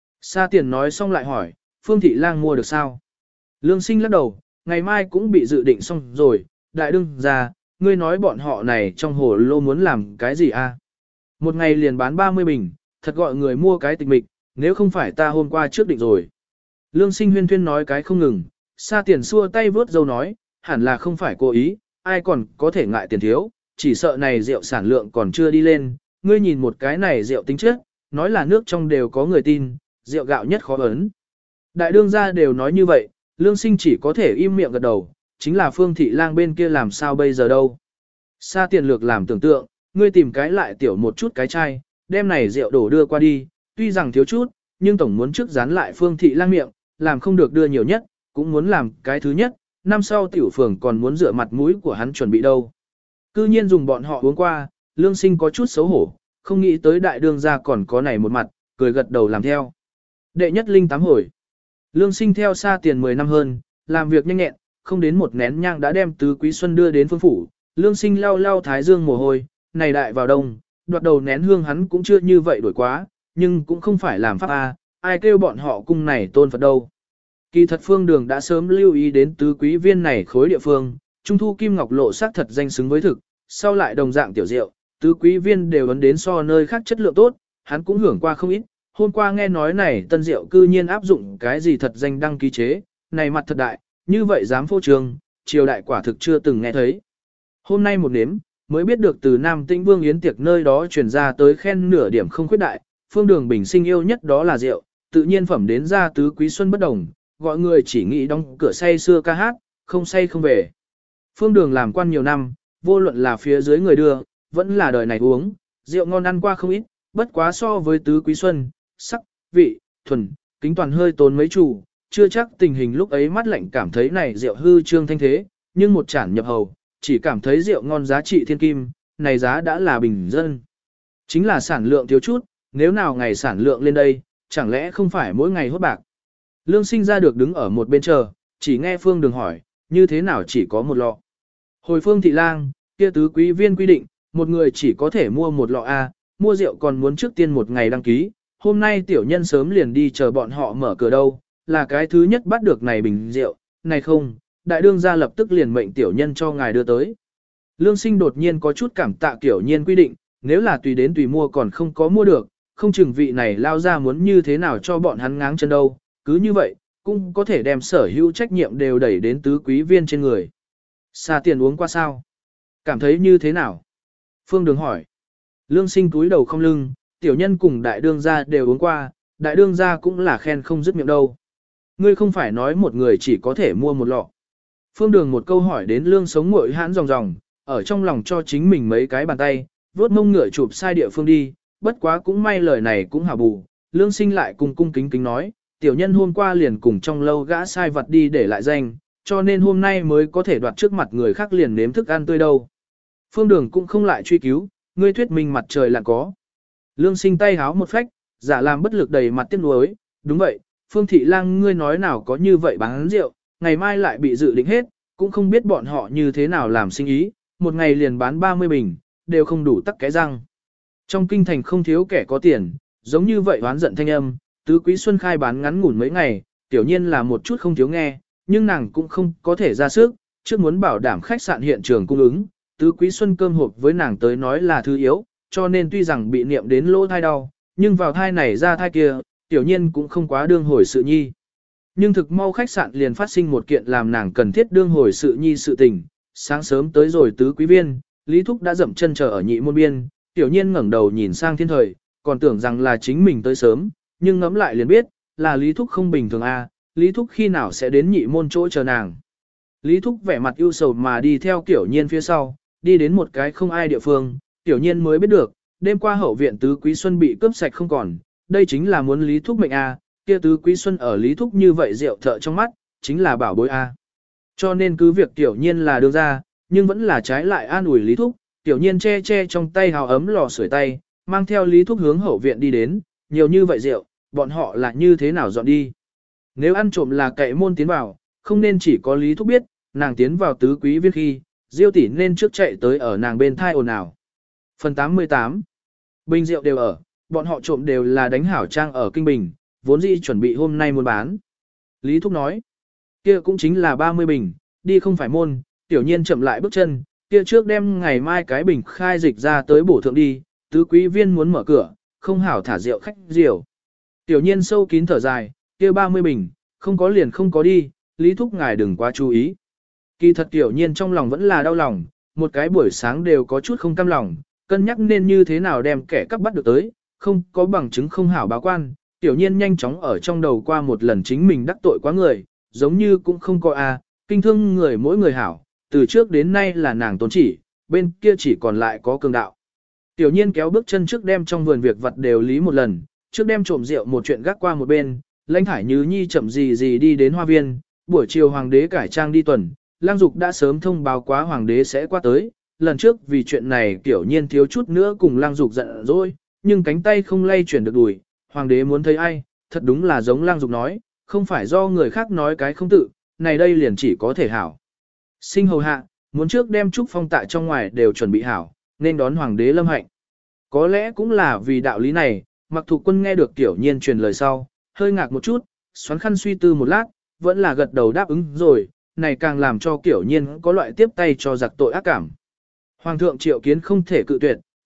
Sa tiền nói xong lại hỏi, Phương Thị Lang mua được sao? Lương Sinh lắc đầu, ngày mai cũng bị dự định xong rồi, đại đương ra, ngươi nói bọn họ này trong hồ lô muốn làm cái gì a? Một ngày liền bán 30 bình, thật gọi người mua cái tịch mịch, nếu không phải ta hôm qua trước định rồi. Lương Sinh huyên thuyên nói cái không ngừng, Sa tiền xua tay vớt dâu nói, hẳn là không phải cố ý, ai còn có thể ngại tiền thiếu, chỉ sợ này rượu sản lượng còn chưa đi lên, ngươi nhìn một cái này rượu tính chất, nói là nước trong đều có người tin, rượu gạo nhất khó ấn. Đại đương gia đều nói như vậy, Lương Sinh chỉ có thể im miệng gật đầu, chính là Phương Thị Lang bên kia làm sao bây giờ đâu. Sa tiền lược làm tưởng tượng, ngươi tìm cái lại tiểu một chút cái chai, đem này rượu đổ đưa qua đi, tuy rằng thiếu chút, nhưng tổng muốn trước dán lại Phương Thị Lang miệng, làm không được đưa nhiều nhất, cũng muốn làm cái thứ nhất, năm sau tiểu phường còn muốn rửa mặt mũi của hắn chuẩn bị đâu. Cư nhiên dùng bọn họ uống qua, Lương Sinh có chút xấu hổ, không nghĩ tới đại đương gia còn có này một mặt, cười gật đầu làm theo. Đệ nhất linh 8 hồi. Lương Sinh theo xa tiền 10 năm hơn, làm việc nhanh nhẹn, không đến một nén nhang đã đem Tứ Quý Xuân đưa đến phương phủ. Lương Sinh lau lau thái dương mồ hôi, này đại vào đông, đoạt đầu nén hương hắn cũng chưa như vậy đổi quá, nhưng cũng không phải làm pháp a, ai kêu bọn họ cung này tôn Phật đâu. Kỳ thật phương đường đã sớm lưu ý đến tứ quý viên này khối địa phương, trung thu kim ngọc lộ sắc thật danh xứng với thực, sau lại đồng dạng tiểu rượu, Tứ quý viên đều ấn đến so nơi khác chất lượng tốt, hắn cũng hưởng qua không ít. Hôm qua nghe nói này tân rượu cư nhiên áp dụng cái gì thật danh đăng ký chế, này mặt thật đại, như vậy dám phô trương, triều đại quả thực chưa từng nghe thấy. Hôm nay một nếm, mới biết được từ Nam Tĩnh Vương yến tiệc nơi đó truyền ra tới khen nửa điểm không khuyết đại, Phương Đường bình sinh yêu nhất đó là rượu, tự nhiên phẩm đến ra tứ quý xuân bất đồng, gọi người chỉ nghĩ đóng cửa say xưa ca hát, không say không về. Phương Đường làm quan nhiều năm, vô luận là phía dưới người đưa, vẫn là đời này uống, rượu ngon ăn qua không ít, bất quá so với tứ quý xuân, sắc, vị, thuần, kính toàn hơi tốn mấy chủ, chưa chắc tình hình lúc ấy mắt lạnh cảm thấy này rượu hư trương thanh thế, nhưng một chản nhập hầu, chỉ cảm thấy rượu ngon giá trị thiên kim, này giá đã là bình dân. Chính là sản lượng thiếu chút, nếu nào ngày sản lượng lên đây, chẳng lẽ không phải mỗi ngày hốt bạc. Lương Sinh ra được đứng ở một bên chờ, chỉ nghe Phương Đường hỏi, như thế nào chỉ có một lọ. Hồi Phương Thị Lang, kia tứ quý viên quy định, một người chỉ có thể mua một lọ A, mua rượu còn muốn trước tiên một ngày đăng ký, hôm nay tiểu nhân sớm liền đi chờ bọn họ mở cửa đâu, là cái thứ nhất bắt được này bình rượu, này không, đại đương gia lập tức liền mệnh tiểu nhân cho ngài đưa tới. Lương Sinh đột nhiên có chút cảm tạ Tiểu Nhiên quy định, nếu là tùy đến tùy mua còn không có mua được, không chừng vị này lao ra muốn như thế nào cho bọn hắn ngáng chân đâu, cứ như vậy, cũng có thể đem sở hữu trách nhiệm đều đẩy đến tứ quý viên trên người. Xa tiền uống qua sao? Cảm thấy như thế nào? Phương Đường hỏi. Lương Sinh cúi đầu không lưng, tiểu nhân cùng đại đương gia đều uống qua, đại đương gia cũng là khen không dứt miệng đâu. Ngươi không phải nói một người chỉ có thể mua một lọ. Phương Đường một câu hỏi đến Lương Sống Muội hãn ròng ròng, ở trong lòng cho chính mình mấy cái bàn tay, vuốt mông ngựa chụp sai địa phương đi, bất quá cũng may lời này cũng hảo bù. Lương Sinh lại cung cung kính kính nói, tiểu nhân hôm qua liền cùng trong lâu gã sai vật đi để lại danh, cho nên hôm nay mới có thể đoạt trước mặt người khác liền nếm thức ăn tươi đâu. Phương Đường cũng không lại truy cứu, ngươi thuyết minh mặt trời là có. Lương Sinh tay háo một phách, giả làm bất lực đầy mặt tiếc nuối, đúng vậy, Phương Thị Lang ngươi nói nào có như vậy bán rượu, ngày mai lại bị dự định hết, cũng không biết bọn họ như thế nào làm sinh ý, một ngày liền bán 30 bình, đều không đủ tắc cái răng. Trong kinh thành không thiếu kẻ có tiền, giống như vậy oán giận thanh âm, tứ quý xuân khai bán ngắn ngủn mấy ngày, tiểu nhiên là một chút không thiếu nghe, nhưng nàng cũng không có thể ra sức, trước muốn bảo đảm khách sạn hiện trường cung ứng, tứ quý xuân cơm hộp với nàng tới nói là thứ yếu, cho nên tuy rằng bị niệm đến lỗ thai đau, nhưng vào thai này ra thai kia, tiểu nhiên cũng không quá đương hồi sự nhi. Nhưng thực mau khách sạn liền phát sinh một kiện làm nàng cần thiết đương hồi sự nhi sự tình, sáng sớm tới rồi tứ quý viên, Lý Thúc đã dậm chân chờ ở nhị môn biên, tiểu nhiên ngẩng đầu nhìn sang thiên thời, còn tưởng rằng là chính mình tới sớm, nhưng ngẫm lại liền biết, là Lý Thúc không bình thường a, Lý Thúc khi nào sẽ đến nhị môn chỗ chờ nàng. Lý Thúc vẻ mặt ưu sầu mà đi theo tiểu nhiên phía sau, đi đến một cái không ai địa phương, tiểu nhiên mới biết được, đêm qua hậu viện tứ quý xuân bị cướp sạch không còn, đây chính là muốn Lý Thúc mệnh a, kia tứ quý xuân ở Lý Thúc như vậy rượu thợ trong mắt, chính là bảo bối a. Cho nên cứ việc tiểu nhiên là đương ra, nhưng vẫn là trái lại an ủi Lý Thúc, tiểu nhiên che che trong tay hào ấm lò sưởi tay, mang theo Lý Thúc hướng hậu viện đi đến, nhiều như vậy rượu, bọn họ là như thế nào dọn đi. Nếu ăn trộm là cậy môn tiến vào, không nên chỉ có Lý Thúc biết, nàng tiến vào tứ quý viên khi, Diêu tỷ nên trước chạy tới ở nàng bên thai ồn ào. Phần 88 Bình rượu đều ở, bọn họ trộm đều là đánh hảo trang ở Kinh Bình, vốn dĩ chuẩn bị hôm nay muốn bán. Lý Thúc nói, kia cũng chính là 30 bình, đi không phải môn, tiểu nhiên chậm lại bước chân, kia trước đem ngày mai cái bình khai dịch ra tới bổ thượng đi, tứ quý viên muốn mở cửa, không hảo thả rượu khách rượu. Tiểu nhiên sâu kín thở dài, kia 30 bình, không có liền không có đi, Lý Thúc ngài đừng quá chú ý. Kỳ thật tiểu nhiên trong lòng vẫn là đau lòng, một cái buổi sáng đều có chút không cam lòng, cân nhắc nên như thế nào đem kẻ cắp bắt được tới, không có bằng chứng không hảo báo quan, tiểu nhiên nhanh chóng ở trong đầu qua một lần chính mình đắc tội quá người, giống như cũng không có kinh thương người mỗi người hảo, từ trước đến nay là nàng tốn chỉ, bên kia chỉ còn lại có cường đạo. Tiểu nhiên kéo bước chân trước đem trong vườn việc vật đều lý một lần, trước đem trộm rượu một chuyện gác qua một bên, Lãnh Thải Như Nhi chậm gì gì đi đến hoa viên, buổi chiều hoàng đế cải trang đi tuần, Lang Dục đã sớm thông báo quá hoàng đế sẽ qua tới, lần trước vì chuyện này tiểu nhiên thiếu chút nữa cùng Lang Dục giận dỗi, nhưng cánh tay không lay chuyển được đùi, hoàng đế muốn thấy ai, thật đúng là giống Lang Dục nói, không phải do người khác nói cái không tự, này đây liền chỉ có thể hảo. Sinh hầu hạ, muốn trước đem trúc phong tại trong ngoài đều chuẩn bị hảo, nên đón hoàng đế lâm hạnh. Có lẽ cũng là vì đạo lý này, Mặc Thục Quân nghe được tiểu nhiên truyền lời sau, hơi ngạc một chút, xoắn khăn suy tư một lát, vẫn là gật đầu đáp ứng rồi, này càng làm cho tiểu nhiên có loại tiếp tay cho giặc tội ác cảm. Hoàng thượng triệu kiến không thể cự tuyệt,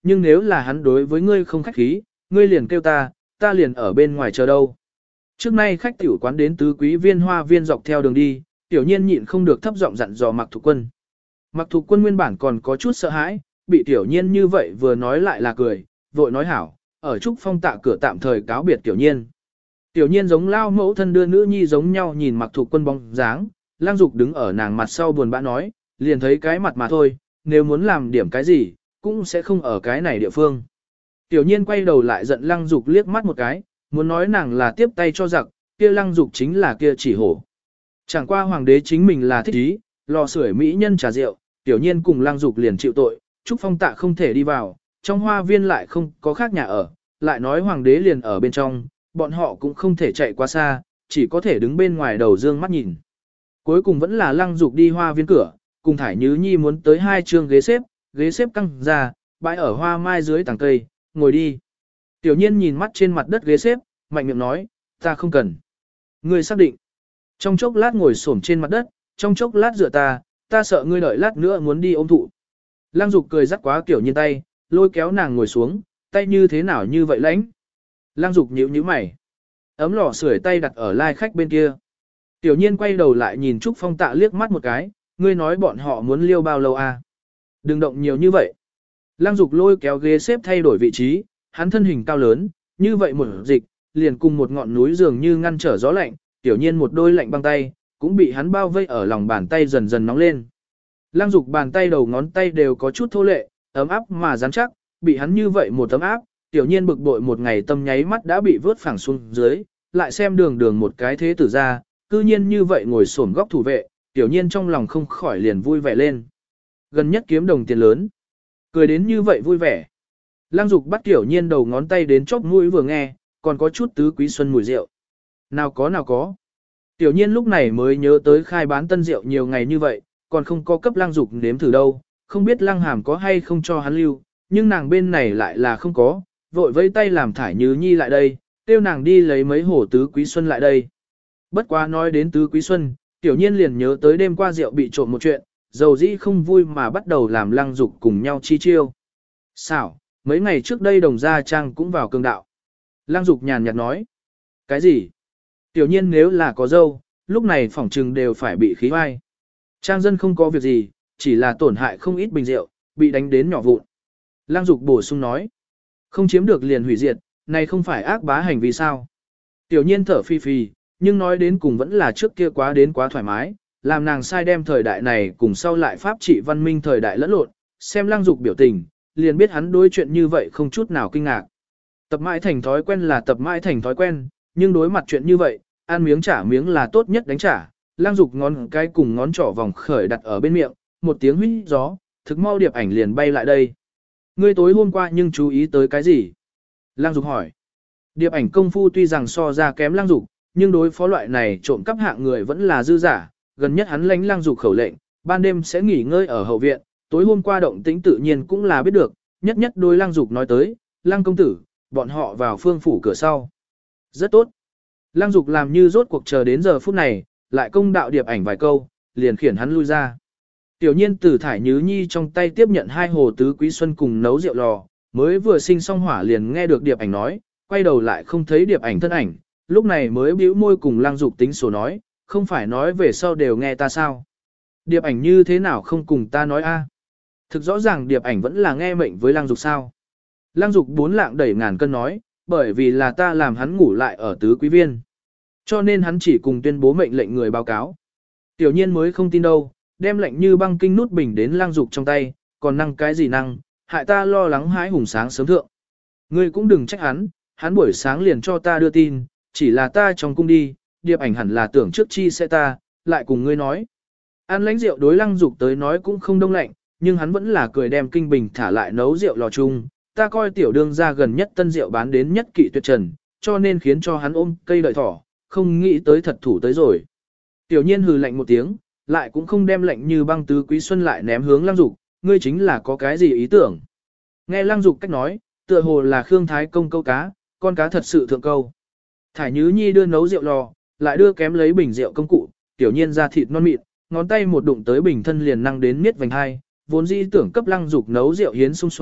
nhưng nếu là hắn đối với ngươi không khách khí, ngươi liền kêu ta liền ở bên ngoài chờ đâu. Trước nay khách tiểu quán đến tứ quý viên hoa viên dọc theo đường đi, tiểu nhiên nhịn không được thấp giọng dặn dò Mạc Thục Quân. Mạc Thục Quân nguyên bản còn có chút sợ hãi, bị tiểu nhiên như vậy vừa nói lại là cười, vội nói hảo, ở Trúc Phong Tạ cửa tạm thời cáo biệt tiểu nhiên. Tiểu nhiên giống lao mẫu thân đưa nữ nhi giống nhau nhìn Mạc Thục Quân bóng dáng, Lang Dục đứng ở nàng mặt sau buồn bã nói, liền thấy cái mặt mà thôi, nếu muốn làm điểm cái gì, cũng sẽ không ở cái này địa phương. Tiểu nhiên quay đầu lại giận Lăng Dục liếc mắt một cái, muốn nói nàng là tiếp tay cho giặc, kia Lăng Dục chính là kia chỉ hổ. Chẳng qua hoàng đế chính mình là thích ý, lò sưởi mỹ nhân trà rượu, tiểu nhiên cùng Lăng Dục liền chịu tội, Trúc Phong Tạ không thể đi vào, trong hoa viên lại không có khác nhà ở, lại nói hoàng đế liền ở bên trong, bọn họ cũng không thể chạy quá xa, chỉ có thể đứng bên ngoài đầu dương mắt nhìn. Cuối cùng vẫn là Lăng Dục đi hoa viên cửa, cùng Thải Nhứ Nhi muốn tới 2 chương ghế xếp căng ra, bãi ở hoa mai dưới tàng cây, ngồi đi. Tiểu nhiên nhìn mắt trên mặt đất ghế xếp, mạnh miệng nói, ta không cần. Ngươi xác định. Trong chốc lát ngồi xổm trên mặt đất, trong chốc lát dựa ta sợ ngươi đợi lát nữa muốn đi ôm thụ. Lăng Dục cười dắt quá Tiểu nhiên tay, lôi kéo nàng ngồi xuống, tay như thế nào như vậy lãnh. Lăng Dục nhíu nhíu mày. Ấm lò sưởi tay đặt ở lai khách bên kia. Tiểu nhiên quay đầu lại nhìn Trúc Phong Tạ liếc mắt một cái, ngươi nói bọn họ muốn liêu bao lâu à? Đừng động nhiều như vậy. Lăng Dục lôi kéo ghế xếp thay đổi vị trí, hắn thân hình cao lớn, như vậy một dịch, liền cùng một ngọn núi dường như ngăn trở gió lạnh, tiểu nhiên một đôi lạnh băng tay, cũng bị hắn bao vây ở lòng bàn tay dần dần nóng lên. Lăng Dục bàn tay đầu ngón tay đều có chút thô lệ, ấm áp mà rắn chắc, bị hắn như vậy một tấm áp, tiểu nhiên bực bội một ngày tâm nháy mắt đã bị vớt phẳng xuống dưới, lại xem đường đường một cái thế tử ra, cư nhiên như vậy ngồi xổm góc thủ vệ, tiểu nhiên trong lòng không khỏi liền vui vẻ lên. Gần nhất kiếm đồng tiền lớn, cười đến như vậy vui vẻ. Lăng Dục bắt tiểu nhiên đầu ngón tay đến chóp mũi vừa nghe, còn có chút tứ quý xuân mùi rượu. Nào có. Tiểu nhiên lúc này mới nhớ tới khai bán tân rượu nhiều ngày như vậy, còn không có cấp Lăng Dục nếm thử đâu, không biết Lăng Hàm có hay không cho hắn lưu, nhưng nàng bên này lại là không có, vội vẫy tay làm Thải Nhứ Nhi lại đây, kêu nàng đi lấy mấy hổ tứ quý xuân lại đây. Bất quá nói đến tứ quý xuân, tiểu nhiên liền nhớ tới đêm qua rượu bị trộm một chuyện, dầu dĩ không vui mà bắt đầu làm Lăng Dục cùng nhau chi chiêu. Xảo, mấy ngày trước đây Đồng Gia Trang cũng vào cường đạo. Lăng Dục nhàn nhạt nói. Cái gì? Tiểu nhiên nếu là có dâu, lúc này phỏng trừng đều phải bị khí vai. Trang dân không có việc gì, chỉ là tổn hại không ít bình rượu, bị đánh đến nhỏ vụn. Lăng Dục bổ sung nói. Không chiếm được liền hủy diệt, này không phải ác bá hành vi sao? Tiểu nhiên thở phi phi, nhưng nói đến cùng vẫn là trước kia quá đến quá thoải mái, làm nàng sai đem thời đại này cùng sau lại pháp trị văn minh thời đại lẫn lộn, xem Lăng Dục biểu tình, liền biết hắn đối chuyện như vậy không chút nào kinh ngạc. Tập mãi thành thói quen là tập mãi thành thói quen, nhưng đối mặt chuyện như vậy, ăn miếng trả miếng là tốt nhất đánh trả. Lăng Dục ngón cái cùng ngón trỏ vòng khởi đặt ở bên miệng, một tiếng huýt gió, thực mau Điệp Ảnh liền bay lại đây. Ngươi tối hôm qua nhưng chú ý tới cái gì? Lăng Dục hỏi. Điệp Ảnh công phu tuy rằng so ra kém Lăng Dục, nhưng đối phó loại này trộm cắp hạng người vẫn là dư giả. Gần nhất hắn lãnh Lăng Dục khẩu lệnh, ban đêm sẽ nghỉ ngơi ở hậu viện, tối hôm qua động tĩnh tự nhiên cũng là biết được, nhất đối Lăng Dục nói tới, Lăng công tử, bọn họ vào phương phủ cửa sau. Rất tốt. Lăng Dục làm như rốt cuộc chờ đến giờ phút này, lại công đạo Điệp Ảnh vài câu, liền khiển hắn lui ra. Tiểu nhiên từ Thải Nhứ Nhi trong tay tiếp nhận 2 hồ tứ quý xuân cùng nấu rượu lò, mới vừa sinh xong hỏa liền nghe được Điệp Ảnh nói, quay đầu lại không thấy Điệp Ảnh thân ảnh, lúc này mới bĩu môi cùng Lăng Dục tính sổ nói, không phải nói về sau đều nghe ta sao. Điệp Ảnh như thế nào không cùng ta nói a? Thực rõ ràng Điệp Ảnh vẫn là nghe mệnh với Lăng Dục sao. Lăng Dục 4 lạng đẩy ngàn cân nói, bởi vì là ta làm hắn ngủ lại ở tứ quý viên. Cho nên hắn chỉ cùng tuyên bố mệnh lệnh người báo cáo. Tiểu nhiên mới không tin đâu, đem lệnh như băng kinh nút bình đến Lăng Dục trong tay, còn năng cái gì năng, hại ta lo lắng hãi hùng sáng sớm thượng. Ngươi cũng đừng trách hắn buổi sáng liền cho ta đưa tin, chỉ là ta trong cung đi, Điệp Ảnh hẳn là tưởng trước chi sẽ ta, lại cùng ngươi nói. Ăn lãnh rượu đối Lăng Dục tới nói cũng không đông lạnh, nhưng hắn vẫn là cười đem kinh bình thả lại nấu rượu lò chung. Ta coi tiểu đương ra gần nhất tân rượu bán đến nhất kỵ tuyệt trần, cho nên khiến cho hắn ôm cây đợi thỏ, không nghĩ tới thật thủ tới rồi. Tiểu nhiên hừ lạnh một tiếng, lại cũng không đem lệnh như băng tứ quý xuân lại ném hướng Lăng Dục, ngươi chính là có cái gì ý tưởng. Nghe Lăng Dục cách nói, tựa hồ là Khương Thái Công câu cá, con cá thật sự thượng câu. Thải Nhứ Nhi đưa nấu rượu lò, lại đưa kém lấy bình rượu công cụ, tiểu nhiên ra thịt non mịn, ngón tay một đụng tới bình thân liền năng đến miết vành hai, vốn dĩ tưởng cấp Lăng Dục nấu rượu hiến xung xoe,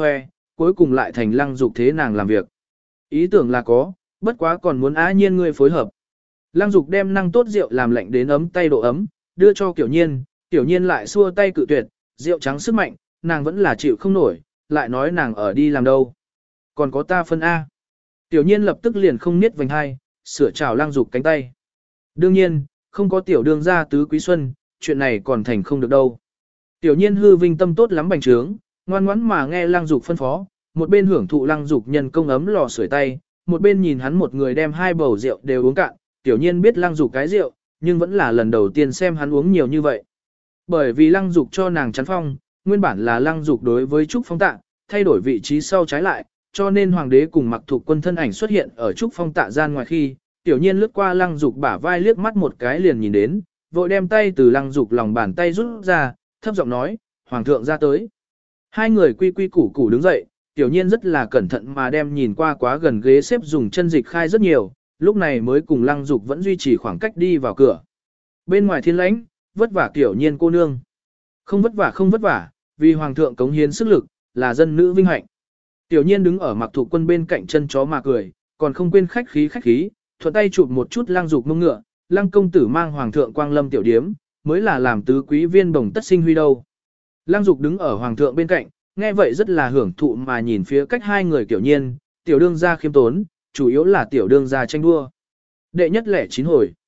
cuối cùng lại thành Lăng Dục thế nàng làm việc. Ý tưởng là có, bất quá còn muốn Á Nhiên ngươi phối hợp. Lăng Dục đem năng tốt rượu làm lạnh đến ấm tay độ ấm, đưa cho Tiểu Nhiên, Tiểu Nhiên lại xua tay cự tuyệt, rượu trắng sức mạnh, nàng vẫn là chịu không nổi, lại nói nàng ở đi làm đâu. Còn có ta phân A. Tiểu Nhiên lập tức liền không niết vành hai, sửa chào Lăng Dục cánh tay. Đương nhiên, không có tiểu đương gia tứ quý xuân, chuyện này còn thành không được đâu. Tiểu Nhiên hư vinh tâm tốt lắm bành trướng, ngoan ngoãn mà nghe Lăng Dục phân phó, một bên hưởng thụ Lăng Dục nhân công ấm lò sưởi tay, một bên nhìn hắn một người đem 2 bầu rượu đều uống cạn. Tiểu Nhiên biết Lăng Dục cái rượu, nhưng vẫn là lần đầu tiên xem hắn uống nhiều như vậy. Bởi vì Lăng Dục cho nàng chắn phong, nguyên bản là Lăng Dục đối với Trúc Phong Tạ, thay đổi vị trí sau trái lại, cho nên hoàng đế cùng Mặc Thục Quân thân ảnh xuất hiện ở Trúc Phong Tạ gian ngoài khi, Tiểu Nhiên lướt qua Lăng Dục bả vai liếc mắt một cái liền nhìn đến, vội đem tay từ Lăng Dục lòng bàn tay rút ra, thấp giọng nói, "Hoàng thượng ra tới." Hai người quy quy củ củ đứng dậy, Tiểu Nhiên rất là cẩn thận mà đem nhìn qua quá gần ghế xếp dùng chân dịch khai rất nhiều, lúc này mới cùng Lăng Dục vẫn duy trì khoảng cách đi vào cửa. Bên ngoài thiên lãnh, vất vả Tiểu Nhiên cô nương. Không vất vả, vì hoàng thượng cống hiến sức lực, là dân nữ vinh hạnh. Tiểu Nhiên đứng ở Mặc Thục Quân bên cạnh chân chó mà cười, còn không quên khách khí, thuận tay chụp một chút Lăng Dục mông ngựa, Lăng công tử mang hoàng thượng quang lâm tiểu điếm, mới là làm tứ quý viên bồng tất sinh huy đâu. Lăng Dục đứng ở hoàng thượng bên cạnh, nghe vậy rất là hưởng thụ mà nhìn phía cách hai người Tiểu Nhiên, tiểu đương gia khiêm tốn, chủ yếu là tiểu đương gia tranh đua. Đệ nhất lẻ 9 hồi.